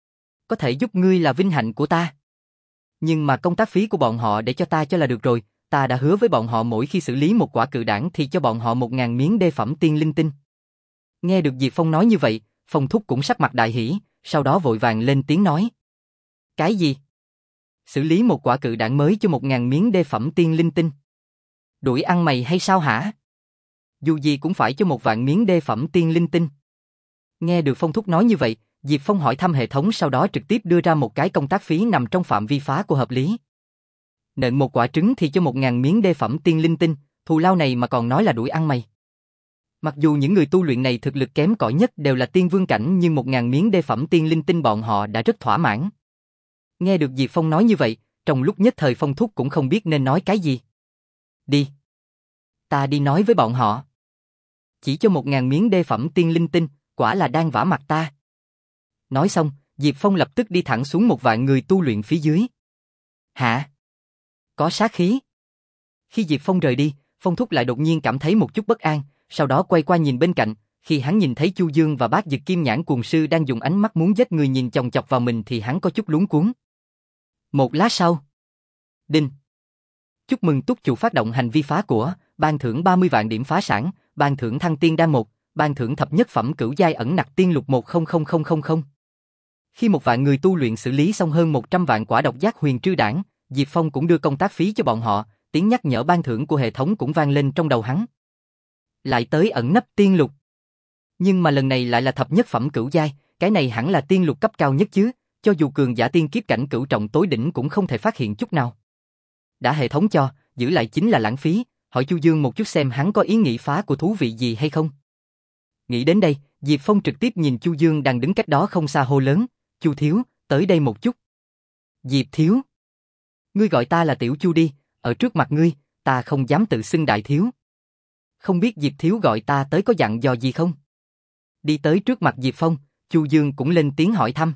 Có thể giúp ngươi là vinh hạnh của ta. Nhưng mà công tác phí của bọn họ để cho ta cho là được rồi, ta đã hứa với bọn họ mỗi khi xử lý một quả cự đảng thì cho bọn họ một ngàn miếng đê phẩm tiên linh tinh. Nghe được Diệp Phong nói như vậy, Phong Thúc cũng sắc mặt đại hỉ, sau đó vội vàng lên tiếng nói. Cái gì? Xử lý một quả cự đảng mới cho một ngàn miếng đê phẩm tiên linh tinh. Đuổi ăn mày hay sao hả? Dù gì cũng phải cho một vạn miếng đê phẩm tiên linh tinh. Nghe được Phong Thúc nói như vậy, Diệp Phong hỏi thăm hệ thống sau đó trực tiếp đưa ra một cái công tác phí nằm trong phạm vi phá của hợp lý. Nện một quả trứng thì cho một ngàn miếng đê phẩm tiên linh tinh, thù lao này mà còn nói là đuổi ăn mày. Mặc dù những người tu luyện này thực lực kém cỏi nhất đều là tiên vương cảnh nhưng một ngàn miếng đê phẩm tiên linh tinh bọn họ đã rất thỏa mãn. Nghe được Diệp Phong nói như vậy, trong lúc nhất thời Phong Thúc cũng không biết nên nói cái gì. Đi. Ta đi nói với bọn họ. Chỉ cho một ngàn miếng đê phẩm tiên linh tinh, quả là đang vả mặt ta. Nói xong, Diệp Phong lập tức đi thẳng xuống một vạn người tu luyện phía dưới. Hả? Có sát khí. Khi Diệp Phong rời đi, Phong Thúc lại đột nhiên cảm thấy một chút bất an, sau đó quay qua nhìn bên cạnh, khi hắn nhìn thấy Chu Dương và Bác Dực Kim Nhãn Cuồng Sư đang dùng ánh mắt muốn giết người nhìn chòng chọc vào mình thì hắn có chút luống cuống. Một lát sau. Đinh. Chúc mừng túc chủ phát động hành vi phá của, ban thưởng ba mươi vạn điểm phá sản, ban thưởng thăng tiên đan một, ban thưởng thập nhất phẩm cửu giai ẩn nặc tiên lục một không không không không không. Khi một vạn người tu luyện xử lý xong hơn một trăm vạn quả độc giác huyền trư đảng, Diệp Phong cũng đưa công tác phí cho bọn họ, tiếng nhắc nhở ban thưởng của hệ thống cũng vang lên trong đầu hắn. Lại tới ẩn nấp tiên lục. Nhưng mà lần này lại là thập nhất phẩm cửu giai, cái này hẳn là tiên lục cấp cao nhất chứ, cho dù cường giả tiên kiếp cảnh cửu trọng tối đỉnh cũng không thể phát hiện chút nào. Đã hệ thống cho, giữ lại chính là lãng phí, hỏi Chu Dương một chút xem hắn có ý nghĩ phá của thú vị gì hay không. Nghĩ đến đây, Diệp Phong trực tiếp nhìn Chu Dương đang đứng cách đó không xa hô lớn, Chu Thiếu, tới đây một chút. Diệp Thiếu. Ngươi gọi ta là Tiểu Chu đi, ở trước mặt ngươi, ta không dám tự xưng Đại Thiếu. Không biết Diệp Thiếu gọi ta tới có dặn dò gì không? Đi tới trước mặt Diệp Phong, Chu Dương cũng lên tiếng hỏi thăm.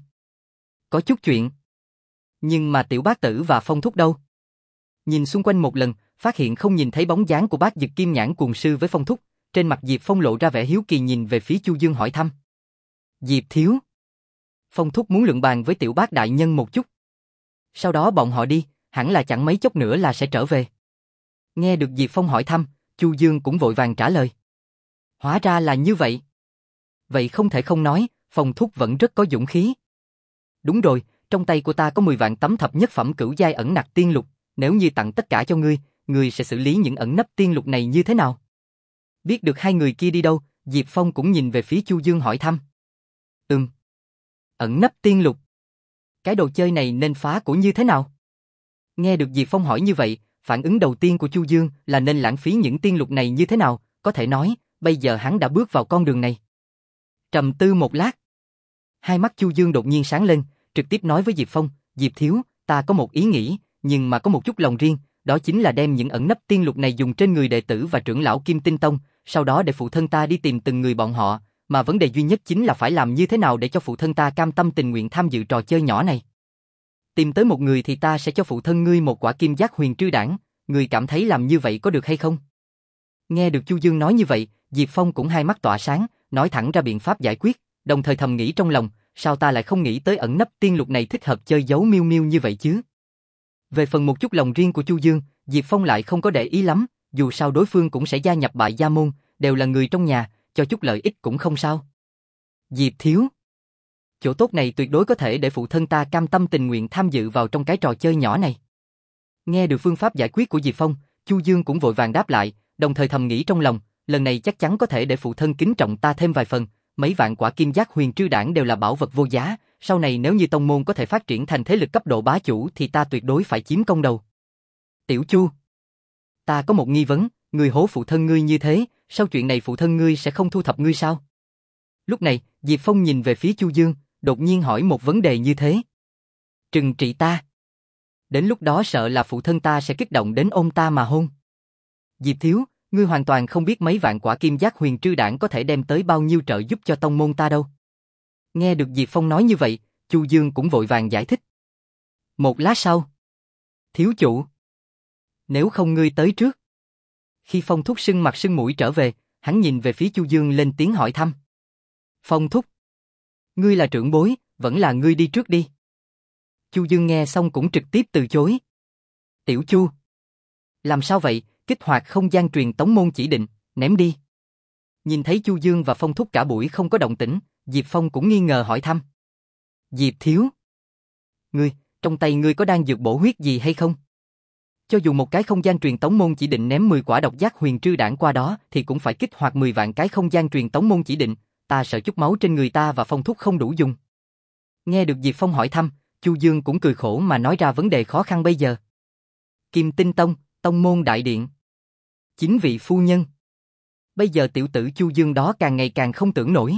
Có chút chuyện. Nhưng mà Tiểu Bác Tử và Phong Thúc đâu? Nhìn xung quanh một lần, phát hiện không nhìn thấy bóng dáng của Bác Dực Kim Nhãn Cuồng Sư với Phong Thúc, trên mặt Diệp Phong lộ ra vẻ hiếu kỳ nhìn về phía Chu Dương hỏi thăm. Diệp Thiếu. Phong Thúc muốn luận bàn với Tiểu Bác Đại Nhân một chút. Sau đó bọn họ đi, hẳn là chẳng mấy chốc nữa là sẽ trở về. Nghe được Diệp Phong hỏi thăm, Chu Dương cũng vội vàng trả lời. Hóa ra là như vậy. Vậy không thể không nói, Phong Thúc vẫn rất có dũng khí. Đúng rồi, trong tay của ta có mười vạn tấm thập nhất phẩm cửu giai ẩn nặc tiên lục, nếu như tặng tất cả cho ngươi, ngươi sẽ xử lý những ẩn nấp tiên lục này như thế nào? Biết được hai người kia đi đâu, Diệp Phong cũng nhìn về phía Chu Dương hỏi thăm. Ừm. Ẩn nấp tiên lục. Cái đồ chơi này nên phá của như thế nào? Nghe được Diệp Phong hỏi như vậy, phản ứng đầu tiên của Chu Dương là nên lãng phí những tiên lục này như thế nào, có thể nói, bây giờ hắn đã bước vào con đường này. Trầm tư một lát. Hai mắt Chu Dương đột nhiên sáng lên, trực tiếp nói với Diệp Phong, Diệp Thiếu, ta có một ý nghĩ, nhưng mà có một chút lòng riêng, đó chính là đem những ẩn nấp tiên lục này dùng trên người đệ tử và trưởng lão Kim Tinh Tông, sau đó để phụ thân ta đi tìm từng người bọn họ, mà vấn đề duy nhất chính là phải làm như thế nào để cho phụ thân ta cam tâm tình nguyện tham dự trò chơi nhỏ này. Tìm tới một người thì ta sẽ cho phụ thân ngươi một quả kim giác huyền trư đản, ngươi cảm thấy làm như vậy có được hay không? Nghe được Chu Dương nói như vậy, Diệp Phong cũng hai mắt tỏa sáng, nói thẳng ra biện pháp giải quyết, đồng thời thầm nghĩ trong lòng, sao ta lại không nghĩ tới ẩn nấp tiên lục này thích hợp chơi giấu miêu miêu như vậy chứ? Về phần một chút lòng riêng của Chu Dương, Diệp Phong lại không có để ý lắm, dù sao đối phương cũng sẽ gia nhập Bại Gia môn, đều là người trong nhà, cho chút lợi ích cũng không sao. Diệp thiếu, chỗ tốt này tuyệt đối có thể để phụ thân ta cam tâm tình nguyện tham dự vào trong cái trò chơi nhỏ này. Nghe được phương pháp giải quyết của Diệp Phong, Chu Dương cũng vội vàng đáp lại, đồng thời thầm nghĩ trong lòng, lần này chắc chắn có thể để phụ thân kính trọng ta thêm vài phần, mấy vạn quả kim giác huyền trư đản đều là bảo vật vô giá, sau này nếu như tông môn có thể phát triển thành thế lực cấp độ bá chủ thì ta tuyệt đối phải chiếm công đầu. Tiểu Chu, ta có một nghi vấn, ngươi hố phụ thân ngươi như thế, sau chuyện này phụ thân ngươi sẽ không thu thập ngươi sao? Lúc này, Diệp Phong nhìn về phía Chu Dương, đột nhiên hỏi một vấn đề như thế. Trừng trị ta. Đến lúc đó sợ là phụ thân ta sẽ kích động đến ôm ta mà hôn. Diệp thiếu, ngươi hoàn toàn không biết mấy vạn quả kim giác huyền trư đản có thể đem tới bao nhiêu trợ giúp cho tông môn ta đâu. Nghe được Diệp Phong nói như vậy, Chu Dương cũng vội vàng giải thích. Một lát sau. Thiếu chủ. Nếu không ngươi tới trước. Khi Phong thúc sưng mặt sưng mũi trở về, hắn nhìn về phía Chu Dương lên tiếng hỏi thăm. Phong thúc. Ngươi là trưởng bối, vẫn là ngươi đi trước đi. Chu Dương nghe xong cũng trực tiếp từ chối. Tiểu Chu. Làm sao vậy, kích hoạt không gian truyền tống môn chỉ định, ném đi. Nhìn thấy Chu Dương và Phong thúc cả buổi không có động tĩnh, Diệp Phong cũng nghi ngờ hỏi thăm. Diệp thiếu. Ngươi, trong tay ngươi có đang dược bổ huyết gì hay không? Cho dù một cái không gian truyền tống môn chỉ định ném mười quả độc giác huyền trư đản qua đó thì cũng phải kích hoạt mười vạn cái không gian truyền tống môn chỉ định, ta sợ chút máu trên người ta và Phong thúc không đủ dùng. Nghe được Diệp Phong hỏi thăm, Chu Dương cũng cười khổ mà nói ra vấn đề khó khăn bây giờ. Kim Tinh Tông, Tông môn đại điện. Chính vị phu nhân. Bây giờ tiểu tử Chu Dương đó càng ngày càng không tưởng nổi.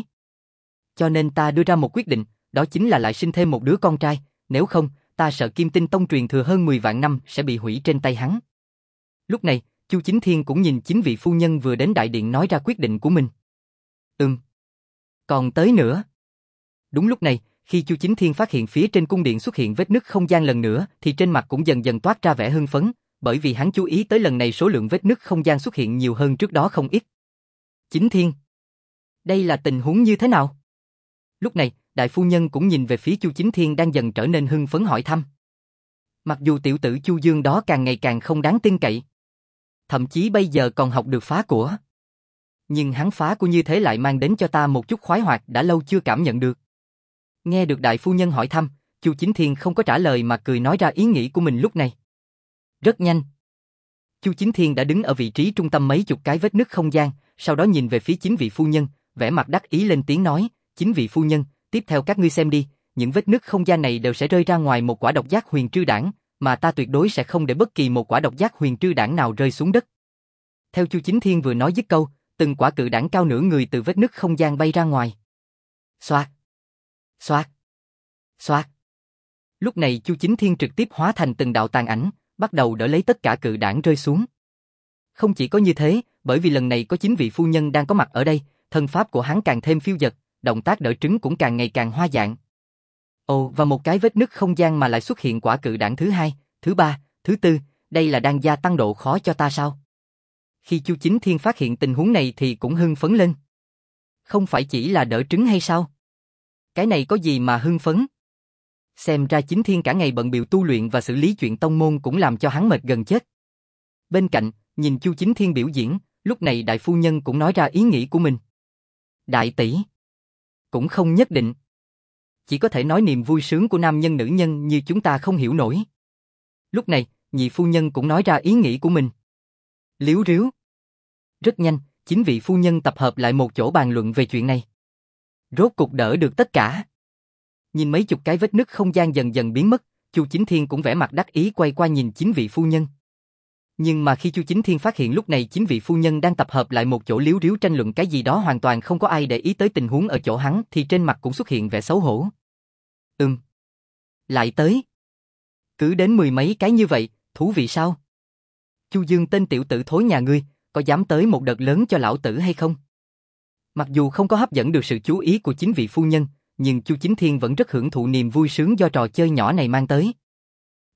Cho nên ta đưa ra một quyết định, đó chính là lại sinh thêm một đứa con trai, nếu không, ta sợ Kim Tinh Tông truyền thừa hơn mười vạn năm sẽ bị hủy trên tay hắn. Lúc này, Chu Chính Thiên cũng nhìn chính vị phu nhân vừa đến đại điện nói ra quyết định của mình. Ừm. Còn tới nữa. Đúng lúc này, khi Chu Chính Thiên phát hiện phía trên cung điện xuất hiện vết nứt không gian lần nữa thì trên mặt cũng dần dần toát ra vẻ hưng phấn, bởi vì hắn chú ý tới lần này số lượng vết nứt không gian xuất hiện nhiều hơn trước đó không ít. Chính Thiên. Đây là tình huống như thế nào? Lúc này, đại phu nhân cũng nhìn về phía Chu Chính Thiên đang dần trở nên hưng phấn hỏi thăm. Mặc dù tiểu tử Chu Dương đó càng ngày càng không đáng tin cậy, thậm chí bây giờ còn học được phá của, nhưng hắn phá của như thế lại mang đến cho ta một chút khoái hoạt đã lâu chưa cảm nhận được. Nghe được đại phu nhân hỏi thăm, Chu Chính Thiên không có trả lời mà cười nói ra ý nghĩ của mình lúc này. Rất nhanh, Chu Chính Thiên đã đứng ở vị trí trung tâm mấy chục cái vết nứt không gian, sau đó nhìn về phía chính vị phu nhân, vẻ mặt đắc ý lên tiếng nói, chính vị phu nhân, tiếp theo các ngươi xem đi, những vết nứt không gian này đều sẽ rơi ra ngoài một quả độc giác huyền trư đản, mà ta tuyệt đối sẽ không để bất kỳ một quả độc giác huyền trư đản nào rơi xuống đất. Theo Chu Chính Thiên vừa nói dứt câu, từng quả cự đản cao nửa người từ vết nứt không gian bay ra ngoài. Xoạt, xoạt, xoạt. Lúc này Chu Chính Thiên trực tiếp hóa thành từng đạo tàn ảnh, bắt đầu đỡ lấy tất cả cự đản rơi xuống. Không chỉ có như thế, bởi vì lần này có chính vị phu nhân đang có mặt ở đây, thân pháp của hắn càng thêm phiêu dật, động tác đỡ trứng cũng càng ngày càng hoa dạng. Ồ, và một cái vết nứt không gian mà lại xuất hiện quả cự đản thứ hai, thứ ba, thứ tư, đây là đang gia tăng độ khó cho ta sao? Khi Chu Chính Thiên phát hiện tình huống này thì cũng hưng phấn lên. Không phải chỉ là đỡ trứng hay sao? Cái này có gì mà hưng phấn? Xem ra Chính Thiên cả ngày bận bịu tu luyện và xử lý chuyện tông môn cũng làm cho hắn mệt gần chết. Bên cạnh, nhìn Chu Chính Thiên biểu diễn, lúc này đại phu nhân cũng nói ra ý nghĩ của mình. Đại tỷ, cũng không nhất định. Chỉ có thể nói niềm vui sướng của nam nhân nữ nhân như chúng ta không hiểu nổi. Lúc này, nhị phu nhân cũng nói ra ý nghĩ của mình. Liếu riếu. Rất nhanh, chính vị phu nhân tập hợp lại một chỗ bàn luận về chuyện này. Rốt cục đỡ được tất cả. Nhìn mấy chục cái vết nứt không gian dần dần biến mất, Chu Chính Thiên cũng vẻ mặt đắc ý quay qua nhìn chính vị phu nhân. Nhưng mà khi Chu Chính Thiên phát hiện lúc này chính vị phu nhân đang tập hợp lại một chỗ liếu riếu tranh luận cái gì đó hoàn toàn không có ai để ý tới tình huống ở chỗ hắn thì trên mặt cũng xuất hiện vẻ xấu hổ. Ừm. Lại tới. Cứ đến mười mấy cái như vậy, thú vị sao? Chu Dương tên tiểu tử thối nhà ngươi, có dám tới một đợt lớn cho lão tử hay không? Mặc dù không có hấp dẫn được sự chú ý của chính vị phu nhân, nhưng Chu Chính Thiên vẫn rất hưởng thụ niềm vui sướng do trò chơi nhỏ này mang tới.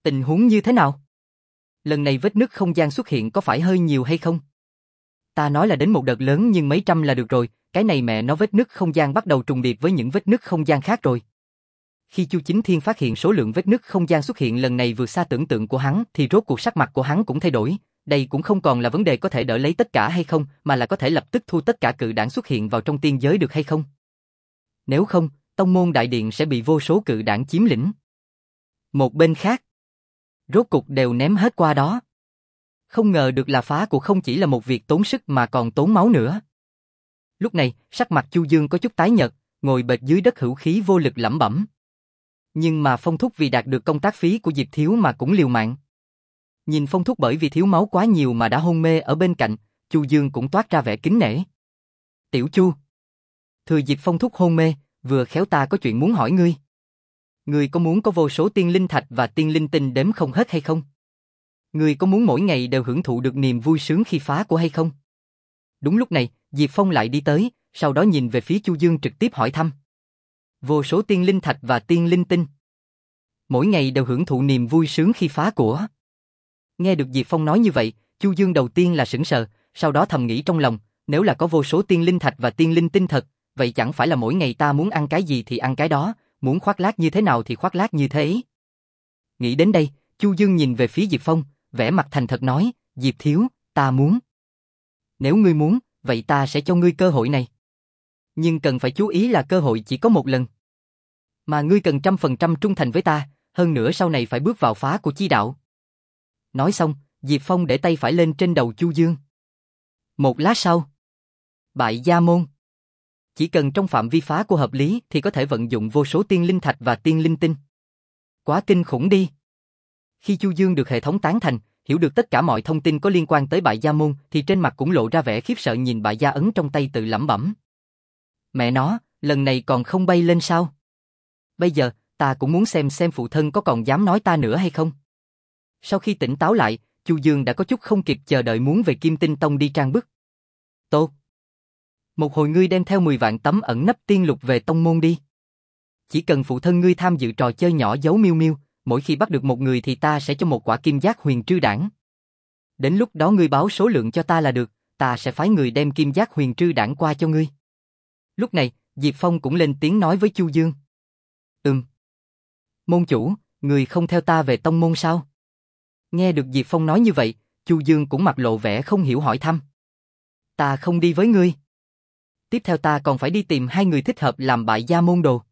Tình huống như thế nào? Lần này vết nứt không gian xuất hiện có phải hơi nhiều hay không? Ta nói là đến một đợt lớn nhưng mấy trăm là được rồi, cái này mẹ nó vết nứt không gian bắt đầu trùng điệp với những vết nứt không gian khác rồi. Khi Chu Chính Thiên phát hiện số lượng vết nứt không gian xuất hiện lần này vượt xa tưởng tượng của hắn thì rốt cuộc sắc mặt của hắn cũng thay đổi, đây cũng không còn là vấn đề có thể đỡ lấy tất cả hay không mà là có thể lập tức thu tất cả cự đảng xuất hiện vào trong tiên giới được hay không. Nếu không, tông môn đại điện sẽ bị vô số cự đảng chiếm lĩnh. Một bên khác, rốt cục đều ném hết qua đó. Không ngờ được là phá của không chỉ là một việc tốn sức mà còn tốn máu nữa. Lúc này, sắc mặt Chu Dương có chút tái nhợt, ngồi bệt dưới đất hữu khí vô lực lẩm bẩm. Nhưng mà Phong Thúc vì đạt được công tác phí của Diệp Thiếu mà cũng liều mạng. Nhìn Phong Thúc bởi vì thiếu máu quá nhiều mà đã hôn mê ở bên cạnh, Chu Dương cũng toát ra vẻ kính nể. Tiểu Chu, thừa dịp Phong Thúc hôn mê, vừa khéo ta có chuyện muốn hỏi ngươi. Ngươi có muốn có vô số tiên linh thạch và tiên linh tinh đếm không hết hay không? Ngươi có muốn mỗi ngày đều hưởng thụ được niềm vui sướng khi phá của hay không? Đúng lúc này, Diệp Phong lại đi tới, sau đó nhìn về phía Chu Dương trực tiếp hỏi thăm. Vô số tiên linh thạch và tiên linh tinh. Mỗi ngày đều hưởng thụ niềm vui sướng khi phá của. Nghe được Diệp Phong nói như vậy, Chu Dương đầu tiên là sững sờ, sau đó thầm nghĩ trong lòng, nếu là có vô số tiên linh thạch và tiên linh tinh thật, vậy chẳng phải là mỗi ngày ta muốn ăn cái gì thì ăn cái đó, muốn khoác lác như thế nào thì khoác lác như thế. Nghĩ đến đây, Chu Dương nhìn về phía Diệp Phong, vẻ mặt thành thật nói, Diệp Thiếu, ta muốn. Nếu ngươi muốn, vậy ta sẽ cho ngươi cơ hội này. Nhưng cần phải chú ý là cơ hội chỉ có một lần. Mà ngươi cần trăm phần trăm trung thành với ta, hơn nữa sau này phải bước vào phá của chi đạo. Nói xong, Diệp Phong để tay phải lên trên đầu Chu Dương. Một lát sau, bại gia môn. Chỉ cần trong phạm vi phá của hợp lý thì có thể vận dụng vô số tiên linh thạch và tiên linh tinh. Quá kinh khủng đi. Khi Chu Dương được hệ thống tán thành, hiểu được tất cả mọi thông tin có liên quan tới bại gia môn thì trên mặt cũng lộ ra vẻ khiếp sợ nhìn bại gia ấn trong tay tự lẩm bẩm. Mẹ nó, lần này còn không bay lên sao? Bây giờ, ta cũng muốn xem xem phụ thân có còn dám nói ta nữa hay không. Sau khi tỉnh táo lại, Chu Dương đã có chút không kịp chờ đợi muốn về Kim Tinh Tông đi trang bức. Tốt. Một hồi ngươi đem theo mười vạn tấm ẩn nấp tiên lục về tông môn đi. Chỉ cần phụ thân ngươi tham dự trò chơi nhỏ giấu miêu miêu, mỗi khi bắt được một người thì ta sẽ cho một quả kim giác huyền trư đảng. Đến lúc đó ngươi báo số lượng cho ta là được, ta sẽ phái người đem kim giác huyền trư đảng qua cho ngươi. Lúc này, Diệp Phong cũng lên tiếng nói với Chu Dương. Ừm. Môn chủ, người không theo ta về tông môn sao? Nghe được Diệp Phong nói như vậy, Chu Dương cũng mặt lộ vẻ không hiểu hỏi thăm. Ta không đi với ngươi. Tiếp theo ta còn phải đi tìm hai người thích hợp làm bại gia môn đồ.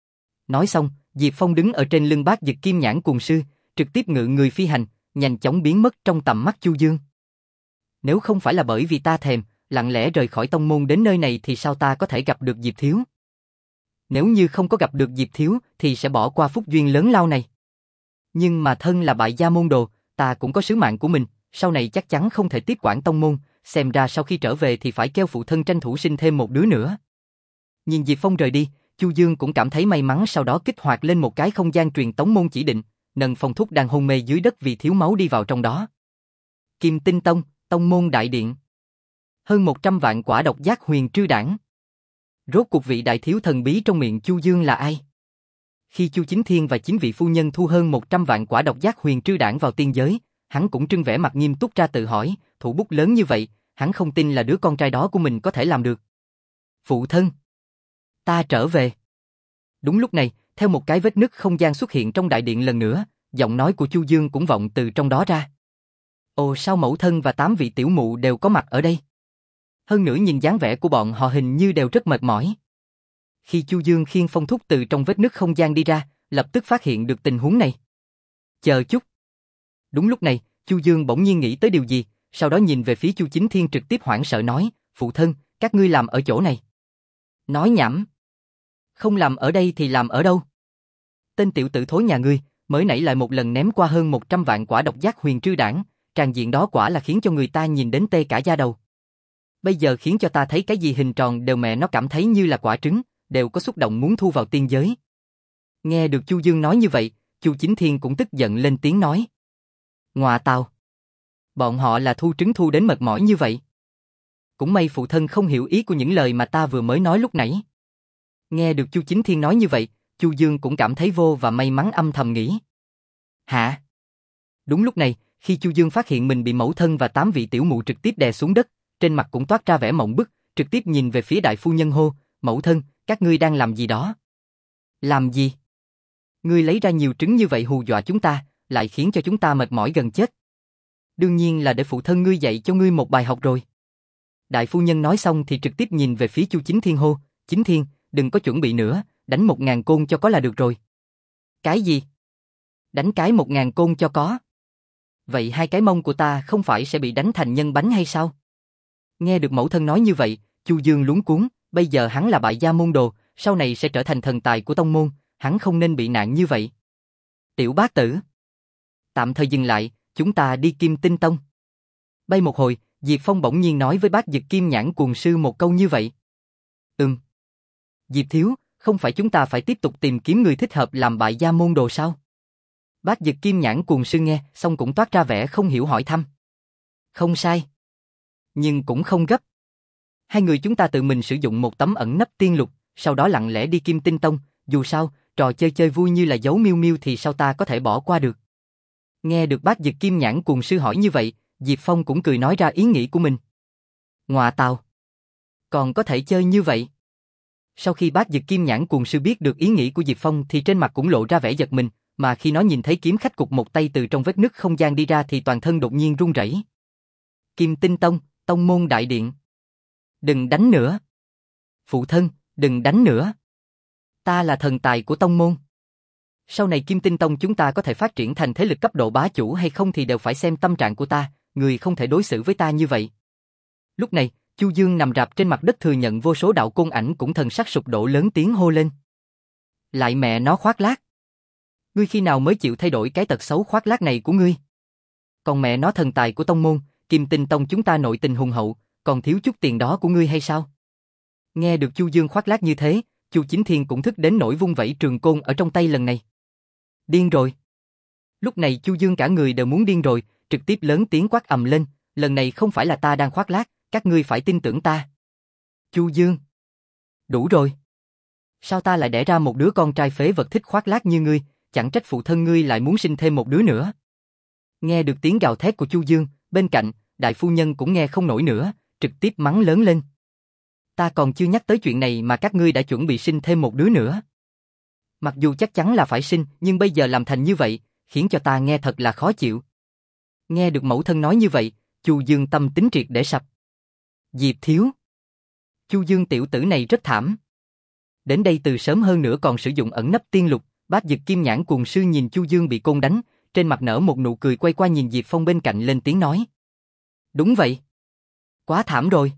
Nói xong, Diệp Phong đứng ở trên lưng bát dực kim nhãn cuồng sư, trực tiếp ngự người phi hành, nhanh chóng biến mất trong tầm mắt Chu Dương. Nếu không phải là bởi vì ta thèm, lặng lẽ rời khỏi tông môn đến nơi này thì sao ta có thể gặp được Diệp Thiếu? Nếu như không có gặp được Diệp Thiếu thì sẽ bỏ qua phúc duyên lớn lao này. Nhưng mà thân là bại gia môn đồ, ta cũng có sứ mạng của mình, sau này chắc chắn không thể tiếp quản tông môn, xem ra sau khi trở về thì phải kêu phụ thân tranh thủ sinh thêm một đứa nữa. Nhìn Diệp Phong rời đi, Chu Dương cũng cảm thấy may mắn, sau đó kích hoạt lên một cái không gian truyền tống môn chỉ định, nâng Phong Thúc đang hôn mê dưới đất vì thiếu máu đi vào trong đó. Kim Tinh Tông, tông môn đại điện. Hơn một trăm vạn quả độc giác huyền trư đảng. Rốt cuộc vị đại thiếu thần bí trong miệng Chu Dương là ai? Khi Chu Chính Thiên và chín vị phu nhân thu hơn một trăm vạn quả độc giác huyền trư đảng vào tiên giới, hắn cũng trưng vẻ mặt nghiêm túc ra tự hỏi, thủ bút lớn như vậy, hắn không tin là đứa con trai đó của mình có thể làm được. Phụ thân, ta trở về. Đúng lúc này, theo một cái vết nứt không gian xuất hiện trong đại điện lần nữa, giọng nói của Chu Dương cũng vọng từ trong đó ra. Ồ, sao mẫu thân và tám vị tiểu mụ đều có mặt ở đây? Hơn nữa nhìn dáng vẻ của bọn họ hình như đều rất mệt mỏi. Khi Chu Dương khiêng Phong Thúc từ trong vết nứt không gian đi ra, lập tức phát hiện được tình huống này. Chờ chút. Đúng lúc này, Chu Dương bỗng nhiên nghĩ tới điều gì, sau đó nhìn về phía Chu Chính Thiên trực tiếp hoảng sợ nói, phụ thân, các ngươi làm ở chỗ này. Nói nhảm. Không làm ở đây thì làm ở đâu? Tên tiểu tử thối nhà ngươi, mới nãy lại một lần ném qua hơn một trăm vạn quả độc giác huyền trư đảng, tràn diện đó quả là khiến cho người ta nhìn đến tê cả da đầu. Bây giờ khiến cho ta thấy cái gì hình tròn đều mẹ nó cảm thấy như là quả trứng, đều có xúc động muốn thu vào tiên giới. Nghe được Chu Dương nói như vậy, Chu Chính Thiên cũng tức giận lên tiếng nói. Ngọa tào. Bọn họ là thu trứng thu đến mệt mỏi như vậy. Cũng may phụ thân không hiểu ý của những lời mà ta vừa mới nói lúc nãy. Nghe được Chu Chính Thiên nói như vậy, Chu Dương cũng cảm thấy vô và may mắn âm thầm nghĩ. Hả? Đúng lúc này, khi Chu Dương phát hiện mình bị mẫu thân và tám vị tiểu mụ trực tiếp đè xuống đất, trên mặt cũng toát ra vẻ mộng bức, trực tiếp nhìn về phía đại phu nhân hô, mẫu thân, các ngươi đang làm gì đó? Làm gì? Ngươi lấy ra nhiều trứng như vậy hù dọa chúng ta, lại khiến cho chúng ta mệt mỏi gần chết. Đương nhiên là để phụ thân ngươi dạy cho ngươi một bài học rồi. Đại phu nhân nói xong thì trực tiếp nhìn về phía Chu Chính Thiên hô, Chính Thiên, đừng có chuẩn bị nữa, đánh một ngàn côn cho có là được rồi. Cái gì? Đánh cái một ngàn côn cho có? Vậy hai cái mông của ta không phải sẽ bị đánh thành nhân bánh hay sao? Nghe được mẫu thân nói như vậy, Chu Dương luống cuống, bây giờ hắn là bại gia môn đồ, sau này sẽ trở thành thần tài của tông môn, hắn không nên bị nạn như vậy. Tiểu bác tử, tạm thời dừng lại, chúng ta đi Kim Tinh Tông. Bay một hồi, Diệp Phong bỗng nhiên nói với bác Dực Kim Nhãn Cuồng Sư một câu như vậy. Ừm. Diệp thiếu, không phải chúng ta phải tiếp tục tìm kiếm người thích hợp làm bại gia môn đồ sao? Bác Dực Kim Nhãn Cuồng Sư nghe, xong cũng toát ra vẻ không hiểu hỏi thăm. Không sai. Nhưng cũng không gấp. Hai người chúng ta tự mình sử dụng một tấm ẩn nấp tiên lục, sau đó lặng lẽ đi Kim Tinh Tông, dù sao, trò chơi chơi vui như là giấu miêu miêu thì sao ta có thể bỏ qua được. Nghe được bác Dực Kim Nhãn Cuồng Sư hỏi như vậy, Diệp Phong cũng cười nói ra ý nghĩ của mình. Ngọa tào, còn có thể chơi như vậy. Sau khi bác Dực Kim Nhãn Cuồng Sư biết được ý nghĩ của Diệp Phong thì trên mặt cũng lộ ra vẻ giật mình, mà khi nó nhìn thấy kiếm khách cục một tay từ trong vết nứt không gian đi ra thì toàn thân đột nhiên run rẩy. Kim Tinh Tông, tông môn đại điện. Đừng đánh nữa. Phụ thân, đừng đánh nữa. Ta là thần tài của tông môn. Sau này Kim Tinh Tông chúng ta có thể phát triển thành thế lực cấp độ bá chủ hay không thì đều phải xem tâm trạng của ta, người không thể đối xử với ta như vậy. Lúc này, Chu Dương nằm rạp trên mặt đất thừa nhận vô số đạo côn ảnh cũng thần sắc sụp đổ lớn tiếng hô lên. Lại mẹ nó khoác lác. Ngươi khi nào mới chịu thay đổi cái tật xấu khoác lác này của ngươi? Còn mẹ nó thần tài của tông môn, Kim Tinh Tông chúng ta nội tình hùng hậu, còn thiếu chút tiền đó của ngươi hay sao? Nghe được Chu Dương khoác lác như thế, Chu Chính Thiên cũng thức đến nỗi vung vẩy trường côn ở trong tay lần này. Điên rồi. Lúc này Chu Dương cả người đều muốn điên rồi, trực tiếp lớn tiếng quát ầm lên, lần này không phải là ta đang khoác lác, các ngươi phải tin tưởng ta. Chu Dương. Đủ rồi. Sao ta lại đẻ ra một đứa con trai phế vật thích khoác lác như ngươi, chẳng trách phụ thân ngươi lại muốn sinh thêm một đứa nữa. Nghe được tiếng gào thét của Chu Dương, bên cạnh, đại phu nhân cũng nghe không nổi nữa, trực tiếp mắng lớn lên. Ta còn chưa nhắc tới chuyện này mà các ngươi đã chuẩn bị sinh thêm một đứa nữa. Mặc dù chắc chắn là phải sinh, nhưng bây giờ làm thành như vậy, khiến cho ta nghe thật là khó chịu. Nghe được mẫu thân nói như vậy, Chu Dương tâm tính triệt để sập. Diệp thiếu. Chu Dương tiểu tử này rất thảm. Đến đây từ sớm hơn nữa còn sử dụng ẩn nấp tiên lục, bác Dực Kim Nhãn Cuồng Sư nhìn Chu Dương bị côn đánh, trên mặt nở một nụ cười quay qua nhìn Diệp Phong bên cạnh lên tiếng nói. Đúng vậy. Quá thảm rồi.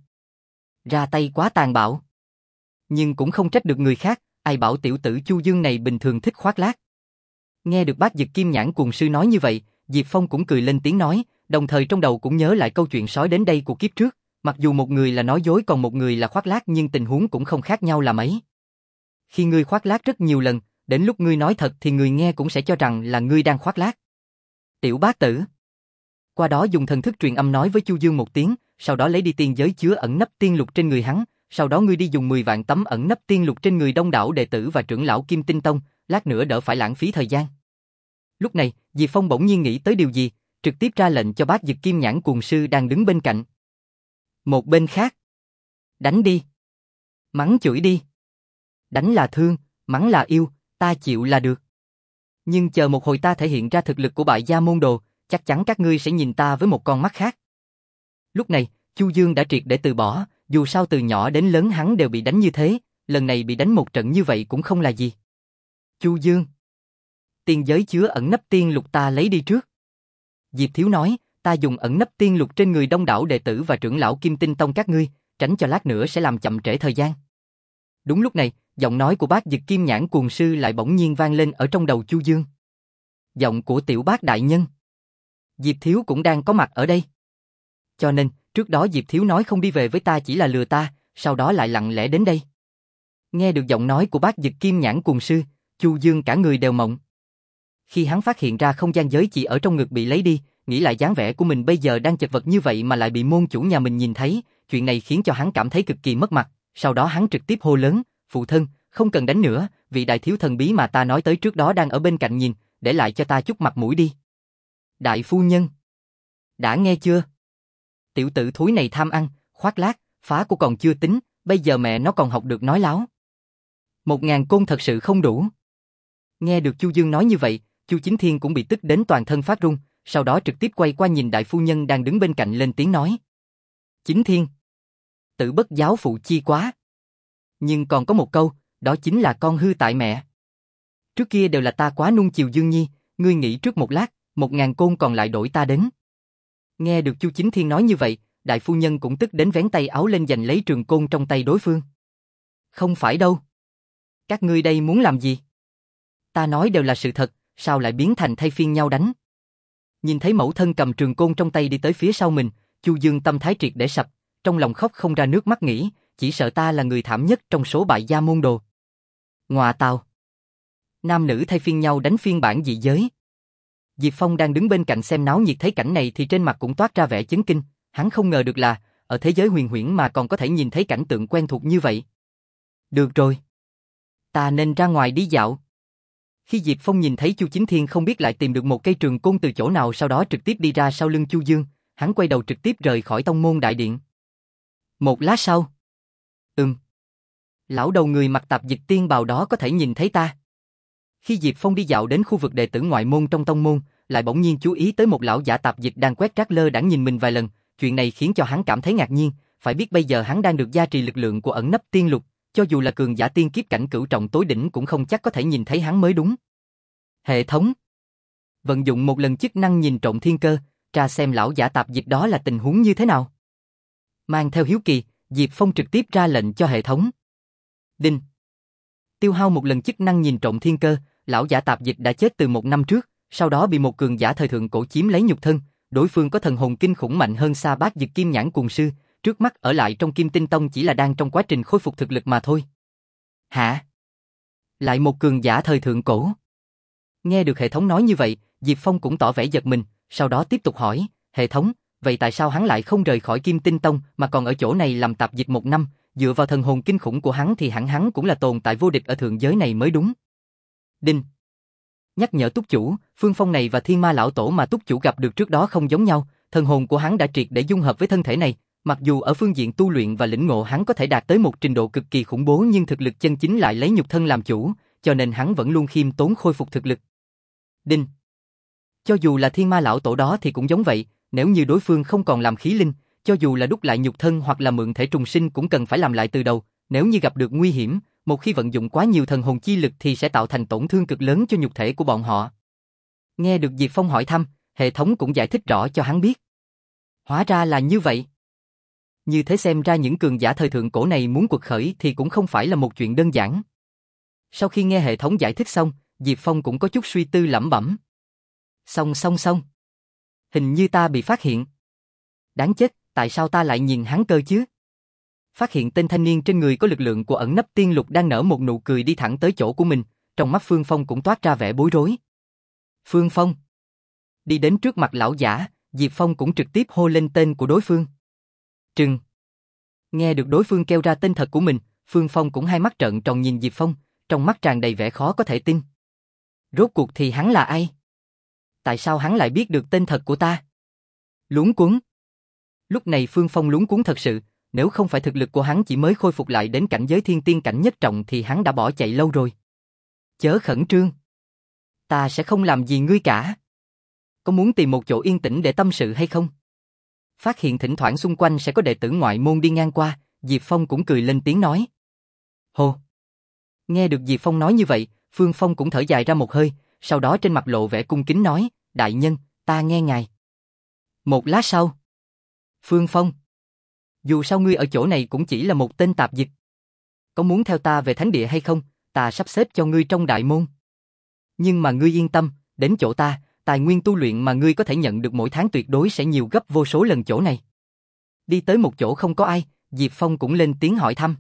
Ra tay quá tàn bạo. Nhưng cũng không trách được người khác, ai bảo tiểu tử Chu Dương này bình thường thích khoác lác. Nghe được bác Dực Kim Nhãn Cuồng Sư nói như vậy, Diệp Phong cũng cười lên tiếng nói, đồng thời trong đầu cũng nhớ lại câu chuyện sói đến đây của kiếp trước, mặc dù một người là nói dối còn một người là khoác lác nhưng tình huống cũng không khác nhau là mấy. Khi ngươi khoác lác rất nhiều lần, đến lúc ngươi nói thật thì người nghe cũng sẽ cho rằng là ngươi đang khoác lác. Tiểu bác tử. Qua đó dùng thần thức truyền âm nói với Chu Dương một tiếng, sau đó lấy đi tiên giới chứa ẩn nấp tiên lục trên người hắn, sau đó ngươi đi dùng mười vạn tấm ẩn nấp tiên lục trên người đông đảo đệ tử và trưởng lão Kim Tinh Tông, lát nữa đỡ phải lãng phí thời gian. Lúc này, Diệp Phong bỗng nhiên nghĩ tới điều gì, trực tiếp ra lệnh cho bác Dực Kim Nhãn Cuồng Sư đang đứng bên cạnh. Một bên khác. Đánh đi. Mắng chửi đi. Đánh là thương, mắng là yêu, ta chịu là được. Nhưng chờ một hồi ta thể hiện ra thực lực của bại gia môn đồ, chắc chắn các ngươi sẽ nhìn ta với một con mắt khác. Lúc này, Chu Dương đã triệt để từ bỏ, dù sao từ nhỏ đến lớn hắn đều bị đánh như thế, lần này bị đánh một trận như vậy cũng không là gì. Chu Dương. Tiên giới chứa ẩn nấp tiên lục ta lấy đi trước. Diệp Thiếu nói, ta dùng ẩn nấp tiên lục trên người đông đảo đệ tử và trưởng lão Kim Tinh Tông các ngươi, tránh cho lát nữa sẽ làm chậm trễ thời gian. Đúng lúc này, giọng nói của bác Dực Kim Nhãn Cuồng Sư lại bỗng nhiên vang lên ở trong đầu Chu Dương. Giọng của tiểu bác đại nhân. Diệp Thiếu cũng đang có mặt ở đây. Cho nên, trước đó Diệp Thiếu nói không đi về với ta chỉ là lừa ta, sau đó lại lặng lẽ đến đây. Nghe được giọng nói của bác Dực Kim Nhãn Cuồng Sư, Chu Dương cả người đều mộng. Khi hắn phát hiện ra không gian giới chỉ ở trong ngực bị lấy đi, nghĩ lại dáng vẻ của mình bây giờ đang chật vật như vậy mà lại bị môn chủ nhà mình nhìn thấy, chuyện này khiến cho hắn cảm thấy cực kỳ mất mặt, sau đó hắn trực tiếp hô lớn, phụ thân, không cần đánh nữa, vị đại thiếu thần bí mà ta nói tới trước đó đang ở bên cạnh nhìn, để lại cho ta chút mặt mũi đi. Đại phu nhân. Đã nghe chưa? Tiểu tử thúi này tham ăn, khoác lác, phá của còn chưa tính, bây giờ mẹ nó còn học được nói láo. Một ngàn côn thật sự không đủ. Nghe được Chu Dương nói như vậy, Chu Chính Thiên cũng bị tức đến toàn thân phát run, sau đó trực tiếp quay qua nhìn đại phu nhân đang đứng bên cạnh lên tiếng nói. Chính Thiên. Tự bất giáo phụ chi quá. Nhưng còn có một câu, đó chính là con hư tại mẹ. Trước kia đều là ta quá nuông chiều Dương Nhi, ngươi nghĩ trước một lát, một ngàn côn còn lại đổi ta đến. Nghe được Chu Chính Thiên nói như vậy, đại phu nhân cũng tức đến vén tay áo lên giành lấy trường côn trong tay đối phương. Không phải đâu. Các ngươi đây muốn làm gì? Ta nói đều là sự thật, sao lại biến thành thay phiên nhau đánh? Nhìn thấy mẫu thân cầm trường côn trong tay đi tới phía sau mình, Chu Dương tâm thái triệt để sập, trong lòng khóc không ra nước mắt nghĩ, chỉ sợ ta là người thảm nhất trong số bại gia môn đồ. Ngọa tào. Nam nữ thay phiên nhau đánh phiên bản dị giới. Diệp Phong đang đứng bên cạnh xem náo nhiệt thấy cảnh này thì trên mặt cũng toát ra vẻ chấn kinh, hắn không ngờ được là, ở thế giới huyền huyễn mà còn có thể nhìn thấy cảnh tượng quen thuộc như vậy. Được rồi. Ta nên ra ngoài đi dạo. Khi Diệp Phong nhìn thấy Chu Chính Thiên không biết lại tìm được một cây trường côn từ chỗ nào sau đó trực tiếp đi ra sau lưng Chu Dương, hắn quay đầu trực tiếp rời khỏi tông môn đại điện. Một lát sau. Ừm. Lão đầu người mặc tạp dịch tiên bào đó có thể nhìn thấy ta. Khi Diệp Phong đi dạo đến khu vực đệ tử ngoại môn trong tông môn, lại bỗng nhiên chú ý tới một lão giả tạp dịch đang quét rác lơ đãng nhìn mình vài lần, chuyện này khiến cho hắn cảm thấy ngạc nhiên, phải biết bây giờ hắn đang được gia trì lực lượng của ẩn nấp tiên lục, cho dù là cường giả tiên kiếp cảnh cửu trọng tối đỉnh cũng không chắc có thể nhìn thấy hắn mới đúng. Hệ thống. Vận dụng một lần chức năng nhìn trộm thiên cơ, tra xem lão giả tạp dịch đó là tình huống như thế nào. Mang theo hiếu kỳ, Diệp Phong trực tiếp ra lệnh cho hệ thống. Đinh. Tiêu hao một lần chức năng nhìn trộm thiên cơ, lão giả tạp dịch đã chết từ một năm trước, sau đó bị một cường giả thời thượng cổ chiếm lấy nhục thân, đối phương có thần hồn kinh khủng mạnh hơn xa Bát Dực Kim Nhãn Cuồng Sư, trước mắt ở lại trong Kim Tinh Tông chỉ là đang trong quá trình khôi phục thực lực mà thôi. Hả? Lại một cường giả thời thượng cổ? Nghe được hệ thống nói như vậy, Diệp Phong cũng tỏ vẻ giật mình, sau đó tiếp tục hỏi, hệ thống, vậy tại sao hắn lại không rời khỏi Kim Tinh Tông mà còn ở chỗ này làm tạp dịch một năm, dựa vào thần hồn kinh khủng của hắn thì hẳn hắn cũng là tồn tại vô địch ở thượng giới này mới đúng. Đinh. Nhắc nhở túc chủ, phương phong này và thiên ma lão tổ mà túc chủ gặp được trước đó không giống nhau, thần hồn của hắn đã triệt để dung hợp với thân thể này, mặc dù ở phương diện tu luyện và lĩnh ngộ hắn có thể đạt tới một trình độ cực kỳ khủng bố nhưng thực lực chân chính lại lấy nhục thân làm chủ, cho nên hắn vẫn luôn khiêm tốn khôi phục thực lực. Đinh. Cho dù là thiên ma lão tổ đó thì cũng giống vậy, nếu như đối phương không còn làm khí linh, cho dù là đúc lại nhục thân hoặc là mượn thể trùng sinh cũng cần phải làm lại từ đầu, nếu như gặp được nguy hiểm, một khi vận dụng quá nhiều thần hồn chi lực thì sẽ tạo thành tổn thương cực lớn cho nhục thể của bọn họ. Nghe được Diệp Phong hỏi thăm, hệ thống cũng giải thích rõ cho hắn biết. Hóa ra là như vậy. Như thế xem ra những cường giả thời thượng cổ này muốn quật khởi thì cũng không phải là một chuyện đơn giản. Sau khi nghe hệ thống giải thích xong, Diệp Phong cũng có chút suy tư lẩm bẩm. Xong xong xong. Hình như ta bị phát hiện. Đáng chết, tại sao ta lại nhìn hắn cơ chứ? Phát hiện tên thanh niên trên người có lực lượng của ẩn nấp tiên lục đang nở một nụ cười đi thẳng tới chỗ của mình, trong mắt Phương Phong cũng toát ra vẻ bối rối. Phương Phong. Đi đến trước mặt lão giả, Diệp Phong cũng trực tiếp hô lên tên của đối phương. Trừng. Nghe được đối phương kêu ra tên thật của mình, Phương Phong cũng hai mắt trợn tròn nhìn Diệp Phong, trong mắt tràn đầy vẻ khó có thể tin. Rốt cuộc thì hắn là ai? Tại sao hắn lại biết được tên thật của ta? Luống cuống. Lúc này Phương Phong luống cuống thật sự, nếu không phải thực lực của hắn chỉ mới khôi phục lại đến cảnh giới thiên tiên cảnh nhất trọng thì hắn đã bỏ chạy lâu rồi. Chớ khẩn trương. Ta sẽ không làm gì ngươi cả. Có muốn tìm một chỗ yên tĩnh để tâm sự hay không? Phát hiện thỉnh thoảng xung quanh sẽ có đệ tử ngoại môn đi ngang qua, Diệp Phong cũng cười lên tiếng nói. Hồ. Nghe được Diệp Phong nói như vậy, Phương Phong cũng thở dài ra một hơi, sau đó trên mặt lộ vẻ cung kính nói, đại nhân, ta nghe ngài. Một lát sau. Phương Phong. Dù sao ngươi ở chỗ này cũng chỉ là một tên tạp dịch. Có muốn theo ta về thánh địa hay không, ta sắp xếp cho ngươi trong đại môn. Nhưng mà ngươi yên tâm, đến chỗ ta, tài nguyên tu luyện mà ngươi có thể nhận được mỗi tháng tuyệt đối sẽ nhiều gấp vô số lần chỗ này. Đi tới một chỗ không có ai, Diệp Phong cũng lên tiếng hỏi thăm.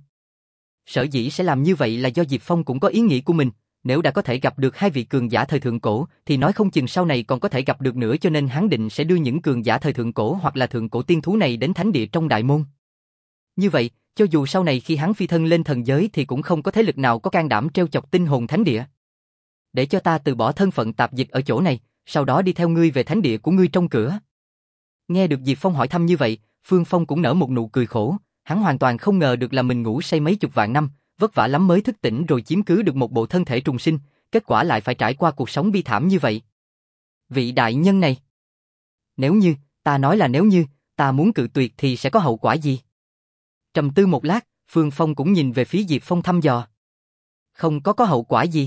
Sở dĩ sẽ làm như vậy là do Diệp Phong cũng có ý nghĩ của mình, nếu đã có thể gặp được hai vị cường giả thời thượng cổ, thì nói không chừng sau này còn có thể gặp được nữa cho nên hắn định sẽ đưa những cường giả thời thượng cổ hoặc là thượng cổ tiên thú này đến thánh địa trong đại môn. Như vậy, cho dù sau này khi hắn phi thân lên thần giới thì cũng không có thế lực nào có can đảm trêu chọc tinh hồn thánh địa. Để cho ta từ bỏ thân phận tạp dịch ở chỗ này, sau đó đi theo ngươi về thánh địa của ngươi trong cửa. Nghe được Diệp Phong hỏi thăm như vậy, Phương Phong cũng nở một nụ cười khổ, hắn hoàn toàn không ngờ được là mình ngủ say mấy chục vạn năm, vất vả lắm mới thức tỉnh rồi chiếm cứ được một bộ thân thể trùng sinh, kết quả lại phải trải qua cuộc sống bi thảm như vậy. Vị đại nhân này, nếu như, ta nói là nếu như, ta muốn cự tuyệt thì sẽ có hậu quả gì? Trầm tư một lát, Phương Phong cũng nhìn về phía Diệp Phong thăm dò. Không có có hậu quả gì.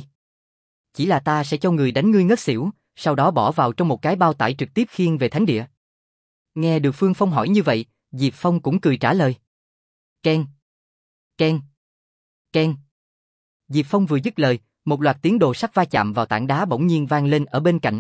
Chỉ là ta sẽ cho người đánh ngươi ngất xỉu, sau đó bỏ vào trong một cái bao tải trực tiếp khiêng về thánh địa. Nghe được Phương Phong hỏi như vậy, Diệp Phong cũng cười trả lời. Ken, ken, ken. Diệp Phong vừa dứt lời, một loạt tiếng đồ sắt va chạm vào tảng đá bỗng nhiên vang lên ở bên cạnh.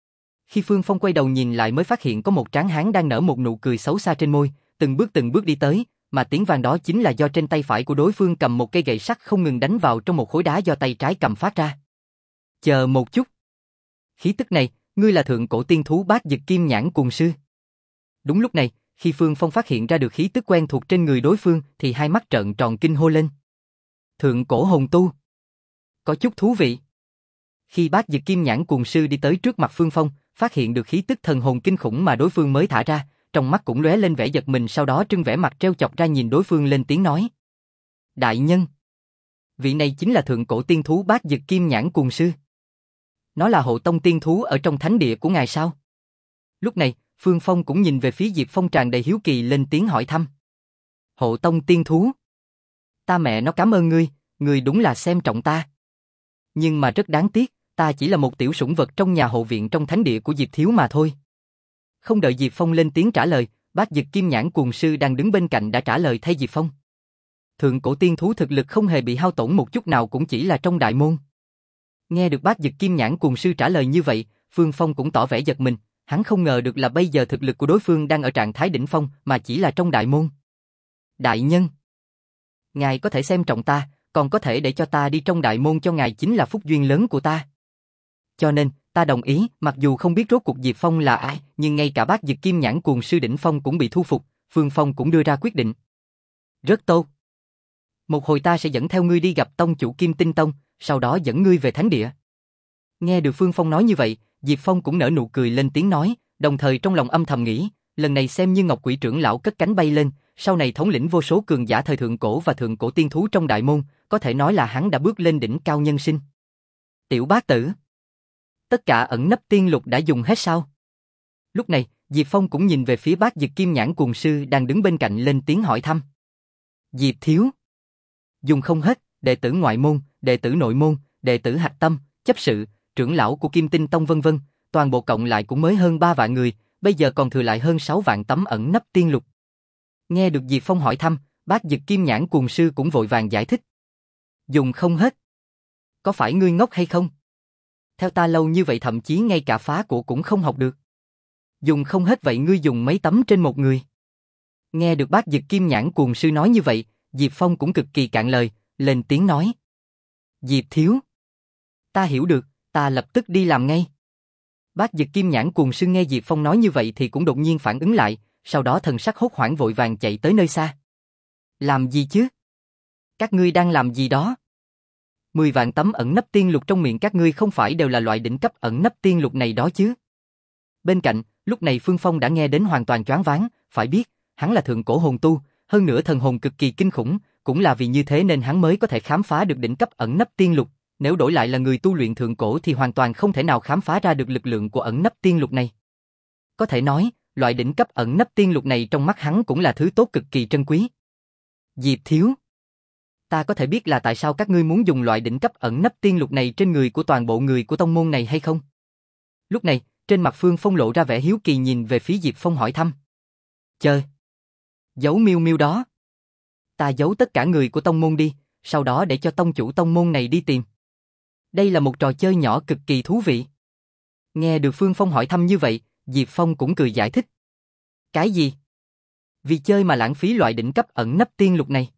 Khi Phương Phong quay đầu nhìn lại mới phát hiện có một tráng hán đang nở một nụ cười xấu xa trên môi, từng bước từng bước đi tới, mà tiếng vang đó chính là do trên tay phải của đối phương cầm một cây gậy sắt không ngừng đánh vào trong một khối đá do tay trái cầm phát ra. Chờ một chút. Khí tức này, ngươi là thượng cổ tiên thú Bát Dực Kim Nhãn Cuồng Sư. Đúng lúc này, khi Phương Phong phát hiện ra được khí tức quen thuộc trên người đối phương thì hai mắt trợn tròn kinh hô lên. Thượng cổ hồn tu. Có chút thú vị. Khi Bát Dực Kim Nhãn Cuồng Sư đi tới trước mặt Phương Phong, phát hiện được khí tức thần hồn kinh khủng mà đối phương mới thả ra, trong mắt cũng lóe lên vẻ giật mình, sau đó trưng vẻ mặt trêu chọc ra nhìn đối phương lên tiếng nói. Đại nhân. Vị này chính là thượng cổ tiên thú Bát Dực Kim Nhãn Cuồng Sư. Nó là hộ tông tiên thú ở trong thánh địa của ngài sao? Lúc này, Phương Phong cũng nhìn về phía Diệp Phong tràn đầy hiếu kỳ lên tiếng hỏi thăm. Hộ tông tiên thú. Ta mẹ nó cảm ơn ngươi, ngươi đúng là xem trọng ta. Nhưng mà rất đáng tiếc, ta chỉ là một tiểu sủng vật trong nhà hộ viện trong thánh địa của Diệp Thiếu mà thôi. Không đợi Diệp Phong lên tiếng trả lời, Bát Dực Kim Nhãn Cuồng Sư đang đứng bên cạnh đã trả lời thay Diệp Phong. Thượng cổ tiên thú thực lực không hề bị hao tổn một chút nào, cũng chỉ là trong đại môn. Nghe được Bát Dực Kim Nhãn Cuồng Sư trả lời như vậy, Phương Phong cũng tỏ vẻ giật mình, hắn không ngờ được là bây giờ thực lực của đối phương đang ở trạng thái đỉnh phong mà chỉ là trong đại môn. Đại nhân, ngài có thể xem trọng ta, còn có thể để cho ta đi trong đại môn cho ngài chính là phúc duyên lớn của ta. Cho nên, ta đồng ý, mặc dù không biết rốt cuộc Diệp Phong là ai, nhưng ngay cả Bát Dực Kim Nhãn Cuồng Sư đỉnh phong cũng bị thu phục, Phương Phong cũng đưa ra quyết định. Rất tốt. Một hồi ta sẽ dẫn theo ngươi đi gặp tông chủ Kim Tinh Tông, sau đó dẫn ngươi về thánh địa. Nghe được Phương Phong nói như vậy, Diệp Phong cũng nở nụ cười lên tiếng nói, đồng thời trong lòng âm thầm nghĩ, lần này xem như Ngọc Quỷ trưởng lão cất cánh bay lên, sau này thống lĩnh vô số cường giả thời thượng cổ và thượng cổ tiên thú trong đại môn, có thể nói là hắn đã bước lên đỉnh cao nhân sinh. Tiểu bát tử, tất cả ẩn nấp tiên lục đã dùng hết sao? Lúc này, Diệp Phong cũng nhìn về phía Bát Dực Kim Nhãn Cuồng Sư đang đứng bên cạnh lên tiếng hỏi thăm. Diệp Thiếu, dùng không hết, đệ tử ngoại môn, đệ tử nội môn, đệ tử hạch tâm, chấp sự, trưởng lão của Kim Tinh Tông vân vân, toàn bộ cộng lại cũng mới hơn ba vạn người, bây giờ còn thừa lại hơn sáu vạn tấm ẩn nấp tiên lục. Nghe được Diệp Phong hỏi thăm, Bát Dực Kim Nhãn Cuồng Sư cũng vội vàng giải thích. Dùng không hết. Có phải ngươi ngốc hay không? Theo ta lâu như vậy thậm chí ngay cả phá của cũng không học được. Dùng không hết vậy ngươi dùng mấy tấm trên một người? Nghe được Bát Dực Kim Nhãn Cuồng Sư nói như vậy, Diệp Phong cũng cực kỳ cạn lời, lên tiếng nói. Diệp Thiếu, ta hiểu được, ta lập tức đi làm ngay. Bát Dực Kim Nhãn Cuồng Sư nghe Diệp Phong nói như vậy thì cũng đột nhiên phản ứng lại, sau đó thần sắc hốt hoảng vội vàng chạy tới nơi xa. Làm gì chứ? Các ngươi đang làm gì đó? Mười vạn tấm ẩn nấp tiên lục trong miệng các ngươi không phải đều là loại đỉnh cấp ẩn nấp tiên lục này đó chứ? Bên cạnh, lúc này Phương Phong đã nghe đến hoàn toàn choáng váng, phải biết, hắn là thượng cổ hồn tu, hơn nữa thần hồn cực kỳ kinh khủng, cũng là vì như thế nên hắn mới có thể khám phá được đỉnh cấp ẩn nấp tiên lục, nếu đổi lại là người tu luyện thượng cổ thì hoàn toàn không thể nào khám phá ra được lực lượng của ẩn nấp tiên lục này. Có thể nói, loại đỉnh cấp ẩn nấp tiên lục này trong mắt hắn cũng là thứ tốt cực kỳ trân quý. Diệp Thiếu, ta có thể biết là tại sao các ngươi muốn dùng loại đỉnh cấp ẩn nấp tiên lục này trên người của toàn bộ người của tông môn này hay không? Lúc này, trên mặt Phương Phong lộ ra vẻ hiếu kỳ nhìn về phía Diệp Phong hỏi thăm. Chơi! Giấu miêu miêu đó! Ta giấu tất cả người của tông môn đi, sau đó để cho tông chủ tông môn này đi tìm. Đây là một trò chơi nhỏ cực kỳ thú vị. Nghe được Phương Phong hỏi thăm như vậy, Diệp Phong cũng cười giải thích. Cái gì? Vì chơi mà lãng phí loại đỉnh cấp ẩn nấp tiên lục này.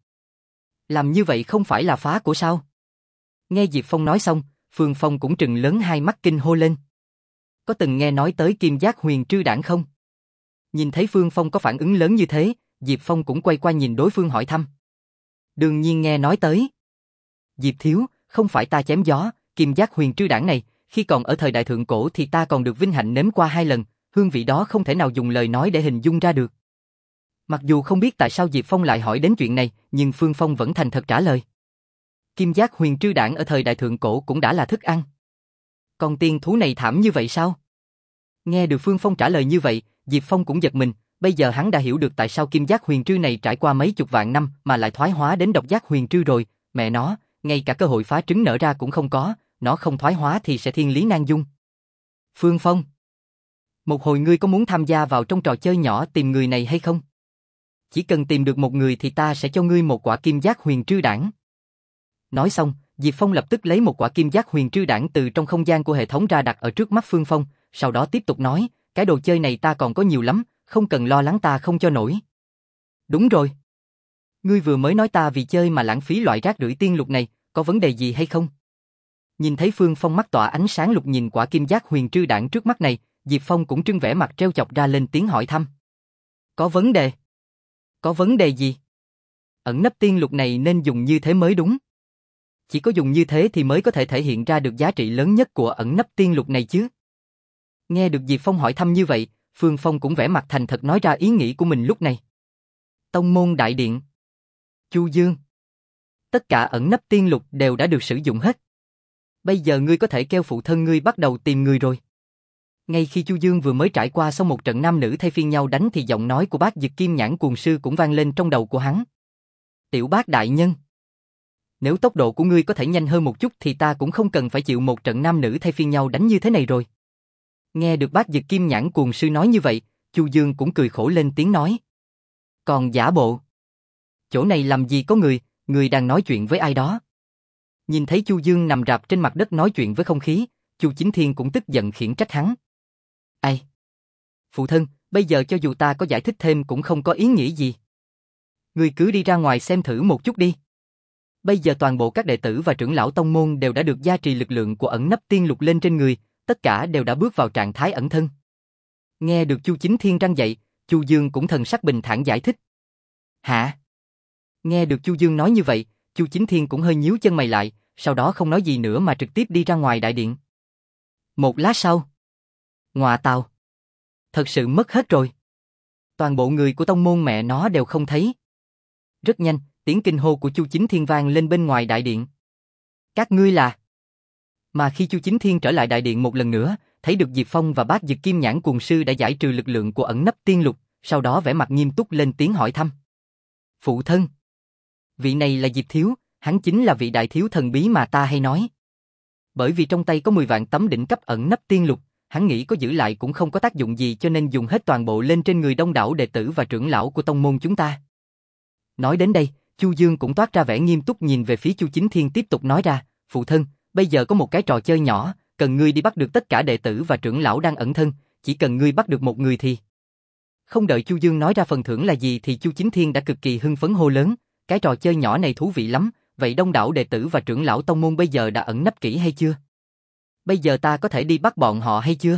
Làm như vậy không phải là phá của sao? Nghe Diệp Phong nói xong, Phương Phong cũng trừng lớn hai mắt kinh hô lên. Có từng nghe nói tới Kim Giác Huyền Trư Đản không? Nhìn thấy Phương Phong có phản ứng lớn như thế, Diệp Phong cũng quay qua nhìn đối phương hỏi thăm. Đương nhiên nghe nói tới. Diệp Thiếu, không phải ta chém gió, Kim Giác Huyền Trư Đản này, Khi còn ở thời đại thượng cổ thì ta còn được vinh hạnh nếm qua hai lần, hương vị đó không thể nào dùng lời nói để hình dung ra được. Mặc dù không biết tại sao Diệp Phong lại hỏi đến chuyện này, nhưng Phương Phong vẫn thành thật trả lời. Kim giác huyền trư đản ở thời đại thượng cổ cũng đã là thức ăn. Con tiên thú này thảm như vậy sao? Nghe được Phương Phong trả lời như vậy, Diệp Phong cũng giật mình, bây giờ hắn đã hiểu được tại sao kim giác huyền trư này trải qua mấy chục vạn năm mà lại thoái hóa đến độc giác huyền trư rồi, mẹ nó, ngay cả cơ hội phá trứng nở ra cũng không có, nó không thoái hóa thì sẽ thiên lý nan dung. Phương Phong, một hồi ngươi có muốn tham gia vào trong trò chơi nhỏ tìm người này hay không? Chỉ cần tìm được một người thì ta sẽ cho ngươi một quả kim giác huyền trư đản. Nói xong, Diệp Phong lập tức lấy một quả kim giác huyền trư đản từ trong không gian của hệ thống ra đặt ở trước mắt Phương Phong, sau đó tiếp tục nói, cái đồ chơi này ta còn có nhiều lắm, không cần lo lắng ta không cho nổi. Đúng rồi. Ngươi vừa mới nói ta vì chơi mà lãng phí loại rác rưởi tiên lục này, có vấn đề gì hay không? Nhìn thấy Phương Phong mắt tỏa ánh sáng lục nhìn quả kim giác huyền trư đản trước mắt này, Diệp Phong cũng trưng vẻ mặt trêu chọc ra lên tiếng hỏi thăm. Có vấn đề? Có vấn đề gì? Ẩn nấp tiên lục này nên dùng như thế mới đúng. Chỉ có dùng như thế thì mới có thể thể hiện ra được giá trị lớn nhất của ẩn nấp tiên lục này chứ. Nghe được Diệp Phong hỏi thăm như vậy, Phương Phong cũng vẻ mặt thành thật nói ra ý nghĩ của mình lúc này. Tông môn đại điện. Chu Dương. Tất cả ẩn nấp tiên lục đều đã được sử dụng hết. Bây giờ ngươi có thể kêu phụ thân ngươi bắt đầu tìm người rồi. Ngay khi Chu Dương vừa mới trải qua xong một trận nam nữ thay phiên nhau đánh thì giọng nói của bác Dực Kim Nhãn Cuồng Sư cũng vang lên trong đầu của hắn. Tiểu bác đại nhân. Nếu tốc độ của ngươi có thể nhanh hơn một chút thì ta cũng không cần phải chịu một trận nam nữ thay phiên nhau đánh như thế này rồi. Nghe được bác Dực Kim Nhãn Cuồng Sư nói như vậy, Chu Dương cũng cười khổ lên tiếng nói. Còn giả bộ. Chỗ này làm gì có người, người đang nói chuyện với ai đó. Nhìn thấy Chu Dương nằm rạp trên mặt đất nói chuyện với không khí, Chu Chính Thiên cũng tức giận khiển trách hắn. Ai? Phụ thân, bây giờ cho dù ta có giải thích thêm cũng không có ý nghĩa gì. Ngươi cứ đi ra ngoài xem thử một chút đi. Bây giờ toàn bộ các đệ tử và trưởng lão tông môn đều đã được gia trì lực lượng của ẩn nấp tiên lục lên trên người, tất cả đều đã bước vào trạng thái ẩn thân. Nghe được Chu Chính Thiên răng dậy, Chu Dương cũng thần sắc bình thản giải thích. Hả? Nghe được Chu Dương nói như vậy, Chu Chính Thiên cũng hơi nhíu chân mày lại, sau đó không nói gì nữa mà trực tiếp đi ra ngoài đại điện. Một lát sau, ngọa tào, thật sự mất hết rồi. Toàn bộ người của tông môn mẹ nó đều không thấy. Rất nhanh, tiếng kinh hô của Chu Chính Thiên vang lên bên ngoài đại điện. Các ngươi là... Mà khi Chu Chính Thiên trở lại đại điện một lần nữa, thấy được Diệp Phong và bác Dực Kim Nhãn Cuồng Sư đã giải trừ lực lượng của ẩn nấp tiên lục, sau đó vẻ mặt nghiêm túc lên tiếng hỏi thăm. Phụ thân, vị này là Diệp Thiếu, hắn chính là vị đại thiếu thần bí mà ta hay nói. Bởi vì trong tay có mười vạn tấm đỉnh cấp ẩn nấp tiên lục, hắn nghĩ có giữ lại cũng không có tác dụng gì cho nên dùng hết toàn bộ lên trên người đông đảo đệ tử và trưởng lão của tông môn chúng ta. Nói đến đây, Chu Dương cũng toát ra vẻ nghiêm túc nhìn về phía Chu Chính Thiên tiếp tục nói ra, phụ thân, bây giờ có một cái trò chơi nhỏ, cần ngươi đi bắt được tất cả đệ tử và trưởng lão đang ẩn thân, chỉ cần ngươi bắt được một người thì... Không đợi Chu Dương nói ra phần thưởng là gì thì Chu Chính Thiên đã cực kỳ hưng phấn hô lớn, cái trò chơi nhỏ này thú vị lắm, vậy đông đảo đệ tử và trưởng lão tông môn bây giờ đã ẩn nấp kỹ hay chưa? Bây giờ ta có thể đi bắt bọn họ hay chưa?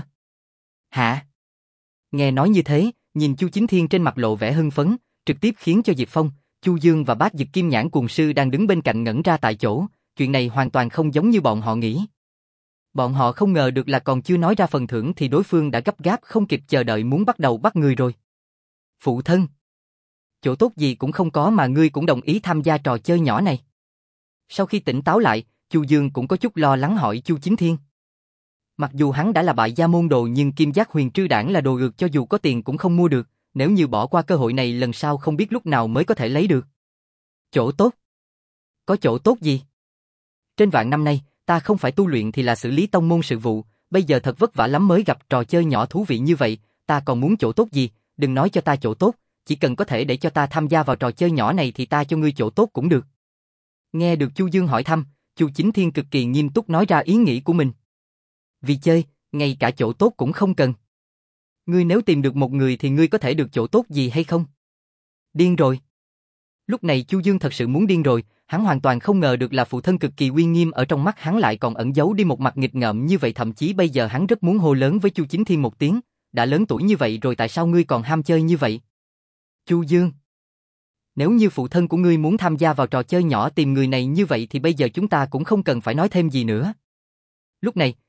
Hả? Nghe nói như thế, nhìn Chu Chính Thiên trên mặt lộ vẻ hưng phấn, trực tiếp khiến cho Diệp Phong, Chu Dương và bác Dực Kim Nhãn Cuồng Sư đang đứng bên cạnh ngẩn ra tại chỗ, chuyện này hoàn toàn không giống như bọn họ nghĩ. Bọn họ không ngờ được là còn chưa nói ra phần thưởng thì đối phương đã gấp gáp không kịp chờ đợi muốn bắt đầu bắt người rồi. Phụ thân, chỗ tốt gì cũng không có mà ngươi cũng đồng ý tham gia trò chơi nhỏ này. Sau khi tỉnh táo lại, Chu Dương cũng có chút lo lắng hỏi Chu Chính Thiên. Mặc dù hắn đã là bại gia môn đồ nhưng kim giác huyền trư đản là đồ ược cho dù có tiền cũng không mua được, nếu như bỏ qua cơ hội này lần sau không biết lúc nào mới có thể lấy được. Chỗ tốt? Có chỗ tốt gì? Trên vạn năm nay, ta không phải tu luyện thì là xử lý tông môn sự vụ, bây giờ thật vất vả lắm mới gặp trò chơi nhỏ thú vị như vậy, ta còn muốn chỗ tốt gì, đừng nói cho ta chỗ tốt, chỉ cần có thể để cho ta tham gia vào trò chơi nhỏ này thì ta cho ngươi chỗ tốt cũng được. Nghe được Chu Dương hỏi thăm, Chu Chính Thiên cực kỳ nghiêm túc nói ra ý nghĩ của mình. Vì chơi, ngay cả chỗ tốt cũng không cần. Ngươi nếu tìm được một người thì ngươi có thể được chỗ tốt gì hay không? Điên rồi. Lúc này Chu Dương thật sự muốn điên rồi, hắn hoàn toàn không ngờ được là phụ thân cực kỳ uy nghiêm ở trong mắt hắn lại còn ẩn giấu đi một mặt nghịch ngợm như vậy, thậm chí bây giờ hắn rất muốn hô lớn với Chu Chính Thiên một tiếng, đã lớn tuổi như vậy rồi tại sao ngươi còn ham chơi như vậy? Chu Dương, nếu như phụ thân của ngươi muốn tham gia vào trò chơi nhỏ tìm người này như vậy thì bây giờ chúng ta cũng không cần phải nói thêm gì nữa. Lúc này,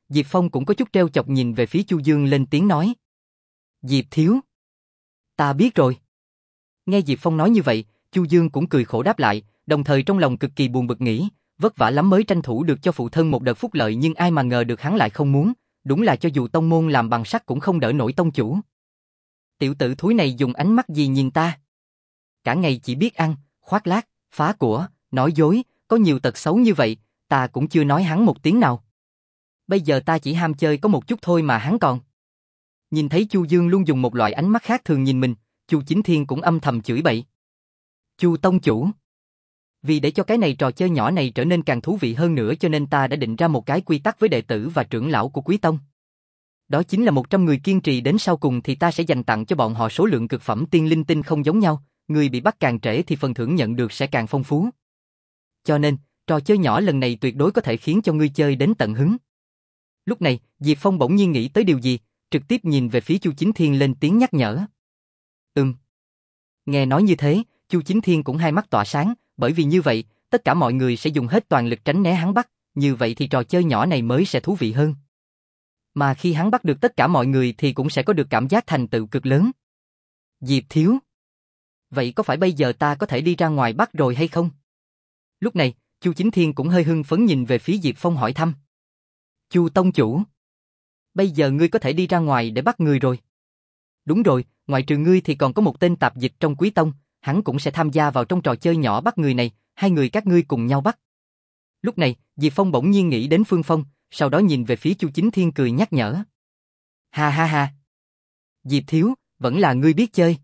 Diệp Phong cũng có chút trêu chọc nhìn về phía Chu Dương lên tiếng nói. Diệp thiếu. Ta biết rồi. Nghe Diệp Phong nói như vậy, Chu Dương cũng cười khổ đáp lại, đồng thời trong lòng cực kỳ buồn bực nghĩ, vất vả lắm mới tranh thủ được cho phụ thân một đợt phúc lợi nhưng ai mà ngờ được hắn lại không muốn, đúng là cho dù tông môn làm bằng sắt cũng không đỡ nổi tông chủ. Tiểu tử thúi này dùng ánh mắt gì nhìn ta? Cả ngày chỉ biết ăn, khoác lác, phá của, nói dối, có nhiều tật xấu như vậy, ta cũng chưa nói hắn một tiếng nào. Bây giờ ta chỉ ham chơi có một chút thôi mà hắn còn. Nhìn thấy Chu Dương luôn dùng một loại ánh mắt khác thường nhìn mình, Chu Chính Thiên cũng âm thầm chửi bậy. Chu tông chủ. Vì để cho cái này trò chơi nhỏ này trở nên càng thú vị hơn nữa cho nên ta đã định ra một cái quy tắc với đệ tử và trưởng lão của Quý Tông. Đó chính là một trăm người kiên trì đến sau cùng thì ta sẽ dành tặng cho bọn họ số lượng cực phẩm tiên linh tinh không giống nhau, người bị bắt càng trễ thì phần thưởng nhận được sẽ càng phong phú. Cho nên, trò chơi nhỏ lần này tuyệt đối có thể khiến cho ngươi chơi đến tận hứng. Lúc này, Diệp Phong bỗng nhiên nghĩ tới điều gì, trực tiếp nhìn về phía Chu Chính Thiên lên tiếng nhắc nhở. Ừm. Nghe nói như thế, Chu Chính Thiên cũng hai mắt tỏa sáng, bởi vì như vậy, tất cả mọi người sẽ dùng hết toàn lực tránh né hắn bắt, như vậy thì trò chơi nhỏ này mới sẽ thú vị hơn. Mà khi hắn bắt được tất cả mọi người thì cũng sẽ có được cảm giác thành tựu cực lớn. Diệp thiếu. Vậy có phải bây giờ ta có thể đi ra ngoài bắt rồi hay không? Lúc này, Chu Chính Thiên cũng hơi hưng phấn nhìn về phía Diệp Phong hỏi thăm. Chu tông chủ. Bây giờ ngươi có thể đi ra ngoài để bắt người rồi. Đúng rồi, ngoài trừ ngươi thì còn có một tên tạp dịch trong Quý Tông, hắn cũng sẽ tham gia vào trong trò chơi nhỏ bắt người này, hai người các ngươi cùng nhau bắt. Lúc này, Diệp Phong bỗng nhiên nghĩ đến Phương Phong, sau đó nhìn về phía Chu Chính Thiên cười nhắc nhở. Ha ha ha. Diệp thiếu, vẫn là ngươi biết chơi.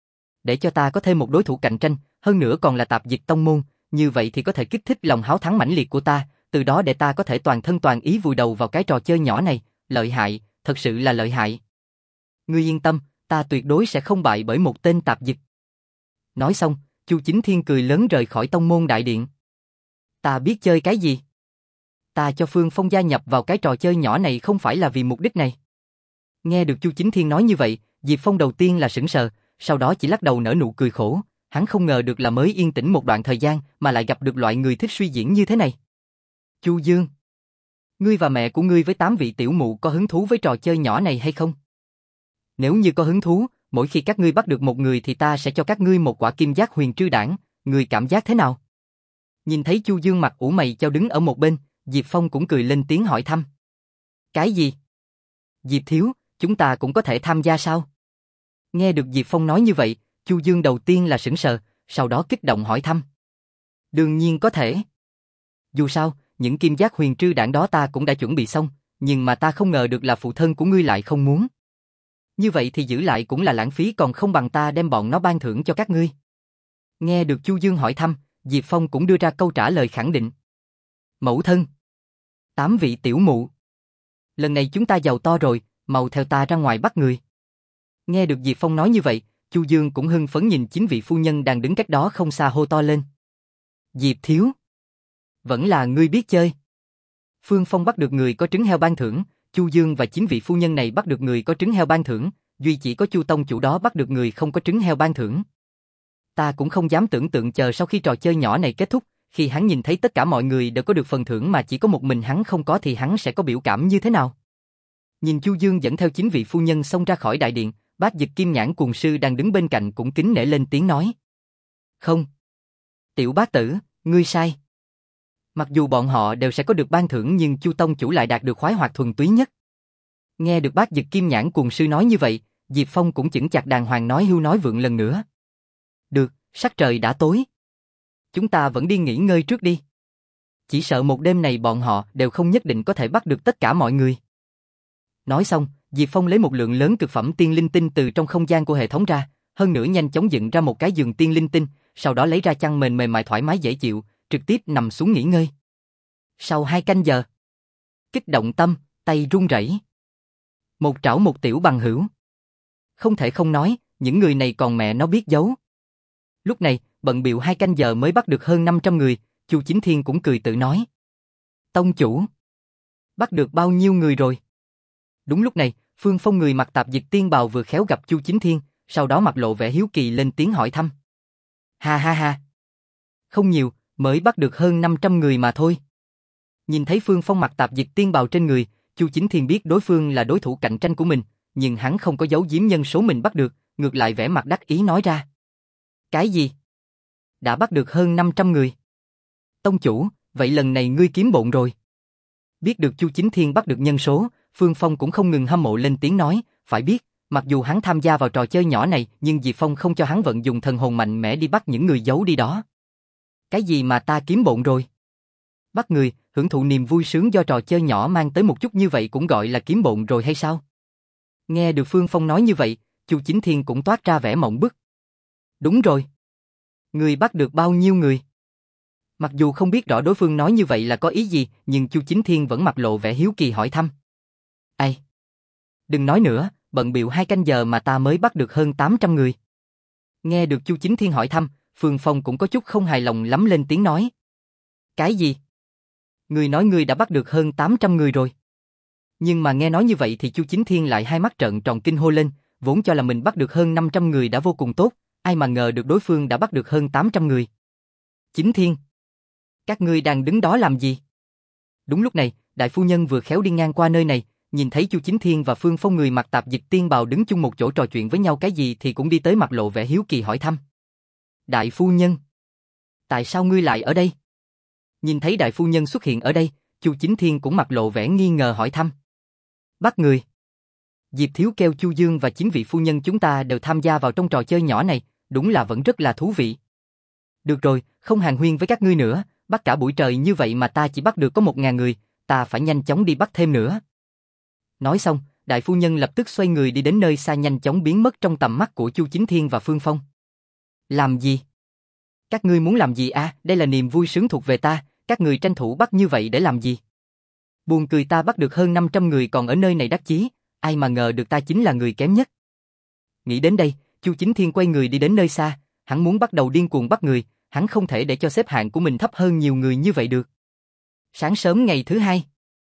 Để cho ta có thêm một đối thủ cạnh tranh, hơn nữa còn là tạp dịch tông môn, như vậy thì có thể kích thích lòng háo thắng mãnh liệt của ta, từ đó để ta có thể toàn thân toàn ý vùi đầu vào cái trò chơi nhỏ này, lợi hại, thật sự là lợi hại. Ngươi yên tâm, ta tuyệt đối sẽ không bại bởi một tên tạp dịch. Nói xong, Chu Chính Thiên cười lớn rời khỏi tông môn đại điện. Ta biết chơi cái gì? Ta cho Phương Phong gia nhập vào cái trò chơi nhỏ này không phải là vì mục đích này. Nghe được Chu Chính Thiên nói như vậy, Diệp Phong đầu tiên là sững sờ, sau đó chỉ lắc đầu nở nụ cười khổ, hắn không ngờ được là mới yên tĩnh một đoạn thời gian mà lại gặp được loại người thích suy diễn như thế này. Chu Dương, ngươi và mẹ của ngươi với tám vị tiểu mụ có hứng thú với trò chơi nhỏ này hay không? Nếu như có hứng thú, mỗi khi các ngươi bắt được một người thì ta sẽ cho các ngươi một quả kim giác huyền trư đản, ngươi cảm giác thế nào? Nhìn thấy Chu Dương mặt ủ mày chau đứng ở một bên, Diệp Phong cũng cười lên tiếng hỏi thăm. Cái gì? Diệp thiếu, chúng ta cũng có thể tham gia sao? Nghe được Diệp Phong nói như vậy, Chu Dương đầu tiên là sững sờ, sau đó kích động hỏi thăm. Đương nhiên có thể. Dù sao, những kim giác huyền trư đản đó ta cũng đã chuẩn bị xong, nhưng mà ta không ngờ được là phụ thân của ngươi lại không muốn. Như vậy thì giữ lại cũng là lãng phí còn không bằng ta đem bọn nó ban thưởng cho các ngươi. Nghe được Chu Dương hỏi thăm, Diệp Phong cũng đưa ra câu trả lời khẳng định. Mẫu thân. Tám vị tiểu mụ. Lần này chúng ta giàu to rồi, mau theo ta ra ngoài bắt người. Nghe được Diệp Phong nói như vậy, Chu Dương cũng hưng phấn nhìn chín vị phu nhân đang đứng cách đó không xa hô to lên. Diệp thiếu. Vẫn là ngươi biết chơi. Phương Phong bắt được người có trứng heo ban thưởng, Chu Dương và chín vị phu nhân này bắt được người có trứng heo ban thưởng, duy chỉ có Chu tông chủ đó bắt được người không có trứng heo ban thưởng. Ta cũng không dám tưởng tượng chờ sau khi trò chơi nhỏ này kết thúc, khi hắn nhìn thấy tất cả mọi người đều có được phần thưởng mà chỉ có một mình hắn không có thì hắn sẽ có biểu cảm như thế nào. Nhìn Chu Dương dẫn theo chín vị phu nhân xông ra khỏi đại điện, Bác Dực Kim Nhãn Cuồng Sư đang đứng bên cạnh cũng kính nể lên tiếng nói. Không. Tiểu bác tử, ngươi sai. Mặc dù bọn họ đều sẽ có được ban thưởng nhưng Chu tông chủ lại đạt được khoái hoạt thuần túy nhất. Nghe được Bác Dực Kim Nhãn Cuồng Sư nói như vậy, Diệp Phong cũng chững chạc đàng hoàng nói hưu nói vượng lần nữa. Được, sắc trời đã tối. Chúng ta vẫn đi nghỉ ngơi trước đi. Chỉ sợ một đêm này bọn họ đều không nhất định có thể bắt được tất cả mọi người. Nói xong, Diệp Phong lấy một lượng lớn cực phẩm tiên linh tinh từ trong không gian của hệ thống ra, hơn nữa nhanh chóng dựng ra một cái giường tiên linh tinh, sau đó lấy ra chăn mền mềm mại thoải mái dễ chịu, trực tiếp nằm xuống nghỉ ngơi. Sau hai canh giờ, kích động tâm, tay run rẩy. Một trảo một tiểu bằng hữu. Không thể không nói, những người này còn mẹ nó biết giấu. Lúc này, bận bịu hai canh giờ mới bắt được hơn năm trăm người, Chu Chính Thiên cũng cười tự nói. Tông chủ, bắt được bao nhiêu người rồi? Đúng lúc này, Phương Phong người mặc tạp dịch tiên bào vừa khéo gặp Chu Chính Thiên, sau đó mặt lộ vẻ hiếu kỳ lên tiếng hỏi thăm. Ha ha ha. Không nhiều, mới bắt được hơn năm trăm người mà thôi. Nhìn thấy Phương Phong mặc tạp dịch tiên bào trên người, Chu Chính Thiên biết đối phương là đối thủ cạnh tranh của mình, nhưng hắn không có giấu giếm nhân số mình bắt được, ngược lại vẻ mặt đắc ý nói ra. Cái gì? Đã bắt được hơn năm trăm người. Tông chủ, vậy lần này ngươi kiếm bộn rồi. Biết được Chu Chính Thiên bắt được nhân số, Phương Phong cũng không ngừng hâm mộ lên tiếng nói, phải biết, mặc dù hắn tham gia vào trò chơi nhỏ này, nhưng Diệp Phong không cho hắn vận dụng thần hồn mạnh mẽ đi bắt những người giấu đi đó. Cái gì mà ta kiếm bộn rồi? Bắt người, hưởng thụ niềm vui sướng do trò chơi nhỏ mang tới một chút như vậy cũng gọi là kiếm bộn rồi hay sao? Nghe được Phương Phong nói như vậy, Chu Chính Thiên cũng toát ra vẻ mộng bức. Đúng rồi. Người bắt được bao nhiêu người? Mặc dù không biết rõ đối phương nói như vậy là có ý gì, nhưng Chu Chính Thiên vẫn mặt lộ vẻ hiếu kỳ hỏi thăm. Ai? Đừng nói nữa, bận bịu hai canh giờ mà ta mới bắt được hơn tám trăm người. Nghe được Chu Chính Thiên hỏi thăm, Phương Phong cũng có chút không hài lòng lắm lên tiếng nói. Cái gì? Người nói người đã bắt được hơn tám trăm người rồi. Nhưng mà nghe nói như vậy thì Chu Chính Thiên lại hai mắt trợn tròn kinh hô lên, vốn cho là mình bắt được hơn năm trăm người đã vô cùng tốt, ai mà ngờ được đối phương đã bắt được hơn tám trăm người. Chính Thiên, các ngươi đang đứng đó làm gì? Đúng lúc này, đại phu nhân vừa khéo đi ngang qua nơi này, nhìn thấy Chu Chính Thiên và Phương Phong người mặc tạp dịch tiên bào đứng chung một chỗ trò chuyện với nhau cái gì thì cũng đi tới mặt lộ vẻ hiếu kỳ hỏi thăm. Đại phu nhân, tại sao ngươi lại ở đây? Nhìn thấy đại phu nhân xuất hiện ở đây, Chu Chính Thiên cũng mặt lộ vẻ nghi ngờ hỏi thăm. Bắt người. Diệp Thiếu kêu Chu Dương và chính vị phu nhân chúng ta đều tham gia vào trong trò chơi nhỏ này, đúng là vẫn rất là thú vị. Được rồi, không hàn huyên với các ngươi nữa, bắt cả buổi trời như vậy mà ta chỉ bắt được có một ngàn người, ta phải nhanh chóng đi bắt thêm nữa. Nói xong, đại phu nhân lập tức xoay người đi đến nơi xa nhanh chóng biến mất trong tầm mắt của Chu Chính Thiên và Phương Phong. Làm gì? Các ngươi muốn làm gì à? Đây là niềm vui sướng thuộc về ta, các người tranh thủ bắt như vậy để làm gì? Buồn cười, ta bắt được hơn năm trăm người còn ở nơi này đắc chí, ai mà ngờ được ta chính là người kém nhất. Nghĩ đến đây, Chu Chính Thiên quay người đi đến nơi xa, hắn muốn bắt đầu điên cuồng bắt người, hắn không thể để cho xếp hạng của mình thấp hơn nhiều người như vậy được. Sáng sớm ngày thứ hai.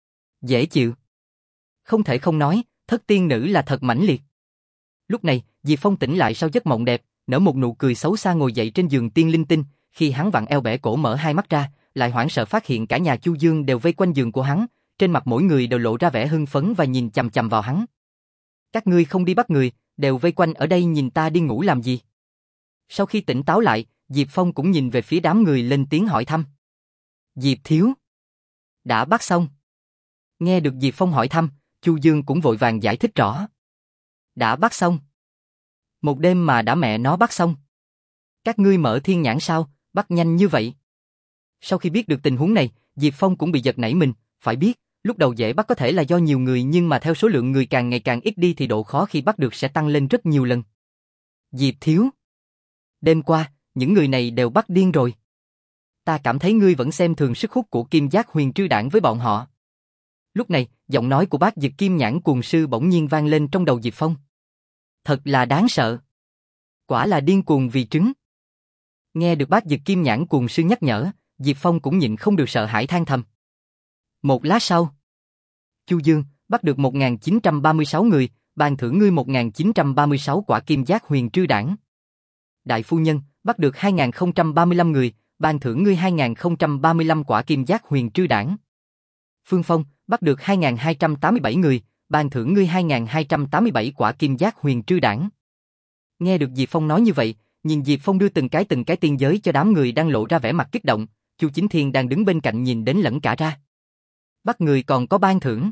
Dễ chịu. Không thể không nói, thất tiên nữ là thật mãnh liệt. Lúc này, Diệp Phong tỉnh lại sau giấc mộng đẹp, nở một nụ cười xấu xa ngồi dậy trên giường tiên linh tinh, khi hắn vặn eo bẻ cổ mở hai mắt ra, lại hoảng sợ phát hiện cả nhà Chu Dương đều vây quanh giường của hắn, trên mặt mỗi người đều lộ ra vẻ hưng phấn và nhìn chằm chằm vào hắn. Các ngươi không đi bắt người, đều vây quanh ở đây nhìn ta đi ngủ làm gì? Sau khi tỉnh táo lại, Diệp Phong cũng nhìn về phía đám người lên tiếng hỏi thăm. Diệp Thiếu, đã bắt xong. Nghe được Diệp Phong hỏi thăm, Chu Dương cũng vội vàng giải thích rõ. Đã bắt xong. Một đêm mà đã mẹ nó bắt xong. Các ngươi mở thiên nhãn sao, bắt nhanh như vậy? Sau khi biết được tình huống này, Diệp Phong cũng bị giật nảy mình, phải biết, lúc đầu dễ bắt có thể là do nhiều người nhưng mà theo số lượng người càng ngày càng ít đi thì độ khó khi bắt được sẽ tăng lên rất nhiều lần. Diệp Thiếu, đêm qua, những người này đều bắt điên rồi. Ta cảm thấy ngươi vẫn xem thường sức hút của Kim Giác Huyền Trư Đảng với bọn họ. Lúc này, giọng nói của bác Dực Kim Nhãn Cuồng Sư bỗng nhiên vang lên trong đầu Diệp Phong. Thật là đáng sợ. Quả là điên cuồng vì trứng. Nghe được bác Dực Kim Nhãn Cuồng Sư nhắc nhở, Diệp Phong cũng nhịn không được sợ hãi than thầm. Một lát sau, Chu Dương bắt được một nghìn chín trăm ba mươi sáu người, ban thưởng ngươi một nghìn chín trăm ba mươi sáu quả Kim Giác Huyền Trư Đảng. Đại phu nhân bắt được hai nghìn không trăm ba mươi lăm người, ban thưởng ngươi hai nghìn không trăm ba mươi lăm quả Kim Giác Huyền Trư Đảng. Phương Phong bắt được hai nghìn hai trăm tám mươi bảy người, ban thưởng ngươi hai nghìn hai trăm tám mươi bảy quả Kim Giác Huyền Trư Đảng. Nghe được Diệp Phong nói như vậy, nhìn Diệp Phong đưa từng cái từng cái tiên giới cho đám người đang lộ ra vẻ mặt kích động, Chu Chính Thiên đang đứng bên cạnh nhìn đến lẫn cả ra. Bắt người còn có ban thưởng.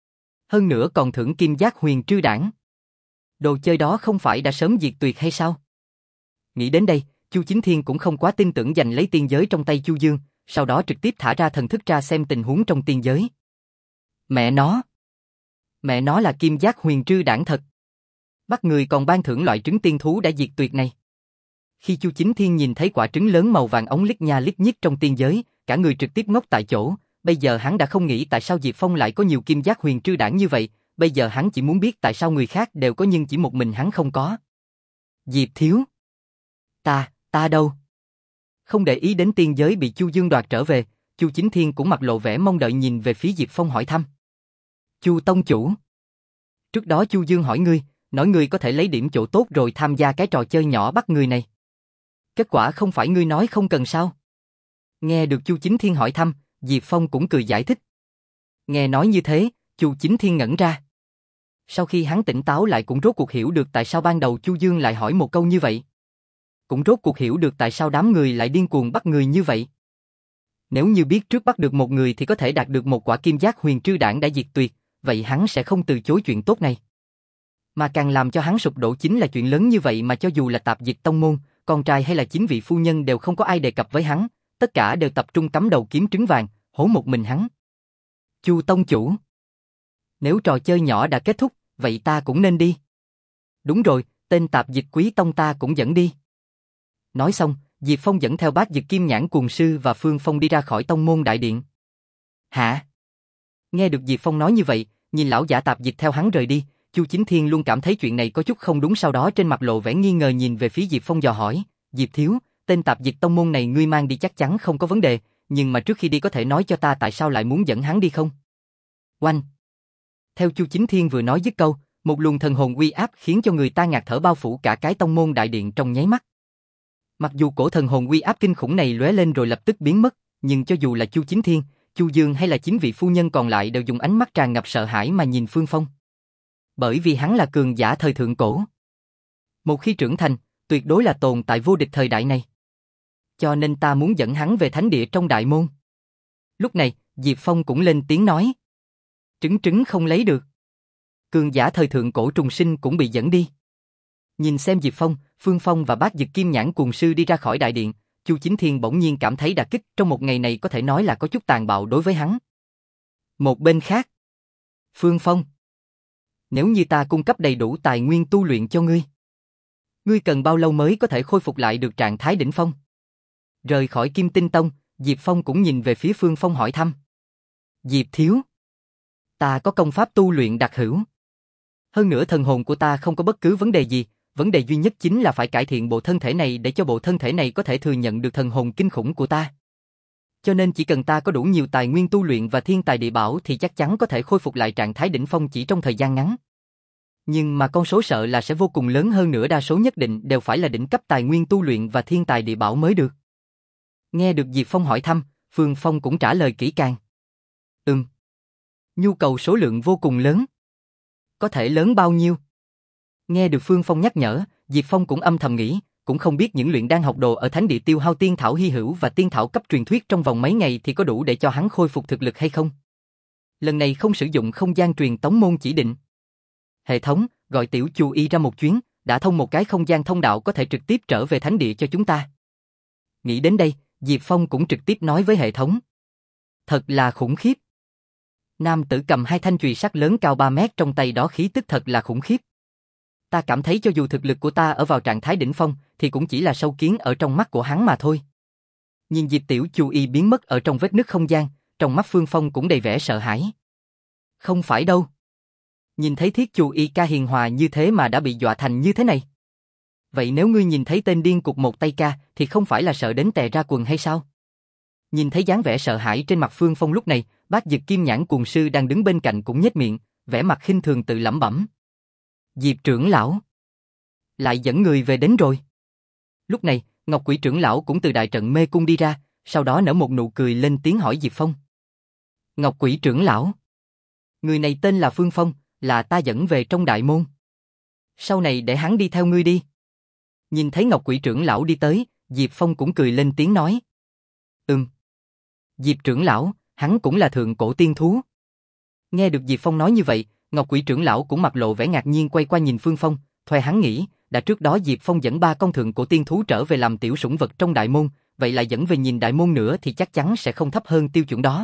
Hơn nữa còn thưởng Kim Giác Huyền Trư Đảng. Đồ chơi đó không phải đã sớm diệt tuyệt hay sao? Nghĩ đến đây, Chu Chính Thiên cũng không quá tin tưởng giành lấy tiên giới trong tay Chu Dương, sau đó trực tiếp thả ra thần thức ra xem tình huống trong tiên giới. Mẹ nó! Mẹ nó là Kim Giác Huyền Trư Đảng thật. Bắt người còn ban thưởng loại trứng tiên thú đã diệt tuyệt này. Khi Chu Chính Thiên nhìn thấy quả trứng lớn màu vàng ống lít nha lít nhít trong tiên giới, cả người trực tiếp ngốc tại chỗ. Bây giờ hắn đã không nghĩ tại sao Diệp Phong lại có nhiều Kim Giác Huyền Trư Đảng như vậy, bây giờ hắn chỉ muốn biết tại sao người khác đều có nhưng chỉ một mình hắn không có. Diệp Thiếu. Ta, ta đâu? Không để ý đến tiên giới bị Chu Dương đoạt trở về, Chu Chính Thiên cũng mặt lộ vẻ mong đợi nhìn về phía Diệp Phong hỏi thăm. Chu Tông Chủ. Trước đó Chu Dương hỏi ngươi, nói ngươi có thể lấy điểm chỗ tốt rồi tham gia cái trò chơi nhỏ bắt người này. Kết quả không phải ngươi nói không cần sao? Nghe được Chu Chính Thiên hỏi thăm, Diệp Phong cũng cười giải thích. Nghe nói như thế, Chu Chính Thiên ngẩn ra. Sau khi hắn tỉnh táo lại cũng rốt cuộc hiểu được tại sao ban đầu Chu Dương lại hỏi một câu như vậy. Cũng rốt cuộc hiểu được tại sao đám người lại điên cuồng bắt người như vậy. Nếu như biết trước bắt được một người thì có thể đạt được một quả kim giác huyền trư đản đã diệt tuyệt, vậy hắn sẽ không từ chối chuyện tốt này. Mà càng làm cho hắn sụp đổ chính là chuyện lớn như vậy mà cho dù là tạp diệt tông môn, con trai hay là chính vị phu nhân đều không có ai đề cập với hắn, tất cả đều tập trung cắm đầu kiếm trứng vàng, hố một mình hắn. Chu tông chủ, nếu trò chơi nhỏ đã kết thúc, vậy ta cũng nên đi. Đúng rồi, tên tạp dịch quý tông ta cũng dẫn đi. Nói xong, Diệp Phong dẫn theo Bát Dực Kim Nhãn Cuồng Sư và Phương Phong đi ra khỏi tông môn đại điện. Hả? Nghe được Diệp Phong nói như vậy, nhìn lão giả tạp dịch theo hắn rời đi, Chu Chính Thiên luôn cảm thấy chuyện này có chút không đúng, sau đó trên mặt lộ vẻ nghi ngờ nhìn về phía Diệp Phong dò hỏi, Diệp thiếu, tên tạp dịch tông môn này ngươi mang đi chắc chắn không có vấn đề, nhưng mà trước khi đi có thể nói cho ta tại sao lại muốn dẫn hắn đi không? Oanh! Theo Chu Chính Thiên vừa nói dứt câu, một luồng thần hồn uy áp khiến cho người ta ngạt thở bao phủ cả cái tông môn đại điện trong nháy mắt. Mặc dù cổ thần hồn uy áp kinh khủng này lóe lên rồi lập tức biến mất, nhưng cho dù là Chu Chính Thiên, Chu Dương hay là chính vị phu nhân còn lại đều dùng ánh mắt tràn ngập sợ hãi mà nhìn Phương Phong. Bởi vì hắn là cường giả thời thượng cổ. Một khi trưởng thành, tuyệt đối là tồn tại vô địch thời đại này. Cho nên ta muốn dẫn hắn về thánh địa trong đại môn. Lúc này, Diệp Phong cũng lên tiếng nói. Trứng trứng không lấy được. Cường giả thời thượng cổ trùng sinh cũng bị dẫn đi. Nhìn xem Diệp Phong, Phương Phong và Bát Dực Kim Nhãn Cuồng Sư đi ra khỏi đại điện, Chu Chính Thiên bỗng nhiên cảm thấy đả kích trong một ngày này có thể nói là có chút tàn bạo đối với hắn. Một bên khác, Phương Phong, nếu như ta cung cấp đầy đủ tài nguyên tu luyện cho ngươi, ngươi cần bao lâu mới có thể khôi phục lại được trạng thái đỉnh phong? Rời khỏi Kim Tinh Tông, Diệp Phong cũng nhìn về phía Phương Phong hỏi thăm. Diệp thiếu, ta có công pháp tu luyện đặc hữu. Hơn nữa thần hồn của ta không có bất cứ vấn đề gì, vấn đề duy nhất chính là phải cải thiện bộ thân thể này để cho bộ thân thể này có thể thừa nhận được thần hồn kinh khủng của ta. Cho nên chỉ cần ta có đủ nhiều tài nguyên tu luyện và thiên tài địa bảo thì chắc chắn có thể khôi phục lại trạng thái đỉnh phong chỉ trong thời gian ngắn. Nhưng mà con số sợ là sẽ vô cùng lớn hơn nữa, đa số nhất định đều phải là đỉnh cấp tài nguyên tu luyện và thiên tài địa bảo mới được. Nghe được Diệp Phong hỏi thăm, Phương Phong cũng trả lời kỹ càng. Ừm. Nhu cầu số lượng vô cùng lớn. Có thể lớn bao nhiêu? Nghe được Phương Phong nhắc nhở, Diệp Phong cũng âm thầm nghĩ, cũng không biết những luyện đan học đồ ở thánh địa tiêu hao tiên thảo hy hữu và tiên thảo cấp truyền thuyết trong vòng mấy ngày thì có đủ để cho hắn khôi phục thực lực hay không. Lần này không sử dụng không gian truyền tống môn chỉ định. Hệ thống, gọi Tiểu Chu Y ra một chuyến, đã thông một cái không gian thông đạo có thể trực tiếp trở về thánh địa cho chúng ta. Nghĩ đến đây, Diệp Phong cũng trực tiếp nói với hệ thống. Thật là khủng khiếp. Nam tử cầm hai thanh chùy sắt lớn cao ba mét trong tay đó khí tức thật là khủng khiếp. Ta cảm thấy cho dù thực lực của ta ở vào trạng thái đỉnh phong thì cũng chỉ là sâu kiến ở trong mắt của hắn mà thôi. Nhìn Diệp Tiểu Chu Y biến mất ở trong vết nứt không gian, trong mắt Phương Phong cũng đầy vẻ sợ hãi. Không phải đâu. Nhìn thấy Thiết Chu Y ca hiền hòa như thế mà đã bị dọa thành như thế này. Vậy nếu ngươi nhìn thấy tên điên cục một tay ca thì không phải là sợ đến tè ra quần hay sao? Nhìn thấy dáng vẻ sợ hãi trên mặt Phương Phong lúc này, Bát Dực Kim Nhãn Cuồng Sư đang đứng bên cạnh cũng nhếch miệng, vẻ mặt khinh thường tự lẩm bẩm. Diệp trưởng lão lại dẫn người về đến rồi. Lúc này, Ngọc Quỷ trưởng lão cũng từ đại trận mê cung đi ra, sau đó nở một nụ cười lên tiếng hỏi Diệp Phong. Ngọc Quỷ trưởng lão, người này tên là Phương Phong, là ta dẫn về trong đại môn. Sau này để hắn đi theo ngươi đi. Nhìn thấy Ngọc Quỷ trưởng lão đi tới, Diệp Phong cũng cười lên tiếng nói. Ừm. Diệp trưởng lão, hắn cũng là thượng cổ tiên thú. Nghe được Diệp Phong nói như vậy, Ngọc Quỷ trưởng lão cũng mặt lộ vẻ ngạc nhiên quay qua nhìn Phương Phong, thoe hắn nghĩ, đã trước đó Diệp Phong dẫn ba con thượng cổ tiên thú trở về làm tiểu sủng vật trong đại môn, vậy lại dẫn về nhìn đại môn nữa thì chắc chắn sẽ không thấp hơn tiêu chuẩn đó.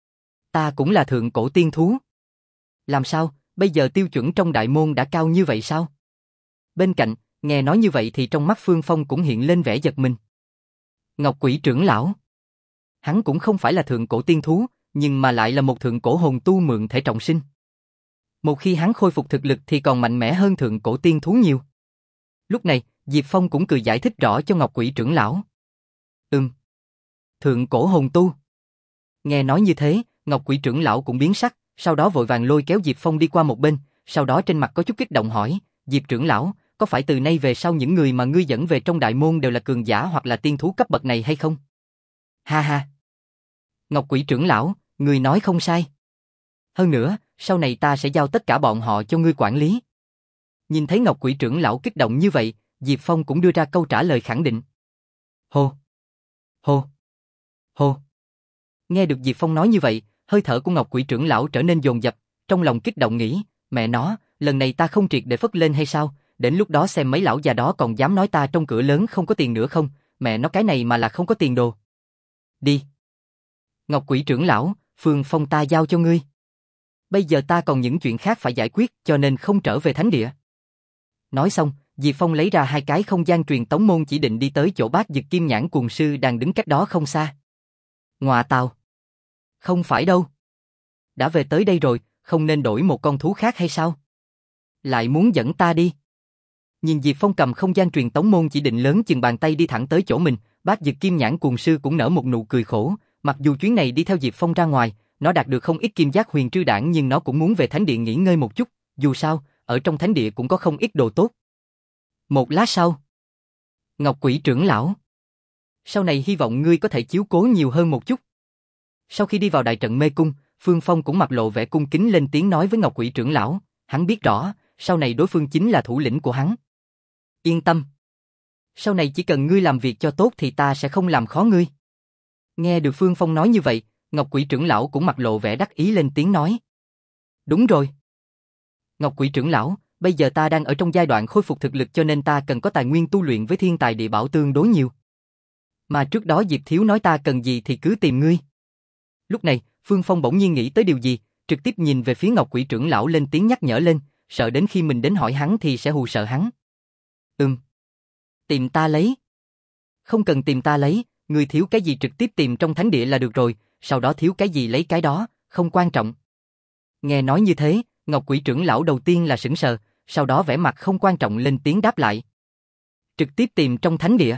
Ta cũng là thượng cổ tiên thú. Làm sao, bây giờ tiêu chuẩn trong đại môn đã cao như vậy sao? Bên cạnh, nghe nói như vậy thì trong mắt Phương Phong cũng hiện lên vẻ giật mình. Ngọc Quỷ trưởng lão, hắn cũng không phải là thượng cổ tiên thú, nhưng mà lại là một thượng cổ hồn tu mượn thể trọng sinh. Một khi hắn khôi phục thực lực thì còn mạnh mẽ hơn thượng cổ tiên thú nhiều. Lúc này, Diệp Phong cũng cười giải thích rõ cho Ngọc Quỷ trưởng lão. Ừm. Thượng cổ hồn tu. Nghe nói như thế, Ngọc Quỷ trưởng lão cũng biến sắc, sau đó vội vàng lôi kéo Diệp Phong đi qua một bên, sau đó trên mặt có chút kích động hỏi, Diệp trưởng lão, có phải từ nay về sau những người mà ngươi dẫn về trong đại môn đều là cường giả hoặc là tiên thú cấp bậc này hay không? Ha ha. Ngọc Quỷ trưởng lão, người nói không sai. Hơn nữa, sau này ta sẽ giao tất cả bọn họ cho ngươi quản lý. Nhìn thấy Ngọc Quỷ trưởng lão kích động như vậy, Diệp Phong cũng đưa ra câu trả lời khẳng định. Hô! Hô! Hô! Nghe được Diệp Phong nói như vậy, hơi thở của Ngọc Quỷ trưởng lão trở nên dồn dập, trong lòng kích động nghĩ, mẹ nó, lần này ta không triệt để phất lên hay sao, đến lúc đó xem mấy lão già đó còn dám nói ta trong cửa lớn không có tiền nữa không, mẹ nó cái này mà là không có tiền đồ. Đi! Ngọc Quỷ trưởng lão, Phương Phong ta giao cho ngươi. Bây giờ ta còn những chuyện khác phải giải quyết cho nên không trở về thánh địa. Nói xong, Diệp Phong lấy ra hai cái không gian truyền tống môn chỉ định đi tới chỗ Bát Dực Kim Nhãn Cuồng Sư đang đứng cách đó không xa. Ngọa tào! Không phải đâu. Đã về tới đây rồi, không nên đổi một con thú khác hay sao? Lại muốn dẫn ta đi. Nhìn Diệp Phong cầm không gian truyền tống môn chỉ định lớn chừng bàn tay đi thẳng tới chỗ mình, Bát Dực Kim Nhãn Cuồng Sư cũng nở một nụ cười khổ, mặc dù chuyến này đi theo Diệp Phong ra ngoài, nó đạt được không ít kim giác huyền trư đản nhưng nó cũng muốn về thánh địa nghỉ ngơi một chút, dù sao, ở trong thánh địa cũng có không ít đồ tốt. Một lát sau, Ngọc Quỷ trưởng lão, sau này hy vọng ngươi có thể chiếu cố nhiều hơn một chút. Sau khi đi vào đại trận mê cung, Phương Phong cũng mặt lộ vẻ cung kính lên tiếng nói với Ngọc Quỷ trưởng lão, hắn biết rõ, sau này đối phương chính là thủ lĩnh của hắn. Yên tâm. Sau này chỉ cần ngươi làm việc cho tốt thì ta sẽ không làm khó ngươi. Nghe được Phương Phong nói như vậy, Ngọc Quỷ trưởng lão cũng mặt lộ vẻ đắc ý lên tiếng nói. Đúng rồi. Ngọc Quỷ trưởng lão, bây giờ ta đang ở trong giai đoạn khôi phục thực lực cho nên ta cần có tài nguyên tu luyện với thiên tài địa bảo tương đối nhiều. Mà trước đó Diệp Thiếu nói ta cần gì thì cứ tìm ngươi. Lúc này, Phương Phong bỗng nhiên nghĩ tới điều gì, trực tiếp nhìn về phía Ngọc Quỷ trưởng lão lên tiếng nhắc nhở lên, sợ đến khi mình đến hỏi hắn thì sẽ hù sợ hắn. Ừm. Tìm ta lấy. Không cần tìm ta lấy, ngươi thiếu cái gì trực tiếp tìm trong thánh địa là được rồi, sau đó thiếu cái gì lấy cái đó, không quan trọng. Nghe nói như thế, Ngọc Quỷ trưởng lão đầu tiên là sững sờ, sau đó vẻ mặt không quan trọng lên tiếng đáp lại. Trực tiếp tìm trong thánh địa.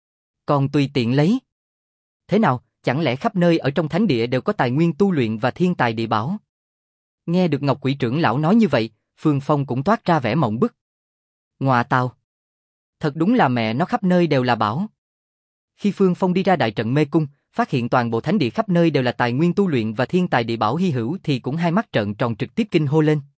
Còn tùy tiện lấy. Thế nào, chẳng lẽ khắp nơi ở trong thánh địa đều có tài nguyên tu luyện và thiên tài địa bảo? Nghe được Ngọc Quỷ trưởng lão nói như vậy, Phương Phong cũng toát ra vẻ mộng bức. Ngọa tào! Thật đúng là mẹ nó khắp nơi đều là bảo. Khi Phương Phong đi ra đại trận mê cung, phát hiện toàn bộ thánh địa khắp nơi đều là tài nguyên tu luyện và thiên tài địa bảo hy hữu thì cũng hai mắt trợn tròn trực tiếp kinh hô lên.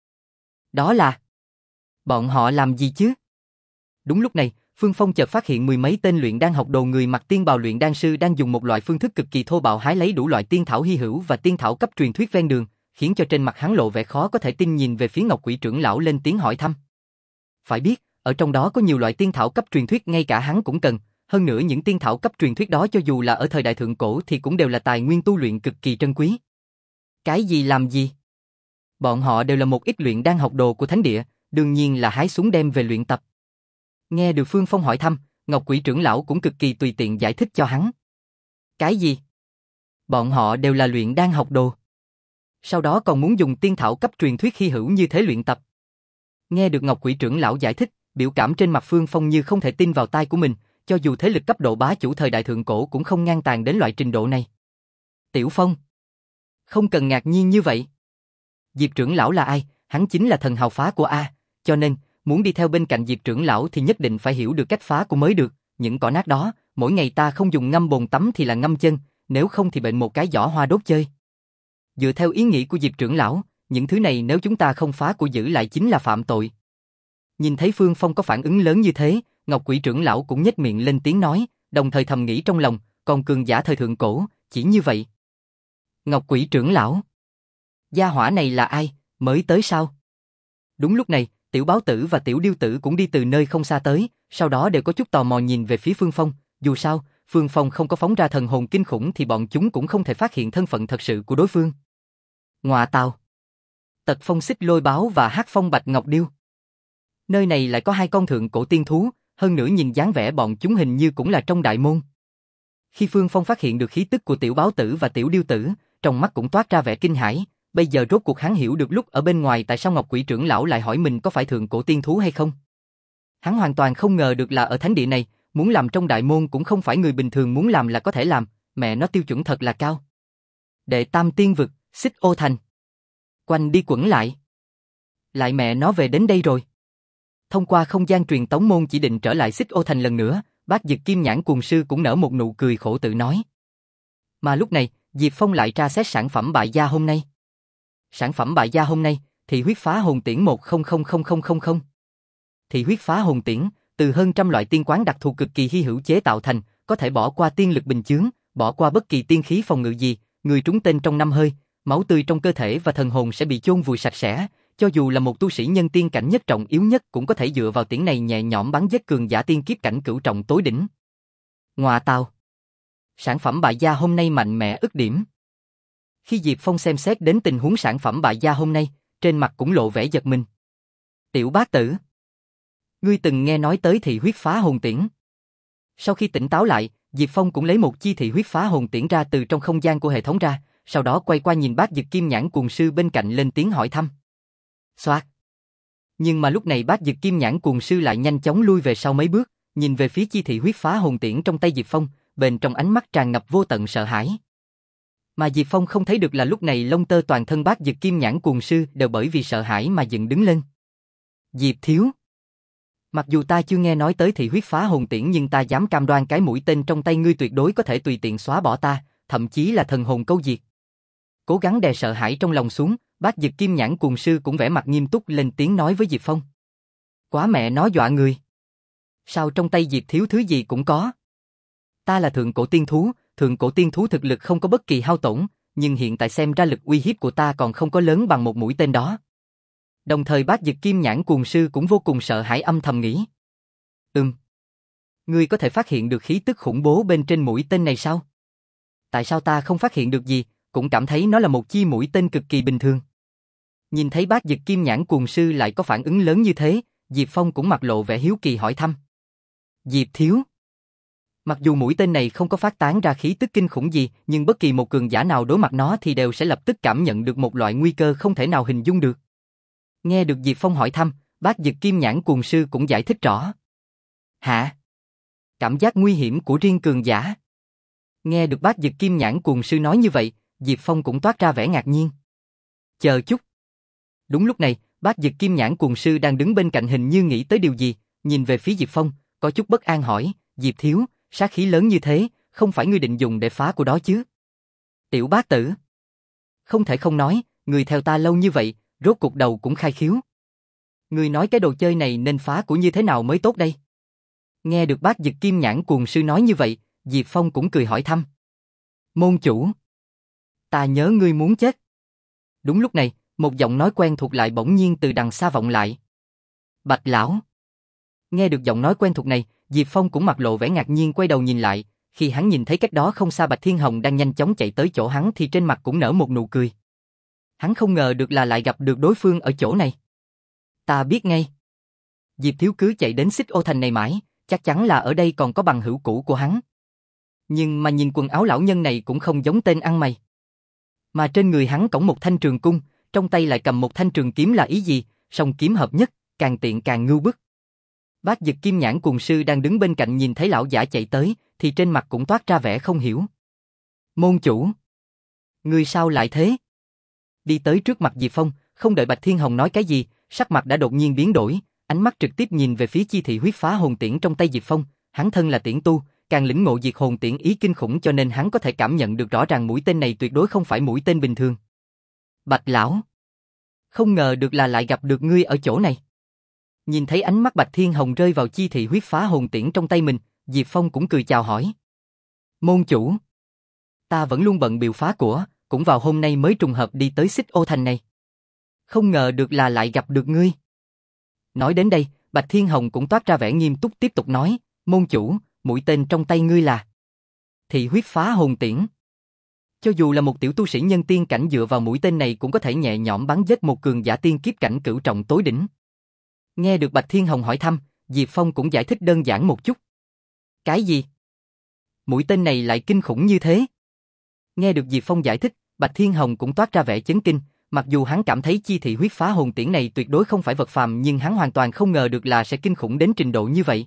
Đó là... Bọn họ làm gì chứ? Đúng lúc này, Phương Phong chợt phát hiện mười mấy tên luyện đan học đồ người mặc tiên bào luyện đan sư đang dùng một loại phương thức cực kỳ thô bạo hái lấy đủ loại tiên thảo hy hữu và tiên thảo cấp truyền thuyết ven đường, khiến cho trên mặt hắn lộ vẻ khó có thể tin nhìn về phía Ngọc Quỷ trưởng lão lên tiếng hỏi thăm. Phải biết, ở trong đó có nhiều loại tiên thảo cấp truyền thuyết ngay cả hắn cũng cần, hơn nữa những tiên thảo cấp truyền thuyết đó cho dù là ở thời đại thượng cổ thì cũng đều là tài nguyên tu luyện cực kỳ trân quý. Cái gì làm gì? Bọn họ đều là một ít luyện đan học đồ của thánh địa, đương nhiên là hái súng đem về luyện tập. Nghe được Phương Phong hỏi thăm, Ngọc Quỷ trưởng lão cũng cực kỳ tùy tiện giải thích cho hắn. Cái gì? Bọn họ đều là luyện đan học đồ. Sau đó còn muốn dùng tiên thảo cấp truyền thuyết hy hữu như thế luyện tập. Nghe được Ngọc Quỷ trưởng lão giải thích, biểu cảm trên mặt Phương Phong như không thể tin vào tai của mình, cho dù thế lực cấp độ bá chủ thời đại thượng cổ cũng không ngang tàn đến loại trình độ này. Tiểu Phong, không cần ngạc nhiên như vậy. Diệp trưởng lão là ai? Hắn chính là thần hào phá của A, cho nên muốn đi theo bên cạnh Diệp trưởng lão thì nhất định phải hiểu được cách phá của mới được. Những cỏ nát đó, mỗi ngày ta không dùng ngâm bồn tắm thì là ngâm chân, nếu không thì bệnh một cái giỏ hoa đốt chơi. Dựa theo ý nghĩ của Diệp trưởng lão, những thứ này nếu chúng ta không phá của giữ lại chính là phạm tội. Nhìn thấy Phương Phong có phản ứng lớn như thế, Ngọc Quỷ trưởng lão cũng nhếch miệng lên tiếng nói, đồng thời thầm nghĩ trong lòng, còn cường giả thời thượng cổ, chỉ như vậy. Ngọc Quỷ trưởng lão, gia hỏa này là ai, mới tới sao? Đúng lúc này, Tiểu Báo Tử và Tiểu Điêu Tử cũng đi từ nơi không xa tới, sau đó đều có chút tò mò nhìn về phía Phương Phong, dù sao, Phương Phong không có phóng ra thần hồn kinh khủng thì bọn chúng cũng không thể phát hiện thân phận thật sự của đối phương. Ngọa tào! Tật Phong Xích Lôi Báo và Hắc Phong Bạch Ngọc Điêu. Nơi này lại có hai con thượng cổ tiên thú, hơn nữa nhìn dáng vẻ bọn chúng hình như cũng là trong đại môn. Khi Phương Phong phát hiện được khí tức của Tiểu Báo Tử và Tiểu Điêu Tử, trong mắt cũng toát ra vẻ kinh hãi, bây giờ rốt cuộc hắn hiểu được lúc ở bên ngoài tại sao Ngọc Quỷ trưởng lão lại hỏi mình có phải thượng cổ tiên thú hay không. Hắn hoàn toàn không ngờ được là ở thánh địa này, muốn làm trong đại môn cũng không phải người bình thường muốn làm là có thể làm, mẹ nó tiêu chuẩn thật là cao. Đệ tam tiên vực, Xích Ô Thành. Quanh đi quẩn lại. Lại mẹ nó về đến đây rồi. Thông qua không gian truyền tống môn chỉ định trở lại Xích Ô Thành lần nữa, Bát Dực Kim Nhãn Cuồng Sư cũng nở một nụ cười khổ tự nói. Mà lúc này, Diệp Phong lại tra xét sản phẩm bại gia hôm nay. Sản phẩm bại gia hôm nay, thị huyết phá hồn tiễn một không không không không không không. Thị huyết phá hồn tiễn, từ hơn trăm loại tiên quán đặc thù cực kỳ hy hữu chế tạo thành, có thể bỏ qua tiên lực bình chướng, bỏ qua bất kỳ tiên khí phòng ngự gì, người trúng tên trong năm hơi, máu tươi trong cơ thể và thần hồn sẽ bị chôn vùi sạch sẽ, cho dù là một tu sĩ nhân tiên cảnh nhất trọng yếu nhất cũng có thể dựa vào tiễn này nhẹ nhõm bắn giết cường giả tiên kiếp cảnh cửu trọng tối đỉnh. Ngoà tào. Sản phẩm bại gia hôm nay mạnh mẽ ức điểm. Khi Diệp Phong xem xét đến tình huống sản phẩm bại gia hôm nay, trên mặt cũng lộ vẻ giật mình. Tiểu bác tử, ngươi từng nghe nói tới thị huyết phá hồn tiễn. Sau khi tỉnh táo lại, Diệp Phong cũng lấy một chi thị huyết phá hồn tiễn ra từ trong không gian của hệ thống ra, sau đó quay qua nhìn Bác Dực Kim Nhãn Cuồng Sư bên cạnh lên tiếng hỏi thăm. Xoạt. Nhưng mà lúc này Bác Dực Kim Nhãn Cuồng Sư lại nhanh chóng lui về sau mấy bước, nhìn về phía chi thị huyết phá hồn tiễn trong tay Diệp Phong, bên trong ánh mắt tràn ngập vô tận sợ hãi. Mà Diệp Phong không thấy được là lúc này lông tơ toàn thân Bác Dực Kim Nhãn Cuồng Sư đều bởi vì sợ hãi mà dựng đứng lên. Diệp thiếu. Mặc dù ta chưa nghe nói tới thị huyết phá hồn tiễn nhưng ta dám cam đoan cái mũi tên trong tay ngươi tuyệt đối có thể tùy tiện xóa bỏ ta, thậm chí là thần hồn câu diệt. Cố gắng đè sợ hãi trong lòng xuống, Bác Dực Kim Nhãn Cuồng Sư cũng vẻ mặt nghiêm túc lên tiếng nói với Diệp Phong. Quá mẹ nó dọa người. Sao trong tay Diệp thiếu thứ gì cũng có? Ta là thượng cổ tiên thú, thượng cổ tiên thú thực lực không có bất kỳ hao tổn, nhưng hiện tại xem ra lực uy hiếp của ta còn không có lớn bằng một mũi tên đó. Đồng thời Bác Dực Kim Nhãn Cuồng Sư cũng vô cùng sợ hãi âm thầm nghĩ. Ừm. Ngươi có thể phát hiện được khí tức khủng bố bên trên mũi tên này sao? Tại sao ta không phát hiện được gì, cũng cảm thấy nó là một chi mũi tên cực kỳ bình thường. Nhìn thấy Bác Dực Kim Nhãn Cuồng Sư lại có phản ứng lớn như thế, Diệp Phong cũng mặt lộ vẻ hiếu kỳ hỏi thăm. Diệp thiếu. Mặc dù mũi tên này không có phát tán ra khí tức kinh khủng gì, nhưng bất kỳ một cường giả nào đối mặt nó thì đều sẽ lập tức cảm nhận được một loại nguy cơ không thể nào hình dung được. Nghe được Diệp Phong hỏi thăm, Bác Dực Kim Nhãn Cuồng Sư cũng giải thích rõ. Hả? Cảm giác nguy hiểm của riêng cường giả. Nghe được Bác Dực Kim Nhãn Cuồng Sư nói như vậy, Diệp Phong cũng toát ra vẻ ngạc nhiên. Chờ chút. Đúng lúc này, Bác Dực Kim Nhãn Cuồng Sư đang đứng bên cạnh hình như nghĩ tới điều gì, nhìn về phía Diệp Phong, có chút bất an hỏi, Diệp thiếu, sát khí lớn như thế, không phải ngươi định dùng để phá của đó chứ? Tiểu bác tử. Không thể không nói, người theo ta lâu như vậy, rốt cuộc đầu cũng khai khiếu. Ngươi nói cái đồ chơi này nên phá của như thế nào mới tốt đây? Nghe được Bác Dực Kim Nhãn Cuồng Sư nói như vậy, Diệp Phong cũng cười hỏi thăm. Môn chủ. Ta nhớ ngươi muốn chết. Đúng lúc này, một giọng nói quen thuộc lại bỗng nhiên từ đằng xa vọng lại. Bạch lão. Nghe được giọng nói quen thuộc này, Diệp Phong cũng mặt lộ vẻ ngạc nhiên quay đầu nhìn lại, khi hắn nhìn thấy cách đó không xa Bạch Thiên Hồng đang nhanh chóng chạy tới chỗ hắn thì trên mặt cũng nở một nụ cười. Hắn không ngờ được là lại gặp được đối phương ở chỗ này. Ta biết ngay. Diệp thiếu cứ chạy đến Xích Ô Thành này mãi, chắc chắn là ở đây còn có bằng hữu cũ của hắn. Nhưng mà nhìn quần áo lão nhân này cũng không giống tên ăn mày. Mà trên người hắn cõng một thanh trường cung, trong tay lại cầm một thanh trường kiếm là ý gì, song kiếm hợp nhất, càng tiện càng ngưu bức. Bác Dực Kim Nhãn Cuồng Sư đang đứng bên cạnh nhìn thấy lão giả chạy tới, thì trên mặt cũng toát ra vẻ không hiểu. Môn chủ. Ngươi sao lại thế? Đi tới trước mặt Diệp Phong, không đợi Bạch Thiên Hồng nói cái gì, sắc mặt đã đột nhiên biến đổi, ánh mắt trực tiếp nhìn về phía chi thị huyết phá hồn tiễn trong tay Diệp Phong, hắn thân là tiễn tu, càng lĩnh ngộ diệt hồn tiễn ý kinh khủng cho nên hắn có thể cảm nhận được rõ ràng mũi tên này tuyệt đối không phải mũi tên bình thường. Bạch lão. Không ngờ được là lại gặp được ngươi ở chỗ này. Nhìn thấy ánh mắt Bạch Thiên Hồng rơi vào chi thị huyết phá hồn tiễn trong tay mình, Diệp Phong cũng cười chào hỏi. Môn chủ. Ta vẫn luôn bận biểu phá của, cũng vào hôm nay mới trùng hợp đi tới Xích Ô Thành này. Không ngờ được là lại gặp được ngươi. Nói đến đây, Bạch Thiên Hồng cũng toát ra vẻ nghiêm túc tiếp tục nói, môn chủ, mũi tên trong tay ngươi là thị huyết phá hồn tiễn. Cho dù là một tiểu tu sĩ nhân tiên cảnh dựa vào mũi tên này cũng có thể nhẹ nhõm bắn giết một cường giả tiên kiếp cảnh cửu trọng tối đỉnh. Nghe được Bạch Thiên Hồng hỏi thăm, Diệp Phong cũng giải thích đơn giản một chút. Cái gì? Mũi tên này lại kinh khủng như thế? Nghe được Diệp Phong giải thích, Bạch Thiên Hồng cũng toát ra vẻ chấn kinh, mặc dù hắn cảm thấy chi thị huyết phá hồn tiễn này tuyệt đối không phải vật phàm nhưng hắn hoàn toàn không ngờ được là sẽ kinh khủng đến trình độ như vậy.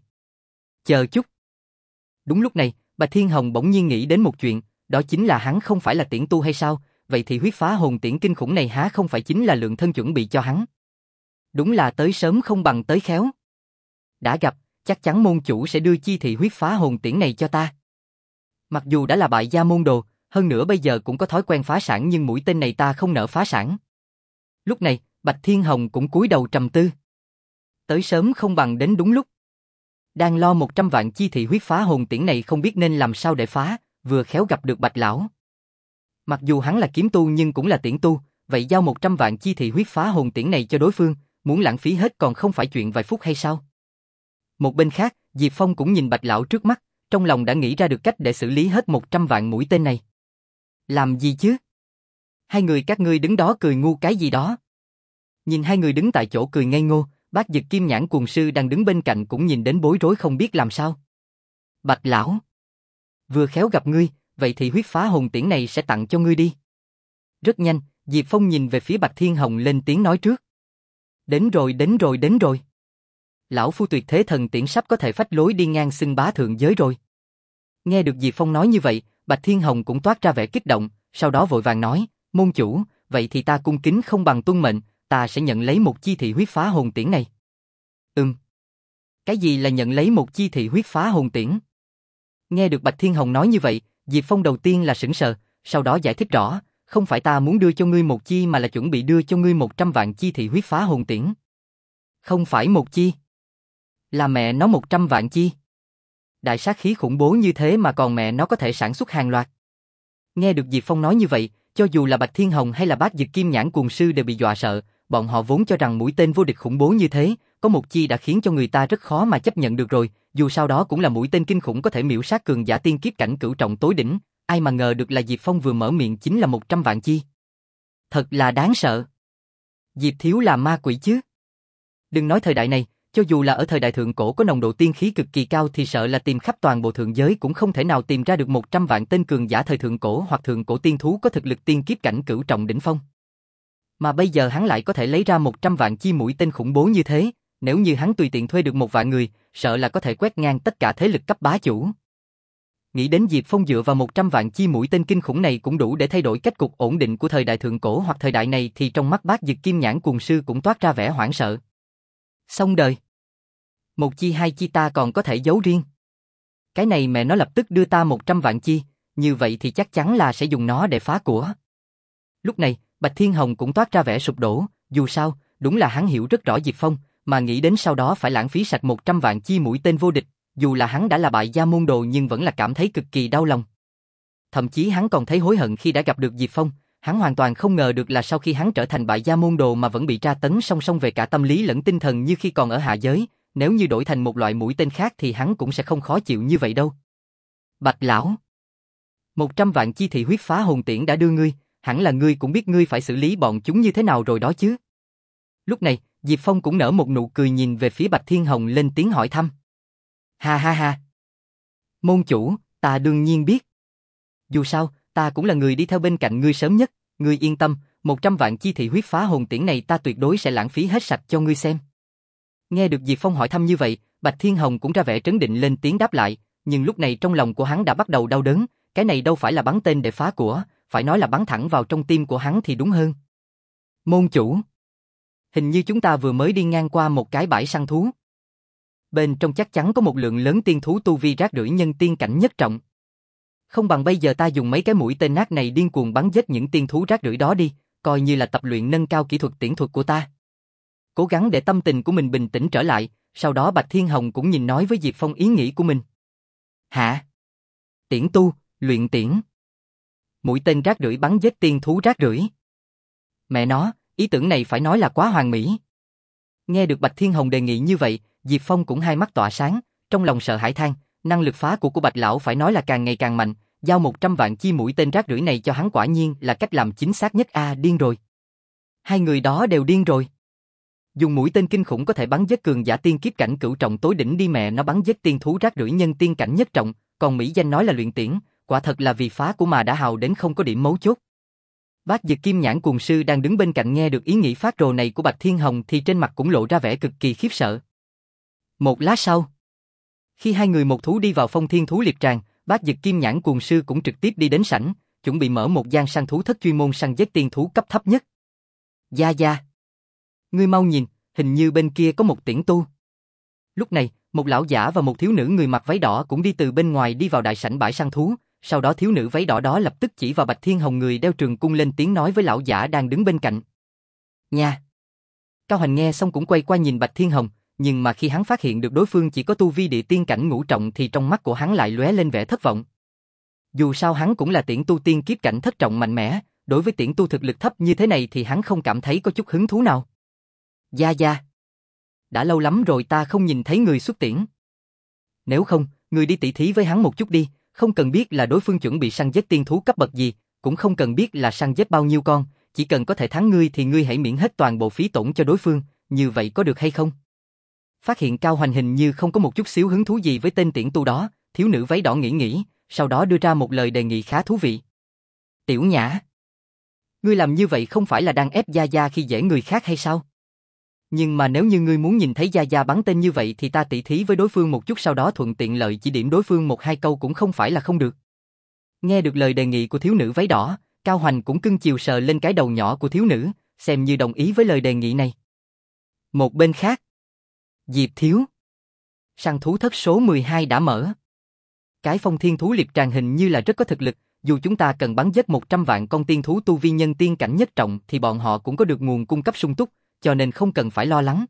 Chờ chút. Đúng lúc này, Bạch Thiên Hồng bỗng nhiên nghĩ đến một chuyện, đó chính là hắn không phải là tiễn tu hay sao, vậy thì huyết phá hồn tiễn kinh khủng này há không phải chính là lượng thân chuẩn bị cho hắn. Đúng là tới sớm không bằng tới khéo. Đã gặp, chắc chắn môn chủ sẽ đưa chi thị huyết phá hồn tiễn này cho ta. Mặc dù đã là bại gia môn đồ, hơn nữa bây giờ cũng có thói quen phá sản nhưng mũi tên này ta không nỡ phá sản. Lúc này, Bạch Thiên Hồng cũng cúi đầu trầm tư. Tới sớm không bằng đến đúng lúc. Đang lo một trăm vạn chi thị huyết phá hồn tiễn này không biết nên làm sao để phá, vừa khéo gặp được Bạch lão. Mặc dù hắn là kiếm tu nhưng cũng là tiễn tu, vậy giao một trăm vạn chi thị huyết phá hồn tiễn này cho đối phương, muốn lãng phí hết còn không phải chuyện vài phút hay sao? Một bên khác, Diệp Phong cũng nhìn Bạch lão trước mắt, trong lòng đã nghĩ ra được cách để xử lý hết một trăm vạn mũi tên này. Làm gì chứ? Hai người các ngươi đứng đó cười ngu cái gì đó? Nhìn hai người đứng tại chỗ cười ngây ngô, Bác Dực Kim Nhãn Cuồng Sư đang đứng bên cạnh cũng nhìn đến bối rối không biết làm sao. Bạch lão, vừa khéo gặp ngươi, vậy thì huyết phá hồn tiễn này sẽ tặng cho ngươi đi. Rất nhanh, Diệp Phong nhìn về phía Bạch Thiên Hồng lên tiếng nói trước. Đến rồi, đến rồi, đến rồi. Lão phu tuyệt thế thần tiễn sắp có thể phách lối đi ngang xưng bá thượng giới rồi. Nghe được Diệp Phong nói như vậy, Bạch Thiên Hồng cũng toát ra vẻ kích động, sau đó vội vàng nói, môn chủ, vậy thì ta cung kính không bằng tuân mệnh, ta sẽ nhận lấy một chi thị huyết phá hồn tiễn này. Ừm. Cái gì là nhận lấy một chi thị huyết phá hồn tiễn? Nghe được Bạch Thiên Hồng nói như vậy, Diệp Phong đầu tiên là sững sờ, sau đó giải thích rõ, không phải ta muốn đưa cho ngươi một chi mà là chuẩn bị đưa cho ngươi một trăm vạn chi thị huyết phá hồn tiễn. Không phải một chi. Là mẹ nó một trăm vạn chi. Đại sát khí khủng bố như thế mà còn mẹ nó có thể sản xuất hàng loạt. Nghe được Diệp Phong nói như vậy, cho dù là Bạch Thiên Hồng hay là Bác Dực Kim Nhãn Cuồng Sư đều bị dọa sợ, bọn họ vốn cho rằng mũi tên vô địch khủng bố như thế, có một chi đã khiến cho người ta rất khó mà chấp nhận được rồi, dù sao đó cũng là mũi tên kinh khủng có thể miểu sát cường giả tiên kiếp cảnh cửu trọng tối đỉnh, ai mà ngờ được là Diệp Phong vừa mở miệng chính là một trăm vạn chi. Thật là đáng sợ. Diệp thiếu là ma quỷ chứ? Đừng nói thời đại này, cho dù là ở thời đại thượng cổ có nồng độ tiên khí cực kỳ cao thì sợ là tìm khắp toàn bộ thượng giới cũng không thể nào tìm ra được một trăm vạn tên cường giả thời thượng cổ hoặc thượng cổ tiên thú có thực lực tiên kiếp cảnh cửu trọng đỉnh phong. Mà bây giờ hắn lại có thể lấy ra một trăm vạn chi mũi tên khủng bố như thế, nếu như hắn tùy tiện thuê được một vạn người, sợ là có thể quét ngang tất cả thế lực cấp bá chủ. Nghĩ đến Diệp Phong dựa vào một trăm vạn chi mũi tên kinh khủng này cũng đủ để thay đổi cách cục ổn định của thời đại thượng cổ hoặc thời đại này thì trong mắt Bác Dực Kim Nhãn Cuồng Sư cũng toát ra vẻ hoảng sợ. Xong đời. Một chi hai chi ta còn có thể giấu riêng. Cái này mẹ nó lập tức đưa ta một trăm vạn chi, như vậy thì chắc chắn là sẽ dùng nó để phá của. Lúc này, Bạch Thiên Hồng cũng toát ra vẻ sụp đổ, dù sao, đúng là hắn hiểu rất rõ Diệp Phong, mà nghĩ đến sau đó phải lãng phí sạch một trăm vạn chi mũi tên vô địch, dù là hắn đã là bại gia môn đồ nhưng vẫn là cảm thấy cực kỳ đau lòng. Thậm chí hắn còn thấy hối hận khi đã gặp được Diệp Phong, hắn hoàn toàn không ngờ được là sau khi hắn trở thành bại gia môn đồ mà vẫn bị tra tấn song song về cả tâm lý lẫn tinh thần như khi còn ở hạ giới, nếu như đổi thành một loại mũi tên khác thì hắn cũng sẽ không khó chịu như vậy đâu. Bạch lão, một trăm vạn chi thị huyết phá hồn tiễn đã đưa ngươi, hẳn là ngươi cũng biết ngươi phải xử lý bọn chúng như thế nào rồi đó chứ. Lúc này, Diệp Phong cũng nở một nụ cười nhìn về phía Bạch Thiên Hồng lên tiếng hỏi thăm. Ha ha ha. Môn chủ, ta đương nhiên biết. Dù sao, ta cũng là người đi theo bên cạnh ngươi sớm nhất, ngươi yên tâm, một trăm vạn chi thị huyết phá hồn tiễn này ta tuyệt đối sẽ lãng phí hết sạch cho ngươi xem. Nghe được Diệp Phong hỏi thăm như vậy, Bạch Thiên Hồng cũng ra vẻ trấn định lên tiếng đáp lại, nhưng lúc này trong lòng của hắn đã bắt đầu đau đớn, cái này đâu phải là bắn tên để phá của, phải nói là bắn thẳng vào trong tim của hắn thì đúng hơn. Môn chủ, hình như chúng ta vừa mới đi ngang qua một cái bãi săn thú. Bên trong chắc chắn có một lượng lớn tiên thú tu vi rác rưởi nhân tiên cảnh nhất trọng. Không bằng bây giờ ta dùng mấy cái mũi tên nát này điên cuồng bắn giết những tiên thú rác rưởi đó đi, coi như là tập luyện nâng cao kỹ thuật tiễn thuật của ta. Cố gắng để tâm tình của mình bình tĩnh trở lại, sau đó Bạch Thiên Hồng cũng nhìn nói với Diệp Phong ý nghĩ của mình. Hả? Tiễn tu, luyện tiễn. Mũi tên rác rưởi bắn giết tiên thú rác rưởi. Mẹ nó, ý tưởng này phải nói là quá hoàn mỹ. Nghe được Bạch Thiên Hồng đề nghị như vậy, Diệp Phong cũng hai mắt tỏa sáng, trong lòng sợ hãi than, năng lực phá của của Bạch lão phải nói là càng ngày càng mạnh, giao một trăm vạn chi mũi tên rác rưởi này cho hắn quả nhiên là cách làm chính xác nhất a, à, điên rồi. Hai người đó đều điên rồi. Dùng mũi tên kinh khủng có thể bắn giết cường giả tiên kiếp cảnh cửu trọng tối đỉnh đi mẹ nó bắn giết tiên thú rác rưởi nhân tiên cảnh nhất trọng, còn mỹ danh nói là luyện tiễn, quả thật là vì phá của mà đã hào đến không có điểm mấu chốt. Bác Dực Kim Nhãn Cuồng Sư đang đứng bên cạnh nghe được ý nghĩ phát rồ này của Bạch Thiên Hồng thì trên mặt cũng lộ ra vẻ cực kỳ khiếp sợ. Một lát sau, khi hai người một thú đi vào Phong Thiên Thú Liệp Tràng, Bác Dực Kim Nhãn Cuồng Sư cũng trực tiếp đi đến sảnh, chuẩn bị mở một gian săn thú thất chuyên môn săn giết tiên thú cấp thấp nhất. Gia Gia, ngươi mau nhìn, hình như bên kia có một tiễn tu. Lúc này, một lão giả và một thiếu nữ người mặc váy đỏ cũng đi từ bên ngoài đi vào đại sảnh bãi săn thú, sau đó thiếu nữ váy đỏ đó lập tức chỉ vào Bạch Thiên Hồng người đeo trường cung lên tiếng nói với lão giả đang đứng bên cạnh. Nha. Cao Hoành nghe xong cũng quay qua nhìn Bạch Thiên Hồng, nhưng mà khi hắn phát hiện được đối phương chỉ có tu vi địa tiên cảnh ngũ trọng thì trong mắt của hắn lại lóe lên vẻ thất vọng. Dù sao hắn cũng là tiễn tu tiên kiếp cảnh thất trọng mạnh mẽ, đối với tiễn tu thực lực thấp như thế này thì hắn không cảm thấy có chút hứng thú nào. Gia Gia. Đã lâu lắm rồi ta không nhìn thấy người xuất tiễn. Nếu không, người đi tỉ thí với hắn một chút đi, không cần biết là đối phương chuẩn bị săn giết tiên thú cấp bậc gì, cũng không cần biết là săn giết bao nhiêu con, chỉ cần có thể thắng ngươi thì ngươi hãy miễn hết toàn bộ phí tổn cho đối phương, như vậy có được hay không? Phát hiện Cao Hoành hình như không có một chút xíu hứng thú gì với tên tiễn tu đó, thiếu nữ váy đỏ nghĩ nghĩ, sau đó đưa ra một lời đề nghị khá thú vị. Tiểu Nhã, ngươi làm như vậy không phải là đang ép Gia Gia khi dễ người khác hay sao? Nhưng mà nếu như ngươi muốn nhìn thấy Gia Gia bắn tên như vậy thì ta tỉ thí với đối phương một chút sau đó thuận tiện lợi chỉ điểm đối phương một hai câu cũng không phải là không được. Nghe được lời đề nghị của thiếu nữ váy đỏ, Cao Hoành cũng cưng chiều sờ lên cái đầu nhỏ của thiếu nữ, xem như đồng ý với lời đề nghị này. Một bên khác, Diệp Thiếu. Săn thú thất số mười hai đã mở. Cái phong thiên thú liệp tràng hình như là rất có thực lực, dù chúng ta cần bắn giết một trăm vạn con tiên thú tu vi nhân tiên cảnh nhất trọng thì bọn họ cũng có được nguồn cung cấp sung túc, cho nên không cần phải lo lắng.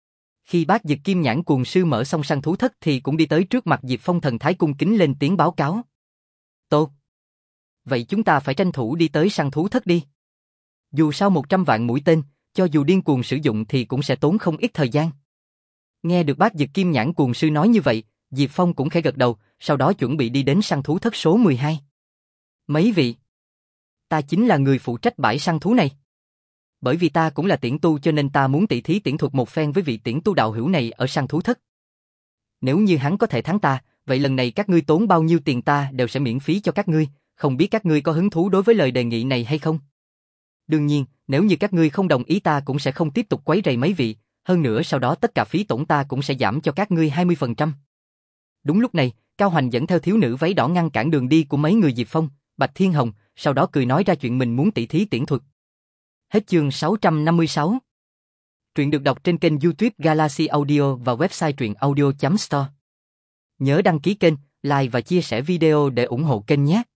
Khi Bác Dực Kim Nhãn Cuồng Sư mở xong săn thú thất thì cũng đi tới trước mặt Diệp Phong thần thái cung kính lên tiếng báo cáo. Tốt. Vậy chúng ta phải tranh thủ đi tới săn thú thất đi. Dù sao một trăm vạn mũi tên, cho dù điên cuồng sử dụng thì cũng sẽ tốn không ít thời gian. Nghe được Bác Dực Kim Nhãn Cuồng Sư nói như vậy, Diệp Phong cũng khẽ gật đầu, sau đó chuẩn bị đi đến săn thú thất số mười hai. Mấy vị, ta chính là người phụ trách bãi săn thú này. Bởi vì ta cũng là tiễn tu cho nên ta muốn tỉ thí tiễn thuật một phen với vị tiễn tu đạo hữu này ở săn thú thất. Nếu như hắn có thể thắng ta, vậy lần này các ngươi tốn bao nhiêu tiền ta đều sẽ miễn phí cho các ngươi, không biết các ngươi có hứng thú đối với lời đề nghị này hay không? Đương nhiên, nếu như các ngươi không đồng ý ta cũng sẽ không tiếp tục quấy rầy mấy vị, hơn nữa sau đó tất cả phí tổn ta cũng sẽ giảm cho các ngươi hai mươi phần trăm. Đúng lúc này, Cao Hoành dẫn theo thiếu nữ váy đỏ ngăn cản đường đi của mấy người Diệp Phong, Bạch Thiên Hồng, sau đó cười nói ra chuyện mình muốn tỉ thí tiễn thuật. Hết chương sáu trăm năm mươi sáu. Truyện được đọc trên kênh YouTube Galaxy Audio và website truyện audio chấm store. Nhớ đăng ký kênh, like và chia sẻ video để ủng hộ kênh nhé.